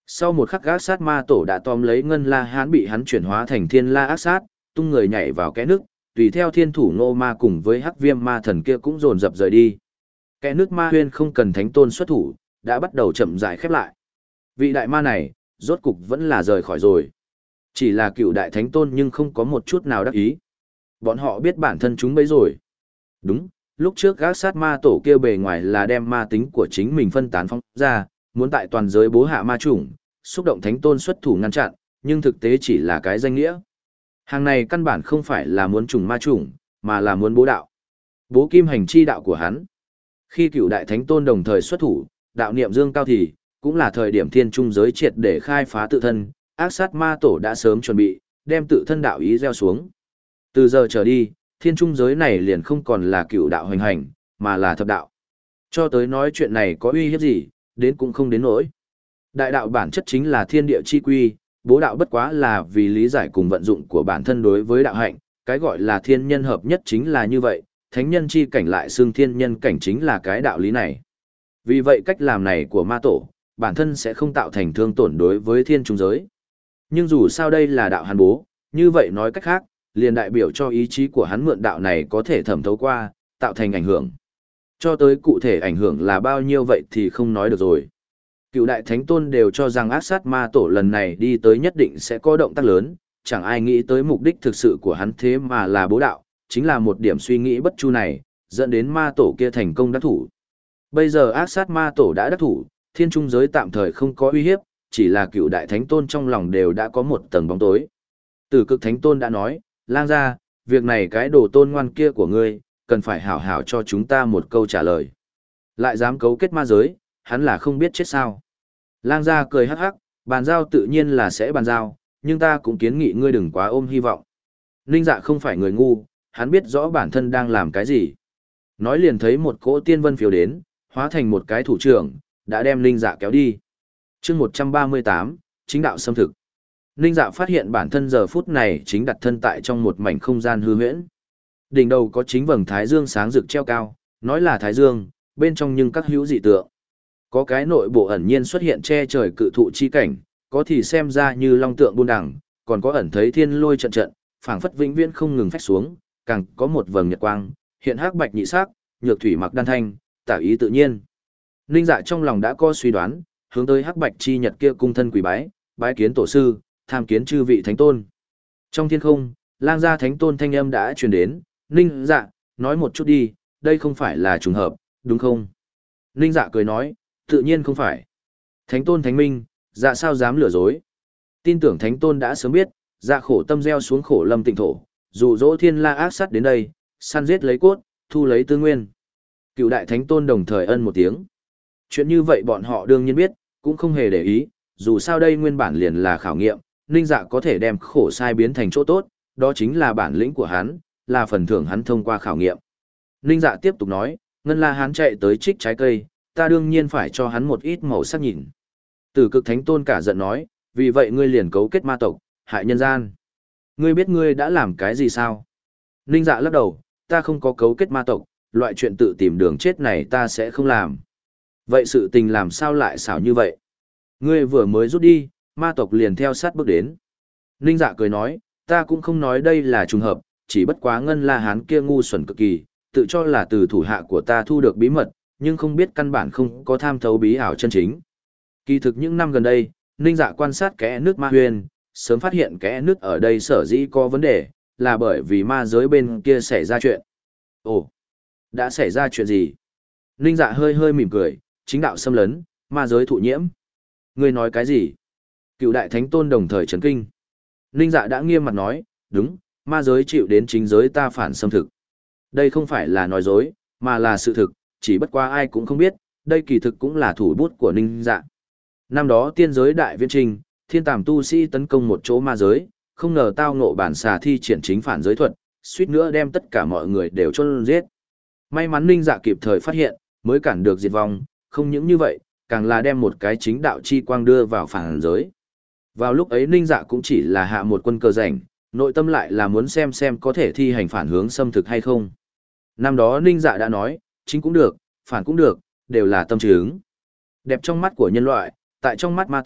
Sau một khắc ác sát ma tổ đã tóm lấy Ngân La Hán bị hắn chuyển hóa thành thiên la ác sát, tung người nhảy vào kẽ nước, tùy theo thiên thủ ngô ma cùng với hắc viêm ma thần kia cũng dồn dập rời đi. Kẽ nước ma huyên không cần thánh tôn xuất thủ, đã bắt đầu chậm rãi khép lại. Vị đại ma này, rốt cục vẫn là rời khỏi rồi. Chỉ là cựu đại thánh tôn nhưng không có một chút nào đắc ý. Bọn họ biết bản thân chúng bấy rồi. Đúng, lúc trước gác sát ma tổ kia bề ngoài là đem ma tính của chính mình phân tán phóng ra, muốn tại toàn giới bố hạ ma chủng, xúc động thánh tôn xuất thủ ngăn chặn, nhưng thực tế chỉ là cái danh nghĩa. Hàng này căn bản không phải là muốn trùng ma chủng, mà là muốn bố đạo. Bố kim hành chi đạo của hắn. Khi cựu đại thánh tôn đồng thời xuất thủ, đạo niệm dương cao thì, cũng là thời điểm thiên trung giới triệt để khai phá tự thân, ác sát ma tổ đã sớm chuẩn bị, đem tự thân đạo ý gieo xuống. Từ giờ trở đi, thiên trung giới này liền không còn là cựu đạo hoành hành, mà là thập đạo. Cho tới nói chuyện này có uy hiếp gì, đến cũng không đến nỗi. Đại đạo bản chất chính là thiên địa chi quy, bố đạo bất quá là vì lý giải cùng vận dụng của bản thân đối với đạo hạnh, cái gọi là thiên nhân hợp nhất chính là như vậy, thánh nhân chi cảnh lại xương thiên nhân cảnh chính là cái đạo lý này. Vì vậy cách làm này của ma tổ, bản thân sẽ không tạo thành thương tổn đối với thiên trung giới. Nhưng dù sao đây là đạo hắn bố, như vậy nói cách khác, liền đại biểu cho ý chí của hắn mượn đạo này có thể thẩm thấu qua, tạo thành ảnh hưởng. Cho tới cụ thể ảnh hưởng là bao nhiêu vậy thì không nói được rồi. Cựu đại thánh tôn đều cho rằng ác sát ma tổ lần này đi tới nhất định sẽ có động tác lớn, chẳng ai nghĩ tới mục đích thực sự của hắn thế mà là bố đạo, chính là một điểm suy nghĩ bất chu này, dẫn đến ma tổ kia thành công đắc thủ. Bây giờ ác sát ma tổ đã đắc thủ, thiên trung giới tạm thời không có uy hiếp, chỉ là cựu đại thánh tôn trong lòng đều đã có một tầng bóng tối. Tử cực thánh tôn đã nói, lang gia, việc này cái đồ tôn ngoan kia của ngươi, cần phải hảo hảo cho chúng ta một câu trả lời. Lại dám cấu kết ma giới, hắn là không biết chết sao. Lang gia cười hắc hắc, bàn giao tự nhiên là sẽ bàn giao, nhưng ta cũng kiến nghị ngươi đừng quá ôm hy vọng. Ninh Dạ không phải người ngu, hắn biết rõ bản thân đang làm cái gì. Nói liền thấy một cỗ tiên vân phiếu đến, hóa thành một cái thủ trưởng, đã đem Ninh Dạ kéo đi. chương một trăm ba mươi tám, chính đạo xâm thực. Ninh Dạ phát hiện bản thân giờ phút này chính đặt thân tại trong một mảnh không gian hư huyễn. Đỉnh đầu có chính vầng thái dương sáng rực treo cao, nói là thái dương, bên trong nhưng các hữu dị tượng. Có cái nội bộ ẩn nhiên xuất hiện che trời cự thụ chi cảnh, có thì xem ra như long tượng buôn đằng, còn có ẩn thấy thiên lôi trận trận, phảng phất vĩnh viễn không ngừng phách xuống, càng có một vầng nhật quang, hiện hắc bạch nhị sắc, nhược thủy mặc đan thanh, tả ý tự nhiên. Ninh Dạ trong lòng đã có suy đoán, hướng tới hắc bạch chi nhật kia cung thân quỳ bái, bái kiến tổ sư, tham kiến chư vị thánh tôn. Trong thiên không, lang gia thánh tôn thanh âm đã truyền đến, Ninh Dạ, nói một chút đi, đây không phải là trùng hợp, đúng không? Ninh Dạ cười nói, tự nhiên không phải. Thánh tôn thánh minh, dạ sao dám lừa dối? Tin tưởng thánh tôn đã sớm biết, dạ khổ tâm gieo xuống khổ lâm tịnh thổ, dụ dỗ thiên la ác sát đến đây, săn giết lấy cốt, thu lấy tư nguyên. Cựu đại thánh tôn đồng thời ân một tiếng. Chuyện như vậy bọn họ đương nhiên biết, cũng không hề để ý, dù sao đây nguyên bản liền là khảo nghiệm, Ninh Dạ có thể đem khổ sai biến thành chỗ tốt, đó chính là bản lĩnh của hắn, là phần thưởng hắn thông qua khảo nghiệm. Ninh Dạ tiếp tục nói, Ngân La Hán chạy tới trích trái cây, ta đương nhiên phải cho hắn một ít màu sắc nhìn. Tử cực thánh tôn cả giận nói, vì vậy ngươi liền cấu kết ma tộc, hại nhân gian. Ngươi biết ngươi đã làm cái gì sao? Ninh Dạ lắc đầu, ta không có cấu kết ma tộc, loại chuyện tự tìm đường chết này ta sẽ không làm. Vậy sự tình làm sao lại xảo như vậy? Ngươi vừa mới rút đi, ma tộc liền theo sát bước đến. Ninh Dạ cười nói, ta cũng không nói đây là trùng hợp, chỉ bất quá Ngân La Hán kia ngu xuẩn cực kỳ, tự cho là từ thủ hạ của ta thu được bí mật, nhưng không biết căn bản không có tham thấu bí ảo chân chính. Kỳ thực những năm gần đây, Ninh Dạ quan sát kẽ nước ma huyền, sớm phát hiện kẽ nước ở đây sở dĩ có vấn đề, là bởi vì ma giới bên kia xảy ra chuyện. Ồ, đã xảy ra chuyện gì? Ninh Dạ hơi hơi mỉm cười, chính đạo xâm lấn, ma giới thụ nhiễm. Ngươi nói cái gì? Cựu đại thánh tôn đồng thời chấn kinh. Ninh Dạ đã nghiêm mặt nói, đúng, ma giới chịu đến chính giới ta phản xâm thực. Đây không phải là nói dối, mà là sự thực, chỉ bất quá ai cũng không biết, đây kỳ thực cũng là thủ bút của Ninh Dạ. Năm đó tiên giới đại viễn trình, thiên tàm tu sĩ tấn công một chỗ ma giới, không ngờ tao ngộ bản xà thi triển chính phản giới thuật, suýt nữa đem tất cả mọi người đều chôn giết. May mắn Ninh Dạ kịp thời phát hiện, mới cản được diệt vong, không những như vậy, càng là đem một cái chính đạo chi quang đưa vào phản giới. Vào lúc ấy Ninh Dạ cũng chỉ là hạ một quân cờ rảnh, nội tâm lại là muốn xem xem có thể thi hành phản hướng xâm thực hay không. Năm đó Ninh Dạ đã nói, chính cũng được, phản cũng được, đều là tâm chứng. Đẹp trong mắt của nhân loại, tại trong mắt ma tộc,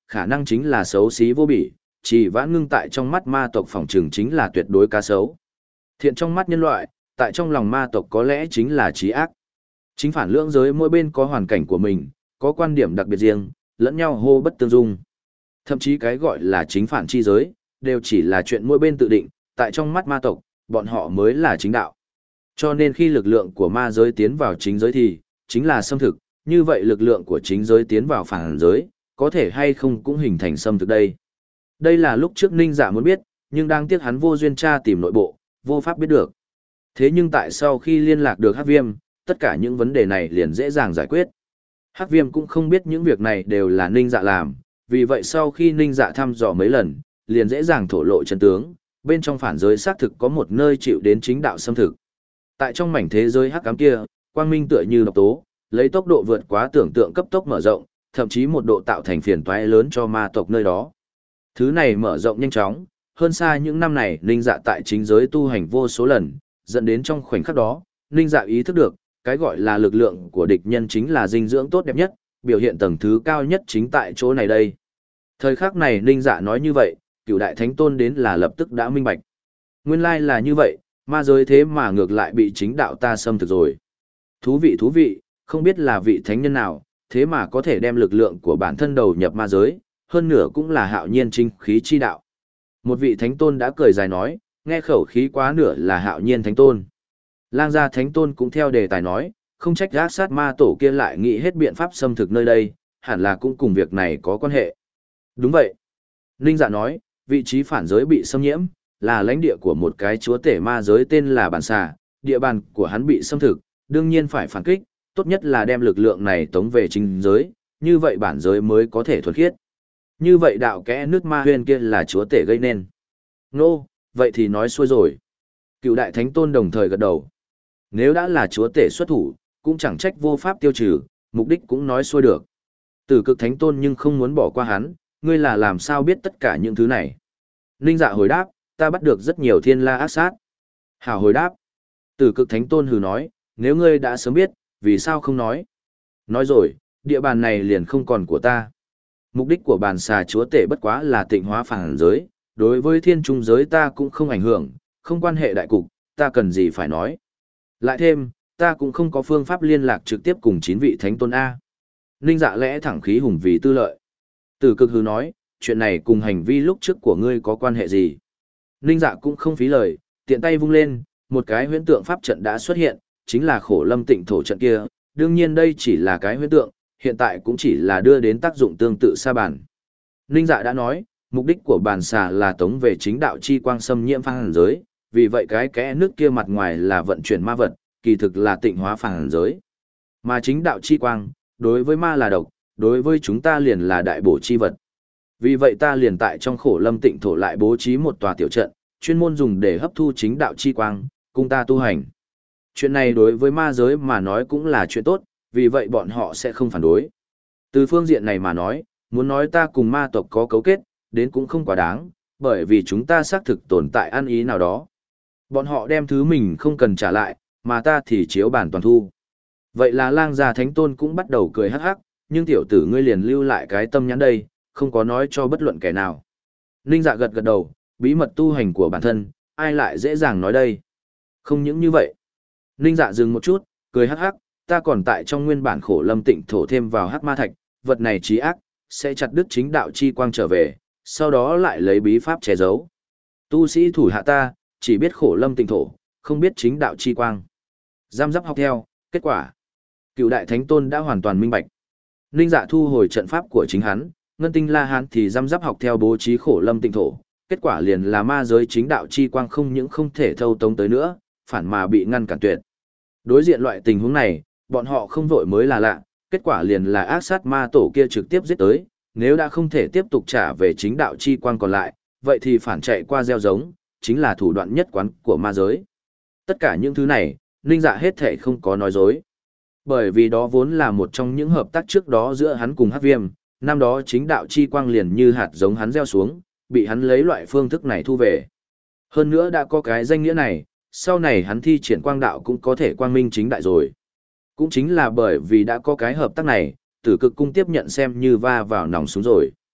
khả năng chính là xấu xí vô bỉ, chỉ vãn ngưng tại trong mắt ma tộc phỏng trừng chính là tuyệt đối cá xấu. Thiện trong mắt nhân loại, tại trong lòng ma tộc có lẽ chính là trí ác. Chính phản lưỡng giới mỗi bên có hoàn cảnh của mình, có quan điểm đặc biệt riêng, lẫn nhau hô bất tương dung. Thậm chí cái gọi là chính phản chi giới, đều chỉ là chuyện mỗi bên tự định, tại trong mắt ma tộc, bọn họ mới là chính đạo. Cho nên khi lực lượng của ma giới tiến vào chính giới thì, chính là xâm thực, như vậy lực lượng của chính giới tiến vào phản giới, có thể hay không cũng hình thành xâm thực đây. Đây là lúc trước Ninh Dạ muốn biết, nhưng đang tiếc hắn vô duyên tra tìm nội bộ, vô pháp biết được. Thế nhưng tại sau khi liên lạc được Hắc Viêm, tất cả những vấn đề này liền dễ dàng giải quyết. Hắc Viêm cũng không biết những việc này đều là Ninh Dạ làm, vì vậy sau khi Ninh Dạ thăm dò mấy lần, liền dễ dàng thổ lộ chân tướng, bên trong phản giới xác thực có một nơi chịu đến chính đạo xâm thực. Tại trong mảnh thế giới hắc ám kia, quang minh tựa như độc tố, lấy tốc độ vượt quá tưởng tượng cấp tốc mở rộng, thậm chí một độ tạo thành phiền toái lớn cho ma tộc nơi đó. Thứ này mở rộng nhanh chóng, hơn xa những năm này Ninh Dạ tại chính giới tu hành vô số lần, dẫn đến trong khoảnh khắc đó, Ninh Dạ ý thức được, cái gọi là lực lượng của địch nhân chính là dinh dưỡng tốt đẹp nhất, biểu hiện tầng thứ cao nhất chính tại chỗ này đây. Thời khắc này Ninh Dạ nói như vậy, Cửu Đại Thánh Tôn đến là lập tức đã minh bạch. Nguyên lai là như vậy, ma giới thế mà ngược lại bị chính đạo ta xâm thực rồi. Thú vị thú vị, không biết là vị thánh nhân nào, thế mà có thể đem lực lượng của bản thân đầu nhập ma giới, hơn nửa cũng là hạo nhiên chính khí chi đạo. Một vị thánh tôn đã cười dài nói, nghe khẩu khí quá nửa là hạo nhiên thánh tôn. Lang gia thánh tôn cũng theo đề tài nói, không trách gác sát ma tổ kia lại nghĩ hết biện pháp xâm thực nơi đây, hẳn là cũng cùng việc này có quan hệ. Đúng vậy. Ninh Dạ nói, vị trí phản giới bị xâm nhiễm, là lãnh địa của một cái chúa tể ma giới tên là Bản Xà, địa bàn của hắn bị xâm thực, đương nhiên phải phản kích, tốt nhất là đem lực lượng này tống về chính giới, như vậy bản giới mới có thể thuần khiết. Như vậy đạo kẽ nước ma huyền kia là chúa tể gây nên. Nô, no, vậy thì nói xuôi rồi. Cựu đại thánh tôn đồng thời gật đầu. Nếu đã là chúa tể xuất thủ, cũng chẳng trách vô pháp tiêu trừ, mục đích cũng nói xuôi được. Tử cực thánh tôn nhưng không muốn bỏ qua hắn, ngươi là làm sao biết tất cả những thứ này. Ninh Dạ hồi đáp, ta bắt được rất nhiều thiên la ác sát. Hảo hồi đáp. Tử cực thánh tôn hừ nói, nếu ngươi đã sớm biết, vì sao không nói? Nói rồi, địa bàn này liền không còn của ta. Mục đích của bàn xà chúa tể bất quá là tịnh hóa phản giới, đối với thiên trung giới ta cũng không ảnh hưởng, không quan hệ đại cục, ta cần gì phải nói. Lại thêm, ta cũng không có phương pháp liên lạc trực tiếp cùng chín vị thánh tôn A. Ninh Dạ lẽ thẳng khí hùng vì tư lợi. Tử cực hứ nói, chuyện này cùng hành vi lúc trước của ngươi có quan hệ gì? Ninh Dạ cũng không phí lời, tiện tay vung lên, một cái huyễn tượng pháp trận đã xuất hiện, chính là khổ lâm tịnh thổ trận kia. Đương nhiên đây chỉ là cái huyễn tượng, hiện tại cũng chỉ là đưa đến tác dụng tương tự sa bàn. Ninh Dạ đã nói, mục đích của bàn xà là tống về chính đạo chi quang xâm nhiễm phản giới, vì vậy cái kẽ nước kia mặt ngoài là vận chuyển ma vật, kỳ thực là tịnh hóa phản giới. Mà chính đạo chi quang, đối với ma là độc, đối với chúng ta liền là đại bổ chi vật. Vì vậy ta liền tại trong khổ lâm tịnh thổ lại bố trí một tòa tiểu trận, chuyên môn dùng để hấp thu chính đạo chi quang, cùng ta tu hành. Chuyện này đối với ma giới mà nói cũng là chuyện tốt, vì vậy bọn họ sẽ không phản đối. Từ phương diện này mà nói, muốn nói ta cùng ma tộc có cấu kết, đến cũng không quá đáng, bởi vì chúng ta xác thực tồn tại ăn ý nào đó. Bọn họ đem thứ mình không cần trả lại, mà ta thì chiếu bản toàn thu. Vậy là lang gia thánh tôn cũng bắt đầu cười hắc hắc, nhưng tiểu tử ngươi liền lưu lại cái tâm nhãn đây, không có nói cho bất luận kẻ nào. Ninh Dạ gật gật đầu, bí mật tu hành của bản thân, ai lại dễ dàng nói đây. Không những như vậy. Ninh Dạ dừng một chút, cười hắc hắc, ta còn tại trong nguyên bản khổ lâm tịnh thổ thêm vào hắc ma thạch, vật này trí ác, sẽ chặt đứt chính đạo chi quang trở về, sau đó lại lấy bí pháp che giấu. Tu sĩ thủ hạ ta, chỉ biết khổ lâm tịnh thổ, không biết chính đạo chi quang. Giam giáp học theo, kết quả. Cựu đại thánh tôn đã hoàn toàn minh bạch. Ninh Dạ thu hồi trận pháp của chính hắn, Ngân Tinh La Hán thì giam giáp học theo bố trí khổ lâm tịnh thổ, kết quả liền là ma giới chính đạo chi quang không những không thể thâu tống tới nữa, phản mà bị ngăn cản tuyệt. Đối diện loại tình huống này, bọn họ không vội mới là lạ, kết quả liền là ác sát ma tổ kia trực tiếp giết tới, nếu đã không thể tiếp tục trả về chính đạo chi quang còn lại, vậy thì phản chạy qua gieo giống, chính là thủ đoạn nhất quán của ma giới. Tất cả những thứ này, Ninh Dạ hết thể không có nói dối. Bởi vì đó vốn là một trong những hợp tác trước đó giữa hắn cùng Hắc Viêm, năm đó chính đạo chi quang liền như hạt giống hắn gieo xuống, bị hắn lấy loại phương thức này thu về. Hơn nữa đã có cái danh nghĩa này, sau này hắn thi triển quang đạo cũng có thể quang minh chính đại rồi. Cũng chính là bởi vì đã có cái hợp tác này, Tử Cực cung tiếp nhận xem như va vào nòng súng rồi.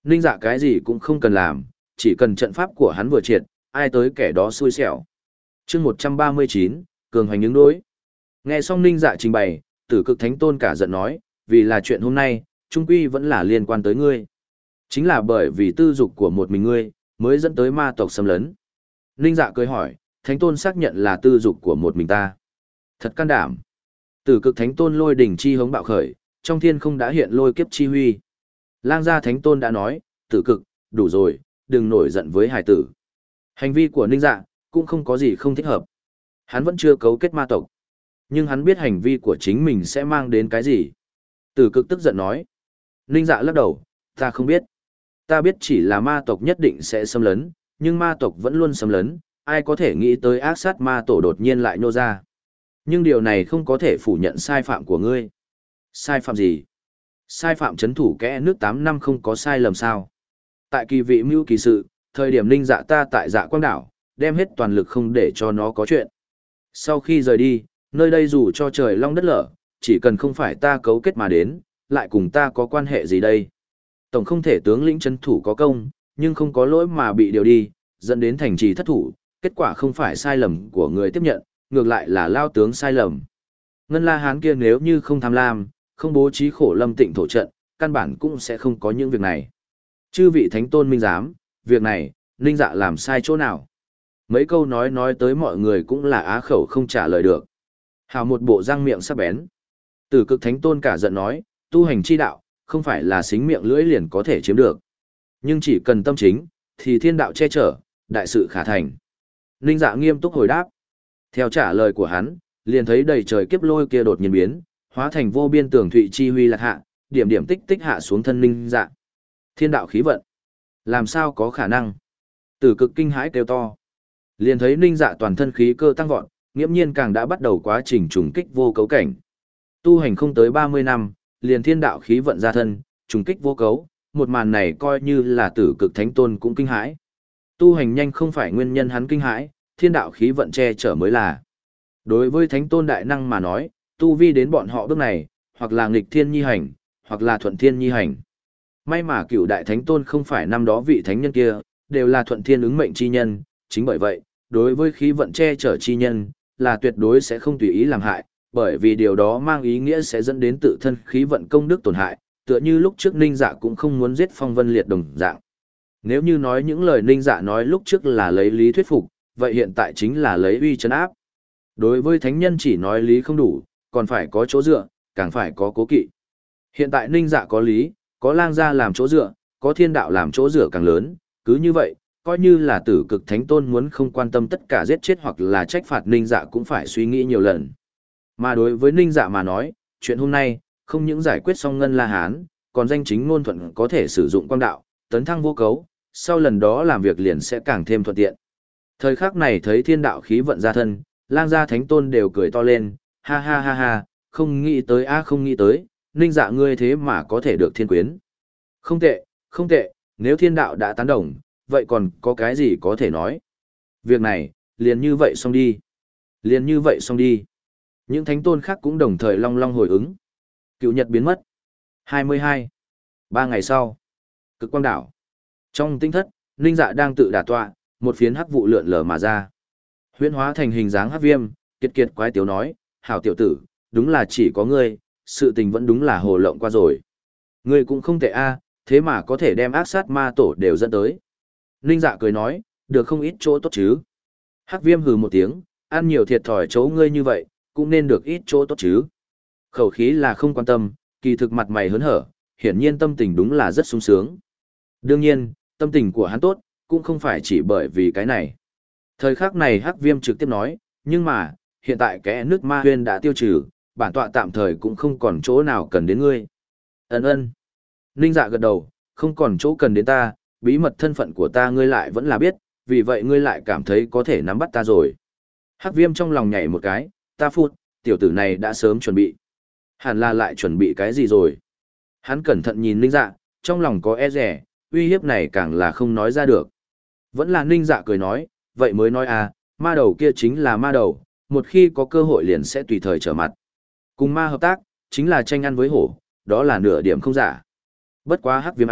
Ninh Dạ cái gì cũng không cần làm, chỉ cần trận pháp của hắn vừa triệt, ai tới kẻ đó xui xẻo. chương một trăm ba mươi chín, Cường Hoành ứng đối. Nghe xong Ninh Dạ trình bày, Tử Cực Thánh Tôn cả giận nói, vì là chuyện hôm nay, trung quy vẫn là liên quan tới ngươi. Chính là bởi vì tư dục của một mình ngươi, mới dẫn tới ma tộc xâm lấn. Ninh Dạ cười hỏi, Thánh Tôn xác nhận là tư dục của một mình ta. Thật can đảm. Tử Cực Thánh Tôn lôi đỉnh chi hống bạo khởi, trong thiên không đã hiện lôi kiếp chi huy. Lang gia Thánh Tôn đã nói, Tử Cực, đủ rồi, đừng nổi giận với hải tử. Hành vi của Ninh Dạ, cũng không có gì không thích hợp. Hắn vẫn chưa cấu kết ma tộc. Nhưng hắn biết hành vi của chính mình sẽ mang đến cái gì. Tử Cực tức giận nói. Ninh Dạ lắc đầu, ta không biết. Ta biết chỉ là ma tộc nhất định sẽ xâm lấn, nhưng ma tộc vẫn luôn xâm lấn, ai có thể nghĩ tới ác sát ma tổ đột nhiên lại nô ra. Nhưng điều này không có thể phủ nhận sai phạm của ngươi. Sai phạm gì? Sai phạm chấn thủ kẽ nước tám năm không có sai lầm sao? Tại kỳ vị mưu kỳ sự, thời điểm Ninh Dạ ta tại Dạ Quang Đảo, đem hết toàn lực không để cho nó có chuyện. Sau khi rời đi, nơi đây dù cho trời long đất lở, chỉ cần không phải ta cấu kết mà đến, lại cùng ta có quan hệ gì đây? Tổng không thể tướng lĩnh chấn thủ có công, nhưng không có lỗi mà bị điều đi, dẫn đến thành trì thất thủ, kết quả không phải sai lầm của người tiếp nhận, ngược lại là lao tướng sai lầm. Ngân La Hán kia nếu như không tham lam, không bố trí khổ lâm tịnh thổ trận, căn bản cũng sẽ không có những việc này. Chư vị Thánh Tôn minh giám, việc này, Ninh Dạ làm sai chỗ nào? Mấy câu nói nói tới mọi người cũng là á khẩu không trả lời được. Hào một bộ răng miệng sắc bén. Tử Cực Thánh Tôn cả giận nói, tu hành chi đạo, không phải là xính miệng lưỡi liền có thể chiếm được. Nhưng chỉ cần tâm chính, thì thiên đạo che chở, đại sự khả thành. Ninh Dạ nghiêm túc hồi đáp. Theo trả lời của hắn, liền thấy đầy trời kiếp lôi kia đột nhiên biến, hóa thành vô biên tường thụy chi huy lạc hạ, điểm điểm tích tích hạ xuống thân Ninh Dạ. Thiên đạo khí vận. Làm sao có khả năng? Tử Cực kinh hãi kêu to. Liền thấy Ninh Dạ toàn thân khí cơ tăng vọt, nghiễm nhiên càng đã bắt đầu quá trình trùng kích vô cấu cảnh. Tu hành không tới ba mươi năm, liền thiên đạo khí vận ra thân, trùng kích vô cấu, một màn này coi như là Tử Cực Thánh Tôn cũng kinh hãi. Tu hành nhanh không phải nguyên nhân hắn kinh hãi, thiên đạo khí vận che chở mới là. Đối với Thánh Tôn đại năng mà nói, tu vi đến bọn họ bước này, hoặc là nghịch thiên nhi hành, hoặc là thuận thiên nhi hành. May mà Cửu đại Thánh Tôn không phải năm đó vị thánh nhân kia, đều là thuận thiên ứng mệnh chi nhân, chính bởi vậy, đối với khí vận che chở chi nhân, là tuyệt đối sẽ không tùy ý làm hại, bởi vì điều đó mang ý nghĩa sẽ dẫn đến tự thân khí vận công đức tổn hại, tựa như lúc trước Ninh Dạ cũng không muốn giết Phong Vân Liệt đồng dạng. Nếu như nói những lời Ninh Dạ nói lúc trước là lấy lý thuyết phục, vậy hiện tại chính là lấy uy trấn áp. Đối với thánh nhân chỉ nói lý không đủ, còn phải có chỗ dựa, càng phải có cố kỵ. Hiện tại Ninh Dạ có lý, có Lang gia làm chỗ dựa, có thiên đạo làm chỗ dựa càng lớn, cứ như vậy, coi như là Tử Cực Thánh Tôn muốn không quan tâm tất cả giết chết hoặc là trách phạt Ninh Dạ cũng phải suy nghĩ nhiều lần. Mà đối với Ninh Dạ mà nói, chuyện hôm nay, không những giải quyết xong Ngân La Hán, còn danh chính ngôn thuận có thể sử dụng quang đạo, tấn thăng vô cấu, sau lần đó làm việc liền sẽ càng thêm thuận tiện. Thời khắc này thấy thiên đạo khí vận ra thân, Lang gia Thánh Tôn đều cười to lên, ha ha ha ha, không nghĩ tới a không nghĩ tới, Ninh Dạ ngươi thế mà có thể được thiên quyến. Không tệ, không tệ, nếu thiên đạo đã tán đồng, vậy còn có cái gì có thể nói. Việc này, liền như vậy xong đi. Liền như vậy xong đi. Những thánh tôn khác cũng đồng thời long long hồi ứng. Cựu nhật biến mất. hai mươi hai. Ba ngày sau. Cực quang đảo. Trong tinh thất, Ninh Dạ đang tự đả tọa, một phiến hắc vụ lượn lờ mà ra. Huyễn hóa thành hình dáng hắc viêm, kiệt kiệt quái tiếu nói, hảo tiểu tử, đúng là chỉ có ngươi, sự tình vẫn đúng là hồ lộng qua rồi. Ngươi cũng không tệ a, thế mà có thể đem ác sát ma tổ đều dẫn tới. Ninh Dạ cười nói, được không ít chỗ tốt chứ. Hắc viêm hừ một tiếng, ăn nhiều thiệt thòi chỗ ngươi như vậy, cũng nên được ít chỗ tốt chứ. Khẩu khí là không quan tâm, kỳ thực mặt mày hớn hở, hiển nhiên tâm tình đúng là rất sung sướng. Đương nhiên, tâm tình của hắn tốt, cũng không phải chỉ bởi vì cái này. Thời khắc này Hắc viêm trực tiếp nói, nhưng mà, hiện tại kẽ nước ma huyên đã tiêu trừ, bản tọa tạm thời cũng không còn chỗ nào cần đến ngươi. Ấn ơn. Ninh Dạ gật đầu, không còn chỗ cần đến ta, bí mật thân phận của ta ngươi lại vẫn là biết, vì vậy ngươi lại cảm thấy có thể nắm bắt ta rồi. Hắc viêm trong lòng nhảy một cái, ta phụt, tiểu tử này đã sớm chuẩn bị. Hẳn là lại chuẩn bị cái gì rồi. Hắn cẩn thận nhìn Ninh Dạ, trong lòng có e rẻ, uy hiếp này càng là không nói ra được. Vẫn là Ninh Dạ cười nói, vậy mới nói à, ma đầu kia chính là ma đầu, một khi có cơ hội liền sẽ tùy thời trở mặt. Cùng ma hợp tác, chính là tranh ăn với hổ, đó là nửa điểm không giả. Bất quá Hắc viêm A,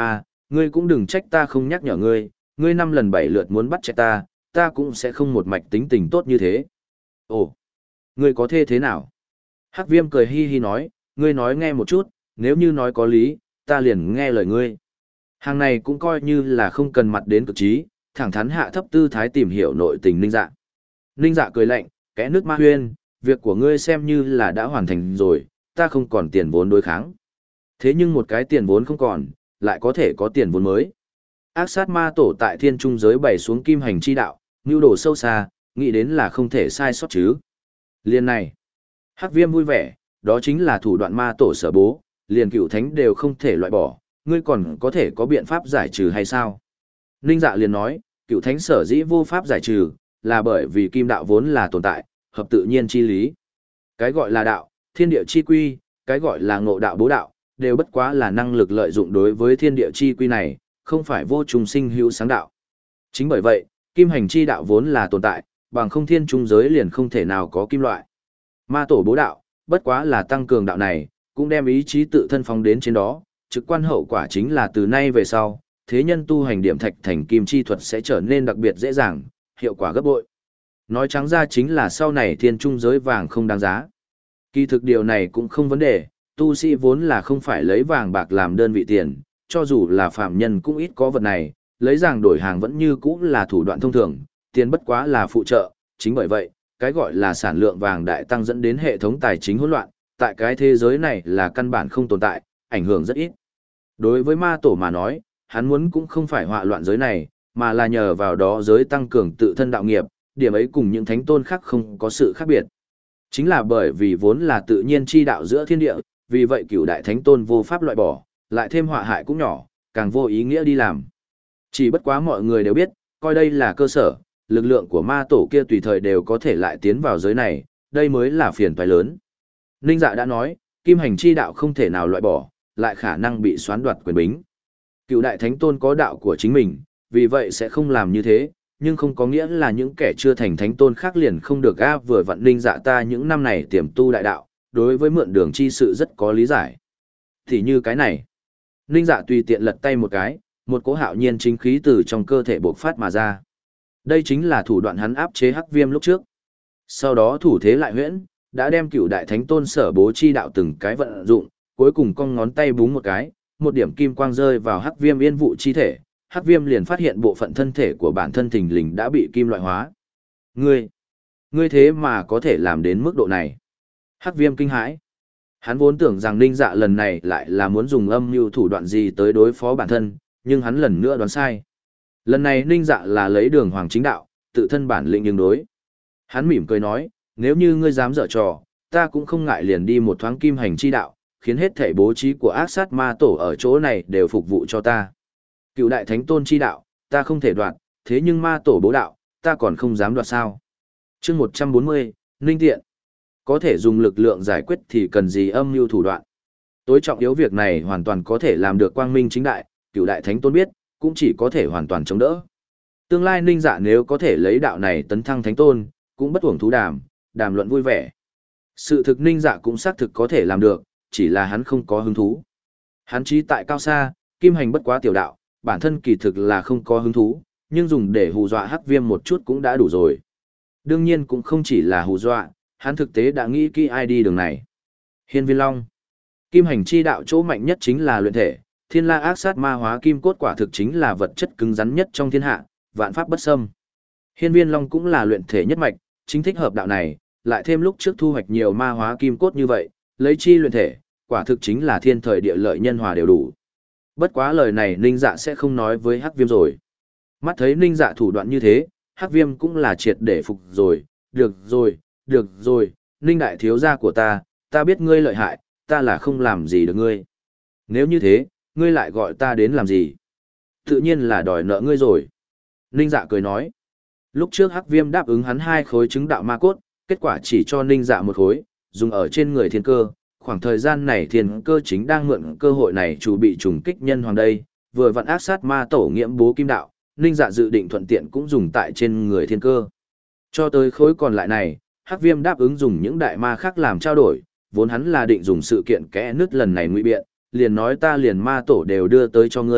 Ngươi cũng đừng trách ta không nhắc nhở ngươi, ngươi năm lần bảy lượt muốn bắt chạy ta, ta cũng sẽ không một mạch tính tình tốt như thế. Ồ, ngươi có thê thế nào? Hắc viêm cười hi hi nói, ngươi nói nghe một chút, nếu như nói có lý, ta liền nghe lời ngươi. Hàng này cũng coi như là không cần mặt đến cực trí, thẳng thắn hạ thấp tư thái tìm hiểu nội tình Ninh Dạ. Ninh Dạ cười lạnh, kẽ nước ma huyên, việc của ngươi xem như là đã hoàn thành rồi, ta không còn tiền vốn đối kháng. Thế nhưng một cái tiền vốn không còn, lại có thể có tiền vốn mới. Ác sát ma tổ tại thiên trung giới bày xuống kim hành chi đạo, mưu đồ sâu xa, nghĩ đến là không thể sai sót chứ. Liên này, Hắc viêm vui vẻ, đó chính là thủ đoạn ma tổ sở bố, liền cựu thánh đều không thể loại bỏ, ngươi còn có thể có biện pháp giải trừ hay sao? Ninh Dạ liền nói, cựu thánh sở dĩ vô pháp giải trừ, là bởi vì kim đạo vốn là tồn tại, hợp tự nhiên chi lý. Cái gọi là đạo, thiên địa chi quy, cái gọi là ngộ đạo bố đạo, đều bất quá là năng lực lợi dụng đối với thiên địa chi quy này, không phải vô trùng sinh hữu sáng đạo. Chính bởi vậy, kim hành chi đạo vốn là tồn tại, bằng không thiên trung giới liền không thể nào có kim loại. Ma tổ bố đạo, bất quá là tăng cường đạo này, cũng đem ý chí tự thân phóng đến trên đó, trực quan hậu quả chính là từ nay về sau, thế nhân tu hành điểm thạch thành kim chi thuật sẽ trở nên đặc biệt dễ dàng, hiệu quả gấp bội. Nói trắng ra chính là sau này thiên trung giới vàng không đáng giá. Kỳ thực điều này cũng không vấn đề, tu sĩ vốn là không phải lấy vàng bạc làm đơn vị tiền, cho dù là phạm nhân cũng ít có vật này, lấy vàng đổi hàng vẫn như cũ là thủ đoạn thông thường, tiền bất quá là phụ trợ, chính bởi vậy, cái gọi là sản lượng vàng đại tăng dẫn đến hệ thống tài chính hỗn loạn, tại cái thế giới này là căn bản không tồn tại, ảnh hưởng rất ít. Đối với ma tổ mà nói, hắn muốn cũng không phải họa loạn giới này, mà là nhờ vào đó giới tăng cường tự thân đạo nghiệp, điểm ấy cùng những thánh tôn khác không có sự khác biệt. Chính là bởi vì vốn là tự nhiên chi đạo giữa thiên địa, vì vậy cửu đại thánh tôn vô pháp loại bỏ, lại thêm họa hại cũng nhỏ, càng vô ý nghĩa đi làm. Chỉ bất quá mọi người đều biết, coi đây là cơ sở, lực lượng của ma tổ kia tùy thời đều có thể lại tiến vào giới này, đây mới là phiền toái lớn. Ninh Dạ đã nói, kim hành chi đạo không thể nào loại bỏ, lại khả năng bị xoán đoạt quyền bính. Cựu đại thánh tôn có đạo của chính mình, vì vậy sẽ không làm như thế, nhưng không có nghĩa là những kẻ chưa thành thánh tôn khác liền không được a vừa vặn Ninh Dạ ta những năm này tiềm tu đại đạo, đối với mượn đường chi sự rất có lý giải. Thì như cái này, Ninh Dạ tùy tiện lật tay một cái, một cỗ hạo nhiên chính khí từ trong cơ thể bộc phát mà ra. Đây chính là thủ đoạn hắn áp chế hắc viêm lúc trước. Sau đó thủ thế lại huyễn, đã đem cựu đại thánh tôn sở bố chi đạo từng cái vận dụng, cuối cùng cong ngón tay búng một cái, một điểm kim quang rơi vào hắc viêm yên vụ chi thể, hắc viêm liền phát hiện bộ phận thân thể của bản thân thình lình đã bị kim loại hóa. Ngươi, ngươi thế mà có thể làm đến mức độ này. Hắc viêm kinh hãi. Hắn vốn tưởng rằng Ninh Dạ lần này lại là muốn dùng âm mưu thủ đoạn gì tới đối phó bản thân, nhưng hắn lần nữa đoán sai. Lần này Ninh Dạ là lấy đường hoàng chính đạo, tự thân bản lĩnh nhưng đối. Hắn mỉm cười nói, nếu như ngươi dám dở trò, ta cũng không ngại liền đi một thoáng kim hành chi đạo, khiến hết thể bố trí của ác sát ma tổ ở chỗ này đều phục vụ cho ta. Cựu đại thánh tôn chi đạo, ta không thể đoạt, thế nhưng ma tổ bố đạo, ta còn không dám đoạt sao. chương một trăm bốn mươi, Ninh Tiện. Có thể dùng lực lượng giải quyết thì cần gì âm mưu thủ đoạn. Tối trọng yếu việc này hoàn toàn có thể làm được quang minh chính đại, cựu đại thánh tôn biết, cũng chỉ có thể hoàn toàn chống đỡ. Tương lai Ninh Dạ nếu có thể lấy đạo này tấn thăng thánh tôn, cũng bất uổng thú đàm, đàm luận vui vẻ. Sự thực Ninh Dạ cũng xác thực có thể làm được, chỉ là hắn không có hứng thú. Hắn trí tại cao xa, kim hành bất quá tiểu đạo, bản thân kỳ thực là không có hứng thú, nhưng dùng để hù dọa hắc viêm một chút cũng đã đủ rồi. Đương nhiên cũng không chỉ là hù dọa, hắn thực tế đã nghĩ kỹ ai đi đường này. Hiên Viên Long. Kim hành chi đạo chỗ mạnh nhất chính là luyện thể, thiên la ác sát ma hóa kim cốt quả thực chính là vật chất cứng rắn nhất trong thiên hạ, vạn pháp bất xâm. Hiên Viên Long cũng là luyện thể nhất mạch, chính thích hợp đạo này, lại thêm lúc trước thu hoạch nhiều ma hóa kim cốt như vậy, lấy chi luyện thể, quả thực chính là thiên thời địa lợi nhân hòa đều đủ. Bất quá lời này Ninh Dạ sẽ không nói với Hắc Viêm rồi. Mắt thấy Ninh Dạ thủ đoạn như thế, Hắc Viêm cũng là triệt để phục rồi, được rồi, được rồi, Ninh đại thiếu gia của ta, ta biết ngươi lợi hại, ta là không làm gì được ngươi. Nếu như thế, ngươi lại gọi ta đến làm gì? Tự nhiên là đòi nợ ngươi rồi. Ninh Dạ cười nói. Lúc trước Hắc Viêm đáp ứng hắn hai khối chứng đạo ma cốt, kết quả chỉ cho Ninh Dạ một khối, dùng ở trên người thiên cơ. Khoảng thời gian này thiên cơ chính đang mượn cơ hội này chủ bị trùng kích nhân hoàng đây, vừa vặn ác sát ma tổ nghiễm bố kim đạo, Ninh Dạ dự định thuận tiện cũng dùng tại trên người thiên cơ. Cho tới khối còn lại này, Hắc Viêm đáp ứng dùng những đại ma khác làm trao đổi, vốn hắn là định dùng sự kiện kẽ nứt lần này ngụy biện, liền nói ta liền ma tổ đều đưa tới cho ngươi,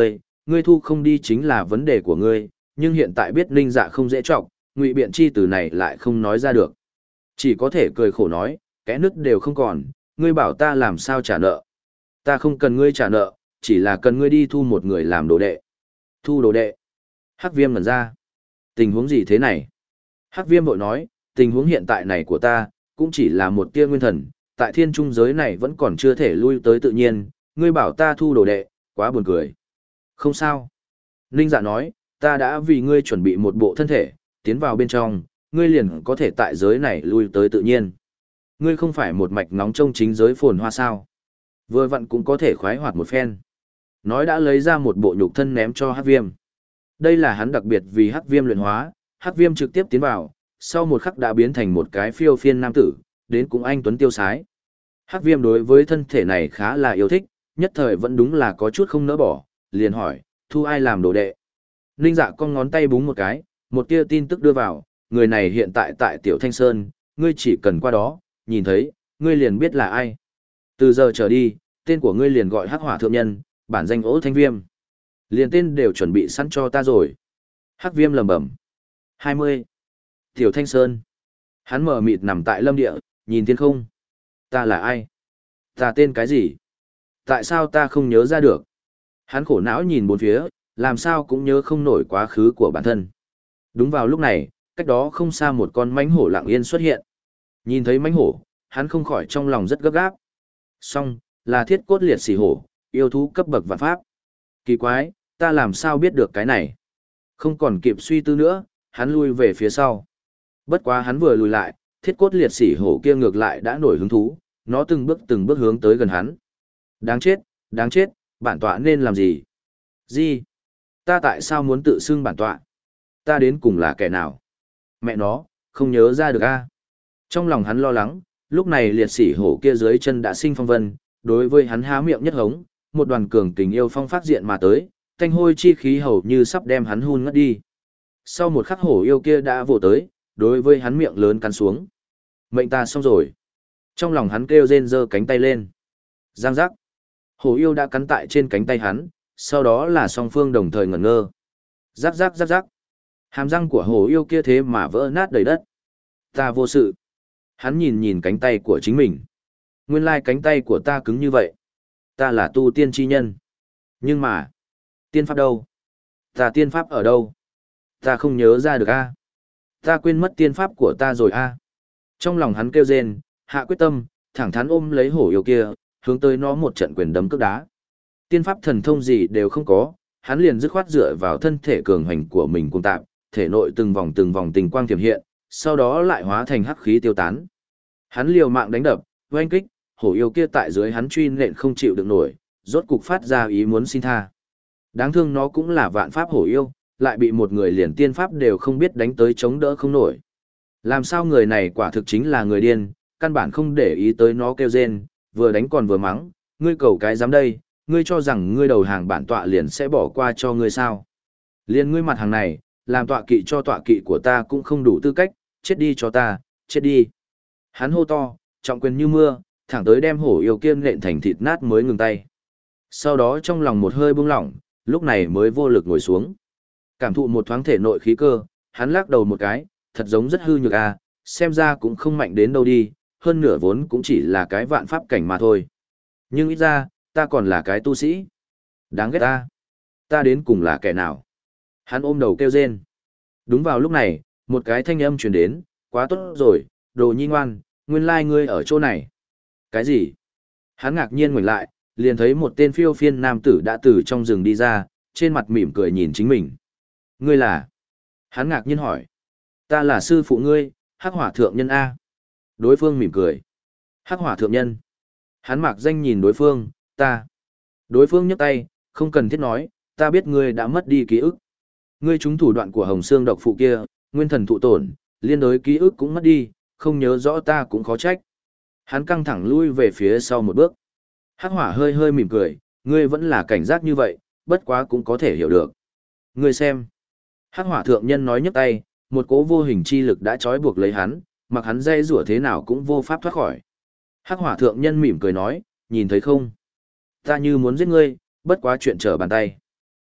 ngươi thu không đi chính là vấn đề của ngươi, nhưng hiện tại biết Ninh Dạ không dễ trọng, ngụy biện chi từ này lại không nói ra được. Chỉ có thể cười khổ nói, kẽ nứt đều không còn, ngươi bảo ta làm sao trả nợ. Ta không cần ngươi trả nợ, chỉ là cần ngươi đi thu một người làm đồ đệ. Thu đồ đệ. Hắc Viêm ngẩn ra. Tình huống gì thế này? Hắc Viêm vội nói, tình huống hiện tại này của ta, cũng chỉ là một tia nguyên thần, tại thiên trung giới này vẫn còn chưa thể lui tới tự nhiên, ngươi bảo ta thu đồ đệ, quá buồn cười. Không sao. Ninh Dạ nói, ta đã vì ngươi chuẩn bị một bộ thân thể, tiến vào bên trong, ngươi liền có thể tại giới này lui tới tự nhiên. Ngươi không phải một mạch nóng trong chính giới phồn hoa sao. Vừa vặn cũng có thể khoái hoạt một phen. Nói đã lấy ra một bộ nhục thân ném cho Hắc Viêm. Đây là hắn đặc biệt vì Hắc Viêm luyện hóa, Hắc Viêm trực tiếp tiến vào, sau một khắc đã biến thành một cái phiêu phiên nam tử, đến cũng anh tuấn tiêu sái. Hắc Viêm đối với thân thể này khá là yêu thích, nhất thời vẫn đúng là có chút không nỡ bỏ, liền hỏi, thu ai làm đồ đệ. Ninh Dạ cong ngón tay búng một cái, một tia tin tức đưa vào, người này hiện tại tại Tiểu Thanh Sơn, ngươi chỉ cần qua đó, nhìn thấy, ngươi liền biết là ai. Từ giờ trở đi, tên của ngươi liền gọi Hắc Hỏa Thượng Nhân, bản danh Ỗ Thanh Viêm. Liền tên đều chuẩn bị sẵn cho ta rồi. Hắc Viêm lẩm bẩm. hai mươi. Tiểu Thanh Sơn. Hắn mở mịt nằm tại lâm địa, nhìn thiên không. Ta là ai? Ta tên cái gì? Tại sao ta không nhớ ra được? Hắn khổ não nhìn bốn phía, làm sao cũng nhớ không nổi quá khứ của bản thân. Đúng vào lúc này, cách đó không xa một con mãnh hổ lặng yên xuất hiện. Nhìn thấy mãnh hổ, hắn không khỏi trong lòng rất gấp gáp. Song, là thiết cốt liệt sỉ hổ, yêu thú cấp bậc vạn pháp. Kỳ quái, ta làm sao biết được cái này? Không còn kịp suy tư nữa, hắn lui về phía sau. Bất quá hắn vừa lùi lại, thiết cốt liệt sỉ hổ kia ngược lại đã nổi hứng thú, nó từng bước từng bước hướng tới gần hắn. Đáng chết, đáng chết, bản tọa nên làm gì? Gì? Ta tại sao muốn tự xưng bản tọa? Ta đến cùng là kẻ nào? Mẹ nó, không nhớ ra được a. Trong lòng hắn lo lắng, lúc này liệt sỉ hổ kia dưới chân đã sinh phong vân, đối với hắn há miệng nhất hống, một đoàn cường tình yêu phong phát diện mà tới, thanh hôi chi khí hầu như sắp đem hắn hun ngất đi. Sau một khắc hổ yêu kia đã vồ tới, đối với hắn miệng lớn cắn xuống. Mệnh ta xong rồi. Trong lòng hắn kêu rên giơ cánh tay lên. Giang giác. Hổ yêu đã cắn tại trên cánh tay hắn, sau đó là song phương đồng thời ngẩn ngơ. Rắc rắc rắc rắc. Hàm răng của hổ yêu kia thế mà vỡ nát đầy đất. Ta vô sự. Hắn nhìn nhìn cánh tay của chính mình. Nguyên lai cánh tay của ta cứng như vậy. Ta là tu tiên chi nhân. Nhưng mà, tiên pháp đâu? Ta tiên pháp ở đâu? Ta không nhớ ra được a. Ta quên mất tiên pháp của ta rồi a. Trong lòng hắn kêu rên, hạ quyết tâm, thẳng thắn ôm lấy hổ yêu kia, hướng tới nó một trận quyền đấm cước đá. Tiên pháp thần thông gì đều không có, hắn liền dứt khoát dựa vào thân thể cường hành của mình cùng tạm, thể nội từng vòng từng vòng tình quang tiềm hiện, sau đó lại hóa thành hắc khí tiêu tán. Hắn liều mạng đánh đập, oanh kích, hổ yêu kia tại dưới hắn truy nện không chịu được nổi, rốt cục phát ra ý muốn xin tha. Đáng thương nó cũng là vạn pháp hổ yêu, lại bị một người liền tiên pháp đều không biết đánh tới chống đỡ không nổi. Làm sao người này quả thực chính là người điên, căn bản không để ý tới nó kêu rên, vừa đánh còn vừa mắng, ngươi cầu cái dám đây, ngươi cho rằng ngươi đầu hàng bản tọa liền sẽ bỏ qua cho ngươi sao. Liền ngươi mặt hàng này, làm tọa kỵ cho tọa kỵ của ta cũng không đủ tư cách, chết đi cho ta, chết đi. Hắn hô to, trọng quyền như mưa, thẳng tới đem hổ yêu kiêm nện thành thịt nát mới ngừng tay. Sau đó trong lòng một hơi buông lỏng, lúc này mới vô lực ngồi xuống. Cảm thụ một thoáng thể nội khí cơ, hắn lắc đầu một cái, thật giống rất hư nhược à, xem ra cũng không mạnh đến đâu đi, hơn nửa vốn cũng chỉ là cái vạn pháp cảnh mà thôi. Nhưng ít ra, ta còn là cái tu sĩ. Đáng ghét ta. Ta đến cùng là kẻ nào? Hắn ôm đầu kêu rên. Đúng vào lúc này, một cái thanh âm truyền đến, quá tốt rồi, đồ nhi ngoan, nguyên lai ngươi ở chỗ này. Cái gì? Hắn ngạc nhiên ngoảnh lại, liền thấy một tên phiêu phiên nam tử đã từ trong rừng đi ra, trên mặt mỉm cười nhìn chính mình. Ngươi là? Hắn ngạc nhiên hỏi. Ta là sư phụ ngươi, Hắc Hỏa Thượng Nhân A. Đối phương mỉm cười. Hắc Hỏa Thượng Nhân. Hắn mạc danh nhìn đối phương, ta. Đối phương nhấc tay, không cần thiết nói, ta biết ngươi đã mất đi ký ức. Ngươi trúng thủ đoạn của Hồng Xương độc phụ kia, nguyên thần thụ tổn, liên đối ký ức cũng mất đi, không nhớ rõ ta cũng khó trách. Hắn căng thẳng lui về phía sau một bước. Hắc Hỏa hơi hơi mỉm cười, ngươi vẫn là cảnh giác như vậy, bất quá cũng có thể hiểu được. Ngươi xem. Hắc Hỏa Thượng Nhân nói nhấc tay, một cỗ vô hình chi lực đã trói buộc lấy hắn, mặc hắn dây rủa thế nào cũng vô pháp thoát khỏi. Hắc Hỏa Thượng Nhân mỉm cười nói, nhìn thấy không? Ta như muốn giết ngươi, bất quá chuyện trở bàn tay.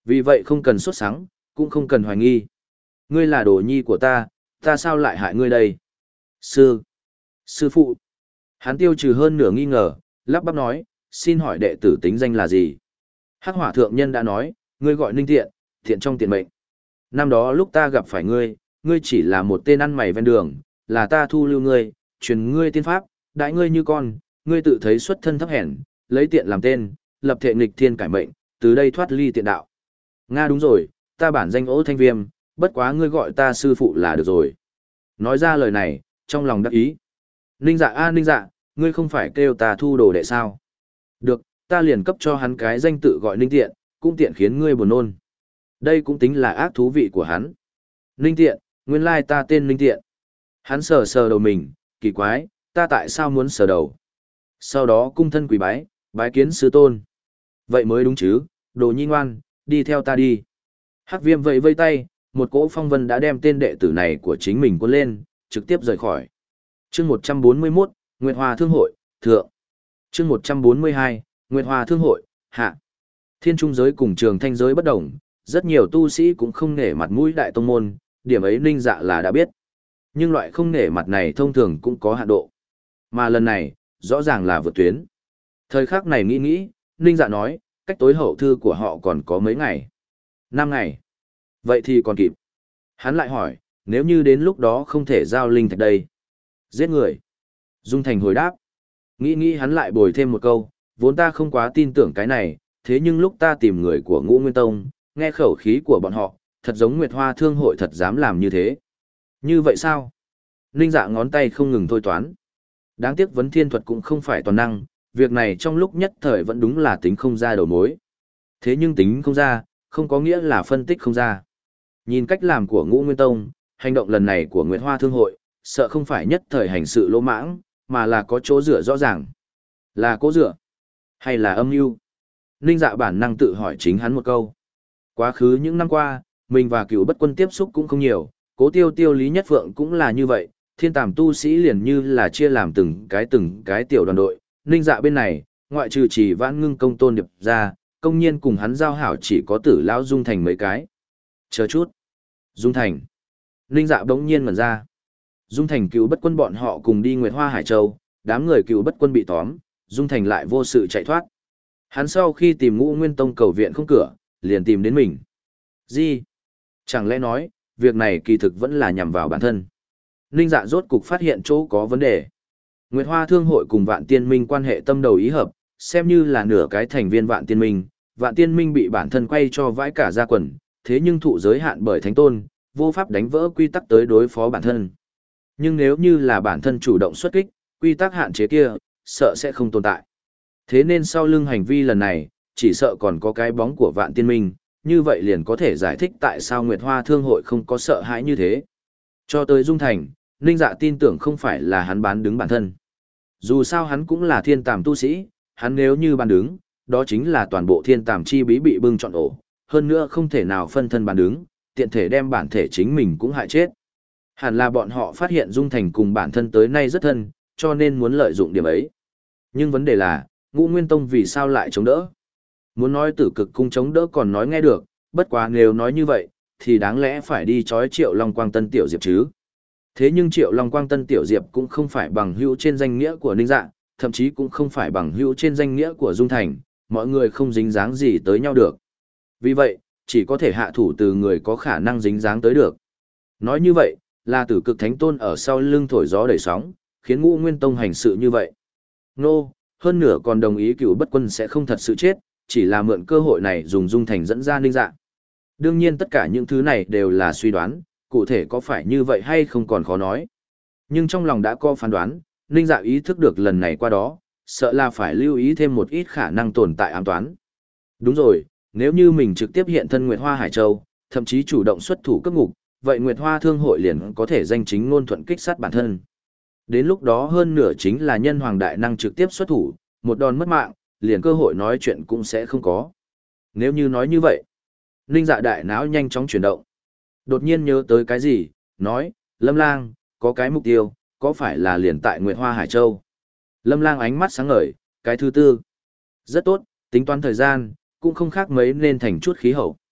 Vì vậy không cần sốt sắng, cũng không cần hoài nghi. Ngươi là đồ nhi của ta, ta sao lại hại ngươi đây? Sư, sư phụ. Hắn tiêu trừ hơn nửa nghi ngờ, lắp bắp nói, xin hỏi đệ tử tính danh là gì? Hắc hỏa thượng nhân đã nói, ngươi gọi Ninh Tiện, thiện trong tiện mệnh. Năm đó lúc ta gặp phải ngươi, ngươi chỉ là một tên ăn mày ven đường, là ta thu lưu ngươi, truyền ngươi tiên pháp, đãi ngươi như con, ngươi tự thấy xuất thân thấp hèn, lấy tiện làm tên, lập thệ nghịch thiên cải mệnh, từ đây thoát ly tiện đạo. Nga đúng rồi, ta bản danh Ỗ Thanh Viêm, bất quá ngươi gọi ta sư phụ là được rồi. Nói ra lời này, trong lòng đắc ý. Ninh dạ a ninh dạ, ngươi không phải kêu ta thu đồ đệ sao? Được, ta liền cấp cho hắn cái danh tự gọi Ninh Tiện, cũng tiện khiến ngươi buồn nôn. Đây cũng tính là ác thú vị của hắn. Ninh Tiện, nguyên lai ta tên Ninh Tiện. Hắn sờ sờ đầu mình, kỳ quái, ta tại sao muốn sờ đầu? Sau đó cung thân quỳ bái, bái kiến sư tôn. Vậy mới đúng chứ, đồ nhi ngoan, đi theo ta đi. Hắc Viêm vẫy vây tay, một cỗ phong vân đã đem tên đệ tử này của chính mình cuốn lên, trực tiếp rời khỏi. Chương một trăm bốn mươi mốt, Nguyệt Hoa Thương hội, thượng. Chương một trăm bốn mươi hai, Nguyệt Hoa Thương hội, hạ. Thiên trung giới cùng Trường Thanh giới bất đồng, rất nhiều tu sĩ cũng không nể mặt mũi đại tông môn, điểm ấy Ninh Dạ là đã biết. Nhưng loại không nể mặt này thông thường cũng có hạn độ. Mà lần này, rõ ràng là vượt tuyến. Thời khắc này nghĩ nghĩ, Ninh Dạ nói, cách tối hậu thư của họ còn có mấy ngày. Năm ngày. Vậy thì còn kịp. Hắn lại hỏi, nếu như đến lúc đó không thể giao linh thạch đây. Giết người. Dung Thành hồi đáp. Nghĩ nghĩ hắn lại bồi thêm một câu, vốn ta không quá tin tưởng cái này, thế nhưng lúc ta tìm người của Ngũ Nguyên Tông, nghe khẩu khí của bọn họ, thật giống Nguyệt Hoa Thương hội thật dám làm như thế. Như vậy sao? Ninh Dạ ngón tay không ngừng thôi toán. Đáng tiếc vấn thiên thuật cũng không phải toàn năng, việc này trong lúc nhất thời vẫn đúng là tính không ra đầu mối. Thế nhưng tính không ra, không có nghĩa là phân tích không ra. Nhìn cách làm của Ngũ Nguyên Tông, hành động lần này của Nguyệt Hoa Thương hội, sợ không phải nhất thời hành sự lỗ mãng, mà là có chỗ dựa rõ ràng. Là cố dựa, hay là âm mưu? Ninh Dạ bản năng tự hỏi chính hắn một câu. Quá khứ những năm qua, mình và Cửu Bất Quân tiếp xúc cũng không nhiều, Cố Tiêu Tiêu Lý Nhất Phượng cũng là như vậy, thiên tàm tu sĩ liền như là chia làm từng cái từng cái tiểu đoàn đội. Ninh Dạ bên này, ngoại trừ chỉ Vãn Ngưng Công Tôn Điệp ra, công nhiên cùng hắn giao hảo chỉ có Tử lão Dung Thành mấy cái. Chờ chút. Dung Thành. Ninh Dạ bỗng nhiên ngẩn ra. Dung Thành Cửu Bất Quân bọn họ cùng đi Nguyệt Hoa Hải Châu, đám người Cửu Bất Quân bị tóm, Dung Thành lại vô sự chạy thoát. Hắn sau khi tìm Ngũ Nguyên Tông cầu viện không cửa, liền tìm đến mình. Gì? Chẳng lẽ nói, việc này kỳ thực vẫn là nhằm vào bản thân. Ninh Dạ rốt cục phát hiện chỗ có vấn đề. Nguyệt Hoa Thương hội cùng Vạn Tiên Minh quan hệ tâm đầu ý hợp, xem như là nửa cái thành viên Vạn Tiên Minh. Vạn Tiên Minh bị bản thân quay cho vãi cả ra quần, thế nhưng thụ giới hạn bởi Thánh Tôn, vô pháp đánh vỡ quy tắc tới đối phó bản thân. Nhưng nếu như là bản thân chủ động xuất kích, quy tắc hạn chế kia, sợ sẽ không tồn tại. Thế nên sau lưng hành vi lần này, chỉ sợ còn có cái bóng của Vạn Tiên Minh, như vậy liền có thể giải thích tại sao Nguyệt Hoa Thương hội không có sợ hãi như thế. Cho tới Dung Thành, Ninh Dạ tin tưởng không phải là hắn bán đứng bản thân. Dù sao hắn cũng là thiên tàm tu sĩ, hắn nếu như bán đứng, đó chính là toàn bộ thiên tàm chi bí bị bưng trọn ổ, hơn nữa không thể nào phân thân bán đứng, tiện thể đem bản thể chính mình cũng hại chết. Hẳn là bọn họ phát hiện Dung Thành cùng bản thân tới nay rất thân, cho nên muốn lợi dụng điểm ấy. Nhưng vấn đề là, Ngũ Nguyên Tông vì sao lại chống đỡ? Muốn nói Tử Cực cung chống đỡ còn nói nghe được, bất quá nếu nói như vậy, thì đáng lẽ phải đi chói Triệu Long Quang Tân Tiểu Diệp chứ. Thế nhưng Triệu Long Quang Tân Tiểu Diệp cũng không phải bằng hữu trên danh nghĩa của Ninh Dạ, thậm chí cũng không phải bằng hữu trên danh nghĩa của Dung Thành, mọi người không dính dáng gì tới nhau được. Vì vậy, chỉ có thể hạ thủ từ người có khả năng dính dáng tới được. Nói như vậy, là Tử Cực Thánh Tôn ở sau lưng thổi gió đẩy sóng, khiến Ngũ Nguyên Tông hành sự như vậy. Nô, hơn nửa còn đồng ý Cửu Bất Quân sẽ không thật sự chết, chỉ là mượn cơ hội này dùng Dung Thành dẫn ra Ninh Dạ. Đương nhiên tất cả những thứ này đều là suy đoán, cụ thể có phải như vậy hay không còn khó nói. Nhưng trong lòng đã có phán đoán, Ninh Dạ ý thức được lần này qua đó, sợ là phải lưu ý thêm một ít khả năng tồn tại ám toán. Đúng rồi, nếu như mình trực tiếp hiện thân Nguyệt Hoa Hải Châu, thậm chí chủ động xuất thủ cấp ngục, vậy Nguyệt Hoa Thương hội liền có thể danh chính ngôn thuận kích sát bản thân. Đến lúc đó hơn nửa chính là nhân hoàng đại năng trực tiếp xuất thủ, một đòn mất mạng, liền cơ hội nói chuyện cũng sẽ không có. Nếu như nói như vậy, Ninh Dạ đại não nhanh chóng chuyển động. Đột nhiên nhớ tới cái gì, nói, Lâm Lang, có cái mục tiêu, có phải là liền tại Nguyệt Hoa Hải Châu? Lâm Lang ánh mắt sáng ngời, cái thứ tư. Rất tốt, tính toán thời gian, cũng không khác mấy nên thành chút khí hậu.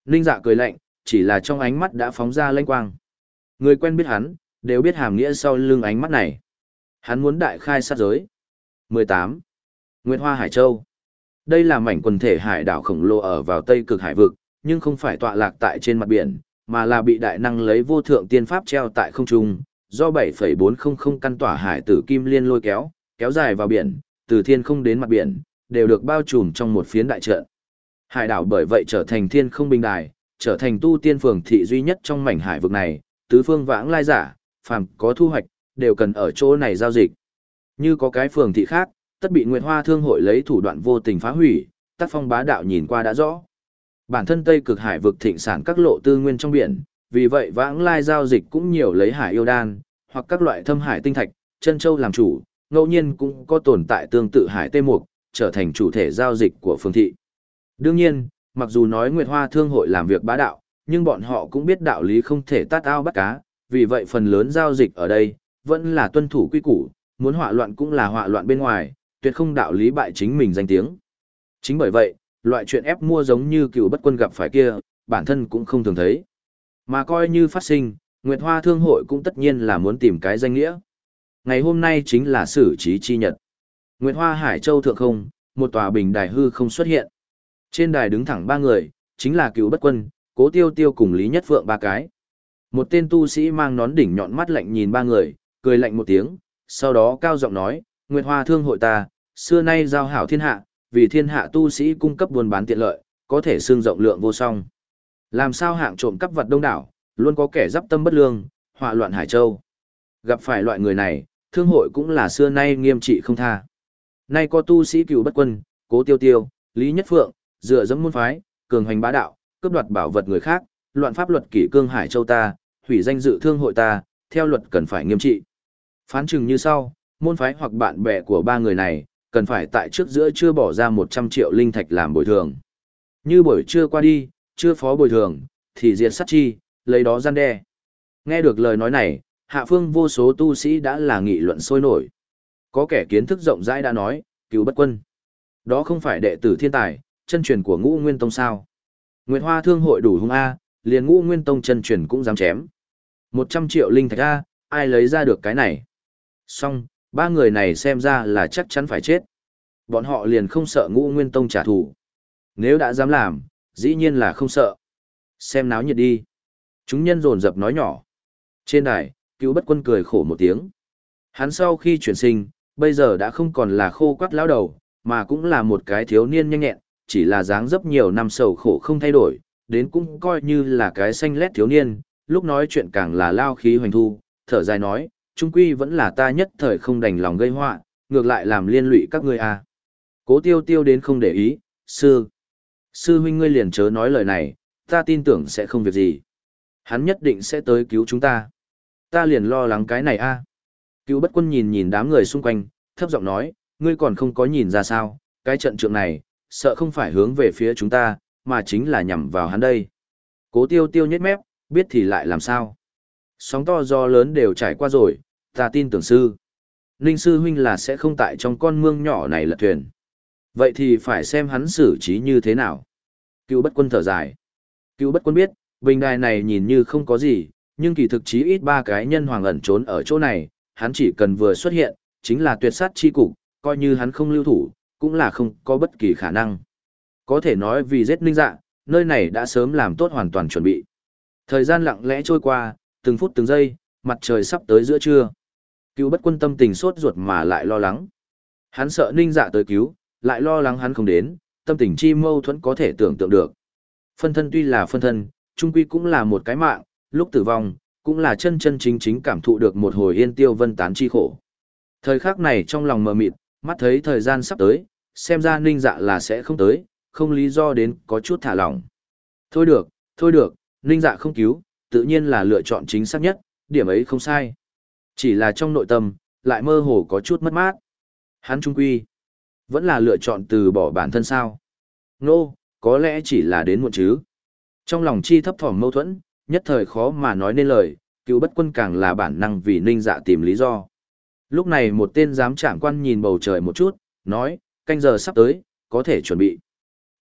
Ninh Dạ cười lạnh, chỉ là trong ánh mắt đã phóng ra lanh quang. Người quen biết hắn, đều biết hàm nghĩa sau lưng ánh mắt này. Hắn muốn đại khai sát giới. mười tám. Nguyệt Hoa Hải Châu. Đây là mảnh quần thể hải đảo khổng lồ ở vào Tây Cực Hải vực, nhưng không phải tọa lạc tại trên mặt biển, mà là bị đại năng lấy vô thượng tiên pháp treo tại không trung, do bảy phẩy bốn không không căn tỏa hải tử kim liên lôi kéo, kéo dài vào biển, từ thiên không đến mặt biển, đều được bao trùm trong một phiến đại trận. Hải đảo bởi vậy trở thành thiên không bình đài, trở thành tu tiên phường thị duy nhất trong mảnh hải vực này, tứ phương vãng lai giả, phàm có thu hoạch, đều cần ở chỗ này giao dịch. Như có cái phường thị khác, tất bị Nguyệt Hoa Thương hội lấy thủ đoạn vô tình phá hủy, tác phong bá đạo nhìn qua đã rõ. Bản thân Tây Cực Hải vực thịnh sản các lộ tư nguyên trong biển, vì vậy vãng lai giao dịch cũng nhiều lấy hải yêu đan, hoặc các loại thâm hải tinh thạch, chân châu làm chủ, ngẫu nhiên cũng có tồn tại tương tự hải tê mục, trở thành chủ thể giao dịch của phường thị. Đương nhiên, mặc dù nói Nguyệt Hoa Thương hội làm việc bá đạo, nhưng bọn họ cũng biết đạo lý không thể tát ao bắt cá, vì vậy phần lớn giao dịch ở đây, vẫn là tuân thủ quy củ, muốn họa loạn cũng là họa loạn bên ngoài, tuyệt không đạo lý bại chính mình danh tiếng. Chính bởi vậy, loại chuyện ép mua giống như Cựu Bất Quân gặp phải kia, bản thân cũng không thường thấy. Mà coi như phát sinh, Nguyệt Hoa Thương hội cũng tất nhiên là muốn tìm cái danh nghĩa. Ngày hôm nay chính là xử trí chi nhật. Nguyệt Hoa Hải Châu thượng không, một tòa bình đài hư không xuất hiện. Trên đài đứng thẳng ba người, chính là Cựu Bất Quân, Cố Tiêu Tiêu cùng Lý Nhất Phượng ba cái. Một tên tu sĩ mang nón đỉnh nhọn mắt lạnh nhìn ba người, cười lạnh một tiếng, sau đó cao giọng nói, Nguyệt Hoa Thương hội ta, xưa nay giao hảo thiên hạ, vì thiên hạ tu sĩ cung cấp buôn bán tiện lợi, có thể xương rộng lượng vô song. Làm sao hạng trộm cắp vật đông đảo, luôn có kẻ giáp tâm bất lương, họa loạn Hải Châu. Gặp phải loại người này, thương hội cũng là xưa nay nghiêm trị không tha. Nay có tu sĩ Cựu Bất Quân, Cố Tiêu Tiêu, Lý Nhất Phượng, dựa dẫm môn phái, cường hành bá đạo, cướp đoạt bảo vật người khác, loạn pháp luật kỷ cương Hải Châu ta, hủy danh dự thương hội ta, theo luật cần phải nghiêm trị. Phán chừng như sau, môn phái hoặc bạn bè của ba người này, cần phải tại trước giữa chưa bỏ ra một trăm triệu linh thạch làm bồi thường. Như buổi trưa qua đi, chưa phó bồi thường, thì diệt sát chi, lấy đó gian đe. Nghe được lời nói này, hạ phương vô số tu sĩ đã là nghị luận sôi nổi. Có kẻ kiến thức rộng rãi đã nói, Cựu Bất Quân. Đó không phải đệ tử thiên tài, chân truyền của Ngũ Nguyên Tông sao. Nguyệt Hoa Thương hội đủ hung A, liền Ngũ Nguyên Tông chân truyền cũng dám chém. một trăm triệu linh thạch A, ai lấy ra được cái này. Xong, ba người này xem ra là chắc chắn phải chết. Bọn họ liền không sợ Ngũ Nguyên Tông trả thù. Nếu đã dám làm, dĩ nhiên là không sợ. Xem náo nhiệt đi. Chúng nhân dồn dập nói nhỏ. Trên đài, Cựu Bất Quân cười khổ một tiếng. Hắn sau khi chuyển sinh, bây giờ đã không còn là khô quắt lão đầu, mà cũng là một cái thiếu niên nhanh nhẹn, chỉ là dáng dấp nhiều năm sầu khổ không thay đổi, đến cũng coi như là cái xanh lét thiếu niên, lúc nói chuyện càng là lao khí hoành thu, thở dài nói, trung quy vẫn là ta nhất thời không đành lòng gây họa, ngược lại làm liên lụy các ngươi à. Cố Tiêu Tiêu đến không để ý, sư. Sư huynh ngươi liền chớ nói lời này, ta tin tưởng sẽ không việc gì. Hắn nhất định sẽ tới cứu chúng ta. Ta liền lo lắng cái này a. À. Cựu Bất Quân nhìn nhìn đám người xung quanh, thấp giọng nói, ngươi còn không có nhìn ra sao, cái trận trượng này, sợ không phải hướng về phía chúng ta, mà chính là nhằm vào hắn đây. Cố Tiêu Tiêu nhếch mép, biết thì lại làm sao. Sóng to gió lớn đều trải qua rồi, ta tin tưởng sư. Ninh sư huynh là sẽ không tại trong con mương nhỏ này lật thuyền. Vậy thì phải xem hắn xử trí như thế nào. Cựu Bất Quân thở dài. Cựu Bất Quân biết, bình đài này nhìn như không có gì, nhưng kỳ thực chí ít ba cái nhân hoàng ẩn trốn ở chỗ này, hắn chỉ cần vừa xuất hiện, chính là tuyệt sát chi cục, coi như hắn không lưu thủ, cũng là không có bất kỳ khả năng. Có thể nói vì giết Ninh Dạ, nơi này đã sớm làm tốt hoàn toàn chuẩn bị. Thời gian lặng lẽ trôi qua, từng phút từng giây, mặt trời sắp tới giữa trưa. Cựu Bất Quân tâm tình sốt ruột mà lại lo lắng. Hắn sợ Ninh Dạ tới cứu, lại lo lắng hắn không đến, tâm tình chi mâu thuẫn có thể tưởng tượng được. Phân thân tuy là phân thân, chung quy cũng là một cái mạng, lúc tử vong, cũng là chân chân chính chính cảm thụ được một hồi yên tiêu vân tán chi khổ. Thời khắc này trong lòng mờ mịt, mắt thấy thời gian sắp tới, xem ra Ninh Dạ là sẽ không tới, không lý do đến có chút thả lỏng. Thôi được, thôi được, Ninh Dạ không cứu, tự nhiên là lựa chọn chính xác nhất, điểm ấy không sai. Chỉ là trong nội tâm, lại mơ hồ có chút mất mát. Hắn trung quy, vẫn là lựa chọn từ bỏ bản thân sao. Nô, no, có lẽ chỉ là đến muộn chứ. Trong lòng chi thấp thỏm mâu thuẫn, nhất thời khó mà nói nên lời, Cựu Bất Quân càng là bản năng vì Ninh Dạ tìm lý do. Lúc này một tên giám trạm quan nhìn bầu trời một chút, nói, canh giờ sắp tới, có thể chuẩn bị.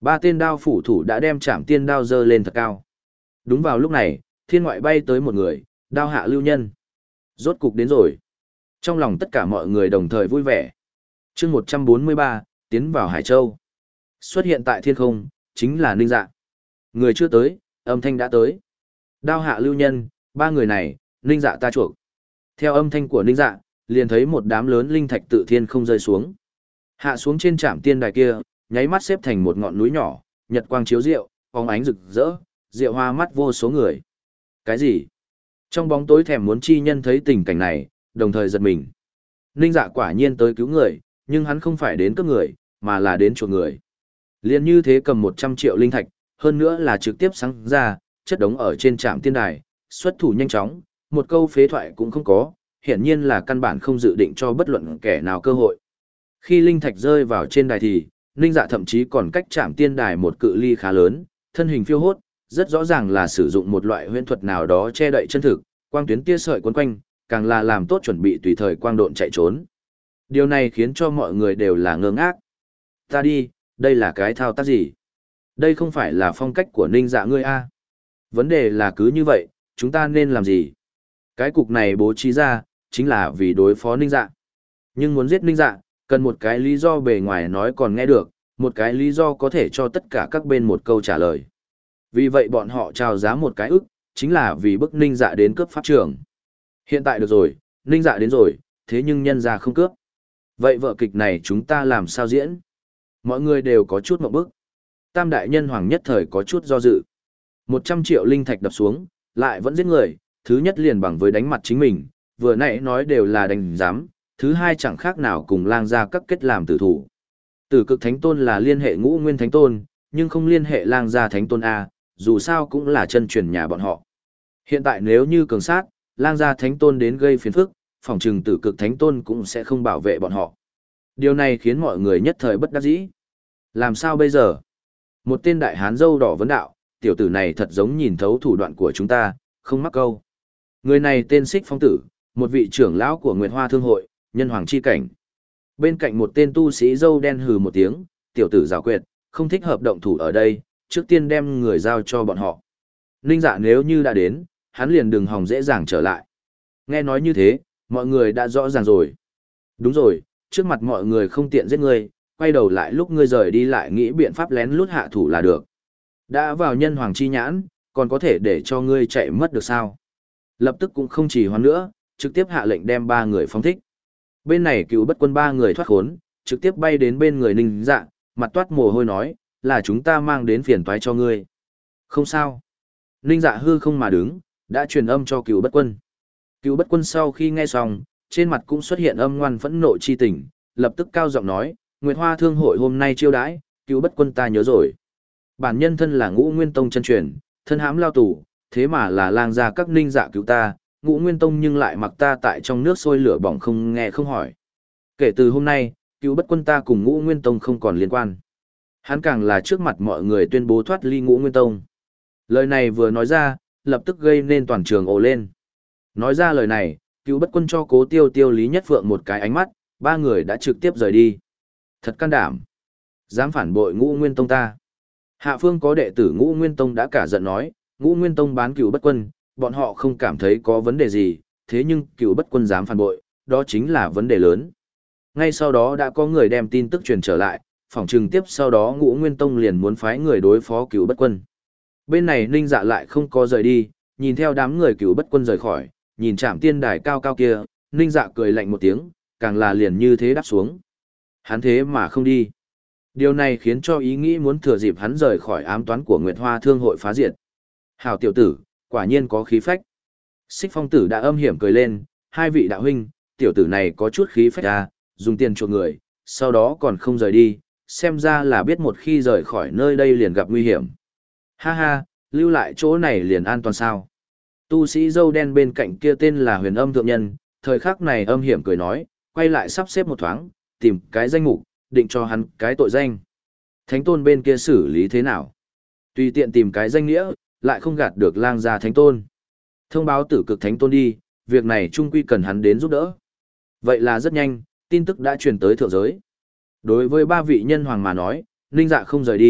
Ba tên đao phủ thủ đã đem Trảm Tiên đao giơ lên thật cao. Đúng vào lúc này, thiên ngoại bay tới một người, đao hạ lưu nhân. Rốt cục đến rồi. Trong lòng tất cả mọi người đồng thời vui vẻ. chương một trăm bốn mươi ba, tiến vào Hải Châu. Xuất hiện tại thiên không, chính là Ninh Dạ. Người chưa tới, âm thanh đã tới. Đao hạ lưu nhân, ba người này, Ninh Dạ ta chuộc. Theo âm thanh của Ninh Dạ, liền thấy một đám lớn linh thạch tự thiên không rơi xuống. Hạ xuống trên Trảm Tiên đài kia, nháy mắt xếp thành một ngọn núi nhỏ, nhật quang chiếu rượu, phóng ánh rực rỡ, rượu hoa mắt vô số người. Cái gì? Trong bóng tối thèm muốn chi nhân thấy tình cảnh này, đồng thời giật mình. Ninh Dạ quả nhiên tới cứu người, nhưng hắn không phải đến cướp người, mà là đến chuộc người. Liên như thế cầm một trăm triệu linh thạch, hơn nữa là trực tiếp sáng ra, chất đống ở trên Trạm Tiên đài, xuất thủ nhanh chóng, một câu phế thoại cũng không có, hiển nhiên là căn bản không dự định cho bất luận kẻ nào cơ hội. Khi linh thạch rơi vào trên đài thì, Ninh Dạ thậm chí còn cách Trạm Tiên đài một cự ly khá lớn, thân hình phiêu hốt, rất rõ ràng là sử dụng một loại huyễn thuật nào đó che đậy chân thực, quang tuyến tia sợi quấn quanh, càng là làm tốt chuẩn bị tùy thời quang độn chạy trốn. Điều này khiến cho mọi người đều là ngơ ngác. Ta đi, đây là cái thao tác gì? Đây không phải là phong cách của Ninh Dạ ngươi a? Vấn đề là cứ như vậy, chúng ta nên làm gì? Cái cục này bố trí ra, chính là vì đối phó Ninh Dạ. Nhưng muốn giết Ninh Dạ, cần một cái lý do bề ngoài nói còn nghe được, một cái lý do có thể cho tất cả các bên một câu trả lời. Vì vậy bọn họ trao giá một cái ức, chính là vì bức Ninh Dạ đến cướp pháp trường. Hiện tại được rồi, Ninh Dạ đến rồi, thế nhưng nhân ra không cướp. Vậy vở kịch này chúng ta làm sao diễn? Mọi người đều có chút mộng bức. Tam đại nhân hoàng nhất thời có chút do dự. Một trăm triệu linh thạch đập xuống, lại vẫn giết người, thứ nhất liền bằng với đánh mặt chính mình, vừa nãy nói đều là đánh giám, thứ hai chẳng khác nào cùng lang gia các kết làm tử thủ. Tử cực thánh tôn là liên hệ ngũ nguyên thánh tôn, nhưng không liên hệ lang gia thánh tôn A, dù sao cũng là chân truyền nhà bọn họ. Hiện tại nếu như cường sát, lang gia thánh tôn đến gây phiền phức, phòng trừng tử cực thánh tôn cũng sẽ không bảo vệ bọn họ. Điều này khiến mọi người nhất thời bất đắc dĩ. Làm sao bây giờ? Một tên đại hán râu đỏ vấn đạo, tiểu tử này thật giống nhìn thấu thủ đoạn của chúng ta, không mắc câu. Người này tên Xích Phong Tử, một vị trưởng lão của Nguyệt Hoa Thương hội, nhân hoàng chi cảnh. Bên cạnh một tên tu sĩ râu đen hừ một tiếng, tiểu tử giảo quyệt, không thích hợp động thủ ở đây, trước tiên đem người giao cho bọn họ. Ninh Dạ nếu như đã đến, hắn liền đừng hòng dễ dàng trở lại. Nghe nói như thế, mọi người đã rõ ràng rồi. Đúng rồi, trước mặt mọi người không tiện giết ngươi, quay đầu lại lúc ngươi rời đi lại nghĩ biện pháp lén lút hạ thủ là được. Đã vào nhân hoàng chi nhãn, còn có thể để cho ngươi chạy mất được sao? Lập tức cũng không chỉ hoãn nữa, trực tiếp hạ lệnh đem ba người phóng thích. Bên này Cựu Bất Quân ba người thoát khốn, trực tiếp bay đến bên người Ninh Dạ, mặt toát mồ hôi nói, là chúng ta mang đến phiền toái cho ngươi. Không sao. Ninh Dạ hư không mà đứng, đã truyền âm cho Cựu Bất Quân. Cựu Bất Quân sau khi nghe xong, trên mặt cũng xuất hiện âm ngoan phẫn nộ chi tình, lập tức cao giọng nói, Nguyệt Hoa Thương hội hôm nay chiêu đãi, Cựu Bất Quân ta nhớ rồi. Bản nhân thân là Ngũ Nguyên Tông chân truyền, thân hãm lao tù, thế mà là lang gia các Ninh Dạ cứu ta, Ngũ Nguyên Tông nhưng lại mặc ta tại trong nước sôi lửa bỏng không nghe không hỏi. Kể từ hôm nay, Cựu Bất Quân ta cùng Ngũ Nguyên Tông không còn liên quan. Hắn càng là trước mặt mọi người tuyên bố thoát ly Ngũ Nguyên Tông. Lời này vừa nói ra, lập tức gây nên toàn trường ồ lên. Nói ra lời này, Cựu Bất Quân cho Cố Tiêu Tiêu Lý Nhất Phượng một cái ánh mắt, ba người đã trực tiếp rời đi. Thật can đảm. Dám phản bội Ngũ Nguyên Tông ta. Hạ phương có đệ tử Ngũ Nguyên Tông đã cả giận nói, Ngũ Nguyên Tông bán Cựu Bất Quân, bọn họ không cảm thấy có vấn đề gì, thế nhưng Cựu Bất Quân dám phản bội, đó chính là vấn đề lớn. Ngay sau đó đã có người đem tin tức truyền trở lại, phỏng chừng tiếp sau đó Ngũ Nguyên Tông liền muốn phái người đối phó Cựu Bất Quân. Bên này Ninh Dạ lại không có rời đi, nhìn theo đám người Cựu Bất Quân rời khỏi, nhìn Trạm Tiên đài cao cao kia, Ninh Dạ cười lạnh một tiếng, càng là liền như thế đáp xuống. Hắn thế mà không đi. Điều này khiến cho ý nghĩ muốn thừa dịp hắn rời khỏi ám toán của Nguyệt Hoa Thương hội phá diệt. Hảo tiểu tử, quả nhiên có khí phách. Xích Phong Tử đã âm hiểm cười lên, hai vị đạo huynh, tiểu tử này có chút khí phách à, dùng tiền chuộc người, sau đó còn không rời đi, xem ra là biết một khi rời khỏi nơi đây liền gặp nguy hiểm. Ha ha, lưu lại chỗ này liền an toàn sao. Tu sĩ dâu đen bên cạnh kia tên là Huyền Âm Thượng Nhân, thời khắc này âm hiểm cười nói, quay lại sắp xếp một thoáng, tìm cái danh mục, định cho hắn cái tội danh. Thánh tôn bên kia xử lý thế nào? Tùy tiện tìm cái danh nghĩa, lại không gạt được lang gia thánh tôn. Thông báo tử cực thánh tôn đi, việc này trung quy cần hắn đến giúp đỡ. Vậy là rất nhanh, tin tức đã truyền tới thượng giới. Đối với ba vị nhân hoàng mà nói, Ninh Dạ không rời đi,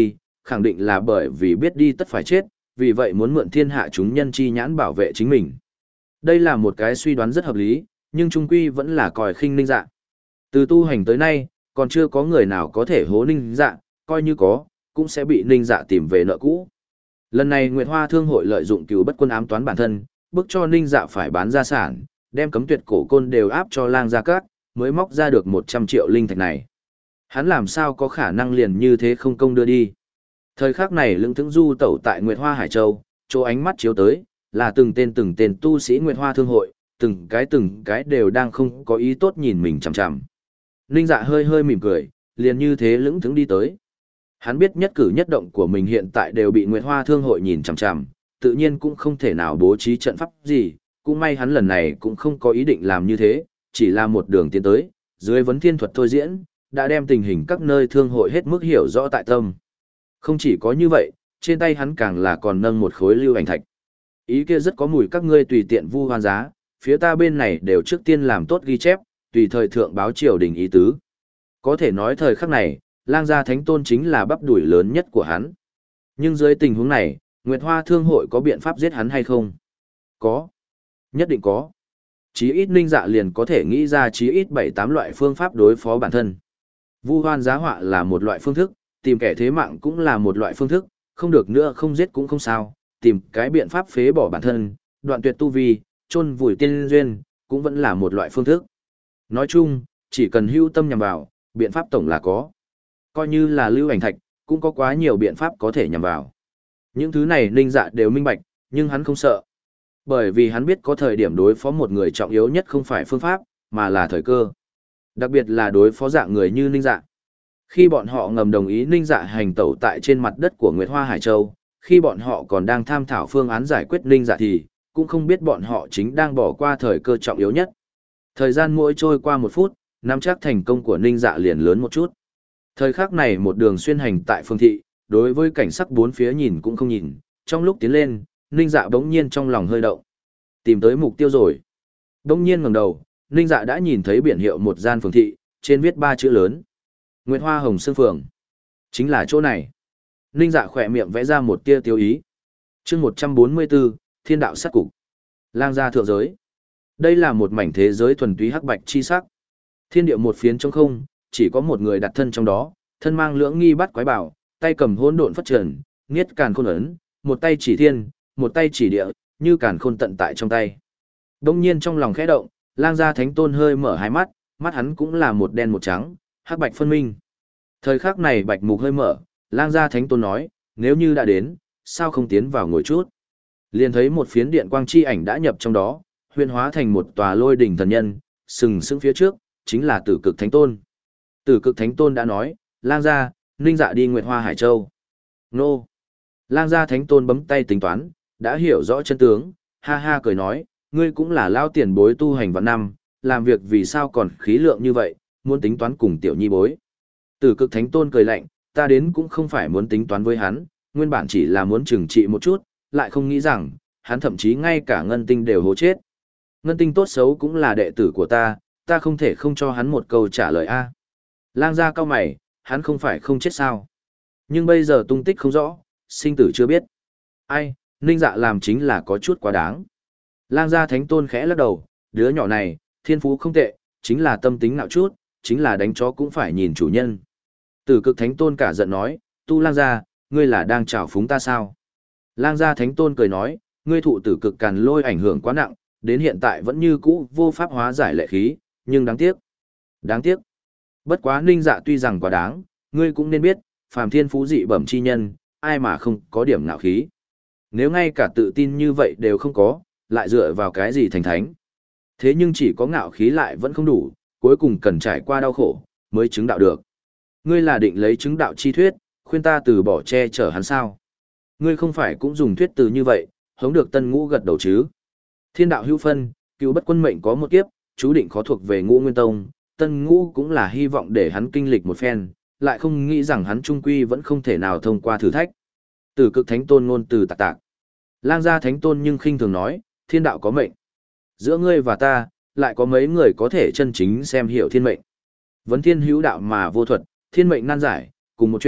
khẳng định là bởi vì biết đi tất phải chết, vì vậy muốn mượn thiên hạ chúng nhân chi nhãn bảo vệ chính mình. Đây là một cái suy đoán rất hợp lý, nhưng trung quy vẫn là còi khinh Ninh Dạ. Từ tu hành tới nay, còn chưa có người nào có thể hố Ninh Dạ, coi như có, cũng sẽ bị Ninh Dạ tìm về nợ cũ. Lần này Nguyệt Hoa Thương hội lợi dụng Cửu Bất Quân ám toán bản thân, bức cho Ninh Dạ phải bán gia sản, đem cấm tuyệt cổ côn đều áp cho Lang Gia Các, mới móc ra được một trăm triệu linh thạch này. Hắn làm sao có khả năng liền như thế không công đưa đi. Thời khắc này lững thững du tẩu tại Nguyệt Hoa Hải Châu, chỗ ánh mắt chiếu tới, là từng tên từng tên tu sĩ Nguyệt Hoa Thương hội, từng cái từng cái đều đang không có ý tốt nhìn mình chằm chằm. Ninh Dạ hơi hơi mỉm cười, liền như thế lững thững đi tới. Hắn biết nhất cử nhất động của mình hiện tại đều bị Nguyệt Hoa Thương hội nhìn chằm chằm, tự nhiên cũng không thể nào bố trí trận pháp gì, cũng may hắn lần này cũng không có ý định làm như thế, chỉ là một đường tiến tới, dưới vấn thiên thuật thôi diễn, đã đem tình hình các nơi thương hội hết mức hiểu rõ tại tâm. Không chỉ có như vậy, trên tay hắn càng là còn nâng một khối lưu ảnh thạch. Ý kia rất có mùi các ngươi tùy tiện vu hoan giá, phía ta bên này đều trước tiên làm tốt ghi chép, tùy thời thượng báo triều đình ý tứ. Có thể nói thời khắc này, Lang Gia Thánh Tôn chính là bắp đuổi lớn nhất của hắn. Nhưng dưới tình huống này, Nguyệt Hoa Thương hội có biện pháp giết hắn hay không? Có. Nhất định có. Chí ít Ninh Dạ liền có thể nghĩ ra chí ít bảy tám loại phương pháp đối phó bản thân. Vu hoan giá họa là một loại phương thức, tìm kẻ thế mạng cũng là một loại phương thức, không được nữa không giết cũng không sao, tìm cái biện pháp phế bỏ bản thân, đoạn tuyệt tu vi, chôn vùi tiên duyên, cũng vẫn là một loại phương thức. Nói chung, chỉ cần hưu tâm nhằm vào, biện pháp tổng là có. Coi như là lưu ảnh thạch, cũng có quá nhiều biện pháp có thể nhằm vào. Những thứ này Ninh Dạ đều minh bạch, nhưng hắn không sợ. Bởi vì hắn biết có thời điểm đối phó một người trọng yếu nhất không phải phương pháp, mà là thời cơ. Đặc biệt là đối phó dạng người như Ninh Dạ. Khi bọn họ ngầm đồng ý Ninh Dạ hành tẩu tại trên mặt đất của Nguyệt Hoa Hải Châu, khi bọn họ còn đang tham thảo phương án giải quyết Ninh Dạ thì, cũng không biết bọn họ chính đang bỏ qua thời cơ trọng yếu nhất. Thời gian mỗi trôi qua một phút, nắm chắc thành công của Ninh Dạ liền lớn một chút. Thời khắc này một đường xuyên hành tại phương thị, đối với cảnh sắc bốn phía nhìn cũng không nhìn, trong lúc tiến lên, Ninh Dạ bỗng nhiên trong lòng hơi động. Tìm tới mục tiêu rồi. Bỗng nhiên ngẩng đầu, Ninh Dạ đã nhìn thấy biển hiệu một gian phường thị, trên viết ba chữ lớn. Nguyệt Hoa Hồng Sương Phường. Chính là chỗ này. Ninh Dạ khỏe miệng vẽ ra một tia tiêu ý. chương một trăm bốn mươi bốn, Thiên đạo sát cục. Lang gia thượng giới. Đây là một mảnh thế giới thuần túy hắc bạch chi sắc. Thiên địa một phiến trong không, chỉ có một người đặt thân trong đó, thân mang lưỡng nghi bắt quái bảo, tay cầm hỗn độn phất trần, nghiết càn khôn ấn, một tay chỉ thiên, một tay chỉ địa, như càn khôn tận tại trong tay. Đông nhiên trong lòng khẽ động, Lang gia Thánh Tôn hơi mở hai mắt, mắt hắn cũng là một đen một trắng, hắc bạch phân minh. Thời khắc này bạch mục hơi mở, Lang gia Thánh Tôn nói, nếu như đã đến, sao không tiến vào ngồi chút. Liền thấy một phiến điện quang chi ảnh đã nhập trong đó, huyễn hóa thành một tòa lôi đỉnh thần nhân, sừng sững phía trước, chính là Tử Cực Thánh Tôn. Tử Cực Thánh Tôn đã nói, Lang gia, Ninh Dạ đi Nguyệt Hoa Hải Châu. Nô! Lang gia Thánh Tôn bấm tay tính toán, đã hiểu rõ chân tướng, ha ha cười nói, ngươi cũng là lao tiền bối tu hành vạn năm, làm việc vì sao còn khí lượng như vậy, muốn tính toán cùng tiểu nhi bối. Tử Cực Thánh Tôn cười lạnh, ta đến cũng không phải muốn tính toán với hắn, nguyên bản chỉ là muốn trừng trị một chút, lại không nghĩ rằng, hắn thậm chí ngay cả Ngân Tinh đều hố chết. Ngân Tinh tốt xấu cũng là đệ tử của ta, ta không thể không cho hắn một câu trả lời a. Lang gia cao mày, hắn không phải không chết sao? Nhưng bây giờ tung tích không rõ, sinh tử chưa biết. Ai, Ninh Dạ làm chính là có chút quá đáng. Lang gia Thánh Tôn khẽ lắc đầu, đứa nhỏ này, thiên phú không tệ, chính là tâm tính nạo chút, chính là đánh chó cũng phải nhìn chủ nhân. Tử Cực Thánh Tôn cả giận nói, tu Lang gia, ngươi là đang trào phúng ta sao? Lang gia Thánh Tôn cười nói, ngươi thụ Tử Cực Càn Lôi ảnh hưởng quá nặng, đến hiện tại vẫn như cũ vô pháp hóa giải lệ khí, nhưng đáng tiếc. Đáng tiếc. Bất quá Ninh Dạ tuy rằng quá đáng, ngươi cũng nên biết, phàm thiên phú dị bẩm chi nhân, ai mà không có điểm ngạo khí. Nếu ngay cả tự tin như vậy đều không có, lại dựa vào cái gì thành thánh. Thế nhưng chỉ có ngạo khí lại vẫn không đủ, cuối cùng cần trải qua đau khổ, mới chứng đạo được. Ngươi là định lấy chứng đạo chi thuyết, khuyên ta từ bỏ che chở hắn sao. Ngươi không phải cũng dùng thuyết từ như vậy, hống được Tân Ngũ gật đầu chứ. Thiên đạo hữu phân, cứu bất quân mệnh có một kiếp, chú định khó thuộc về Ngũ Nguyên Tông, Tân Ngũ cũng là hy vọng để hắn kinh lịch một phen, lại không nghĩ rằng hắn trung quy vẫn không thể nào thông qua thử thách. Tử Cực Thánh Tôn ngôn từ tạc tạc. Lang gia Thánh Tôn nhưng khinh thường nói, thiên đạo có mệnh. Giữa ngươi và ta, lại có mấy người có thể chân chính xem hiểu thiên mệnh. Vấn thiên hữu đạo mà vô thuật, thiên mệnh nan giải, cùng một chuyện,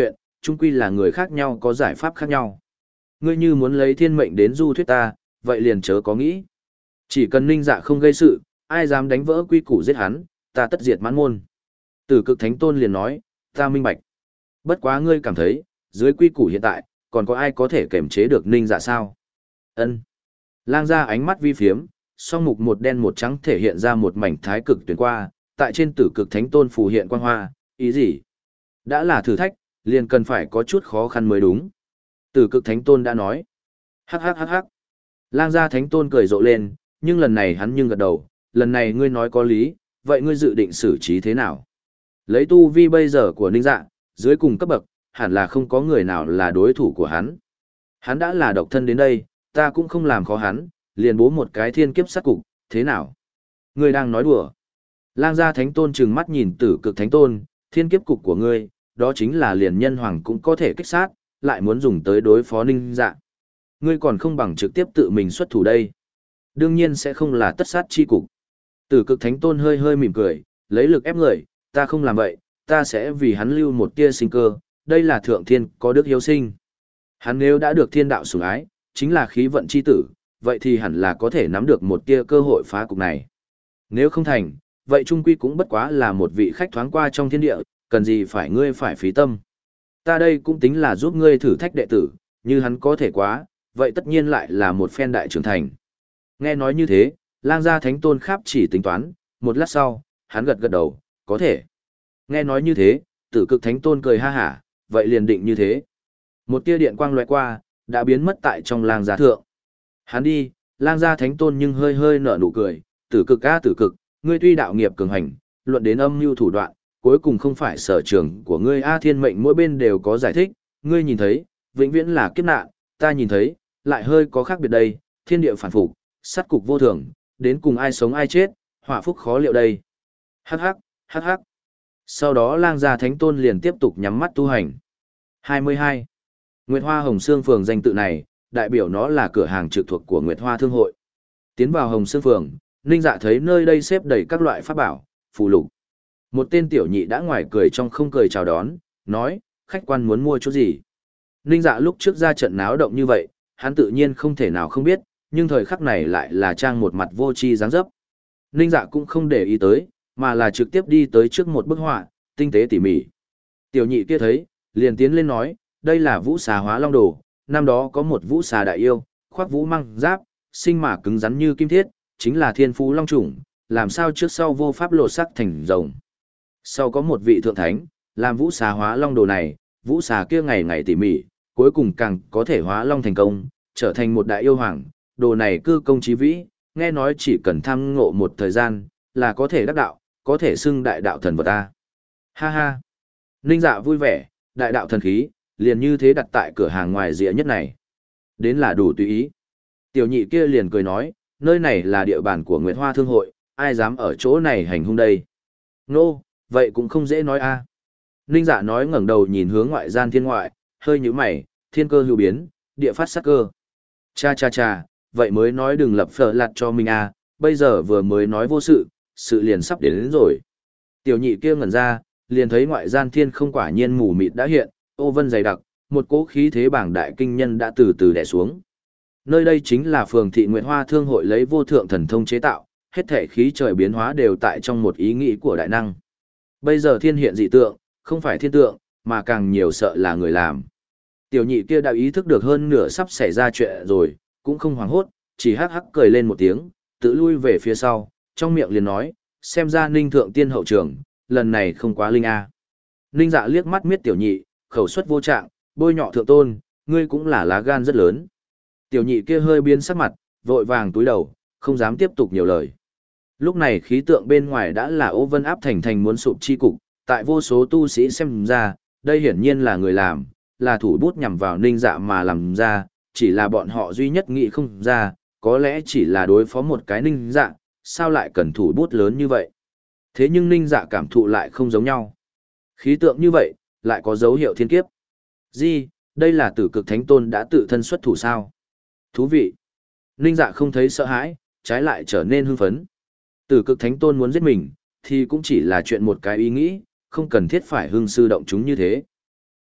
chung quy là người khác nhau có giải pháp khác nhau. Ngươi như muốn lấy thiên mệnh đến du thuyết ta, vậy liền chớ có nghĩ. Chỉ cần Ninh Dạ không gây sự, ai dám đánh vỡ quy củ giết hắn, ta tất diệt mãn môn. Tử Cực Thánh Tôn liền nói, ta minh bạch. Bất quá ngươi cảm thấy, dưới quy củ hiện tại, còn có ai có thể kiểm chế được Ninh Dạ sao? Ân. Lang gia ánh mắt vi phiếm, song mục một đen một trắng thể hiện ra một mảnh thái cực tuyển qua, tại trên Tử Cực Thánh Tôn phù hiện quang hoa, ý gì? Đã là thử thách, liền cần phải có chút khó khăn mới đúng. Tử Cực Thánh Tôn đã nói. Hắc hắc hắc hắc. Lang gia Thánh Tôn cười rộ lên, nhưng lần này hắn nhưng gật đầu, lần này ngươi nói có lý, vậy ngươi dự định xử trí thế nào? Lấy tu vi bây giờ của Ninh Dạ, dưới cùng cấp bậc, hẳn là không có người nào là đối thủ của hắn. Hắn đã là độc thân đến đây, ta cũng không làm khó hắn, liền bố một cái thiên kiếp sát cục, thế nào? Ngươi đang nói đùa. Lang gia Thánh Tôn trừng mắt nhìn Tử Cực Thánh Tôn, thiên kiếp cục của ngươi, đó chính là liền nhân hoàng cũng có thể kích sát, lại muốn dùng tới đối phó Ninh Dạ. Ngươi còn không bằng trực tiếp tự mình xuất thủ đây. Đương nhiên sẽ không là tất sát chi cục. Tử Cực Thánh Tôn hơi hơi mỉm cười, lấy lực ép người, ta không làm vậy, ta sẽ vì hắn lưu một tia sinh cơ, đây là thượng thiên có đức hiếu sinh. Hắn nếu đã được thiên đạo sủng ái, chính là khí vận chi tử, vậy thì hẳn là có thể nắm được một tia cơ hội phá cục này. Nếu không thành, vậy trung quy cũng bất quá là một vị khách thoáng qua trong thiên địa, cần gì phải ngươi phải phí tâm. Ta đây cũng tính là giúp ngươi thử thách đệ tử, như hắn có thể quá, vậy tất nhiên lại là một phen đại trưởng thành. Nghe nói như thế, Lang gia Thánh Tôn kháp chỉ tính toán, một lát sau, hắn gật gật đầu, có thể. Nghe nói như thế, Tử Cực Thánh Tôn cười ha hả, vậy liền định như thế. Một tia điện quang lóe qua, đã biến mất tại trong Lang gia thượng. Hắn đi, Lang gia Thánh Tôn nhưng hơi hơi nở nụ cười, Tử Cực a Tử Cực, ngươi tuy đạo nghiệp cường hành, luận đến âm mưu thủ đoạn, cuối cùng không phải sở trường của ngươi a thiên mệnh mỗi bên đều có giải thích, ngươi nhìn thấy, vĩnh viễn là kiếp nạn, ta nhìn thấy, lại hơi có khác biệt đây, thiên địa phản phục, sát cục vô thường, đến cùng ai sống ai chết, họa phúc khó liệu đây. Hắc hắc, hắc hắc. Sau đó Lang gia Thánh Tôn liền tiếp tục nhắm mắt tu hành. hai mươi hai. Nguyệt Hoa Hồng Sương Phường danh tự này, đại biểu nó là cửa hàng trực thuộc của Nguyệt Hoa Thương hội. Tiến vào Hồng Sương Phường, Ninh Dạ thấy nơi đây xếp đầy các loại pháp bảo, phù lục. Một tên tiểu nhị đã ngoài cười trong không cười chào đón, nói, khách quan muốn mua chút gì. Ninh Dạ lúc trước ra trận náo động như vậy, hắn tự nhiên không thể nào không biết, nhưng thời khắc này lại là trang một mặt vô tri dáng dấp. Ninh Dạ cũng không để ý tới, mà là trực tiếp đi tới trước một bức họa, tinh tế tỉ mỉ. Tiểu nhị kia thấy, liền tiến lên nói, đây là vũ xà hóa long đồ, năm đó có một vũ xà đại yêu, khoác vũ măng giáp, sinh mà cứng rắn như kim thiết, chính là thiên phú long chủng, làm sao trước sau vô pháp lột sắc thành rồng. Sau có một vị thượng thánh, làm vũ xà hóa long đồ này, vũ xà kia ngày ngày tỉ mỉ, cuối cùng càng có thể hóa long thành công, trở thành một đại yêu hoàng, đồ này cư công chí vĩ, nghe nói chỉ cần tham ngộ một thời gian, là có thể đắc đạo, có thể xưng đại đạo thần vật ta. Ha ha. Ninh Dạ vui vẻ, đại đạo thần khí, liền như thế đặt tại cửa hàng ngoài rìa nhất này. Đến là đủ tùy ý. Tiểu nhị kia liền cười nói, nơi này là địa bàn của Nguyệt Hoa Thương hội, ai dám ở chỗ này hành hung đây. Nô, no, vậy cũng không dễ nói a. Ninh Dạ nói ngẩng đầu nhìn hướng ngoại gian thiên ngoại, hơi nhíu mày, thiên cơ hữu biến, địa phát sắc cơ. Cha cha cha, vậy mới nói đừng lập phở lạt cho mình à, bây giờ vừa mới nói vô sự, sự liền sắp đến, đến rồi. Tiểu nhị kia ngẩn ra, liền thấy ngoại gian thiên không quả nhiên mù mịt đã hiện, ô vân dày đặc, một cỗ khí thế bảng đại kinh nhân đã từ từ đè xuống. Nơi đây chính là phường thị Nguyệt Hoa Thương hội lấy vô thượng thần thông chế tạo, hết thể khí trời biến hóa đều tại trong một ý nghĩ của đại năng. Bây giờ thiên hiện dị tượng, không phải thiên tượng, mà càng nhiều sợ là người làm. Tiểu nhị kia đã ý thức được hơn nửa sắp xảy ra chuyện rồi, cũng không hoảng hốt, chỉ hắc hắc cười lên một tiếng, tự lui về phía sau, trong miệng liền nói, xem ra Ninh thượng tiên hậu trường, lần này không quá linh a. Ninh Dạ liếc mắt miết tiểu nhị, khẩu suất vô trạng, bôi nhọ thượng tôn, ngươi cũng là lá gan rất lớn. Tiểu nhị kia hơi biến sắc mặt, vội vàng túi đầu, không dám tiếp tục nhiều lời. Lúc này khí tượng bên ngoài đã là ô vân áp thành thành muốn sụp chi cục, tại vô số tu sĩ xem ra, đây hiển nhiên là người làm, là thủ bút nhằm vào Ninh Dạ mà làm ra, chỉ là bọn họ duy nhất nghĩ không ra, có lẽ chỉ là đối phó một cái Ninh Dạ, sao lại cần thủ bút lớn như vậy. Thế nhưng Ninh Dạ cảm thụ lại không giống nhau. Khí tượng như vậy, lại có dấu hiệu thiên kiếp. Gì, đây là Tử Cực Thánh Tôn đã tự thân xuất thủ sao? Thú vị. Ninh Dạ không thấy sợ hãi, trái lại trở nên hưng phấn. Tử Cực Thánh Tôn muốn giết mình, thì cũng chỉ là chuyện một cái ý nghĩ, không cần thiết phải hưng sư động chúng như thế.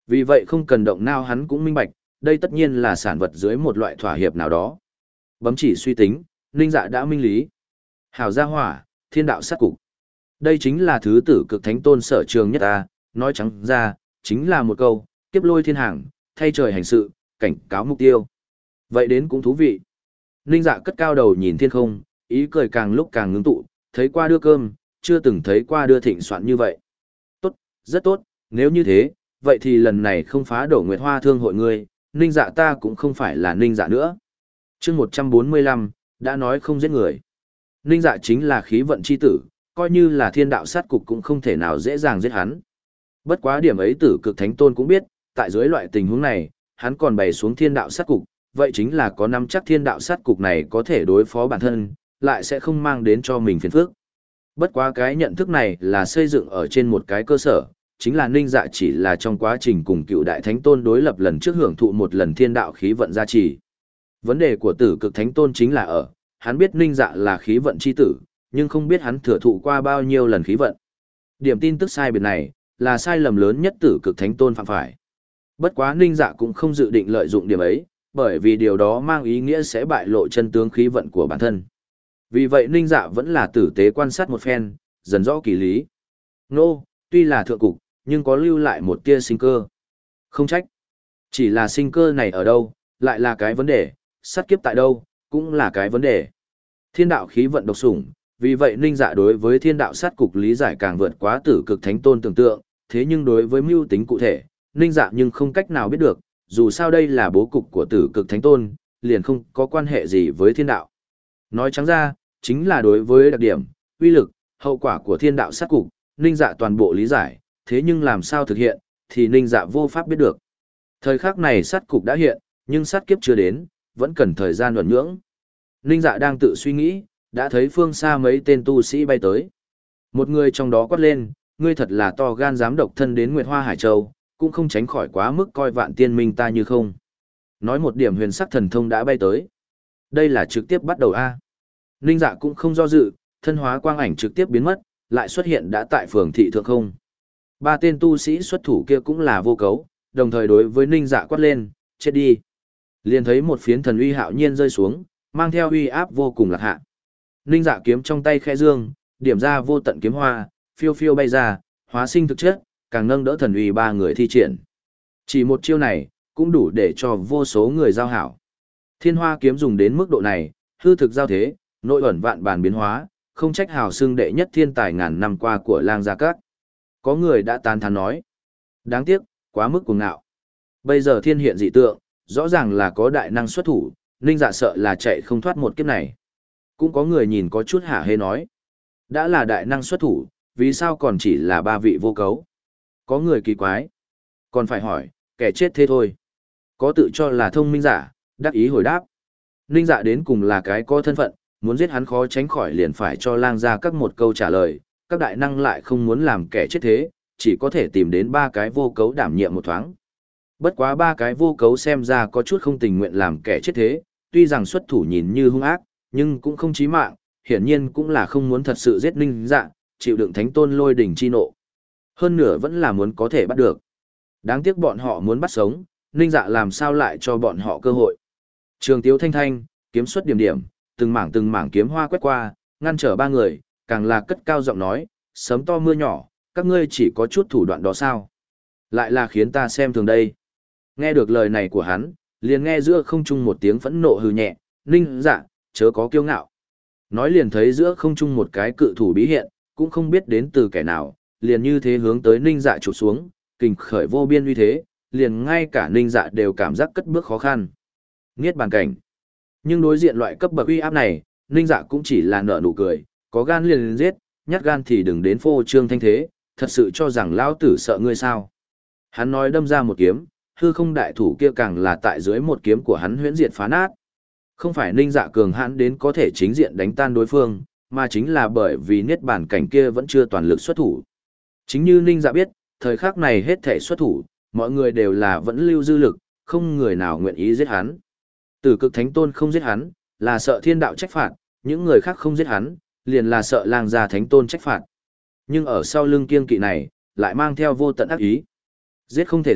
Vì vậy không cần động não hắn cũng minh bạch, đây tất nhiên là sản vật dưới một loại thỏa hiệp nào đó. Bấm chỉ suy tính, Ninh Dạ đã minh lý. Hảo gia hỏa, thiên đạo sát cục. Đây chính là thứ tử cực thánh tôn sở trường nhất ta, nói trắng ra, chính là một câu, kiếp lôi thiên hàng, thay trời hành sự, cảnh cáo mục tiêu. Vậy đến cũng thú vị. Ninh Dạ cất cao đầu nhìn thiên không, ý cười càng lúc càng ngưng tụ, thấy qua đưa cơm, chưa từng thấy qua đưa thịnh soạn như vậy. Tốt, rất tốt, nếu như thế, vậy thì lần này không phá đổ Nguyệt Hoa Thương hội ngươi, Ninh Dạ ta cũng không phải là Ninh Dạ nữa. Chương một trăm bốn mươi lăm, đã nói không giết người. Ninh Dạ chính là khí vận chi tử, coi như là thiên đạo sát cục cũng không thể nào dễ dàng giết hắn. Bất quá điểm ấy tử cực thánh tôn cũng biết, tại dưới loại tình huống này, hắn còn bày xuống thiên đạo sát cục, vậy chính là có nắm chắc thiên đạo sát cục này có thể đối phó bản thân, lại sẽ không mang đến cho mình phiền phức. Bất quá cái nhận thức này là xây dựng ở trên một cái cơ sở, chính là Ninh Dạ chỉ là trong quá trình cùng cựu đại thánh tôn đối lập lần trước hưởng thụ một lần thiên đạo khí vận gia trì. Vấn đề của tử cực thánh tôn chính là ở, hắn biết Ninh Dạ là khí vận chi tử, nhưng không biết hắn thừa thụ qua bao nhiêu lần khí vận. Điểm tin tức sai biệt này, là sai lầm lớn nhất tử cực thánh tôn phạm phải. Bất quá Ninh Dạ cũng không dự định lợi dụng điểm ấy, bởi vì điều đó mang ý nghĩa sẽ bại lộ chân tướng khí vận của bản thân. Vì vậy Ninh Dạ vẫn là tử tế quan sát một phen, dần rõ kỳ lý. Nô, tuy là thượng cục, nhưng có lưu lại một tia sinh cơ. Không trách. Chỉ là sinh cơ này ở đâu, lại là cái vấn đề, sát kiếp tại đâu, cũng là cái vấn đề. Thiên đạo khí vận độc sủng, vì vậy Ninh Dạ đối với thiên đạo sát cục lý giải càng vượt quá tử cực thánh tôn tưởng tượng, thế nhưng đối với mưu tính cụ thể, Ninh Dạ nhưng không cách nào biết được, dù sao đây là bố cục của tử cực thánh tôn, liền không có quan hệ gì với thiên đạo. Nói trắng ra, chính là đối với đặc điểm, uy lực, hậu quả của thiên đạo sát cục, Ninh Dạ toàn bộ lý giải, thế nhưng làm sao thực hiện, thì Ninh Dạ vô pháp biết được. Thời khắc này sát cục đã hiện, nhưng sát kiếp chưa đến, vẫn cần thời gian luận nhưỡng. Ninh Dạ đang tự suy nghĩ, đã thấy phương xa mấy tên tu sĩ bay tới. Một người trong đó quát lên, ngươi thật là to gan dám độc thân đến Nguyệt Hoa Hải Châu, cũng không tránh khỏi quá mức coi vạn tiên minh ta như không. Nói một điểm huyền sắc thần thông đã bay tới. Đây là trực tiếp bắt đầu A. Ninh Dạ cũng không do dự, thân hóa quang ảnh trực tiếp biến mất, lại xuất hiện đã tại phường thị thượng không. Ba tên tu sĩ xuất thủ kia cũng là vô cấu, đồng thời đối với Ninh Dạ quát lên, chết đi. Liền thấy một phiến thần uy hạo nhiên rơi xuống, mang theo uy áp vô cùng lạc hạ. Ninh Dạ kiếm trong tay khẽ dương, điểm ra vô tận kiếm hoa, phiêu phiêu bay ra, hóa sinh thực chất, càng nâng đỡ thần uy ba người thi triển. Chỉ một chiêu này, cũng đủ để cho vô số người giao hảo. Thiên hoa kiếm dùng đến mức độ này, hư thực giao thế, nội ẩn vạn bản biến hóa, không trách hào xưng đệ nhất thiên tài ngàn năm qua của Lang Gia Các. Có người đã tán thán nói. Đáng tiếc, quá mức cuồng ngạo. Bây giờ thiên hiện dị tượng, rõ ràng là có đại năng xuất thủ, Ninh Dạ sợ là chạy không thoát một kiếp này. Cũng có người nhìn có chút hả hê nói. Đã là đại năng xuất thủ, vì sao còn chỉ là ba vị vô cấu? Có người kỳ quái. Còn phải hỏi, kẻ chết thế thôi. Có tự cho là thông minh giả, đắc ý hồi đáp. Ninh Dạ đến cùng là cái có thân phận, muốn giết hắn khó tránh khỏi liền phải cho Lang Gia Các một câu trả lời. Các đại năng lại không muốn làm kẻ chết thế, chỉ có thể tìm đến ba cái vô cấu đảm nhiệm một thoáng. Bất quá ba cái vô cấu xem ra có chút không tình nguyện làm kẻ chết thế, tuy rằng xuất thủ nhìn như hung ác, nhưng cũng không chí mạng, hiển nhiên cũng là không muốn thật sự giết Ninh Dạ, chịu đựng thánh tôn lôi đỉnh chi nộ. Hơn nửa vẫn là muốn có thể bắt được. Đáng tiếc bọn họ muốn bắt sống, Ninh Dạ làm sao lại cho bọn họ cơ hội. Trường Tiếu thanh thanh, kiếm xuất điểm điểm, từng mảng từng mảng kiếm hoa quét qua, ngăn trở ba người, càng là cất cao giọng nói, sấm to mưa nhỏ, các ngươi chỉ có chút thủ đoạn đó sao? Lại là khiến ta xem thường đây. Nghe được lời này của hắn, liền nghe giữa không trung một tiếng phẫn nộ hừ nhẹ, Ninh Dạ, chớ có kiêu ngạo. Nói liền thấy giữa không trung một cái cự thủ bí hiện, cũng không biết đến từ kẻ nào, liền như thế hướng tới Ninh Dạ chụp xuống, kình khởi vô biên uy thế, liền ngay cả Ninh Dạ đều cảm giác cất bước khó khăn. Niết bàn cảnh. Nhưng đối diện loại cấp bậc uy áp này, Ninh Dạ cũng chỉ là nở nụ cười, có gan liền liền giết, nhát gan thì đừng đến phô trương thanh thế, thật sự cho rằng lão tử sợ ngươi sao? Hắn nói đâm ra một kiếm, hư không đại thủ kia càng là tại dưới một kiếm của hắn huyễn diệt phá nát. Không phải Ninh Dạ cường hãn đến có thể chính diện đánh tan đối phương, mà chính là bởi vì niết bàn cảnh kia vẫn chưa toàn lực xuất thủ. Chính như Ninh Dạ biết, thời khắc này hết thể xuất thủ, mọi người đều là vẫn lưu dư lực, không người nào nguyện ý giết hắn. Tử cực thánh tôn không giết hắn, là sợ thiên đạo trách phạt, những người khác không giết hắn, liền là sợ Lang Gia thánh tôn trách phạt. Nhưng ở sau lưng kiêng kỵ này, lại mang theo vô tận ác ý. Giết không thể giết,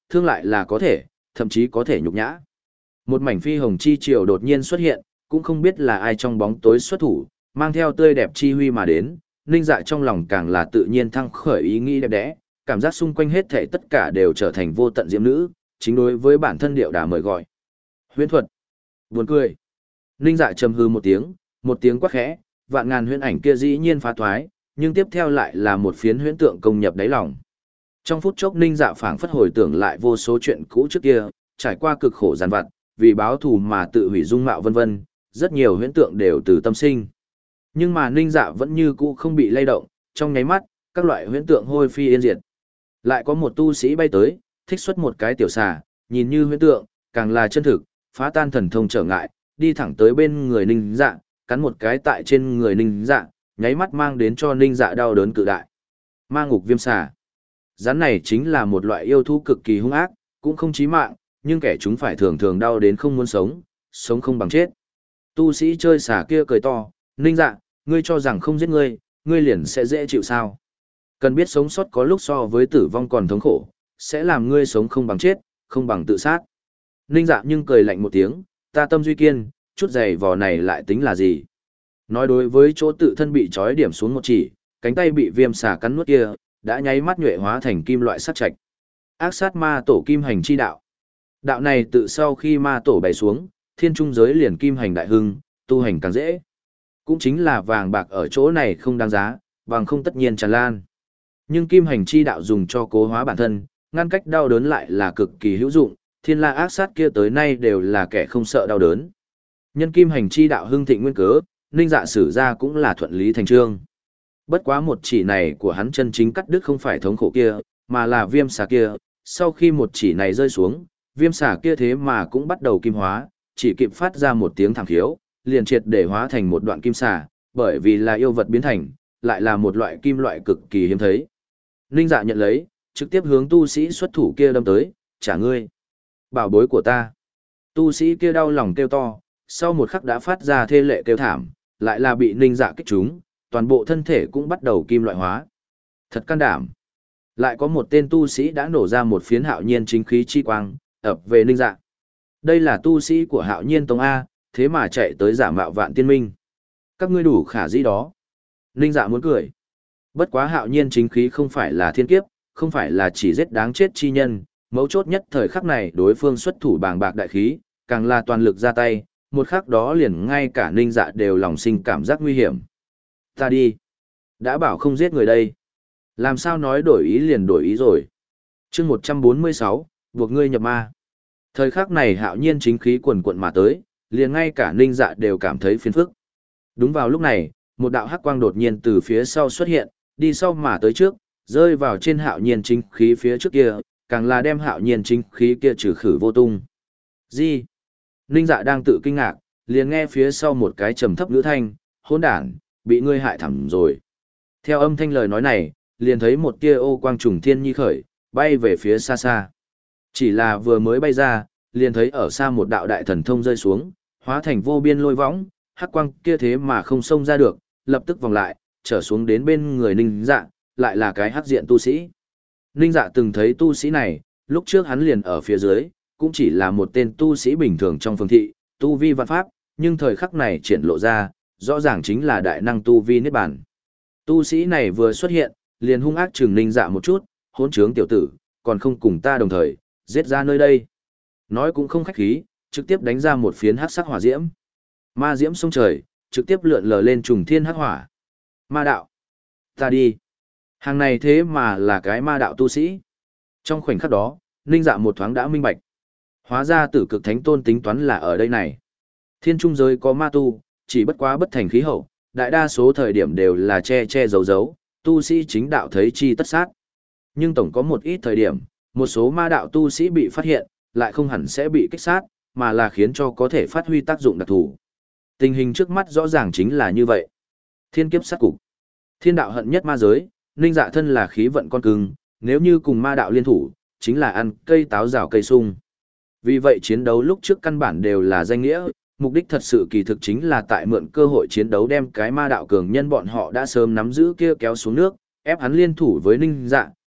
thương lại là có thể, thậm chí có thể nhục nhã. Một mảnh phi hồng chi triều đột nhiên xuất hiện, cũng không biết là ai trong bóng tối xuất thủ, mang theo tươi đẹp chi huy mà đến, Ninh Dạ trong lòng càng là tự nhiên thăng khởi ý nghĩ đẹp đẽ, cảm giác xung quanh hết thảy tất cả đều trở thành vô tận diễm nữ, chính đối với bản thân điệu đà mời gọi. Huyễn thuật. Buồn cười. Ninh Dạ trầm hư một tiếng, một tiếng quát khẽ, vạn ngàn huyễn ảnh kia dĩ nhiên phá thoái, nhưng tiếp theo lại là một phiến huyễn tượng công nhập đáy lòng. Trong phút chốc Ninh Dạ phảng phất hồi tưởng lại vô số chuyện cũ trước kia, trải qua cực khổ gian vặt, vì báo thù mà tự hủy dung mạo vân vân, rất nhiều huyễn tượng đều từ tâm sinh. Nhưng mà Ninh Dạ vẫn như cũ không bị lay động, trong nháy mắt, các loại huyễn tượng hôi phi yên diệt. Lại có một tu sĩ bay tới, thích xuất một cái tiểu xà, nhìn như huyễn tượng, càng là chân thực, phá tan thần thông trở ngại, đi thẳng tới bên người Ninh Dạ, cắn một cái tại trên người Ninh Dạ, nháy mắt mang đến cho Ninh Dạ đau đớn cự đại. Ma ngục viêm xà. Rắn này chính là một loại yêu thú cực kỳ hung ác, cũng không chí mạng, nhưng kẻ chúng phải thường thường đau đến không muốn sống, sống không bằng chết. Tu sĩ chơi xà kia cười to, Ninh Dạ, ngươi cho rằng không giết ngươi, ngươi liền sẽ dễ chịu sao? Cần biết sống sót có lúc so với tử vong còn thống khổ, sẽ làm ngươi sống không bằng chết, không bằng tự sát. Ninh Dạ nhưng cười lạnh một tiếng, ta tâm duy kiên, chút giày vò này lại tính là gì? Nói đối với chỗ tự thân bị trói điểm xuống một chỉ, cánh tay bị viêm xà cắn nuốt kia, đã nháy mắt nhuệ hóa thành kim loại sắt trạch. Ác sát ma tổ kim hành chi đạo. Đạo này tự sau khi ma tổ bày xuống, thiên trung giới liền kim hành đại hưng, tu hành càng dễ. Cũng chính là vàng bạc ở chỗ này không đáng giá, vàng không tất nhiên tràn lan. Nhưng kim hành chi đạo dùng cho cố hóa bản thân, ngăn cách đau đớn lại là cực kỳ hữu dụng, thiên la ác sát kia tới nay đều là kẻ không sợ đau đớn. Nhân kim hành chi đạo hưng thịnh nguyên cớ, Ninh Dạ sử ra cũng là thuận lý thành trương. Bất quá một chỉ này của hắn chân chính cắt đứt không phải thống khổ kia, mà là viêm xà kia, sau khi một chỉ này rơi xuống, viêm xà kia thế mà cũng bắt đầu kim hóa, chỉ kịp phát ra một tiếng thảm khiếu, liền triệt để hóa thành một đoạn kim xà, bởi vì là yêu vật biến thành, lại là một loại kim loại cực kỳ hiếm thấy. Ninh Dạ nhận lấy, trực tiếp hướng tu sĩ xuất thủ kia đâm tới, trả ngươi. Bảo bối của ta. Tu sĩ kia đau lòng kêu to, sau một khắc đã phát ra thê lệ kêu thảm, lại là bị Ninh Dạ kích trúng, toàn bộ thân thể cũng bắt đầu kim loại hóa. Thật can đảm. Lại có một tên tu sĩ đã nổ ra một phiến hạo nhiên chính khí chi quang, ập về Ninh Dạ. Đây là tu sĩ của hạo nhiên tông A, thế mà chạy tới giả mạo vạn tiên minh. Các ngươi đủ khả dĩ đó. Ninh Dạ muốn cười. Bất quá hạo nhiên chính khí không phải là thiên kiếp, không phải là chỉ giết đáng chết chi nhân, mấu chốt nhất thời khắc này đối phương xuất thủ bàng bạc đại khí, càng là toàn lực ra tay, một khắc đó liền ngay cả Ninh Dạ đều lòng sinh cảm giác nguy hiểm. Ta đi. Đã bảo không giết người đây. Làm sao nói đổi ý liền đổi ý rồi. chương một trăm bốn mươi sáu, buộc ngươi nhập ma. Thời khắc này hạo nhiên chính khí quần quận mà tới, liền ngay cả Ninh Dạ đều cảm thấy phiền phức. Đúng vào lúc này, một đạo hắc quang đột nhiên từ phía sau xuất hiện, đi sau mà tới trước, rơi vào trên hạo nhiên chính khí phía trước kia, càng là đem hạo nhiên chính khí kia trừ khử vô tung. Gì? Ninh Dạ đang tự kinh ngạc, liền nghe phía sau một cái trầm thấp nữ thanh, hỗn đản, bị ngươi hại thẳm rồi. Theo âm thanh lời nói này, liền thấy một tia ô quang trùng thiên nhi khởi, bay về phía xa xa. Chỉ là vừa mới bay ra, liền thấy ở xa một đạo đại thần thông rơi xuống, hóa thành vô biên lôi võng, hắc quang kia thế mà không xông ra được, lập tức vòng lại, trở xuống đến bên người Ninh Dạ, lại là cái hắc diện tu sĩ. Ninh Dạ từng thấy tu sĩ này, lúc trước hắn liền ở phía dưới, cũng chỉ là một tên tu sĩ bình thường trong phương thị, tu vi vạn pháp, nhưng thời khắc này triển lộ ra, rõ ràng chính là đại năng tu vi niết bàn. Tu sĩ này vừa xuất hiện, liền hung ác trừng Ninh Dạ một chút, hỗn trướng tiểu tử, còn không cùng ta đồng thời, giết ra nơi đây. Nói cũng không khách khí, trực tiếp đánh ra một phiến hắc sắc hỏa diễm. Ma diễm sông trời, trực tiếp lượn lờ lên trùng thiên hắc hỏa. Ma đạo. Ta đi. Hàng này thế mà là cái ma đạo tu sĩ. Trong khoảnh khắc đó, Ninh Dạ một thoáng đã minh bạch. Hóa ra tử cực thánh tôn tính toán là ở đây này. Thiên trung giới có ma tu, chỉ bất quá bất thành khí hậu, đại đa số thời điểm đều là che che giấu giấu, tu sĩ chính đạo thấy chi tất sát. Nhưng tổng có một ít thời điểm, một số ma đạo tu sĩ bị phát hiện, lại không hẳn sẽ bị kích sát, mà là khiến cho có thể phát huy tác dụng đặc thù. Tình hình trước mắt rõ ràng chính là như vậy. Thiên kiếp sát cục. Thiên đạo hận nhất ma giới, Ninh Dạ thân là khí vận con cưng, nếu như cùng ma đạo liên thủ, chính là ăn cây táo rào cây sung. Vì vậy chiến đấu lúc trước căn bản đều là danh nghĩa, mục đích thật sự kỳ thực chính là tại mượn cơ hội chiến đấu đem cái ma đạo cường nhân bọn họ đã sớm nắm giữ kia kéo xuống nước, ép hắn liên thủ với Ninh Dạ,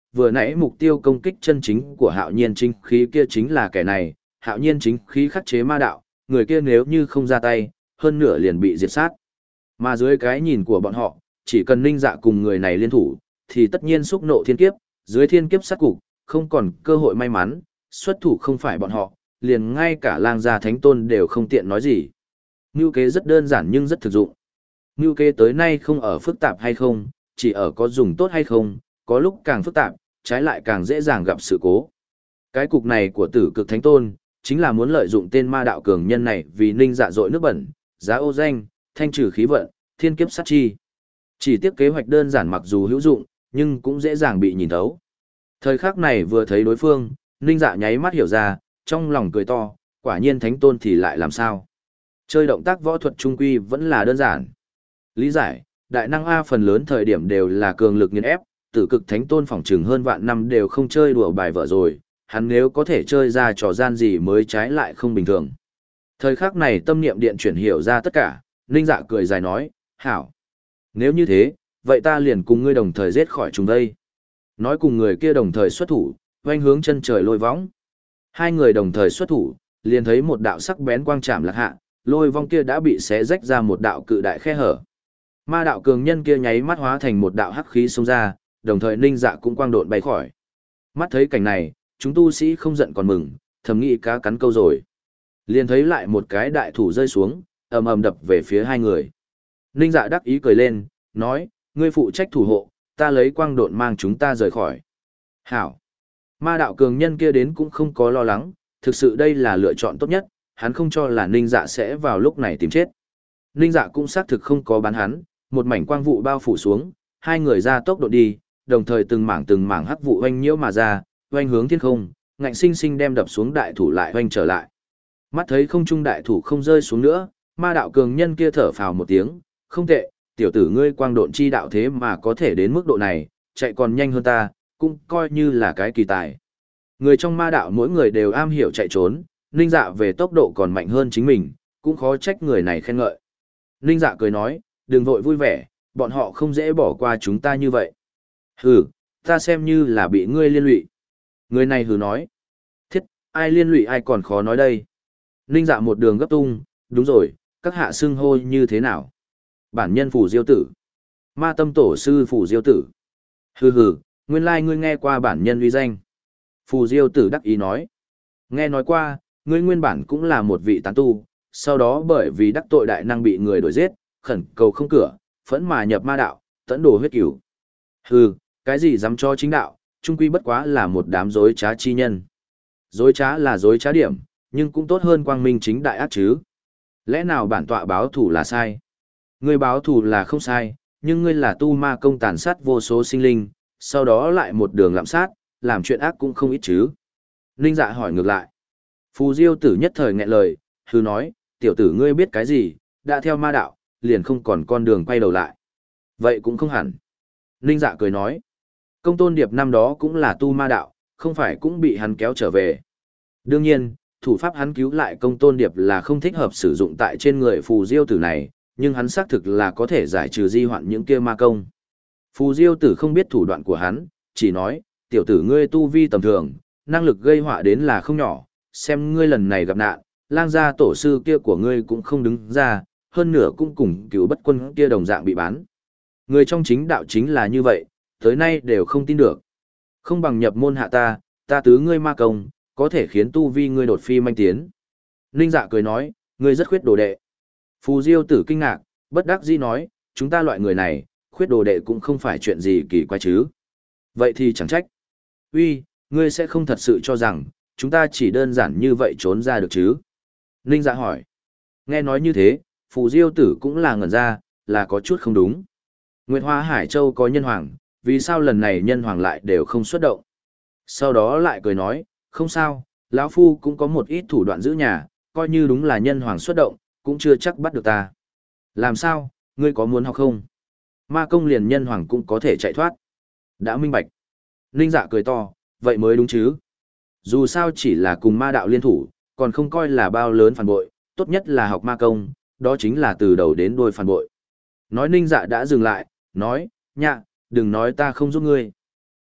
vừa nãy mục tiêu công kích chân chính của hạo nhiên chính khí kia chính là kẻ này, hạo nhiên chính khí khắc chế ma đạo, người kia nếu như không ra tay, hơn nửa liền bị diệt sát. Mà dưới cái nhìn của bọn họ, chỉ cần Ninh Dạ cùng người này liên thủ, thì tất nhiên xúc nộ thiên kiếp, dưới thiên kiếp sát cục, không còn cơ hội may mắn, xuất thủ không phải bọn họ, liền ngay cả lang gia thánh tôn đều không tiện nói gì. Mưu kế rất đơn giản nhưng rất thực dụng. Mưu kế tới nay không ở phức tạp hay không, chỉ ở có dùng tốt hay không, có lúc càng phức tạp, trái lại càng dễ dàng gặp sự cố. Cái cục này của tử cực thánh tôn, chính là muốn lợi dụng tên ma đạo cường nhân này vì Ninh Dạ dội nước bẩn, giá ô danh, thanh trừ khí vận, thiên kiếp sát chi. Chỉ tiếc kế hoạch đơn giản mặc dù hữu dụng, nhưng cũng dễ dàng bị nhìn thấu. Thời khắc này vừa thấy đối phương, Ninh Dạ nháy mắt hiểu ra, trong lòng cười to, quả nhiên thánh tôn thì lại làm sao. Chơi động tác võ thuật trung quy vẫn là đơn giản. Lý giải, đại năng A phần lớn thời điểm đều là cường lực nghiền ép, tử cực thánh tôn phỏng chừng hơn vạn năm đều không chơi đùa bài vợ rồi, hắn nếu có thể chơi ra trò gian gì mới trái lại không bình thường. Thời khắc này tâm niệm điện chuyển hiểu ra tất cả, Ninh Dạ cười dài nói, hảo. Nếu như thế, vậy ta liền cùng ngươi đồng thời giết khỏi chúng đây. Nói cùng người kia đồng thời xuất thủ, oanh hướng chân trời lôi võng. Hai người đồng thời xuất thủ, liền thấy một đạo sắc bén quang trảm lạc hạ, lôi vong kia đã bị xé rách ra một đạo cự đại khe hở. Ma đạo cường nhân kia nháy mắt hóa thành một đạo hắc khí xông ra, đồng thời Ninh Dạ cũng quang độn bay khỏi. Mắt thấy cảnh này, chúng tu sĩ không giận còn mừng, thầm nghĩ cá cắn câu rồi. Liền thấy lại một cái đại thủ rơi xuống, ầm ầm đập về phía hai người. Ninh Dạ đắc ý cười lên, nói, ngươi phụ trách thủ hộ, ta lấy quang độn mang chúng ta rời khỏi. Hảo. Ma đạo cường nhân kia đến cũng không có lo lắng, thực sự đây là lựa chọn tốt nhất, hắn không cho là Ninh Dạ sẽ vào lúc này tìm chết. Ninh Dạ cũng xác thực không có bán hắn, một mảnh quang vụ bao phủ xuống, hai người ra tốc độ đi, đồng thời từng mảng từng mảng hắc vụ oanh nhiễu mà ra, oanh hướng thiên không, ngạnh sinh sinh đem đập xuống đại thủ lại oanh trở lại. Mắt thấy không trung đại thủ không rơi xuống nữa, ma đạo cường nhân kia thở phào một tiếng, không tệ, tiểu tử ngươi quang độn chi đạo thế mà có thể đến mức độ này, chạy còn nhanh hơn ta, cũng coi như là cái kỳ tài. Người trong ma đạo mỗi người đều am hiểu chạy trốn, Ninh Dạ về tốc độ còn mạnh hơn chính mình, cũng khó trách người này khen ngợi. Ninh Dạ cười nói, đừng vội vui vẻ, bọn họ không dễ bỏ qua chúng ta như vậy. Hừ, ta xem như là bị ngươi liên lụy. Người này hừ nói, thiết, ai liên lụy ai còn khó nói đây. Ninh Dạ một đường gấp tung, đúng rồi, các hạ xưng hô như thế nào? Bản nhân Phủ Diêu Tử. Ma tâm tổ sư Phủ Diêu Tử. Hừ hừ, nguyên lai ngươi nghe qua bản nhân uy danh. Phù Diêu Tử đắc ý nói. Nghe nói qua, ngươi nguyên bản cũng là một vị tán tu, sau đó bởi vì đắc tội đại năng bị người đuổi giết, khẩn cầu không cửa, phẫn mà nhập ma đạo, tẫn đồ huyết cửu. Hừ, cái gì dám cho chính đạo, trung quy bất quá là một đám dối trá chi nhân. Dối trá là dối trá điểm, nhưng cũng tốt hơn quang minh chính đại ác chứ. Lẽ nào bản tọa báo thủ là sai? Ngươi báo thủ là không sai, nhưng ngươi là tu ma công tàn sát vô số sinh linh, sau đó lại một đường lạm sát, làm chuyện ác cũng không ít chứ. Ninh Dạ hỏi ngược lại. Phù Diêu Tử nhất thời nghẹn lời, hừ nói, tiểu tử ngươi biết cái gì, đã theo ma đạo, liền không còn con đường quay đầu lại. Vậy cũng không hẳn. Ninh Dạ cười nói, Công Tôn Điệp năm đó cũng là tu ma đạo, không phải cũng bị hắn kéo trở về. Đương nhiên, thủ pháp hắn cứu lại Công Tôn Điệp là không thích hợp sử dụng tại trên người Phù Diêu Tử này, nhưng hắn xác thực là có thể giải trừ di hoạn những kia ma công. Phù Diêu Tử không biết thủ đoạn của hắn, chỉ nói, tiểu tử ngươi tu vi tầm thường, năng lực gây họa đến là không nhỏ, xem ngươi lần này gặp nạn, lang gia tổ sư kia của ngươi cũng không đứng ra, hơn nửa cũng cùng cứu bất quân kia đồng dạng bị bán. Người trong chính đạo chính là như vậy, tới nay đều không tin được. Không bằng nhập môn hạ ta, ta tứ ngươi ma công, có thể khiến tu vi ngươi đột phi manh tiến. Ninh Dạ cười nói, ngươi rất khuyết đồ đệ. Phù Diêu Tử kinh ngạc, bất đắc dĩ nói, chúng ta loại người này, khuyết đồ đệ cũng không phải chuyện gì kỳ quái chứ. Vậy thì chẳng trách. Uy, ngươi sẽ không thật sự cho rằng, chúng ta chỉ đơn giản như vậy trốn ra được chứ? Ninh Dạ hỏi. Nghe nói như thế, Phù Diêu Tử cũng là ngẩn ra, là có chút không đúng. Nguyệt Hoa Hải Châu có nhân hoàng, vì sao lần này nhân hoàng lại đều không xuất động? Sau đó lại cười nói, không sao, lão phu cũng có một ít thủ đoạn giữ nhà, coi như đúng là nhân hoàng xuất động, cũng chưa chắc bắt được ta. Làm sao, ngươi có muốn học không? Ma công liền nhân hoàng cũng có thể chạy thoát. Đã minh bạch. Ninh Dạ cười to, vậy mới đúng chứ. Dù sao chỉ là cùng ma đạo liên thủ, còn không coi là bao lớn phản bội, tốt nhất là học ma công, đó chính là từ đầu đến đuôi phản bội. Nói Ninh Dạ đã dừng lại, nói, nhạ, đừng nói ta không giúp ngươi.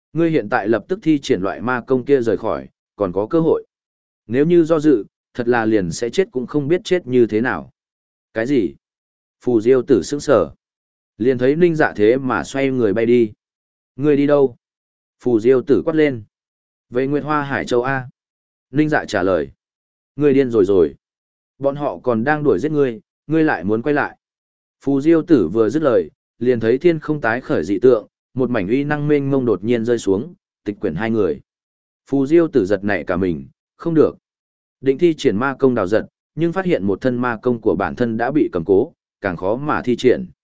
Ngươi hiện tại lập tức thi triển loại ma công kia rời khỏi, còn có cơ hội. Nếu như do dự, thật là liền sẽ chết cũng không biết chết như thế nào. Cái gì? Phù Diêu tử sững sờ. Liền thấy Ninh Dạ thế mà xoay người bay đi. Ngươi đi đâu? Phù Diêu tử quát lên. Về Nguyệt Hoa Hải Châu A. Ninh Dạ trả lời. Ngươi điên rồi rồi. Bọn họ còn đang đuổi giết ngươi, ngươi lại muốn quay lại. Phù Diêu tử vừa dứt lời, liền thấy thiên không tái khởi dị tượng, một mảnh uy năng mênh mông đột nhiên rơi xuống, tịch quyển hai người. Phù Diêu tử giật nảy cả mình, không được. Định thi triển ma công đào giật, nhưng phát hiện một thân ma công của bản thân đã bị cầm cố, càng khó mà thi triển.